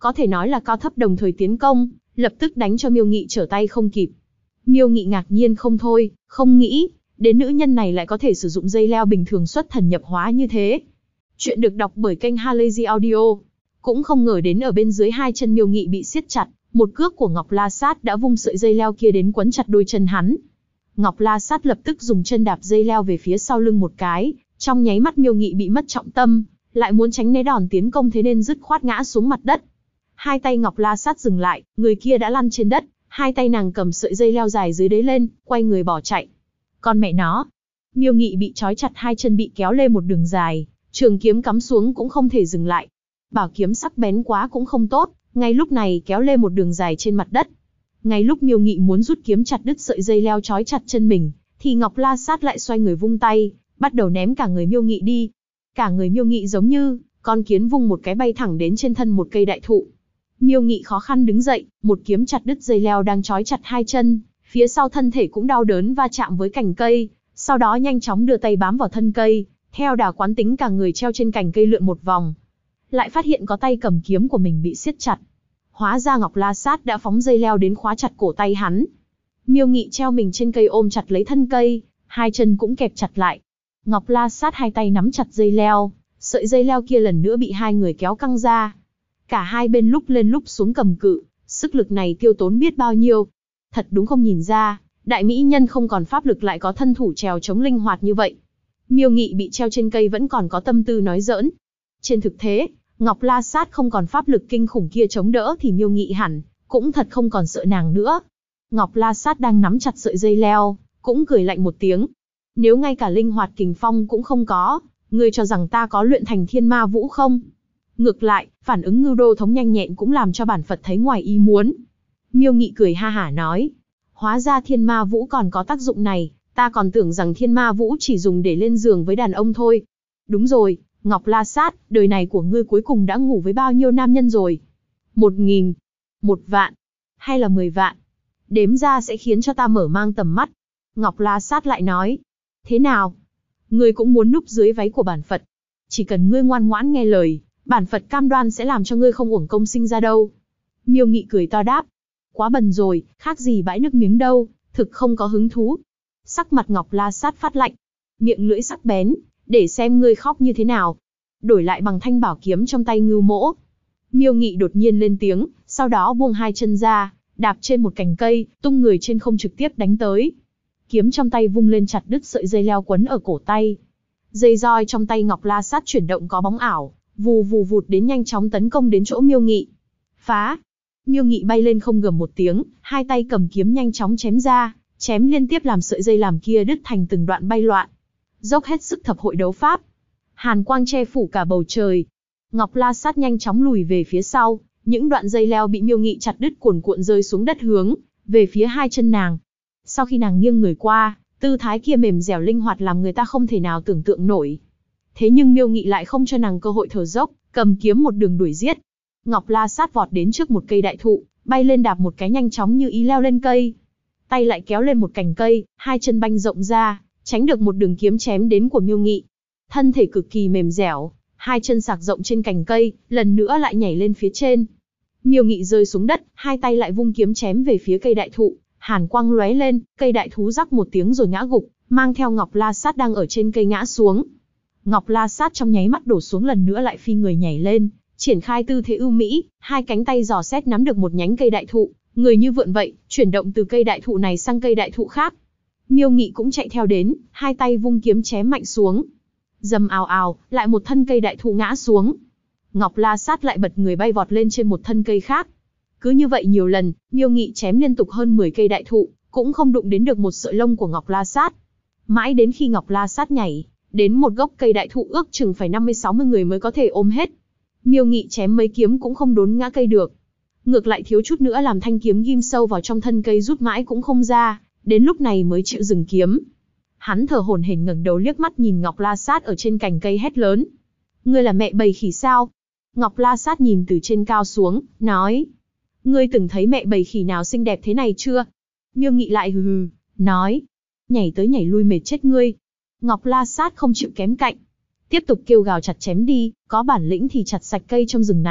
có thể nói là cao thấp đồng thời tiến công, lập tức đánh cho Miêu Nghị trở tay không kịp. Miêu Nghị ngạc nhiên không thôi, không nghĩ đến nữ nhân này lại có thể sử dụng dây leo bình thường xuất thần nhập hóa như thế. Chuyện được đọc bởi kênh Halazy Audio. Cũng không ngờ đến ở bên dưới hai chân Miêu Nghị bị siết chặt, một cước của Ngọc La Sát đã vung sợi dây leo kia đến quấn chặt đôi chân hắn. Ngọc La Sát lập tức dùng chân đạp dây leo về phía sau lưng một cái, trong nháy mắt Miêu Nghị bị mất trọng tâm, lại muốn tránh né đòn tiến công thế nên dứt khoát ngã xuống mặt đất. Hai tay Ngọc La Sát dừng lại, người kia đã lăn trên đất, hai tay nàng cầm sợi dây leo dài dưới đấy lên, quay người bỏ chạy. Con mẹ nó! Miêu Nghị bị trói chặt hai chân bị kéo lê một đường dài, trường kiếm cắm xuống cũng không thể dừng lại. Bảo kiếm sắc bén quá cũng không tốt, ngay lúc này kéo lê một đường dài trên mặt đất. Ngay lúc Miêu Nghị muốn rút kiếm chặt đứt sợi dây leo trói chặt chân mình, thì Ngọc La Sát lại xoay người vung tay, bắt đầu ném cả người Miêu Nghị đi. Cả người Miêu Nghị giống như con kiến vung một cái bay thẳng đến trên thân một cây đại thụ. Miêu Nghị khó khăn đứng dậy, một kiếm chặt đứt dây leo đang trói chặt hai chân, phía sau thân thể cũng đau đớn va chạm với cành cây, sau đó nhanh chóng đưa tay bám vào thân cây, theo đà quán tính cả người treo trên cành cây lượn một vòng. Lại phát hiện có tay cầm kiếm của mình bị siết chặt. Hóa ra Ngọc La Sát đã phóng dây leo đến khóa chặt cổ tay hắn. Miêu Nghị treo mình trên cây ôm chặt lấy thân cây, hai chân cũng kẹp chặt lại. Ngọc La Sát hai tay nắm chặt dây leo, sợi dây leo kia lần nữa bị hai người kéo căng ra. Cả hai bên lúc lên lúc xuống cầm cự, sức lực này tiêu tốn biết bao nhiêu. Thật đúng không nhìn ra, đại mỹ nhân không còn pháp lực lại có thân thủ trèo chống linh hoạt như vậy. Miêu Nghị bị treo trên cây vẫn còn có tâm tư nói giỡn. Trên thực tế, Ngọc La Sát không còn pháp lực kinh khủng kia chống đỡ thì Miêu Nghị hẳn cũng thật không còn sợ nàng nữa. Ngọc La Sát đang nắm chặt sợi dây leo, cũng cười lạnh một tiếng. Nếu ngay cả linh hoạt kình phong cũng không có, ngươi cho rằng ta có luyện thành thiên ma vũ không? Ngược lại, phản ứng ngưu đô thống nhanh nhẹn cũng làm cho bản Phật thấy ngoài ý muốn. Miêu Nghị cười ha hả nói, hóa ra thiên ma vũ còn có tác dụng này, ta còn tưởng rằng thiên ma vũ chỉ dùng để lên giường với đàn ông thôi. Đúng rồi, Ngọc La Sát, đời này của ngươi cuối cùng đã ngủ với bao nhiêu nam nhân rồi? 1.000, 1 vạn, hay là 10 vạn? Đếm ra sẽ khiến cho ta mở mang tầm mắt. Ngọc La Sát lại nói, thế nào? Ngươi cũng muốn núp dưới váy của bản Phật. Chỉ cần ngươi ngoan ngoãn nghe lời, bản Phật cam đoan sẽ làm cho ngươi không uổng công sinh ra đâu. Miêu Nghị cười to đáp, quá bần rồi, khác gì bãi nước miếng đâu, thực không có hứng thú. Sắc mặt Ngọc La Sát phát lạnh, miệng lưỡi sắc bén, để xem ngươi khóc như thế nào. Đổi lại bằng thanh bảo kiếm trong tay Ngưu Mỗ. Miêu Nghị đột nhiên lên tiếng, sau đó buông hai chân ra, đạp trên một cành cây, tung người trên không trực tiếp đánh tới. Kiếm trong tay vung lên chặt đứt sợi dây leo quấn ở cổ tay. Dây roi trong tay Ngọc La Sát chuyển động có bóng ảo, vù vù vụt đến nhanh chóng tấn công đến chỗ Miêu Nghị. Phá! Miêu Nghị bay lên không gầm một tiếng, hai tay cầm kiếm nhanh chóng chém ra, chém liên tiếp làm sợi dây làm kia đứt thành từng đoạn bay loạn. Dốc hết sức thập hội đấu pháp. Hàn quang che phủ cả bầu trời. Ngọc La Sát nhanh chóng lùi về phía sau, những đoạn dây leo bị Miêu Nghị chặt đứt cuồn cuộn rơi xuống đất hướng về phía hai chân nàng. Sau khi nàng nghiêng người qua, tư thái kia mềm dẻo linh hoạt làm người ta không thể nào tưởng tượng nổi. Thế nhưng Miêu Nghị lại không cho nàng cơ hội thở dốc, cầm kiếm một đường đuổi giết. Ngọc La Sát vọt đến trước một cây đại thụ, bay lên đạp một cái nhanh chóng như ý leo lên cây. Tay lại kéo lên một cành cây, hai chân banh rộng ra, tránh được một đường kiếm chém đến của Miêu Nghị. Thân thể cực kỳ mềm dẻo, hai chân sạc rộng trên cành cây, lần nữa lại nhảy lên phía trên. Miêu Nghị rơi xuống đất, hai tay lại vung kiếm chém về phía cây đại thụ, hàn quang lóe lên, cây đại thú rắc một tiếng rồi ngã gục, mang theo Ngọc La Sát đang ở trên cây ngã xuống. Ngọc La Sát trong nháy mắt đổ xuống lần nữa lại phi người nhảy lên, triển khai tư thế ưu mỹ, hai cánh tay giò xét nắm được một nhánh cây đại thụ, người như vượn vậy, chuyển động từ cây đại thụ này sang cây đại thụ khác. Miêu Nghị cũng chạy theo đến, hai tay vung kiếm chém mạnh xuống. Rầm ào ào, lại một thân cây đại thụ ngã xuống. Ngọc La Sát lại bật người bay vọt lên trên một thân cây khác. Cứ như vậy nhiều lần, Miêu Nghị chém liên tục hơn 10 cây đại thụ, cũng không đụng đến được một sợi lông của Ngọc La Sát. Mãi đến khi Ngọc La Sát nhảy đến một gốc cây đại thụ ước chừng phải 50-60 người mới có thể ôm hết. Miêu Nghị chém mấy kiếm cũng không đốn ngã cây được. Ngược lại thiếu chút nữa làm thanh kiếm ghim sâu vào trong thân cây rút mãi cũng không ra, đến lúc này mới chịu dừng kiếm. Hắn thở hổn hển ngẩng đầu liếc mắt nhìn Ngọc La Sát ở trên cành cây hét lớn. Ngươi là mẹ bầy khỉ sao? Ngọc La Sát nhìn từ trên cao xuống, nói. Ngươi từng thấy mẹ bầy khỉ nào xinh đẹp thế này chưa? Miêu Nghị lại hừ hừ, nói. Nhảy tới nhảy lui mệt chết ngươi. Ngọc La Sát không chịu kém cạnh. Tiếp tục kêu gào chặt chém đi, có bản lĩnh thì chặt sạch cây trong rừng này,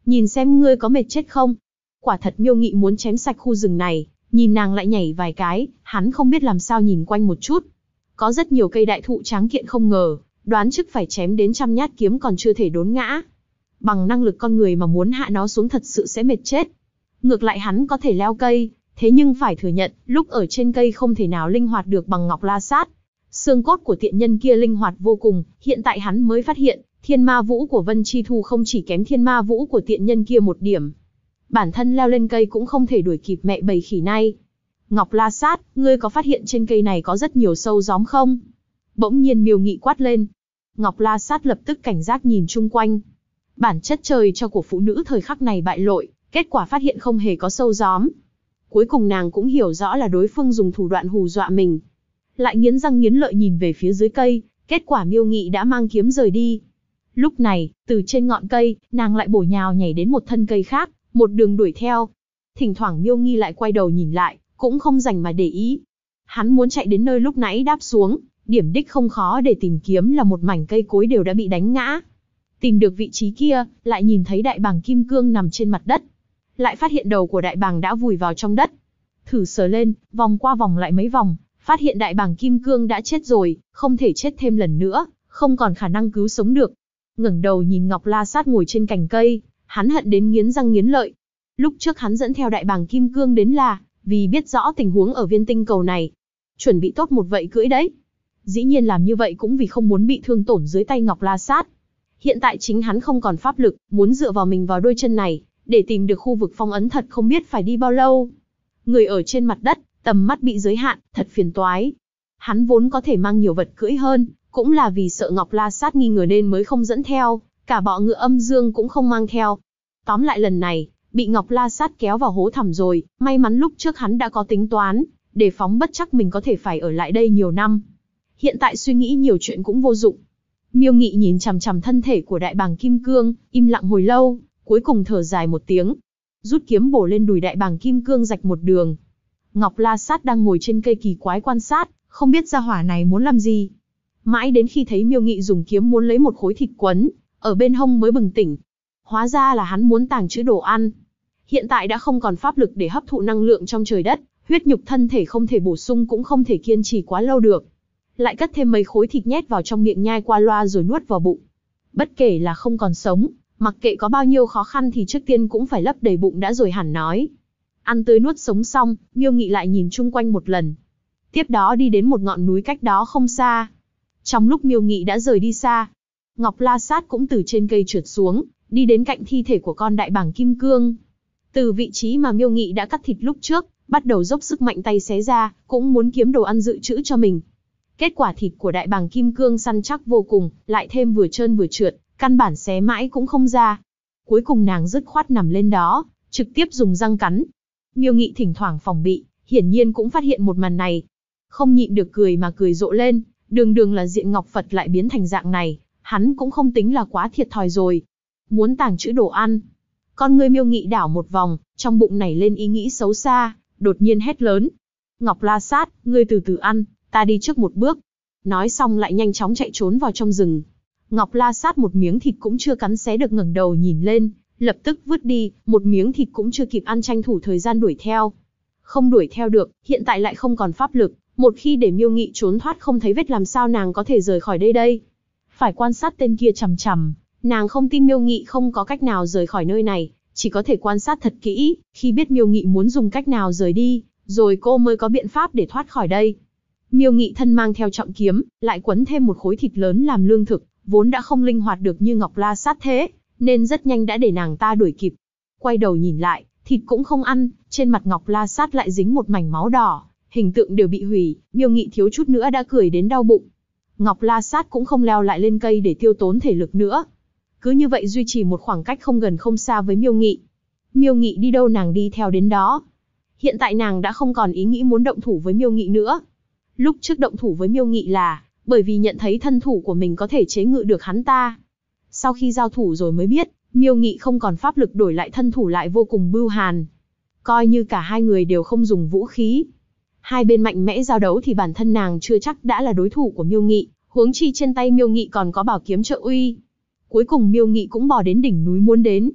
nhìn xem ngươi có mệt chết không. Quả thật Miêu Nghị muốn chém sạch khu rừng này, nhìn nàng lại nhảy vài cái, hắn không biết làm sao nhìn quanh một chút. Có rất nhiều cây đại thụ tráng kiện không ngờ, đoán chắc phải chém đến trăm nhát kiếm còn chưa thể đốn ngã. Bằng năng lực con người mà muốn hạ nó xuống thật sự sẽ mệt chết. Ngược lại hắn có thể leo cây, thế nhưng phải thừa nhận, lúc ở trên cây không thể nào linh hoạt được bằng Ngọc La Sát. Xương cốt của tiện nhân kia linh hoạt vô cùng, hiện tại hắn mới phát hiện, Thiên Ma Vũ của Vân Chi Thu không chỉ kém Thiên Ma Vũ của tiện nhân kia một điểm. Bản thân leo lên cây cũng không thể đuổi kịp mẹ bầy khỉ này. Ngọc La Sát, ngươi có phát hiện trên cây này có rất nhiều sâu gióm không? Bỗng nhiên Miêu Nghị quát lên. Ngọc La Sát lập tức cảnh giác nhìn chung quanh. Bản chất trời cho của phụ nữ thời khắc này bại lộ, kết quả phát hiện không hề có sâu gióm. Cuối cùng nàng cũng hiểu rõ là đối phương dùng thủ đoạn hù dọa mình. Lại nghiến răng nghiến lợi nhìn về phía dưới cây, kết quả Miêu Nghị đã mang kiếm rời đi. Lúc này, từ trên ngọn cây, nàng lại bổ nhào nhảy đến một thân cây khác, một đường đuổi theo. Thỉnh thoảng Miêu Nghị lại quay đầu nhìn lại, cũng không dành mà để ý. Hắn muốn chạy đến nơi lúc nãy đáp xuống, điểm đích không khó để tìm kiếm là một mảnh cây cối đều đã bị đánh ngã. Tìm được vị trí kia, lại nhìn thấy đại bàng kim cương nằm trên mặt đất. Lại phát hiện đầu của đại bàng đã vùi vào trong đất. Thử sờ lên, vòng qua vòng lại mấy vòng, phát hiện đại bàng kim cương đã chết rồi, không thể chết thêm lần nữa, không còn khả năng cứu sống được. Ngẩng đầu nhìn Ngọc La Sát ngồi trên cành cây, hắn hận đến nghiến răng nghiến lợi. Lúc trước hắn dẫn theo đại bàng kim cương đến là vì biết rõ tình huống ở viên tinh cầu này. Chuẩn bị tốt một vậy cưỡi đấy. Dĩ nhiên làm như vậy cũng vì không muốn bị thương tổn dưới tay Ngọc La Sát. Hiện tại chính hắn không còn pháp lực, muốn dựa vào mình vào đôi chân này, để tìm được khu vực phong ấn thật không biết phải đi bao lâu. Người ở trên mặt đất, tầm mắt bị giới hạn, thật phiền toái. Hắn vốn có thể mang nhiều vật cưỡi hơn, cũng là vì sợ Ngọc La Sát nghi ngờ nên mới không dẫn theo, cả bọ ngựa âm dương cũng không mang theo. Tóm lại lần này, bị Ngọc La Sát kéo vào hố thẳm rồi, may mắn lúc trước hắn đã có tính toán, đề phóng bất chắc mình có thể phải ở lại đây nhiều năm. Hiện tại suy nghĩ nhiều chuyện cũng vô dụng. Miêu Nghị nhìn chằm chằm thân thể của đại bàng kim cương, im lặng hồi lâu, cuối cùng thở dài một tiếng. Rút kiếm bổ lên đùi đại bàng kim cương rạch một đường. Ngọc La Sát đang ngồi trên cây kỳ quái quan sát, không biết gia hỏa này muốn làm gì. Mãi đến khi thấy Miêu Nghị dùng kiếm muốn lấy một khối thịt quấn ở bên hông mới bừng tỉnh. Hóa ra là hắn muốn tàng trữ đồ ăn. Hiện tại đã không còn pháp lực để hấp thụ năng lượng trong trời đất, huyết nhục thân thể không thể bổ sung cũng không thể kiên trì quá lâu được. Lại cất thêm mấy khối thịt nhét vào trong miệng nhai qua loa rồi nuốt vào bụng. Bất kể là không còn sống, mặc kệ có bao nhiêu khó khăn thì trước tiên cũng phải lấp đầy bụng đã rồi hẳn nói. Ăn tươi nuốt sống xong, Miêu Nghị lại nhìn chung quanh một lần. Tiếp đó đi đến một ngọn núi cách đó không xa. Trong lúc Miêu Nghị đã rời đi xa, Ngọc La Sát cũng từ trên cây trượt xuống, đi đến cạnh thi thể của con đại bàng kim cương. Từ vị trí mà Miêu Nghị đã cắt thịt lúc trước, bắt đầu dốc sức mạnh tay xé ra, cũng muốn kiếm đồ ăn dự trữ cho mình. Kết quả thịt của đại bàng kim cương săn chắc vô cùng, lại thêm vừa trơn vừa trượt, căn bản xé mãi cũng không ra. Cuối cùng nàng dứt khoát nằm lên đó, trực tiếp dùng răng cắn. Miêu Nghị thỉnh thoảng phòng bị, hiển nhiên cũng phát hiện một màn này. Không nhịn được cười mà cười rộ lên, đường đường là diện ngọc Phật lại biến thành dạng này, hắn cũng không tính là quá thiệt thòi rồi. Muốn tàng trữ đồ ăn. Con ngươi Miêu Nghị đảo một vòng, trong bụng nảy lên ý nghĩ xấu xa, đột nhiên hét lớn. Ngọc La Sát, ngươi từ từ ăn, ta đi trước một bước. Nói xong lại nhanh chóng chạy trốn vào trong rừng. Ngọc La Sát một miếng thịt cũng chưa cắn xé được ngẩng đầu nhìn lên, lập tức vứt đi, một miếng thịt cũng chưa kịp ăn tranh thủ thời gian đuổi theo. Không đuổi theo được, hiện tại lại không còn pháp lực, một khi để Miêu Nghị trốn thoát không thấy vết làm sao nàng có thể rời khỏi đây đây. Phải quan sát tên kia chằm chằm, nàng không tin Miêu Nghị không có cách nào rời khỏi nơi này, chỉ có thể quan sát thật kỹ, khi biết Miêu Nghị muốn dùng cách nào rời đi, rồi cô mới có biện pháp để thoát khỏi đây. Miêu Nghị thân mang theo trọng kiếm, lại quấn thêm một khối thịt lớn làm lương thực, vốn đã không linh hoạt được như Ngọc La Sát thế, nên rất nhanh đã để nàng ta đuổi kịp. Quay đầu nhìn lại, thịt cũng không ăn, trên mặt Ngọc La Sát lại dính một mảnh máu đỏ, hình tượng đều bị hủy, Miêu Nghị thiếu chút nữa đã cười đến đau bụng. Ngọc La Sát cũng không leo lại lên cây để tiêu tốn thể lực nữa. Cứ như vậy duy trì một khoảng cách không gần không xa với Miêu Nghị. Miêu Nghị đi đâu nàng đi theo đến đó. Hiện tại nàng đã không còn ý nghĩ muốn động thủ với Miêu Nghị nữa. Lúc trước động thủ với Miêu Nghị là bởi vì nhận thấy thân thủ của mình có thể chế ngự được hắn ta. Sau khi giao thủ rồi mới biết, Miêu Nghị không còn pháp lực đổi lại thân thủ lại vô cùng bưu hàn. Coi như cả hai người đều không dùng vũ khí. Hai bên mạnh mẽ giao đấu thì bản thân nàng chưa chắc đã là đối thủ của Miêu Nghị, huống chi trên tay Miêu Nghị còn có bảo kiếm trợ uy. Cuối cùng Miêu Nghị cũng bò đến đỉnh núi muốn đến.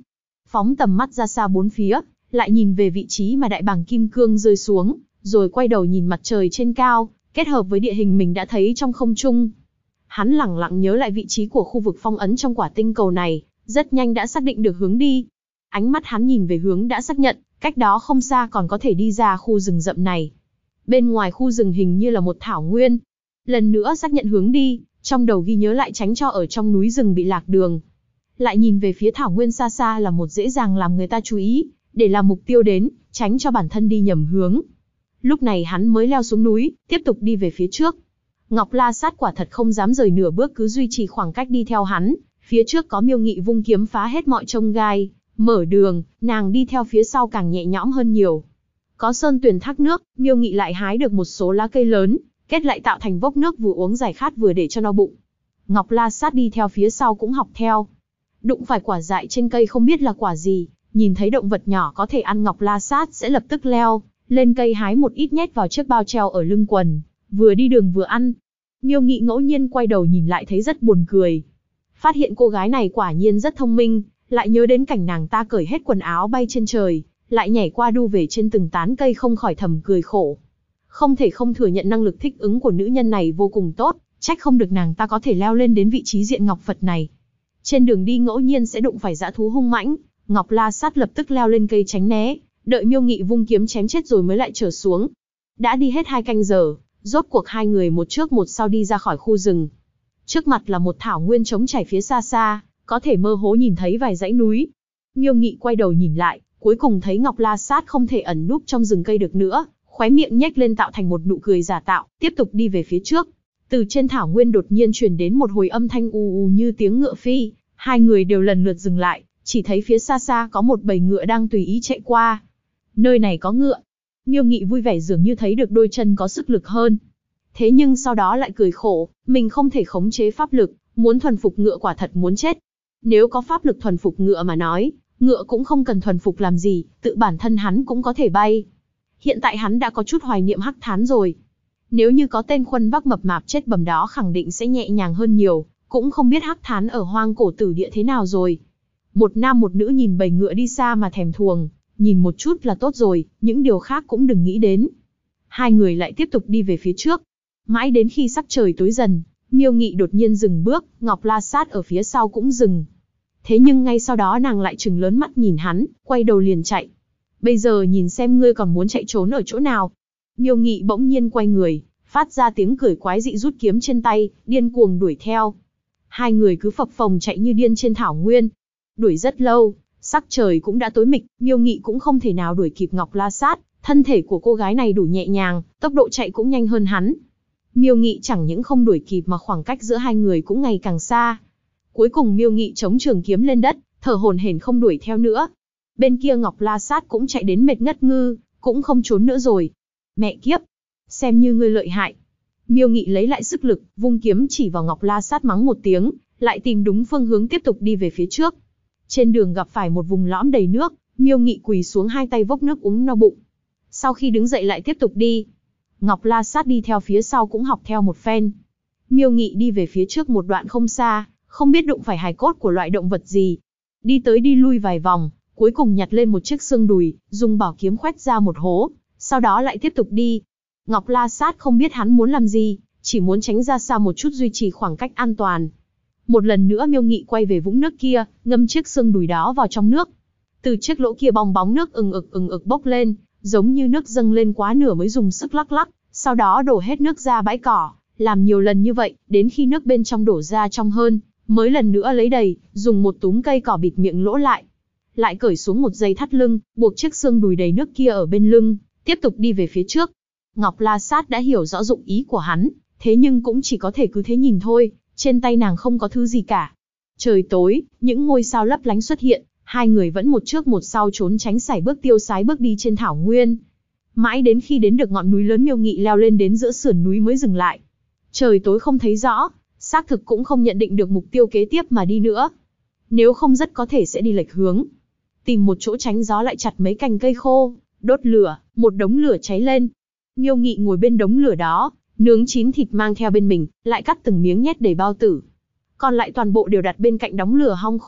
phóng tầm mắt ra xa bốn phía, lại nhìn về vị trí mà đại bàng kim cương rơi xuống, rồi quay đầu nhìn mặt trời trên cao, kết hợp với địa hình mình đã thấy trong không trung. Hắn lẳng lặng nhớ lại vị trí của khu vực phong ấn trong quả tinh cầu này, rất nhanh đã xác định được hướng đi. Ánh mắt hắn nhìn về hướng đã xác nhận, cách đó không xa còn có thể đi ra khu rừng rậm này. Bên ngoài khu rừng hình như là một thảo nguyên. Lần nữa xác nhận hướng đi, trong đầu ghi nhớ lại tránh cho ở trong núi rừng bị lạc đường. Lại nhìn về phía thảo nguyên xa xa là một dễ dàng làm người ta chú ý, để làm mục tiêu đến, tránh cho bản thân đi nhầm hướng. Lúc này hắn mới leo xuống núi, tiếp tục đi về phía trước. Ngọc La Sát quả thật không dám rời nửa bước, cứ duy trì khoảng cách đi theo hắn. Phía trước có Miêu Nghị vung kiếm phá hết mọi chông gai, mở đường, nàng đi theo phía sau càng nhẹ nhõm hơn nhiều. Có sơn tuyền thác nước, Miêu Nghị lại hái được một số lá cây lớn, kết lại tạo thành vốc nước vừa uống giải khát vừa để cho no bụng. Ngọc La Sát đi theo phía sau cũng học theo. Đụng phải quả dại trên cây không biết là quả gì, nhìn thấy động vật nhỏ có thể ăn, Ngọc La Sát sẽ lập tức leo lên cây hái một ít nhét vào chiếc bao treo ở lưng quần, vừa đi đường vừa ăn. Miêu Nghị ngẫu nhiên quay đầu nhìn lại thấy rất buồn cười. Phát hiện cô gái này quả nhiên rất thông minh, lại nhớ đến cảnh nàng ta cởi hết quần áo bay trên trời, lại nhảy qua đu về trên từng tán cây, không khỏi thầm cười khổ. Không thể không thừa nhận năng lực thích ứng của nữ nhân này vô cùng tốt, trách không được nàng ta có thể leo lên đến vị trí diện ngọc Phật này. Trên đường đi ngẫu nhiên sẽ đụng phải dã thú hung mãnh, Ngọc La Sát lập tức leo lên cây tránh né, đợi Miêu Nghị vung kiếm chém chết rồi mới lại trở xuống. Đã đi hết 2 canh giờ, rốt cuộc hai người một trước một sau đi ra khỏi khu rừng. Trước mặt là một thảo nguyên trống trải, phía xa xa, có thể mơ hồ nhìn thấy vài dãy núi. Miêu Nghị quay đầu nhìn lại, cuối cùng thấy Ngọc La Sát không thể ẩn núp trong rừng cây được nữa, khóe miệng nhếch lên tạo thành một nụ cười giả tạo, tiếp tục đi về phía trước. Từ trên thảo nguyên đột nhiên truyền đến một hồi âm thanh u u như tiếng ngựa phi, hai người đều lần lượt dừng lại, chỉ thấy phía xa xa có một bầy ngựa đang tùy ý chạy qua. Nơi này có ngựa. Miêu Nghị vui vẻ dường như thấy được đôi chân có sức lực hơn. Thế nhưng sau đó lại cười khổ, mình không thể khống chế pháp lực, muốn thuần phục ngựa quả thật muốn chết. Nếu có pháp lực thuần phục ngựa mà nói, ngựa cũng không cần thuần phục làm gì, tự bản thân hắn cũng có thể bay. Hiện tại hắn đã có chút hoài niệm Hắc Thán rồi. Nếu như có tên khuân vác mập mạp chết bầm đó khẳng định sẽ nhẹ nhàng hơn nhiều, cũng không biết Hắc Thán ở hoang cổ tử địa thế nào rồi. Một nam một nữ nhìn bầy ngựa đi xa mà thèm thuồng, nhìn một chút là tốt rồi, những điều khác cũng đừng nghĩ đến. Hai người lại tiếp tục đi về phía trước. Mãi đến khi sắc trời tối dần, Miêu Nghị đột nhiên dừng bước, Ngọc La Sát ở phía sau cũng dừng. Thế nhưng ngay sau đó nàng lại trừng lớn mắt nhìn hắn, quay đầu liền chạy. Bây giờ nhìn xem ngươi còn muốn chạy trốn ở chỗ nào. Miêu Nghị bỗng nhiên quay người, phát ra tiếng cười quái dị, rút kiếm trên tay, điên cuồng đuổi theo. Hai người cứ phập phồng chạy như điên trên thảo nguyên. Đuổi rất lâu, sắc trời cũng đã tối mịt, Miêu Nghị cũng không thể nào đuổi kịp Ngọc La Sát, thân thể của cô gái này đủ nhẹ nhàng, tốc độ chạy cũng nhanh hơn hắn. Miêu Nghị chẳng những không đuổi kịp mà khoảng cách giữa hai người cũng ngày càng xa. Cuối cùng Miêu Nghị chống trường kiếm lên đất, thở hổn hển không đuổi theo nữa. Bên kia Ngọc La Sát cũng chạy đến mệt ngất ngư, cũng không trốn nữa rồi. Mẹ kiếp, xem như ngươi lợi hại. Miêu Nghị lấy lại sức lực, vung kiếm chỉ vào Ngọc La Sát mắng một tiếng, lại tìm đúng phương hướng tiếp tục đi về phía trước. Trên đường gặp phải một vùng lõm đầy nước, Miêu Nghị quỳ xuống hai tay vốc nước uống no bụng. Sau khi đứng dậy lại tiếp tục đi. Ngọc La Sát đi theo phía sau cũng học theo một phen. Miêu Nghị đi về phía trước một đoạn không xa, không biết đụng phải hài cốt của loại động vật gì. Đi tới đi lui vài vòng, cuối cùng nhặt lên một chiếc xương đùi, dùng bảo kiếm khoét ra một hố, sau đó lại tiếp tục đi. Ngọc La Sát không biết hắn muốn làm gì, chỉ muốn tránh ra xa một chút, duy trì khoảng cách an toàn. Một lần nữa Miêu Nghị quay về vũng nước kia, ngâm chiếc xương đùi đó vào trong nước. Từ chiếc lỗ kia bong bóng nước ừng ực bốc lên, giống như nước dâng lên quá nửa mới dùng sức lắc lắc, sau đó đổ hết nước ra bãi cỏ, làm nhiều lần như vậy, đến khi nước bên trong đổ ra trong hơn, mới lần nữa lấy đầy, dùng một túm cây cỏ bịt miệng lỗ lại. Lại cởi xuống một dây thắt lưng, buộc chiếc xương đùi đầy nước kia ở bên lưng, tiếp tục đi về phía trước. Ngọc La Sát đã hiểu rõ dụng ý của hắn, thế nhưng cũng chỉ có thể cứ thế nhìn thôi, trên tay nàng không có thứ gì cả. Trời tối, những ngôi sao lấp lánh xuất hiện, hai người vẫn một trước một sau trốn tránh sải bước tiêu sái bước đi trên thảo nguyên. Mãi đến khi đến được ngọn núi lớn, Miêu Nghị leo lên đến giữa sườn núi mới dừng lại. Trời tối không thấy rõ, xác thực cũng không nhận định được mục tiêu kế tiếp mà đi nữa. Nếu không rất có thể sẽ đi lệch hướng. Tìm một chỗ tránh gió lại chặt mấy cành cây khô, đốt lửa, một đống lửa cháy lên. Miêu Nghị ngồi bên đống lửa đó, nướng chín thịt mang theo bên mình, lại cắt từng miếng nhét đầy bao tử. Còn lại toàn bộ đều đặt bên cạnh đống lửa hong khô,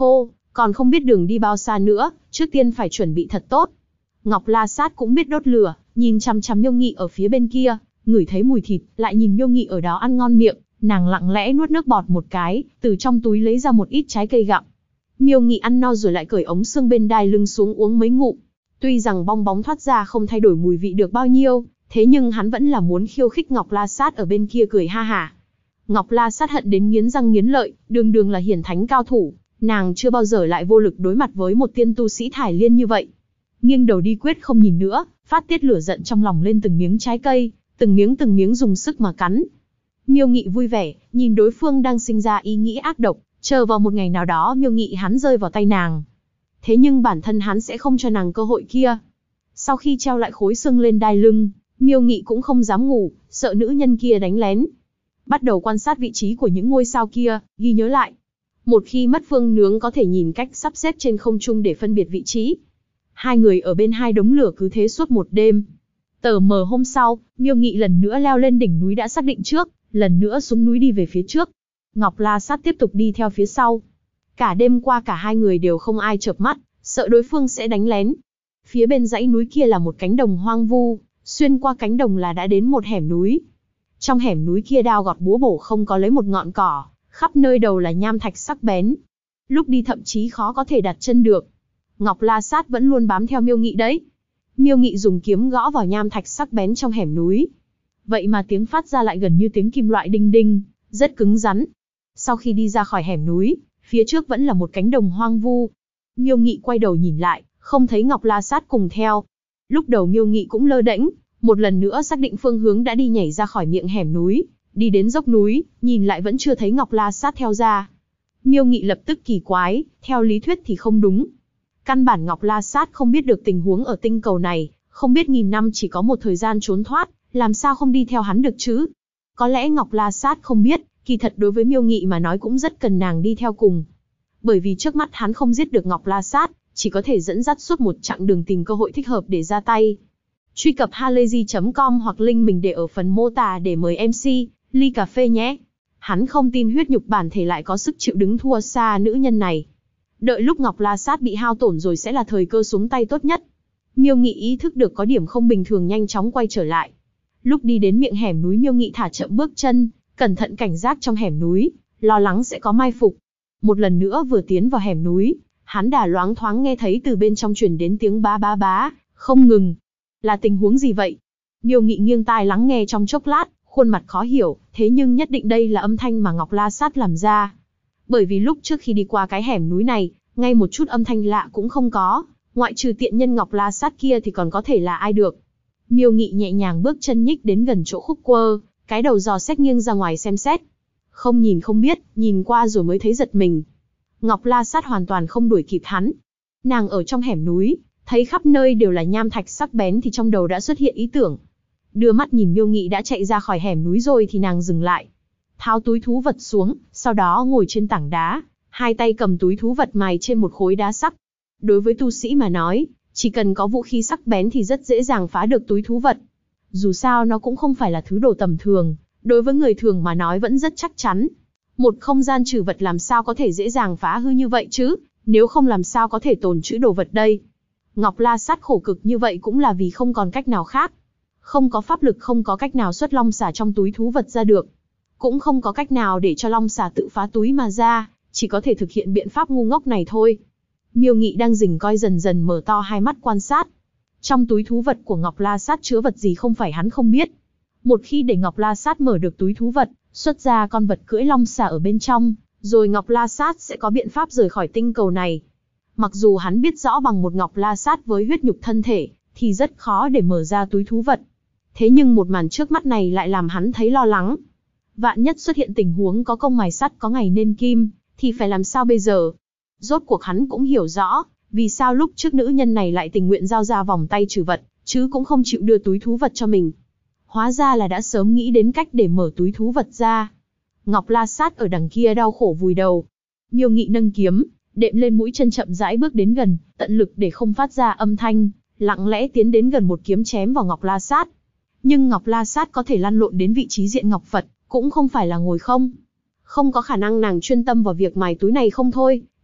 Còn không biết đường đi bao xa nữa, trước tiên phải chuẩn bị thật tốt. Ngọc La Sát cũng biết đốt lửa, nhìn chằm chằm Miêu Nghị ở phía bên kia, ngửi thấy mùi thịt, lại nhìn Miêu Nghị ở đó ăn ngon miệng, nàng lặng lẽ nuốt nước bọt một cái, từ trong túi lấy ra một ít trái cây gặm. Miêu Nghị ăn no rồi lại cởi ống xương bên đai lưng xuống uống mấy ngụm. Tuy rằng bong bóng thoát ra không thay đổi mùi vị được bao nhiêu, thế nhưng hắn vẫn là muốn khiêu khích Ngọc La Sát ở bên kia cười ha hả. Ngọc La Sát hận đến nghiến răng nghiến lợi, đường đường là hiển thánh cao thủ, nàng chưa bao giờ lại vô lực đối mặt với một tiên tu sĩ thải liên như vậy. Nghiêng đầu đi quyết không nhìn nữa, phát tiết lửa giận trong lòng lên từng miếng trái cây, từng miếng dùng sức mà cắn. Miêu Nghị vui vẻ, nhìn đối phương đang sinh ra ý nghĩ ác độc, chờ vào một ngày nào đó Miêu Nghị hắn rơi vào tay nàng. Thế nhưng bản thân hắn sẽ không cho nàng cơ hội kia. Sau khi treo lại khối xương lên đai lưng, Miêu Nghị cũng không dám ngủ, sợ nữ nhân kia đánh lén. Bắt đầu quan sát vị trí của những ngôi sao kia, ghi nhớ lại. Một khi mất phương nướng có thể nhìn cách sắp xếp trên không trung để phân biệt vị trí. Hai người ở bên hai đống lửa cứ thế suốt một đêm. Tờ mờ hôm sau, Miêu Nghị lần nữa leo lên đỉnh núi đã xác định trước, lần nữa xuống núi đi về phía trước. Ngọc La Sát tiếp tục đi theo phía sau. Cả đêm qua cả hai người đều không ai chợp mắt, sợ đối phương sẽ đánh lén. Phía bên dãy núi kia là một cánh đồng hoang vu, xuyên qua cánh đồng là đã đến một hẻm núi. Trong hẻm núi kia đao gọt búa bổ không có lấy một ngọn cỏ, khắp nơi đầu là nham thạch sắc bén. Lúc đi thậm chí khó có thể đặt chân được. Ngọc La Sát vẫn luôn bám theo Miêu Nghị đấy. Miêu Nghị dùng kiếm gõ vào nham thạch sắc bén trong hẻm núi. Vậy mà tiếng phát ra lại gần như tiếng kim loại đinh đinh, rất cứng rắn. Sau khi đi ra khỏi hẻm núi, phía trước vẫn là một cánh đồng hoang vu. Miêu Nghị quay đầu nhìn lại, không thấy Ngọc La Sát cùng theo. Lúc đầu Miêu Nghị cũng lơ đễnh, một lần nữa xác định phương hướng đã đi nhảy ra khỏi miệng hẻm núi, đi đến dốc núi, nhìn lại vẫn chưa thấy Ngọc La Sát theo ra. Miêu Nghị lập tức kỳ quái, theo lý thuyết thì không đúng. Căn bản Ngọc La Sát không biết được tình huống ở tinh cầu này, không biết nghìn năm chỉ có một thời gian trốn thoát, làm sao không đi theo hắn được chứ? Có lẽ Ngọc La Sát không biết, kỳ thật đối với Miêu Nghị mà nói cũng rất cần nàng đi theo cùng. Bởi vì trước mắt hắn không giết được Ngọc La Sát, chỉ có thể dẫn dắt suốt một chặng đường tìm cơ hội thích hợp để ra tay. Truy cập halayzi.com hoặc link mình để ở phần mô tả để mời MC, ly cà phê nhé. Hắn không tin huyết nhục bản thể lại có sức chịu đứng thua xa nữ nhân này. Đợi lúc Ngọc La Sát bị hao tổn rồi sẽ là thời cơ xuống tay tốt nhất. Miêu Nghị ý thức được có điểm không bình thường nhanh chóng quay trở lại. Lúc đi đến miệng hẻm núi Miêu Nghị thả chậm bước chân, cẩn thận cảnh giác trong hẻm núi, lo lắng sẽ có mai phục. Một lần nữa vừa tiến vào hẻm núi, hắn đã loáng thoáng nghe thấy từ bên trong truyền đến tiếng bá bá bá, không ngừng. Là tình huống gì vậy? Miêu Nghị nghiêng tai lắng nghe trong chốc lát, khuôn mặt khó hiểu, thế nhưng nhất định đây là âm thanh mà Ngọc La Sát làm ra. Bởi vì lúc trước khi đi qua cái hẻm núi này, ngay một chút âm thanh lạ cũng không có, ngoại trừ tiện nhân Ngọc La Sát kia thì còn có thể là ai được. Miêu Nghị nhẹ nhàng bước chân nhích đến gần chỗ khúc quơ, cái đầu dò xét nghiêng ra ngoài xem xét. Không nhìn không biết, nhìn qua rồi mới thấy giật mình. Ngọc La Sát hoàn toàn không đuổi kịp hắn. Nàng ở trong hẻm núi, thấy khắp nơi đều là nham thạch sắc bén thì trong đầu đã xuất hiện ý tưởng. Đưa mắt nhìn Miêu Nghị đã chạy ra khỏi hẻm núi rồi thì nàng dừng lại. Tháo túi thú vật xuống, sau đó ngồi trên tảng đá, hai tay cầm túi thú vật mài trên một khối đá sắc. Đối với tu sĩ mà nói, chỉ cần có vũ khí sắc bén thì rất dễ dàng phá được túi thú vật. Dù sao nó cũng không phải là thứ đồ tầm thường, đối với người thường mà nói vẫn rất chắc chắn. Một không gian trừ vật làm sao có thể dễ dàng phá hư như vậy chứ, nếu không làm sao có thể tồn trữ đồ vật đây. Ngọc La Sát khổ cực như vậy cũng là vì không còn cách nào khác. Không có pháp lực không có cách nào xuất long xà trong túi thú vật ra được. Cũng không có cách nào để cho long xà tự phá túi mà ra, chỉ có thể thực hiện biện pháp ngu ngốc này thôi. Miêu Nghị đang rình coi dần dần mở to hai mắt quan sát. Trong túi thú vật của Ngọc La Sát chứa vật gì không phải hắn không biết. Một khi để Ngọc La Sát mở được túi thú vật, xuất ra con vật cưỡi long xà ở bên trong, rồi Ngọc La Sát sẽ có biện pháp rời khỏi tinh cầu này. Mặc dù hắn biết rõ bằng một Ngọc La Sát với huyết nhục thân thể, thì rất khó để mở ra túi thú vật. Thế nhưng một màn trước mắt này lại làm hắn thấy lo lắng. Vạn nhất xuất hiện tình huống có công mài sắt có ngày nên kim, thì phải làm sao bây giờ? Rốt cuộc hắn cũng hiểu rõ, vì sao lúc trước nữ nhân này lại tình nguyện giao ra vòng tay trừ vật, chứ cũng không chịu đưa túi thú vật cho mình. Hóa ra là đã sớm nghĩ đến cách để mở túi thú vật ra. Ngọc La Sát ở đằng kia đau khổ vùi đầu. Miêu Nghị nâng kiếm, đệm lên mũi chân chậm rãi bước đến gần, tận lực để không phát ra âm thanh, lặng lẽ tiến đến gần một kiếm chém vào Ngọc La Sát. Nhưng Ngọc La Sát có thể lăn lộn đến vị trí diện Ngọc Phật, cũng không phải là ngồi không. Không có khả năng nàng chuyên tâm vào việc mài túi này không thôi,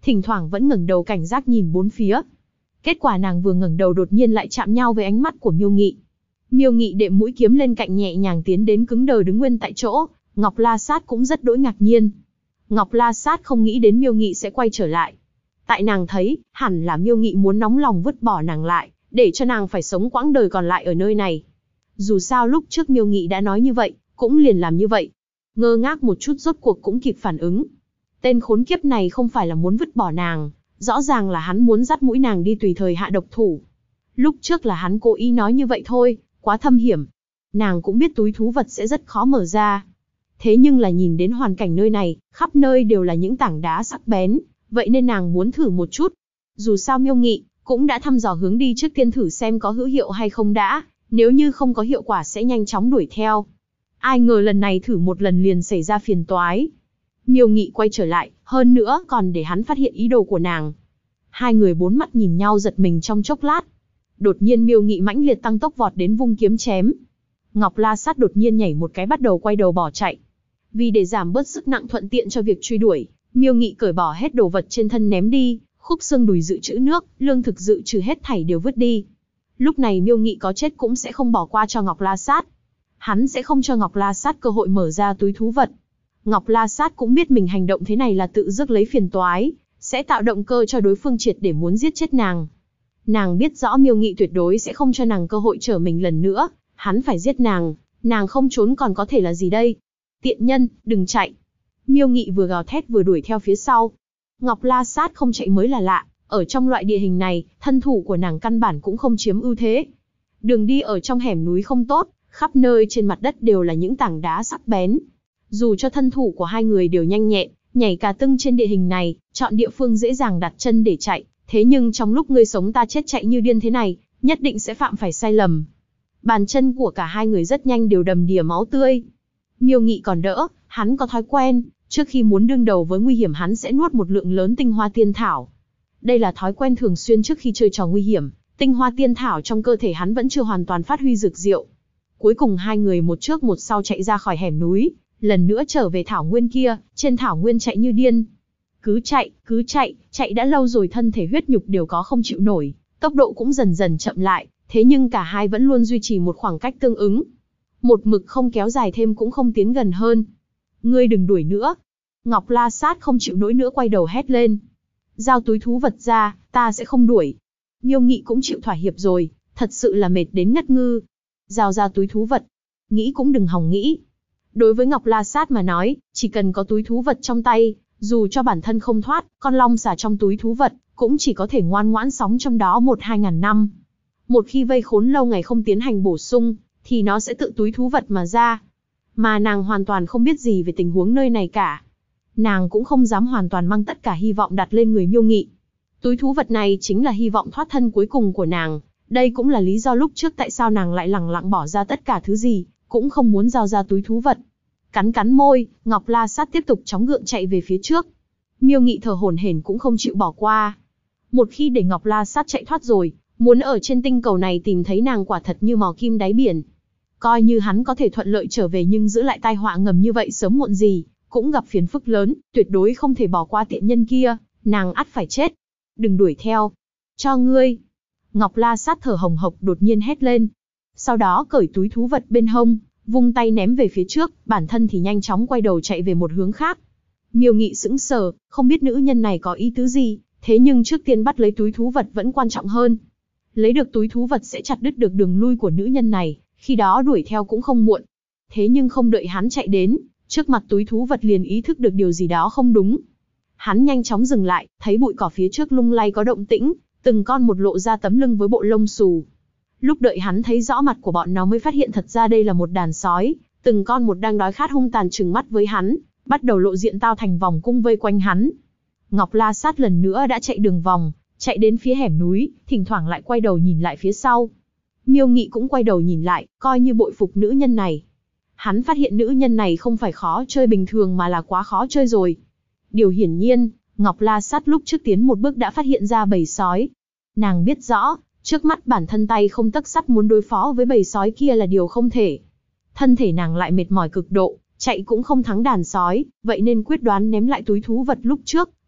thỉnh thoảng vẫn ngẩng đầu cảnh giác nhìn bốn phía. Kết quả nàng vừa ngẩng đầu đột nhiên lại chạm nhau với ánh mắt của Miêu Nghị. Miêu Nghị đệm mũi kiếm lên cạnh nhẹ nhàng tiến đến cứng đờ đứng nguyên tại chỗ, Ngọc La Sát cũng rất đỗi ngạc nhiên. Ngọc La Sát không nghĩ đến Miêu Nghị sẽ quay trở lại. Tại nàng thấy, hẳn là Miêu Nghị muốn nóng lòng vứt bỏ nàng lại, để cho nàng phải sống quãng đời còn lại ở nơi này. Dù sao lúc trước Miêu Nghị đã nói như vậy, cũng liền làm như vậy. Ngơ ngác một chút rốt cuộc cũng kịp phản ứng. Tên khốn kiếp này không phải là muốn vứt bỏ nàng, rõ ràng là hắn muốn dắt mũi nàng đi tùy thời hạ độc thủ. Lúc trước là hắn cố ý nói như vậy thôi, quá thâm hiểm. Nàng cũng biết túi thú vật sẽ rất khó mở ra. Thế nhưng là nhìn đến hoàn cảnh nơi này, khắp nơi đều là những tảng đá sắc bén, vậy nên nàng muốn thử một chút. Dù sao Miêu Nghị cũng đã thăm dò hướng đi trước tiên thử xem có hữu hiệu hay không đã, nếu như không có hiệu quả sẽ nhanh chóng đuổi theo. Ai ngờ lần này thử một lần liền xảy ra phiền toái. Miêu Nghị quay trở lại, hơn nữa còn để hắn phát hiện ý đồ của nàng. Hai người bốn mắt nhìn nhau giật mình trong chốc lát. Đột nhiên Miêu Nghị mãnh liệt tăng tốc vọt đến vung kiếm chém. Ngọc La Sát đột nhiên nhảy một cái bắt đầu quay đầu bỏ chạy. Vì để giảm bớt sức nặng thuận tiện cho việc truy đuổi, Miêu Nghị cởi bỏ hết đồ vật trên thân ném đi, khúc xương đùi dự trữ nước, lương thực dự trừ hết thảy đều vứt đi. Lúc này Miêu Nghị có chết cũng sẽ không bỏ qua cho Ngọc La Sát. Hắn sẽ không cho Ngọc La Sát cơ hội mở ra túi thú vật. Ngọc La Sát cũng biết mình hành động thế này là tự rước lấy phiền toái, sẽ tạo động cơ cho đối phương triệt để muốn giết chết nàng. Nàng biết rõ Miêu Nghị tuyệt đối sẽ không cho nàng cơ hội trở mình lần nữa, hắn phải giết nàng không trốn còn có thể là gì đây? Tiện nhân, đừng chạy. Miêu Nghị vừa gào thét vừa đuổi theo phía sau. Ngọc La Sát không chạy mới là lạ, ở trong loại địa hình này, thân thủ của nàng căn bản cũng không chiếm ưu thế. Đường đi ở trong hẻm núi không tốt, khắp nơi trên mặt đất đều là những tảng đá sắc bén. Dù cho thân thủ của hai người đều nhanh nhẹn, nhảy cả tưng trên địa hình này, chọn địa phương dễ dàng đặt chân để chạy, thế nhưng trong lúc ngươi sống ta chết chạy như điên thế này, nhất định sẽ phạm phải sai lầm. Bàn chân của cả hai người rất nhanh đều đầm đìa máu tươi. Miêu Nghị còn đỡ, hắn có thói quen, trước khi muốn đương đầu với nguy hiểm hắn sẽ nuốt một lượng lớn tinh hoa tiên thảo. Đây là thói quen thường xuyên trước khi chơi trò nguy hiểm, tinh hoa tiên thảo trong cơ thể hắn vẫn chưa hoàn toàn phát huy dược diệu. Cuối cùng hai người một trước một sau chạy ra khỏi hẻm núi, lần nữa trở về thảo nguyên kia, trên thảo nguyên chạy như điên. Cứ chạy, chạy đã lâu rồi thân thể huyết nhục đều có không chịu nổi, tốc độ cũng dần dần chậm lại, thế nhưng cả hai vẫn luôn duy trì một khoảng cách tương ứng. Một mực không kéo dài thêm cũng không tiến gần hơn. Ngươi đừng đuổi nữa. Ngọc La Sát không chịu nổi nữa quay đầu hét lên. Giao túi thú vật ra, ta sẽ không đuổi. Miêu Nghị cũng chịu thỏa hiệp rồi, thật sự là mệt đến ngất ngư. Giao ra túi thú vật. Nghĩ cũng đừng hòng nghĩ. Đối với Ngọc La Sát mà nói, chỉ cần có túi thú vật trong tay, dù cho bản thân không thoát, con long xà trong túi thú vật, cũng chỉ có thể ngoan ngoãn sống trong đó 1-2 ngàn năm. Một khi vây khốn lâu ngày không tiến hành bổ sung, thì nó sẽ tự túi thú vật mà ra. Mà nàng hoàn toàn không biết gì về tình huống nơi này cả. Nàng cũng không dám hoàn toàn mang tất cả hy vọng đặt lên người Miêu Nghị. Túi thú vật này chính là hy vọng thoát thân cuối cùng của nàng. Đây cũng là lý do lúc trước tại sao nàng lại lẳng lặng bỏ ra tất cả thứ gì, cũng không muốn giao ra túi thú vật. Cắn môi, Ngọc La Sát tiếp tục chóng ngượng chạy về phía trước. Miêu Nghị thở hổn hển cũng không chịu bỏ qua. Một khi để Ngọc La Sát chạy thoát rồi, muốn ở trên tinh cầu này tìm thấy nàng quả thật như mò kim đáy biển. Coi như hắn có thể thuận lợi trở về nhưng giữ lại tai họa ngầm như vậy sớm muộn gì, cũng gặp phiền phức lớn, tuyệt đối không thể bỏ qua tiện nhân kia, nàng ắt phải chết. Đừng đuổi theo. Cho ngươi. Ngọc La Sát thở hồng hộc đột nhiên hét lên. Sau đó cởi túi thú vật bên hông, vung tay ném về phía trước, bản thân thì nhanh chóng quay đầu chạy về một hướng khác. Miêu Nghị sững sờ, không biết nữ nhân này có ý tứ gì, thế nhưng trước tiên bắt lấy túi thú vật vẫn quan trọng hơn. Lấy được túi thú vật sẽ chặt đứt được đường lui của nữ nhân này, khi đó đuổi theo cũng không muộn. Thế nhưng không đợi hắn chạy đến, trước mặt túi thú vật liền ý thức được điều gì đó không đúng. Hắn nhanh chóng dừng lại, thấy bụi cỏ phía trước lung lay có động tĩnh, từng con một lộ ra tấm lưng với bộ lông xù. Lúc đợi hắn thấy rõ mặt của bọn nó mới phát hiện thật ra đây là một đàn sói, từng con một đang đói khát hung tàn trừng mắt với hắn, bắt đầu lộ diện tao thành vòng cung vây quanh hắn. Ngọc La Sát lần nữa đã chạy đường vòng, chạy đến phía hẻm núi, thỉnh thoảng lại quay đầu nhìn lại phía sau. Miêu Nghị cũng quay đầu nhìn lại, coi như bội phục nữ nhân này. Hắn phát hiện nữ nhân này không phải khó chơi bình thường mà là quá khó chơi rồi. Điều hiển nhiên, Ngọc La Sát lúc trước tiến một bước đã phát hiện ra bầy sói. Nàng biết rõ, trước mắt bản thân tay không tấc sắt muốn đối phó với bầy sói kia là điều không thể. Thân thể nàng lại mệt mỏi cực độ, chạy cũng không thắng đàn sói, vậy nên quyết đoán ném lại túi thú vật lúc trước,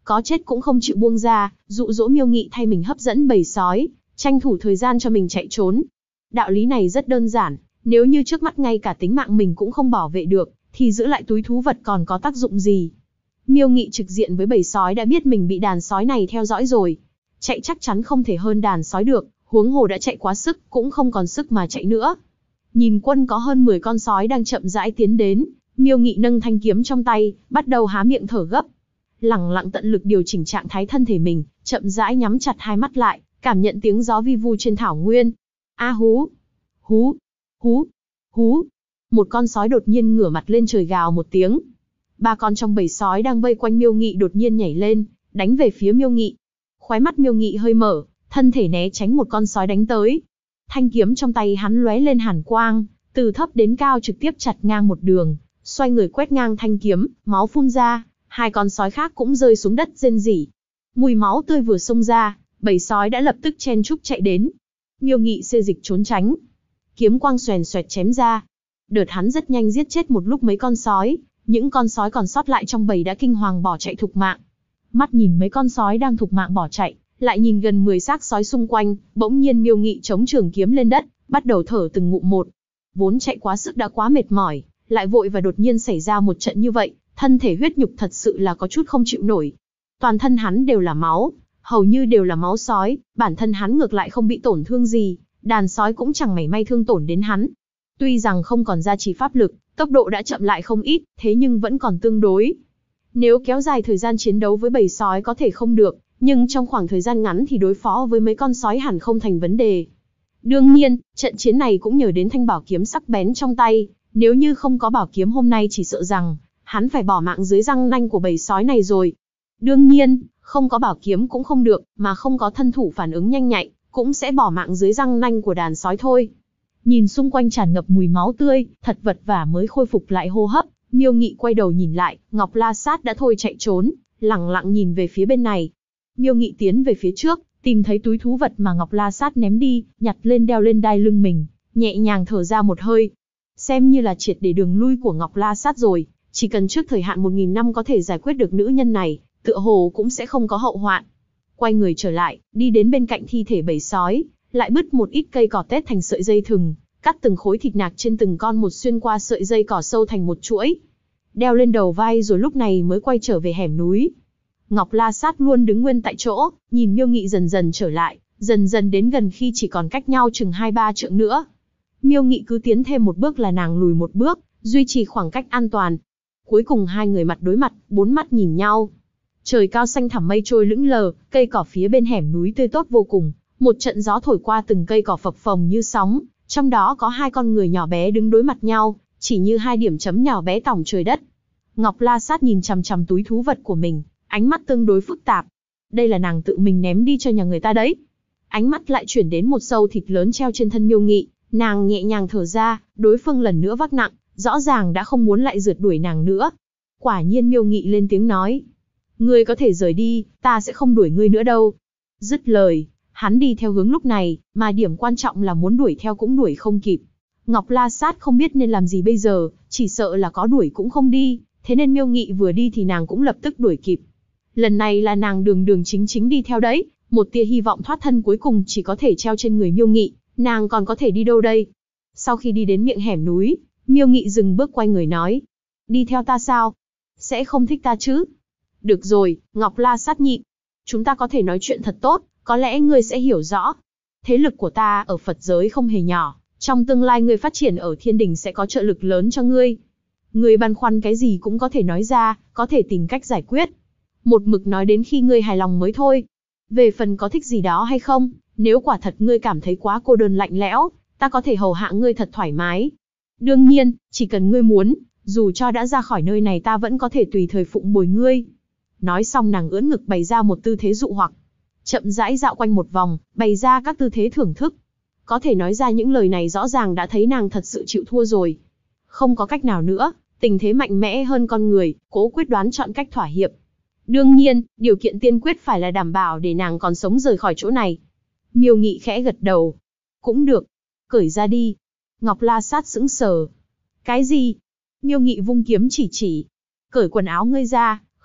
có chết cũng không chịu buông ra, dụ dỗ Miêu Nghị thay mình hấp dẫn bầy sói, tranh thủ thời gian cho mình chạy trốn. Đạo lý này rất đơn giản, nếu như trước mắt ngay cả tính mạng mình cũng không bảo vệ được, thì giữ lại túi thú vật còn có tác dụng gì? Miêu Nghị trực diện với bầy sói đã biết mình bị đàn sói này theo dõi rồi. Chạy chắc chắn không thể hơn đàn sói được, huống hồ đã chạy quá sức, cũng không còn sức mà chạy nữa. Nhìn quân có hơn 10 con sói đang chậm rãi tiến đến, Miêu Nghị nâng thanh kiếm trong tay, bắt đầu há miệng thở gấp. Lẳng lặng tận lực điều chỉnh trạng thái thân thể mình, chậm rãi nhắm chặt hai mắt lại, cảm nhận tiếng gió vi vu trên thảo nguyên. A hú, hú, hú, hú. Một con sói đột nhiên ngửa mặt lên trời gào một tiếng. 3 con trong bầy sói đang vây quanh Miêu Nghị đột nhiên nhảy lên, đánh về phía Miêu Nghị. Khóe mắt Miêu Nghị hơi mở, thân thể né tránh một con sói đánh tới. Thanh kiếm trong tay hắn lóe lên hàn quang, từ thấp đến cao trực tiếp chặt ngang một đường, xoay người quét ngang thanh kiếm, máu phun ra, 2 con sói khác cũng rơi xuống đất rên rỉ. Mùi máu tươi vừa xông ra, bầy sói đã lập tức chen chúc chạy đến. Miêu Nghị xê dịch trốn tránh, kiếm quang xoèn xoẹt chém ra. Đợt hắn rất nhanh giết chết một lúc mấy con sói, những con sói còn sót lại trong bầy đã kinh hoàng bỏ chạy thục mạng. Mắt nhìn mấy con sói đang thục mạng bỏ chạy, lại nhìn gần 10 xác sói xung quanh, bỗng nhiên Miêu Nghị chống trường kiếm lên đất, bắt đầu thở từng ngụm một. Vốn chạy quá sức đã quá mệt mỏi, lại vội và đột nhiên xảy ra một trận như vậy, thân thể huyết nhục thật sự là có chút không chịu nổi. Toàn thân hắn đều là máu, hầu như đều là máu sói, bản thân hắn ngược lại không bị tổn thương gì, đàn sói cũng chẳng mảy may thương tổn đến hắn. Tuy rằng không còn gia trì pháp lực, tốc độ đã chậm lại không ít, thế nhưng vẫn còn tương đối. Nếu kéo dài thời gian chiến đấu với bầy sói có thể không được, nhưng trong khoảng thời gian ngắn thì đối phó với mấy con sói hẳn không thành vấn đề. Đương nhiên, trận chiến này cũng nhờ đến thanh bảo kiếm sắc bén trong tay, nếu như không có bảo kiếm hôm nay chỉ sợ rằng, hắn phải bỏ mạng dưới răng nanh của bầy sói này rồi. Đương nhiên, không có bảo kiếm cũng không được, mà không có thân thủ phản ứng nhanh nhạy, cũng sẽ bỏ mạng dưới răng nanh của đàn sói thôi. Nhìn xung quanh tràn ngập mùi máu tươi, thật vật vả mới khôi phục lại hô hấp, Miêu Nghị quay đầu nhìn lại, Ngọc La Sát đã thôi chạy trốn, lẳng lặng nhìn về phía bên này. Miêu Nghị tiến về phía trước, tìm thấy túi thú vật mà Ngọc La Sát ném đi, nhặt lên đeo lên đai lưng mình, nhẹ nhàng thở ra một hơi. Xem như là triệt để đường lui của Ngọc La Sát rồi, chỉ cần trước thời hạn 1000 năm có thể giải quyết được nữ nhân này, tựa hồ cũng sẽ không có hậu hoạn. Quay người trở lại, đi đến bên cạnh thi thể bầy sói, lại bứt một ít cây cỏ tết thành sợi dây thừng, cắt từng khối thịt nạc trên từng con một xuyên qua sợi dây cỏ sâu thành một chuỗi, đeo lên đầu vai rồi lúc này mới quay trở về hẻm núi. Ngọc La Sát luôn đứng nguyên tại chỗ, nhìn Miêu Nghị dần dần trở lại, dần dần đến gần khi chỉ còn cách nhau chừng 2-3 trượng nữa. Miêu Nghị cứ tiến thêm một bước là nàng lùi một bước, duy trì khoảng cách an toàn. Cuối cùng hai người mặt đối mặt, 4 mắt nhìn nhau. Trời cao xanh thẳm mây trôi lững lờ, cây cỏ phía bên hẻm núi tươi tốt vô cùng. Một trận gió thổi qua từng cây cỏ phập phồng như sóng, trong đó có 2 con người nhỏ bé đứng đối mặt nhau, chỉ như 2 điểm chấm nhỏ bé tỏng trời đất. Ngọc La Sát nhìn chằm chằm túi thú vật của mình, ánh mắt tương đối phức tạp. Đây là nàng tự mình ném đi cho nhà người ta đấy. Ánh mắt lại chuyển đến một sâu thịt lớn treo trên thân Miêu Nghị, nàng nhẹ nhàng thở ra, đối phương lần nữa vác nặng, rõ ràng đã không muốn lại rượt đuổi nàng nữa. Quả nhiên Miêu Nghị lên tiếng nói, ngươi có thể rời đi, ta sẽ không đuổi ngươi nữa đâu. Dứt lời, hắn đi theo hướng lúc này, mà điểm quan trọng là muốn đuổi theo cũng đuổi không kịp. Ngọc La Sát không biết nên làm gì bây giờ, chỉ sợ là có đuổi cũng không đi, thế nên Miêu Nghị vừa đi thì nàng cũng lập tức đuổi kịp. Lần này là nàng đường đường chính chính đi theo đấy, một tia hy vọng thoát thân cuối cùng chỉ có thể treo trên người Miêu Nghị, nàng còn có thể đi đâu đây? Sau khi đi đến miệng hẻm núi, Miêu Nghị dừng bước quay người nói, đi theo ta sao? Sẽ không thích ta chứ? Được rồi, Ngọc La Sát nhịn. Chúng ta có thể nói chuyện thật tốt, có lẽ ngươi sẽ hiểu rõ. Thế lực của ta ở Phật giới không hề nhỏ, trong tương lai ngươi phát triển ở thiên đình sẽ có trợ lực lớn cho ngươi. Ngươi băn khoăn cái gì cũng có thể nói ra, có thể tìm cách giải quyết. Một mực nói đến khi ngươi hài lòng mới thôi. Về phần có thích gì đó hay không, nếu quả thật ngươi cảm thấy quá cô đơn lạnh lẽo, ta có thể hầu hạ ngươi thật thoải mái. Đương nhiên, chỉ cần ngươi muốn, dù cho đã ra khỏi nơi này ta vẫn có thể tùy thời phụng bồi ngươi. Nói xong nàng ưỡn ngực bày ra một tư thế dụ hoặc. Chậm rãi dạo quanh một vòng, bày ra các tư thế thưởng thức. Có thể nói ra những lời này rõ ràng đã thấy nàng thật sự chịu thua rồi. Không có cách nào nữa, tình thế mạnh mẽ hơn con người, cố quyết đoán chọn cách thỏa hiệp. Đương nhiên, điều kiện tiên quyết phải là đảm bảo để nàng còn sống rời khỏi chỗ này. Miêu Nghị khẽ gật đầu. Cũng được. Cởi ra đi. Ngọc La Sát sững sờ. Cái gì? Miêu Nghị vung kiếm chỉ. Cởi quần áo ngươi ra,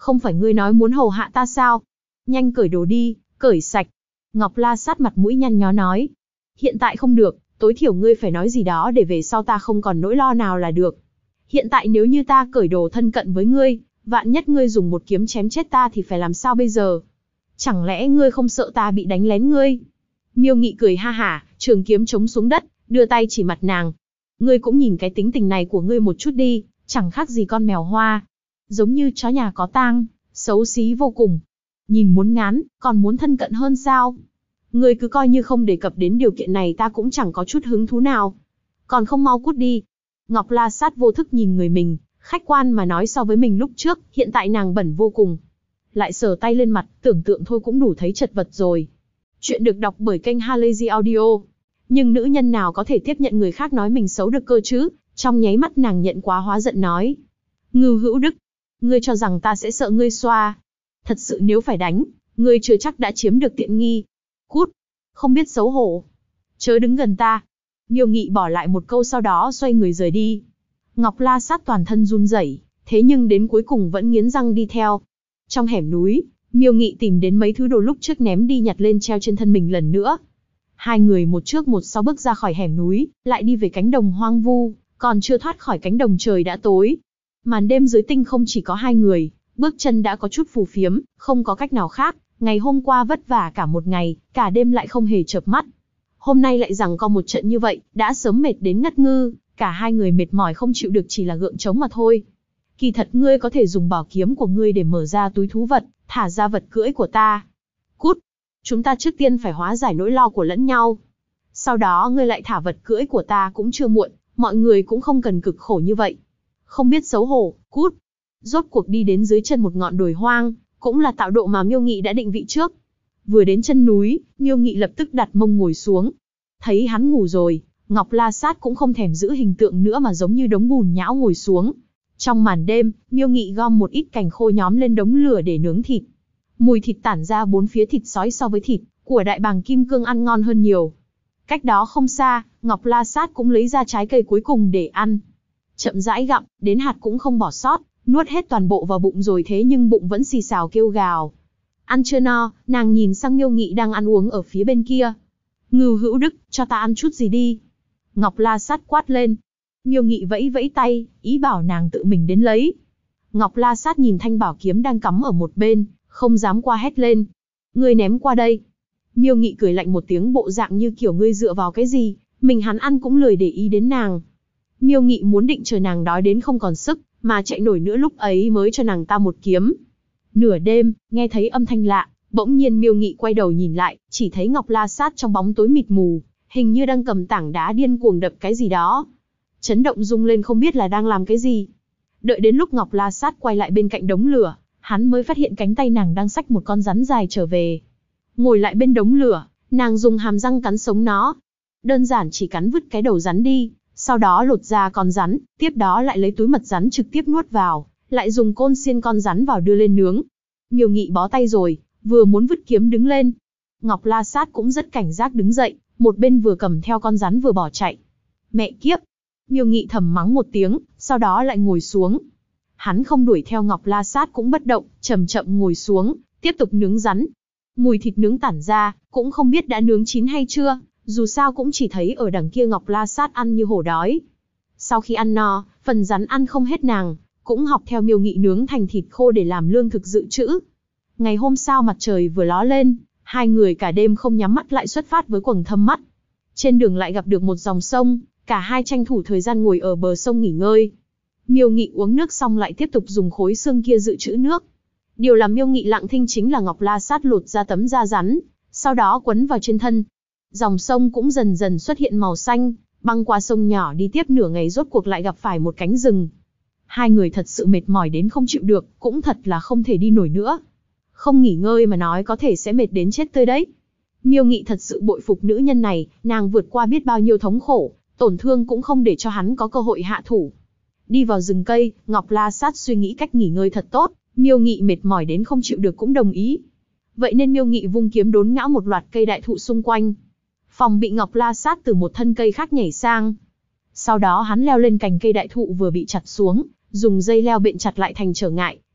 Không phải ngươi nói muốn hầu hạ ta sao? Nhanh cởi đồ đi, cởi sạch. Ngọc La Sát mặt mũi nhăn nhó nói. Hiện tại không được, tối thiểu ngươi phải nói gì đó để về sau ta không còn nỗi lo nào là được. Hiện tại nếu như ta cởi đồ thân cận với ngươi, vạn nhất ngươi dùng một kiếm chém chết ta thì phải làm sao bây giờ? Chẳng lẽ ngươi không sợ ta bị đánh lén ngươi? Miêu Nghị cười ha hả, trường kiếm chống xuống đất, đưa tay chỉ mặt nàng. Ngươi cũng nhìn cái tính tình này của ngươi một chút đi, chẳng khác gì con mèo hoa. Giống như chó nhà có tang, xấu xí vô cùng. Nhìn muốn ngán, còn muốn thân cận hơn sao? Ngươi cứ coi như không đề cập đến điều kiện này ta cũng chẳng có chút hứng thú nào. Còn không mau cút đi. Ngọc La Sát vô thức nhìn người mình, khách quan mà nói so với mình lúc trước, hiện tại nàng bẩn vô cùng. Lại sờ tay lên mặt, tưởng tượng thôi cũng đủ thấy chật vật rồi. Chuyện được đọc bởi kênh Halazy Audio. Nhưng nữ nhân nào có thể tiếp nhận người khác nói mình xấu được cơ chứ? Trong nháy mắt nàng nhận quá hóa giận nói. Ngưu Hữu Đức, ngươi cho rằng ta sẽ sợ ngươi xoa? Thật sự nếu phải đánh, ngươi chưa chắc đã chiếm được tiện nghi. Cút, không biết xấu hổ. Chớ đứng gần ta. Miêu Nghị bỏ lại một câu sau đó xoay người rời đi. Ngọc La Sát toàn thân run rẩy, thế nhưng đến cuối cùng vẫn nghiến răng đi theo. Trong hẻm núi, Miêu Nghị tìm đến mấy thứ đồ lúc trước ném đi nhặt lên treo trên thân mình lần nữa. Hai người một trước một sau bước ra khỏi hẻm núi, lại đi về cánh đồng hoang vu, còn chưa thoát khỏi cánh đồng trời đã tối. Màn đêm dưới tinh không chỉ có hai người, bước chân đã có chút phù phiếm, không có cách nào khác, ngày hôm qua vất vả cả một ngày, cả đêm lại không hề chợp mắt. Hôm nay lại giằng co một trận như vậy, đã sớm mệt đến ngất ngư, cả hai người mệt mỏi không chịu được chỉ là gượng chống mà thôi. Kỳ thật ngươi có thể dùng bảo kiếm của ngươi để mở ra túi thú vật, thả ra vật cưỡi của ta. Cút! Chúng ta trước tiên phải hóa giải nỗi lo của lẫn nhau. Sau đó ngươi lại thả vật cưỡi của ta cũng chưa muộn, mọi người cũng không cần cực khổ như vậy. Không biết xấu hổ, cút! Rốt cuộc đi đến dưới chân một ngọn đồi hoang, cũng là tạo độ mà Miêu Nghị đã định vị trước. Vừa đến chân núi, Miêu Nghị lập tức đặt mông ngồi xuống. Thấy hắn ngủ rồi, Ngọc La Sát cũng không thèm giữ hình tượng nữa mà giống như đống bùn nhão ngồi xuống. Trong màn đêm, Miêu Nghị gom một ít cành khô nhóm lên đống lửa để nướng thịt. Mùi thịt tản ra bốn phía thịt sói so với thịt của đại bàng kim cương ăn ngon hơn nhiều. Cách đó không xa, Ngọc La Sát cũng lấy ra trái cây cuối cùng để ăn. Chậm rãi gặm, đến hạt cũng không bỏ sót, nuốt hết toàn bộ vào bụng rồi thế nhưng bụng vẫn xì xào kêu gào. Ăn chưa no, nàng nhìn sang Miêu Nghị đang ăn uống ở phía bên kia. Ngưu Hữu Đức, cho ta ăn chút gì đi. Ngọc La Sát quát lên. Miêu Nghị vẫy vẫy tay, ý bảo nàng tự mình đến lấy. Ngọc La Sát nhìn thanh bảo kiếm đang cắm ở một bên, không dám qua hét lên. Ngươi ném qua đây. Miêu Nghị cười lạnh một tiếng bộ dạng như kiểu ngươi dựa vào cái gì, mình hắn ăn cũng lười để ý đến nàng. Miêu Nghị muốn định chờ nàng đói đến không còn sức, mà chạy nổi nữa lúc ấy mới cho nàng ta một kiếm. Nửa đêm, nghe thấy âm thanh lạ, bỗng nhiên Miêu Nghị quay đầu nhìn lại, chỉ thấy Ngọc La Sát trong bóng tối mịt mù, hình như đang cầm tảng đá điên cuồng đập cái gì đó. Chấn động rung lên không biết là đang làm cái gì. Đợi đến lúc Ngọc La Sát quay lại bên cạnh đống lửa, hắn mới phát hiện cánh tay nàng đang xách một con rắn dài trở về. Ngồi lại bên đống lửa, nàng dùng hàm răng cắn sống nó. Đơn giản chỉ cắn vứt cái đầu rắn đi, sau đó lột ra con rắn, tiếp đó lại lấy túi mật rắn trực tiếp nuốt vào, lại dùng côn xiên con rắn vào đưa lên nướng. Miêu Nghị bó tay rồi, vừa muốn vứt kiếm đứng lên. Ngọc La Sát cũng rất cảnh giác đứng dậy, một bên vừa cầm theo con rắn vừa bỏ chạy. Mẹ kiếp! Miêu Nghị thầm mắng một tiếng, sau đó lại ngồi xuống. Hắn không đuổi theo Ngọc La Sát cũng bất động, chậm chậm ngồi xuống, tiếp tục nướng rắn. Mùi thịt nướng tản ra, cũng không biết đã nướng chín hay chưa, dù sao cũng chỉ thấy ở đằng kia Ngọc La Sát ăn như hổ đói. Sau khi ăn no, phần rắn ăn không hết nàng, cũng học theo Miêu Nghị nướng thành thịt khô để làm lương thực dự trữ. Ngày hôm sau mặt trời vừa ló lên, hai người cả đêm không nhắm mắt lại xuất phát với quầng thâm mắt. Trên đường lại gặp được một dòng sông, cả hai tranh thủ thời gian ngồi ở bờ sông nghỉ ngơi. Miêu Nghị uống nước xong lại tiếp tục dùng khối xương kia dự trữ nước. Điều làm Miêu Nghị lặng thinh chính là Ngọc La Sát lột ra tấm da rắn, sau đó quấn vào trên thân. Dòng sông cũng dần dần xuất hiện màu xanh, băng qua sông nhỏ đi tiếp nửa ngày rốt cuộc lại gặp phải một cánh rừng. Hai người thật sự mệt mỏi đến không chịu được, cũng thật là không thể đi nổi nữa. Không nghỉ ngơi mà nói có thể sẽ mệt đến chết tươi đấy. Miêu Nghị thật sự bội phục nữ nhân này, nàng vượt qua biết bao nhiêu thống khổ, tổn thương cũng không để cho hắn có cơ hội hạ thủ. Đi vào rừng cây, Ngọc La Sát suy nghĩ cách nghỉ ngơi thật tốt, Miêu Nghị mệt mỏi đến không chịu được cũng đồng ý. Vậy nên Miêu Nghị vung kiếm đốn ngã một loạt cây đại thụ xung quanh, phòng bị Ngọc La Sát từ một thân cây khác nhảy sang. Sau đó hắn leo lên cành cây đại thụ vừa bị chặt xuống, dùng dây leo bện chặt lại thành trở ngại,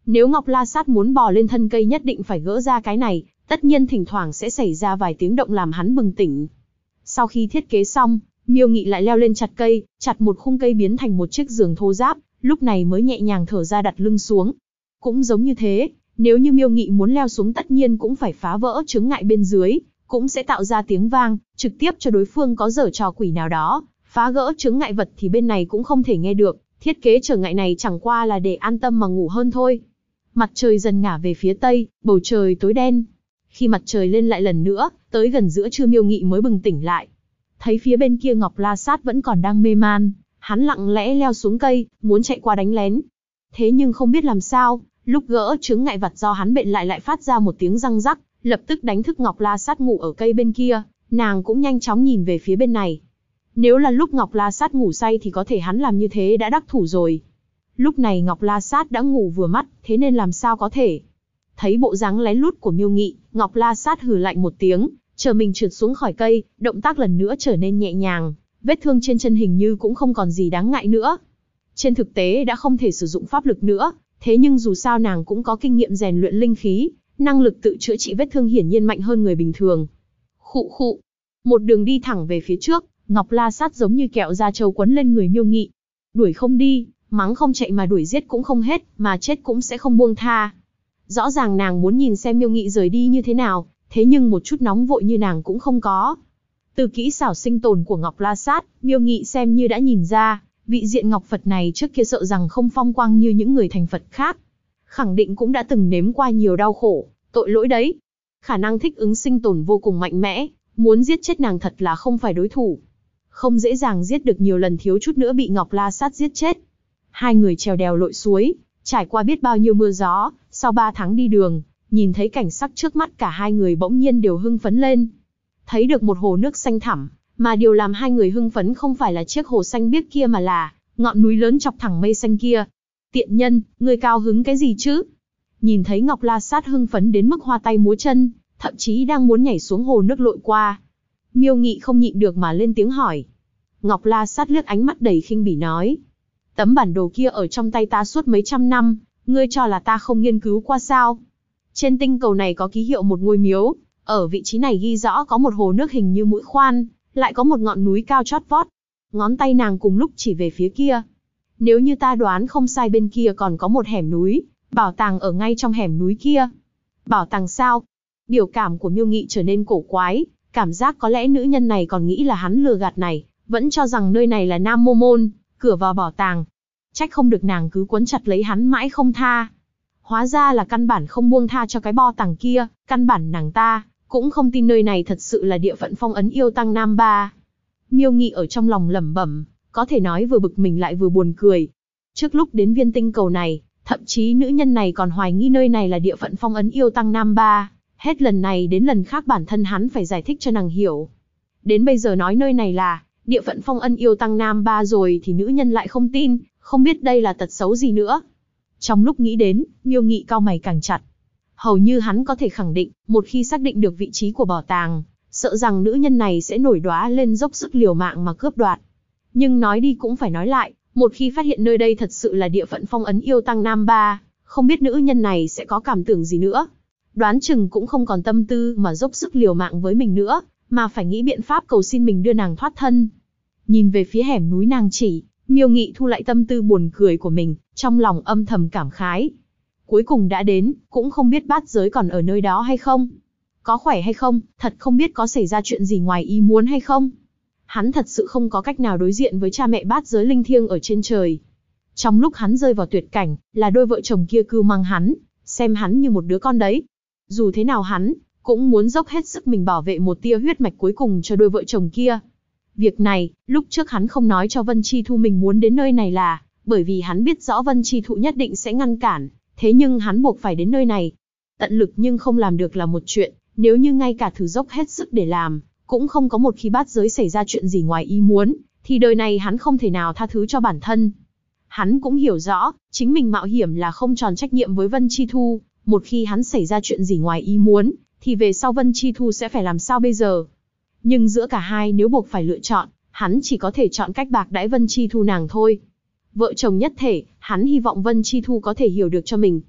Nếu Ngọc La Sát muốn bò lên thân cây nhất định phải gỡ ra cái này, tất nhiên thỉnh thoảng sẽ xảy ra vài tiếng động làm hắn bừng tỉnh. Sau khi thiết kế xong, Miêu Nghị lại leo lên chặt cây, chặt một khung cây biến thành một chiếc giường thô ráp, lúc này mới nhẹ nhàng thở ra đặt lưng xuống. Cũng giống như thế, nếu như Miêu Nghị muốn leo xuống tất nhiên cũng phải phá vỡ chướng ngại bên dưới, cũng sẽ tạo ra tiếng vang, trực tiếp cho đối phương có giở trò quỷ nào đó, phá gỡ chướng ngại vật thì bên này cũng không thể nghe được, thiết kế trở ngại này chẳng qua là để an tâm mà ngủ hơn thôi. Mặt trời dần ngả về phía tây, bầu trời tối đen. Khi mặt trời lên lại lần nữa, tới gần giữa trưa Miêu Nghị mới bừng tỉnh lại. Thấy phía bên kia Ngọc La Sát vẫn còn đang mê man, hắn lặng lẽ leo xuống cây, muốn chạy qua đánh lén. Thế nhưng không biết làm sao, lúc gỡ chướng ngại vật do hắn bện lại phát ra một tiếng răng rắc, lập tức đánh thức Ngọc La Sát ngủ ở cây bên kia, nàng cũng nhanh chóng nhìn về phía bên này. Nếu là lúc Ngọc La Sát ngủ say thì có thể hắn làm như thế đã đắc thủ rồi. Lúc này Ngọc La Sát đã ngủ vừa mắt, thế nên làm sao có thể. Thấy bộ dáng lén lút của Miêu Nghị, Ngọc La Sát hừ lạnh một tiếng, chờ mình trượt xuống khỏi cây, động tác lần nữa trở nên nhẹ nhàng, vết thương trên chân hình như cũng không còn gì đáng ngại nữa. Trên thực tế đã không thể sử dụng pháp lực nữa, thế nhưng dù sao nàng cũng có kinh nghiệm rèn luyện linh khí, năng lực tự chữa trị vết thương hiển nhiên mạnh hơn người bình thường. Khụ khụ, một đường đi thẳng về phía trước, Ngọc La Sát giống như kẹo da trâu quấn lên người Miêu Nghị. Đuổi không đi, mắng không chạy mà đuổi giết cũng không hết, mà chết cũng sẽ không buông tha. Rõ ràng nàng muốn nhìn xem Miêu Nghị rời đi như thế nào, thế nhưng một chút nóng vội như nàng cũng không có. Từ kỹ xảo sinh tồn của Ngọc La Sát, Miêu Nghị xem như đã nhìn ra, vị diện Ngọc Phật này trước kia sợ rằng không phong quang như những người thành Phật khác. Khẳng định cũng đã từng nếm qua nhiều đau khổ, tội lỗi đấy. Khả năng thích ứng sinh tồn vô cùng mạnh mẽ, muốn giết chết nàng thật là không phải đối thủ. Không dễ dàng giết được, nhiều lần thiếu chút nữa bị Ngọc La Sát giết chết. Hai người trèo đèo lội suối, trải qua biết bao nhiêu mưa gió, sau 3 tháng đi đường, nhìn thấy cảnh sắc trước mắt cả hai người bỗng nhiên đều hưng phấn lên. Thấy được một hồ nước xanh thẳm, mà điều làm hai người hưng phấn không phải là chiếc hồ xanh biếc kia mà là ngọn núi lớn chọc thẳng mây xanh kia. Tiện nhân, ngươi cao hứng cái gì chứ? Nhìn thấy Ngọc La Sát hưng phấn đến mức hoa tay múa chân, thậm chí đang muốn nhảy xuống hồ nước lội qua. Miêu Nghị không nhịn được mà lên tiếng hỏi. Ngọc La Sát liếc ánh mắt đầy khinh bỉ nói. Tấm bản đồ kia ở trong tay ta suốt mấy trăm năm, ngươi cho là ta không nghiên cứu qua sao? Trên tinh cầu này có ký hiệu một ngôi miếu, ở vị trí này ghi rõ có một hồ nước hình như mũi khoan, lại có một ngọn núi cao chót vót. Ngón tay nàng cùng lúc chỉ về phía kia. Nếu như ta đoán không sai bên kia còn có một hẻm núi, bảo tàng ở ngay trong hẻm núi kia. Bảo tàng sao? Biểu cảm của Miêu Nghị trở nên cổ quái, cảm giác có lẽ nữ nhân này còn nghĩ là hắn lừa gạt này, vẫn cho rằng nơi này là Nam Mô Môn, cửa vào bảo tàng. Trách không được nàng cứ quấn chặt lấy hắn mãi không tha. Hóa ra là căn bản không buông tha cho cái bo tàng kia, căn bản nàng ta cũng không tin nơi này thật sự là địa phận phong ấn yêu tăng Nam Ba. Miêu Nghị ở trong lòng lẩm bẩm, có thể nói vừa bực mình lại vừa buồn cười. Trước lúc đến viên tinh cầu này, thậm chí nữ nhân này còn hoài nghi nơi này là địa phận phong ấn yêu tăng Nam Ba. Hết lần này đến lần khác bản thân hắn phải giải thích cho nàng hiểu. Đến bây giờ nói nơi này là địa phận phong ân yêu tăng Nam Ba rồi thì nữ nhân lại không tin, không biết đây là tật xấu gì nữa. Trong lúc nghĩ đến, Miêu Nghị cau mày càng chặt. Hầu như hắn có thể khẳng định, một khi xác định được vị trí của bảo tàng, sợ rằng nữ nhân này sẽ nổi đoá lên dốc sức liều mạng mà cướp đoạt. Nhưng nói đi cũng phải nói lại, một khi phát hiện nơi đây thật sự là địa phận phong ấn yêu tăng Nam Ba, không biết nữ nhân này sẽ có cảm tưởng gì nữa. Đoán chừng cũng không còn tâm tư mà dốc sức liều mạng với mình nữa, mà phải nghĩ biện pháp cầu xin mình đưa nàng thoát thân. Nhìn về phía hẻm núi nàng chỉ, Miêu Nghị thu lại tâm tư buồn cười của mình, trong lòng âm thầm cảm khái. Cuối cùng đã đến, cũng không biết bát giới còn ở nơi đó hay không. Có khỏe hay không, thật không biết có xảy ra chuyện gì ngoài ý muốn hay không. Hắn thật sự không có cách nào đối diện với cha mẹ bát giới linh thiêng ở trên trời. Trong lúc hắn rơi vào tuyệt cảnh, là đôi vợ chồng kia cưu mang hắn, xem hắn như một đứa con đấy. Dù thế nào hắn cũng muốn dốc hết sức mình bảo vệ một tia huyết mạch cuối cùng cho đôi vợ chồng kia. Việc này, lúc trước hắn không nói cho Vân Chi Thu mình muốn đến nơi này là bởi vì hắn biết rõ Vân Chi Thụ nhất định sẽ ngăn cản, thế nhưng hắn buộc phải đến nơi này. Tận lực nhưng không làm được là một chuyện, nếu như ngay cả thử dốc hết sức để làm, cũng không có một khi bát giới xảy ra chuyện gì ngoài ý muốn, thì đời này hắn không thể nào tha thứ cho bản thân. Hắn cũng hiểu rõ, chính mình mạo hiểm là không tròn trách nhiệm với Vân Chi Thu, một khi hắn xảy ra chuyện gì ngoài ý muốn, thì về sau Vân Chi Thu sẽ phải làm sao bây giờ? Nhưng giữa cả hai nếu buộc phải lựa chọn, hắn chỉ có thể chọn cách bạc đãi Vân Chi Thu nàng thôi. Vợ chồng nhất thể, hắn hy vọng Vân Chi Thu có thể hiểu được cho mình.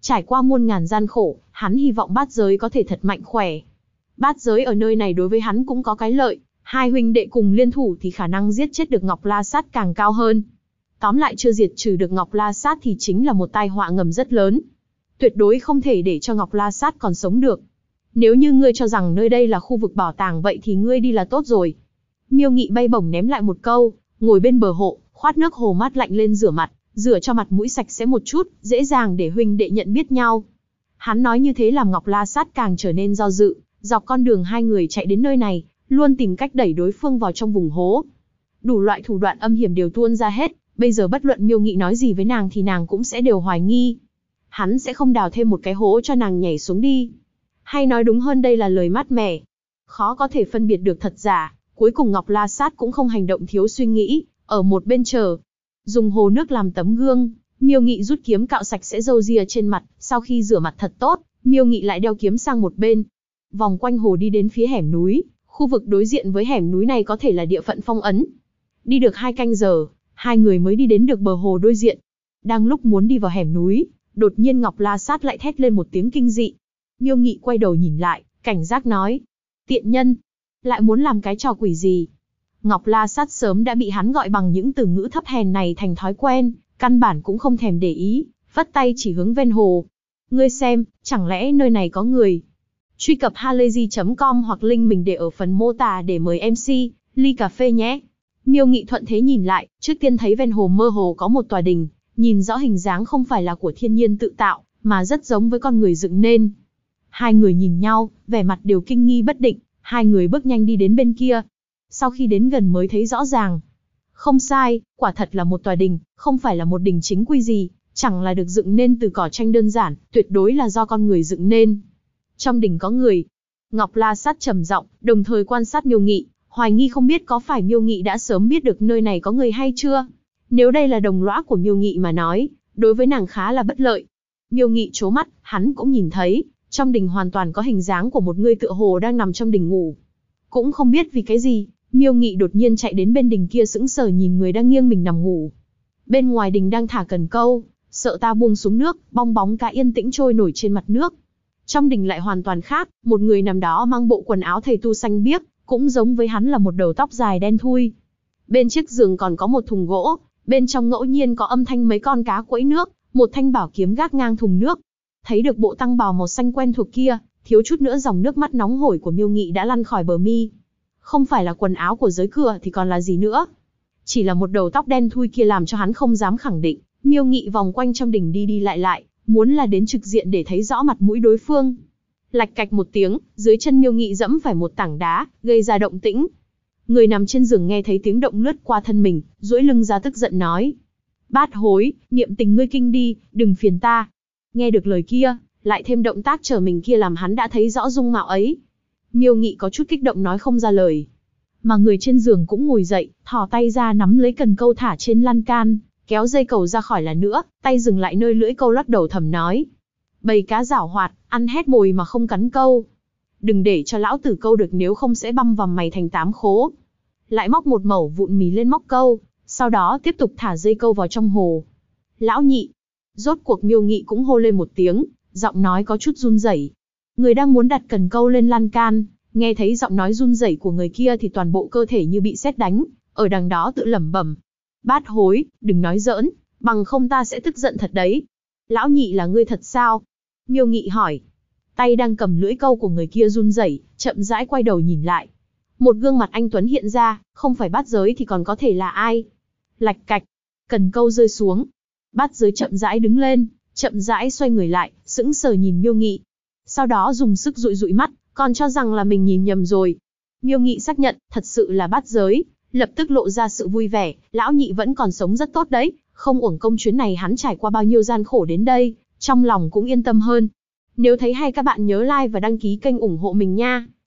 Trải qua muôn ngàn gian khổ, hắn hy vọng bát giới có thể thật mạnh khỏe. Bát giới ở nơi này đối với hắn cũng có cái lợi, hai huynh đệ cùng liên thủ thì khả năng giết chết được Ngọc La Sát càng cao hơn. Tóm lại chưa diệt trừ được Ngọc La Sát thì chính là một tai họa ngầm rất lớn. Tuyệt đối không thể để cho Ngọc La Sát còn sống được. Nếu như ngươi cho rằng nơi đây là khu vực bảo tàng vậy thì ngươi đi là tốt rồi. Miêu Nghị bay bổng ném lại một câu, ngồi bên bờ hộ, khoát nước hồ mát lạnh lên rửa mặt, rửa cho mặt mũi sạch sẽ một chút, dễ dàng để huynh đệ nhận biết nhau. Hắn nói như thế làm Ngọc La Sát càng trở nên do dự, dọc con đường hai người chạy đến nơi này, luôn tìm cách đẩy đối phương vào trong vùng hố. Đủ loại thủ đoạn âm hiểm đều tuôn ra hết, bây giờ bất luận Miêu Nghị nói gì với nàng thì nàng cũng sẽ đều hoài nghi. Hắn sẽ không đào thêm một cái hố cho nàng nhảy xuống đi. Hay nói đúng hơn đây là lời mát mẻ. Khó có thể phân biệt được thật giả, cuối cùng Ngọc La Sát cũng không hành động thiếu suy nghĩ, ở một bên chờ. Dùng hồ nước làm tấm gương, Miêu Nghị rút kiếm cạo sạch sẽ râu ria trên mặt, sau khi rửa mặt thật tốt, Miêu Nghị lại đeo kiếm sang một bên. Vòng quanh hồ đi đến phía hẻm núi, khu vực đối diện với hẻm núi này có thể là địa phận phong ấn. Đi được 2 canh giờ, hai người mới đi đến được bờ hồ đối diện. Đang lúc muốn đi vào hẻm núi, đột nhiên Ngọc La Sát lại thét lên một tiếng kinh dị. Miêu Nghị quay đầu nhìn lại, cảnh giác nói: tiện nhân, lại muốn làm cái trò quỷ gì? Ngọc La Sát sớm đã bị hắn gọi bằng những từ ngữ thấp hèn này thành thói quen, căn bản cũng không thèm để ý, vất tay chỉ hướng ven hồ. Ngươi xem, chẳng lẽ nơi này có người? Truy cập halayzi.com hoặc link mình để ở phần mô tả để mời MC, ly cà phê nhé. Miêu Nghị thuận thế nhìn lại, trước tiên thấy ven hồ mơ hồ có một tòa đình, nhìn rõ hình dáng không phải là của thiên nhiên tự tạo, mà rất giống với con người dựng nên. Hai người nhìn nhau, vẻ mặt đều kinh nghi bất định, hai người bước nhanh đi đến bên kia. Sau khi đến gần mới thấy rõ ràng. Không sai, quả thật là một tòa đình, không phải là một đình chính quy gì, chẳng là được dựng nên từ cỏ tranh đơn giản, tuyệt đối là do con người dựng nên. Trong đình có người. Ngọc La Sát trầm giọng, đồng thời quan sát Miêu Nghị, hoài nghi không biết có phải Miêu Nghị đã sớm biết được nơi này có người hay chưa. Nếu đây là đồng lõa của Miêu Nghị mà nói, đối với nàng khá là bất lợi. Miêu Nghị trố mắt, hắn cũng nhìn thấy, trong đình hoàn toàn có hình dáng của một người tựa hồ đang nằm trong đình ngủ. Cũng không biết vì cái gì, Miêu Nghị đột nhiên chạy đến bên đình kia sững sờ nhìn người đang nghiêng mình nằm ngủ. Bên ngoài đình đang thả cần câu, sợ ta buông xuống nước, bong bóng cá yên tĩnh trôi nổi trên mặt nước. Trong đình lại hoàn toàn khác, một người nằm đó mang bộ quần áo thầy tu xanh biếc, cũng giống với hắn là một đầu tóc dài đen thui. Bên chiếc giường còn có một thùng gỗ, bên trong ngẫu nhiên có âm thanh mấy con cá quẫy nước, một thanh bảo kiếm gác ngang thùng nước. Thấy được bộ tăng bào màu xanh quen thuộc kia, thiếu chút nữa dòng nước mắt nóng hổi của Miêu Nghị đã lăn khỏi bờ mi. Không phải là quần áo của giới cửa thì còn là gì nữa? Chỉ là một đầu tóc đen thui kia làm cho hắn không dám khẳng định. Miêu Nghị vòng quanh trong đình đi đi lại lại, muốn là đến trực diện để thấy rõ mặt mũi đối phương. Lạch cạch một tiếng, dưới chân Miêu Nghị dẫm phải một tảng đá, gây ra động tĩnh. Người nằm trên giường nghe thấy tiếng động lướt qua thân mình, duỗi lưng ra tức giận nói: Bát hối, niệm tình ngươi kinh đi, đừng phiền ta. Nghe được lời kia, lại thêm động tác trở mình kia làm hắn đã thấy rõ dung mạo ấy. Miêu Nghị có chút kích động nói không ra lời. Mà người trên giường cũng ngồi dậy, thò tay ra nắm lấy cần câu thả trên lan can, kéo dây cầu ra khỏi là nữa, tay dừng lại nơi lưỡi câu lắc đầu thầm nói: Bầy cá giảo hoạt, ăn hết mồi mà không cắn câu. Đừng để cho lão tử câu được nếu không sẽ băm vằm mày thành 8 khố. Lại móc một mẩu vụn mì lên móc câu, sau đó tiếp tục thả dây câu vào trong hồ. Lão nhị. Rốt cuộc Miêu Nghị cũng hô lên một tiếng, giọng nói có chút run rẩy. Người đang muốn đặt cần câu lên lan can, nghe thấy giọng nói run rẩy của người kia thì toàn bộ cơ thể như bị sét đánh, ở đằng đó tự lẩm bẩm: Bát hối, đừng nói giỡn, bằng không ta sẽ tức giận thật đấy. Lão nhị là ngươi thật sao? Miêu Nghị hỏi. Tay đang cầm lưỡi câu của người kia run rẩy, chậm rãi quay đầu nhìn lại. Một gương mặt anh tuấn hiện ra, không phải Bát Giới thì còn có thể là ai? Lạch cạch, cần câu rơi xuống. Bát Giới chậm rãi đứng lên, chậm rãi xoay người lại, sững sờ nhìn Miêu Nghị. Sau đó dùng sức dụi dụi mắt, còn cho rằng là mình nhìn nhầm rồi. Miêu Nghị xác nhận, thật sự là Bát Giới, lập tức lộ ra sự vui vẻ, lão nhị vẫn còn sống rất tốt đấy, không uổng công chuyến này hắn trải qua bao nhiêu gian khổ đến đây, trong lòng cũng yên tâm hơn. Nếu thấy hay các bạn nhớ like và đăng ký kênh ủng hộ mình nha.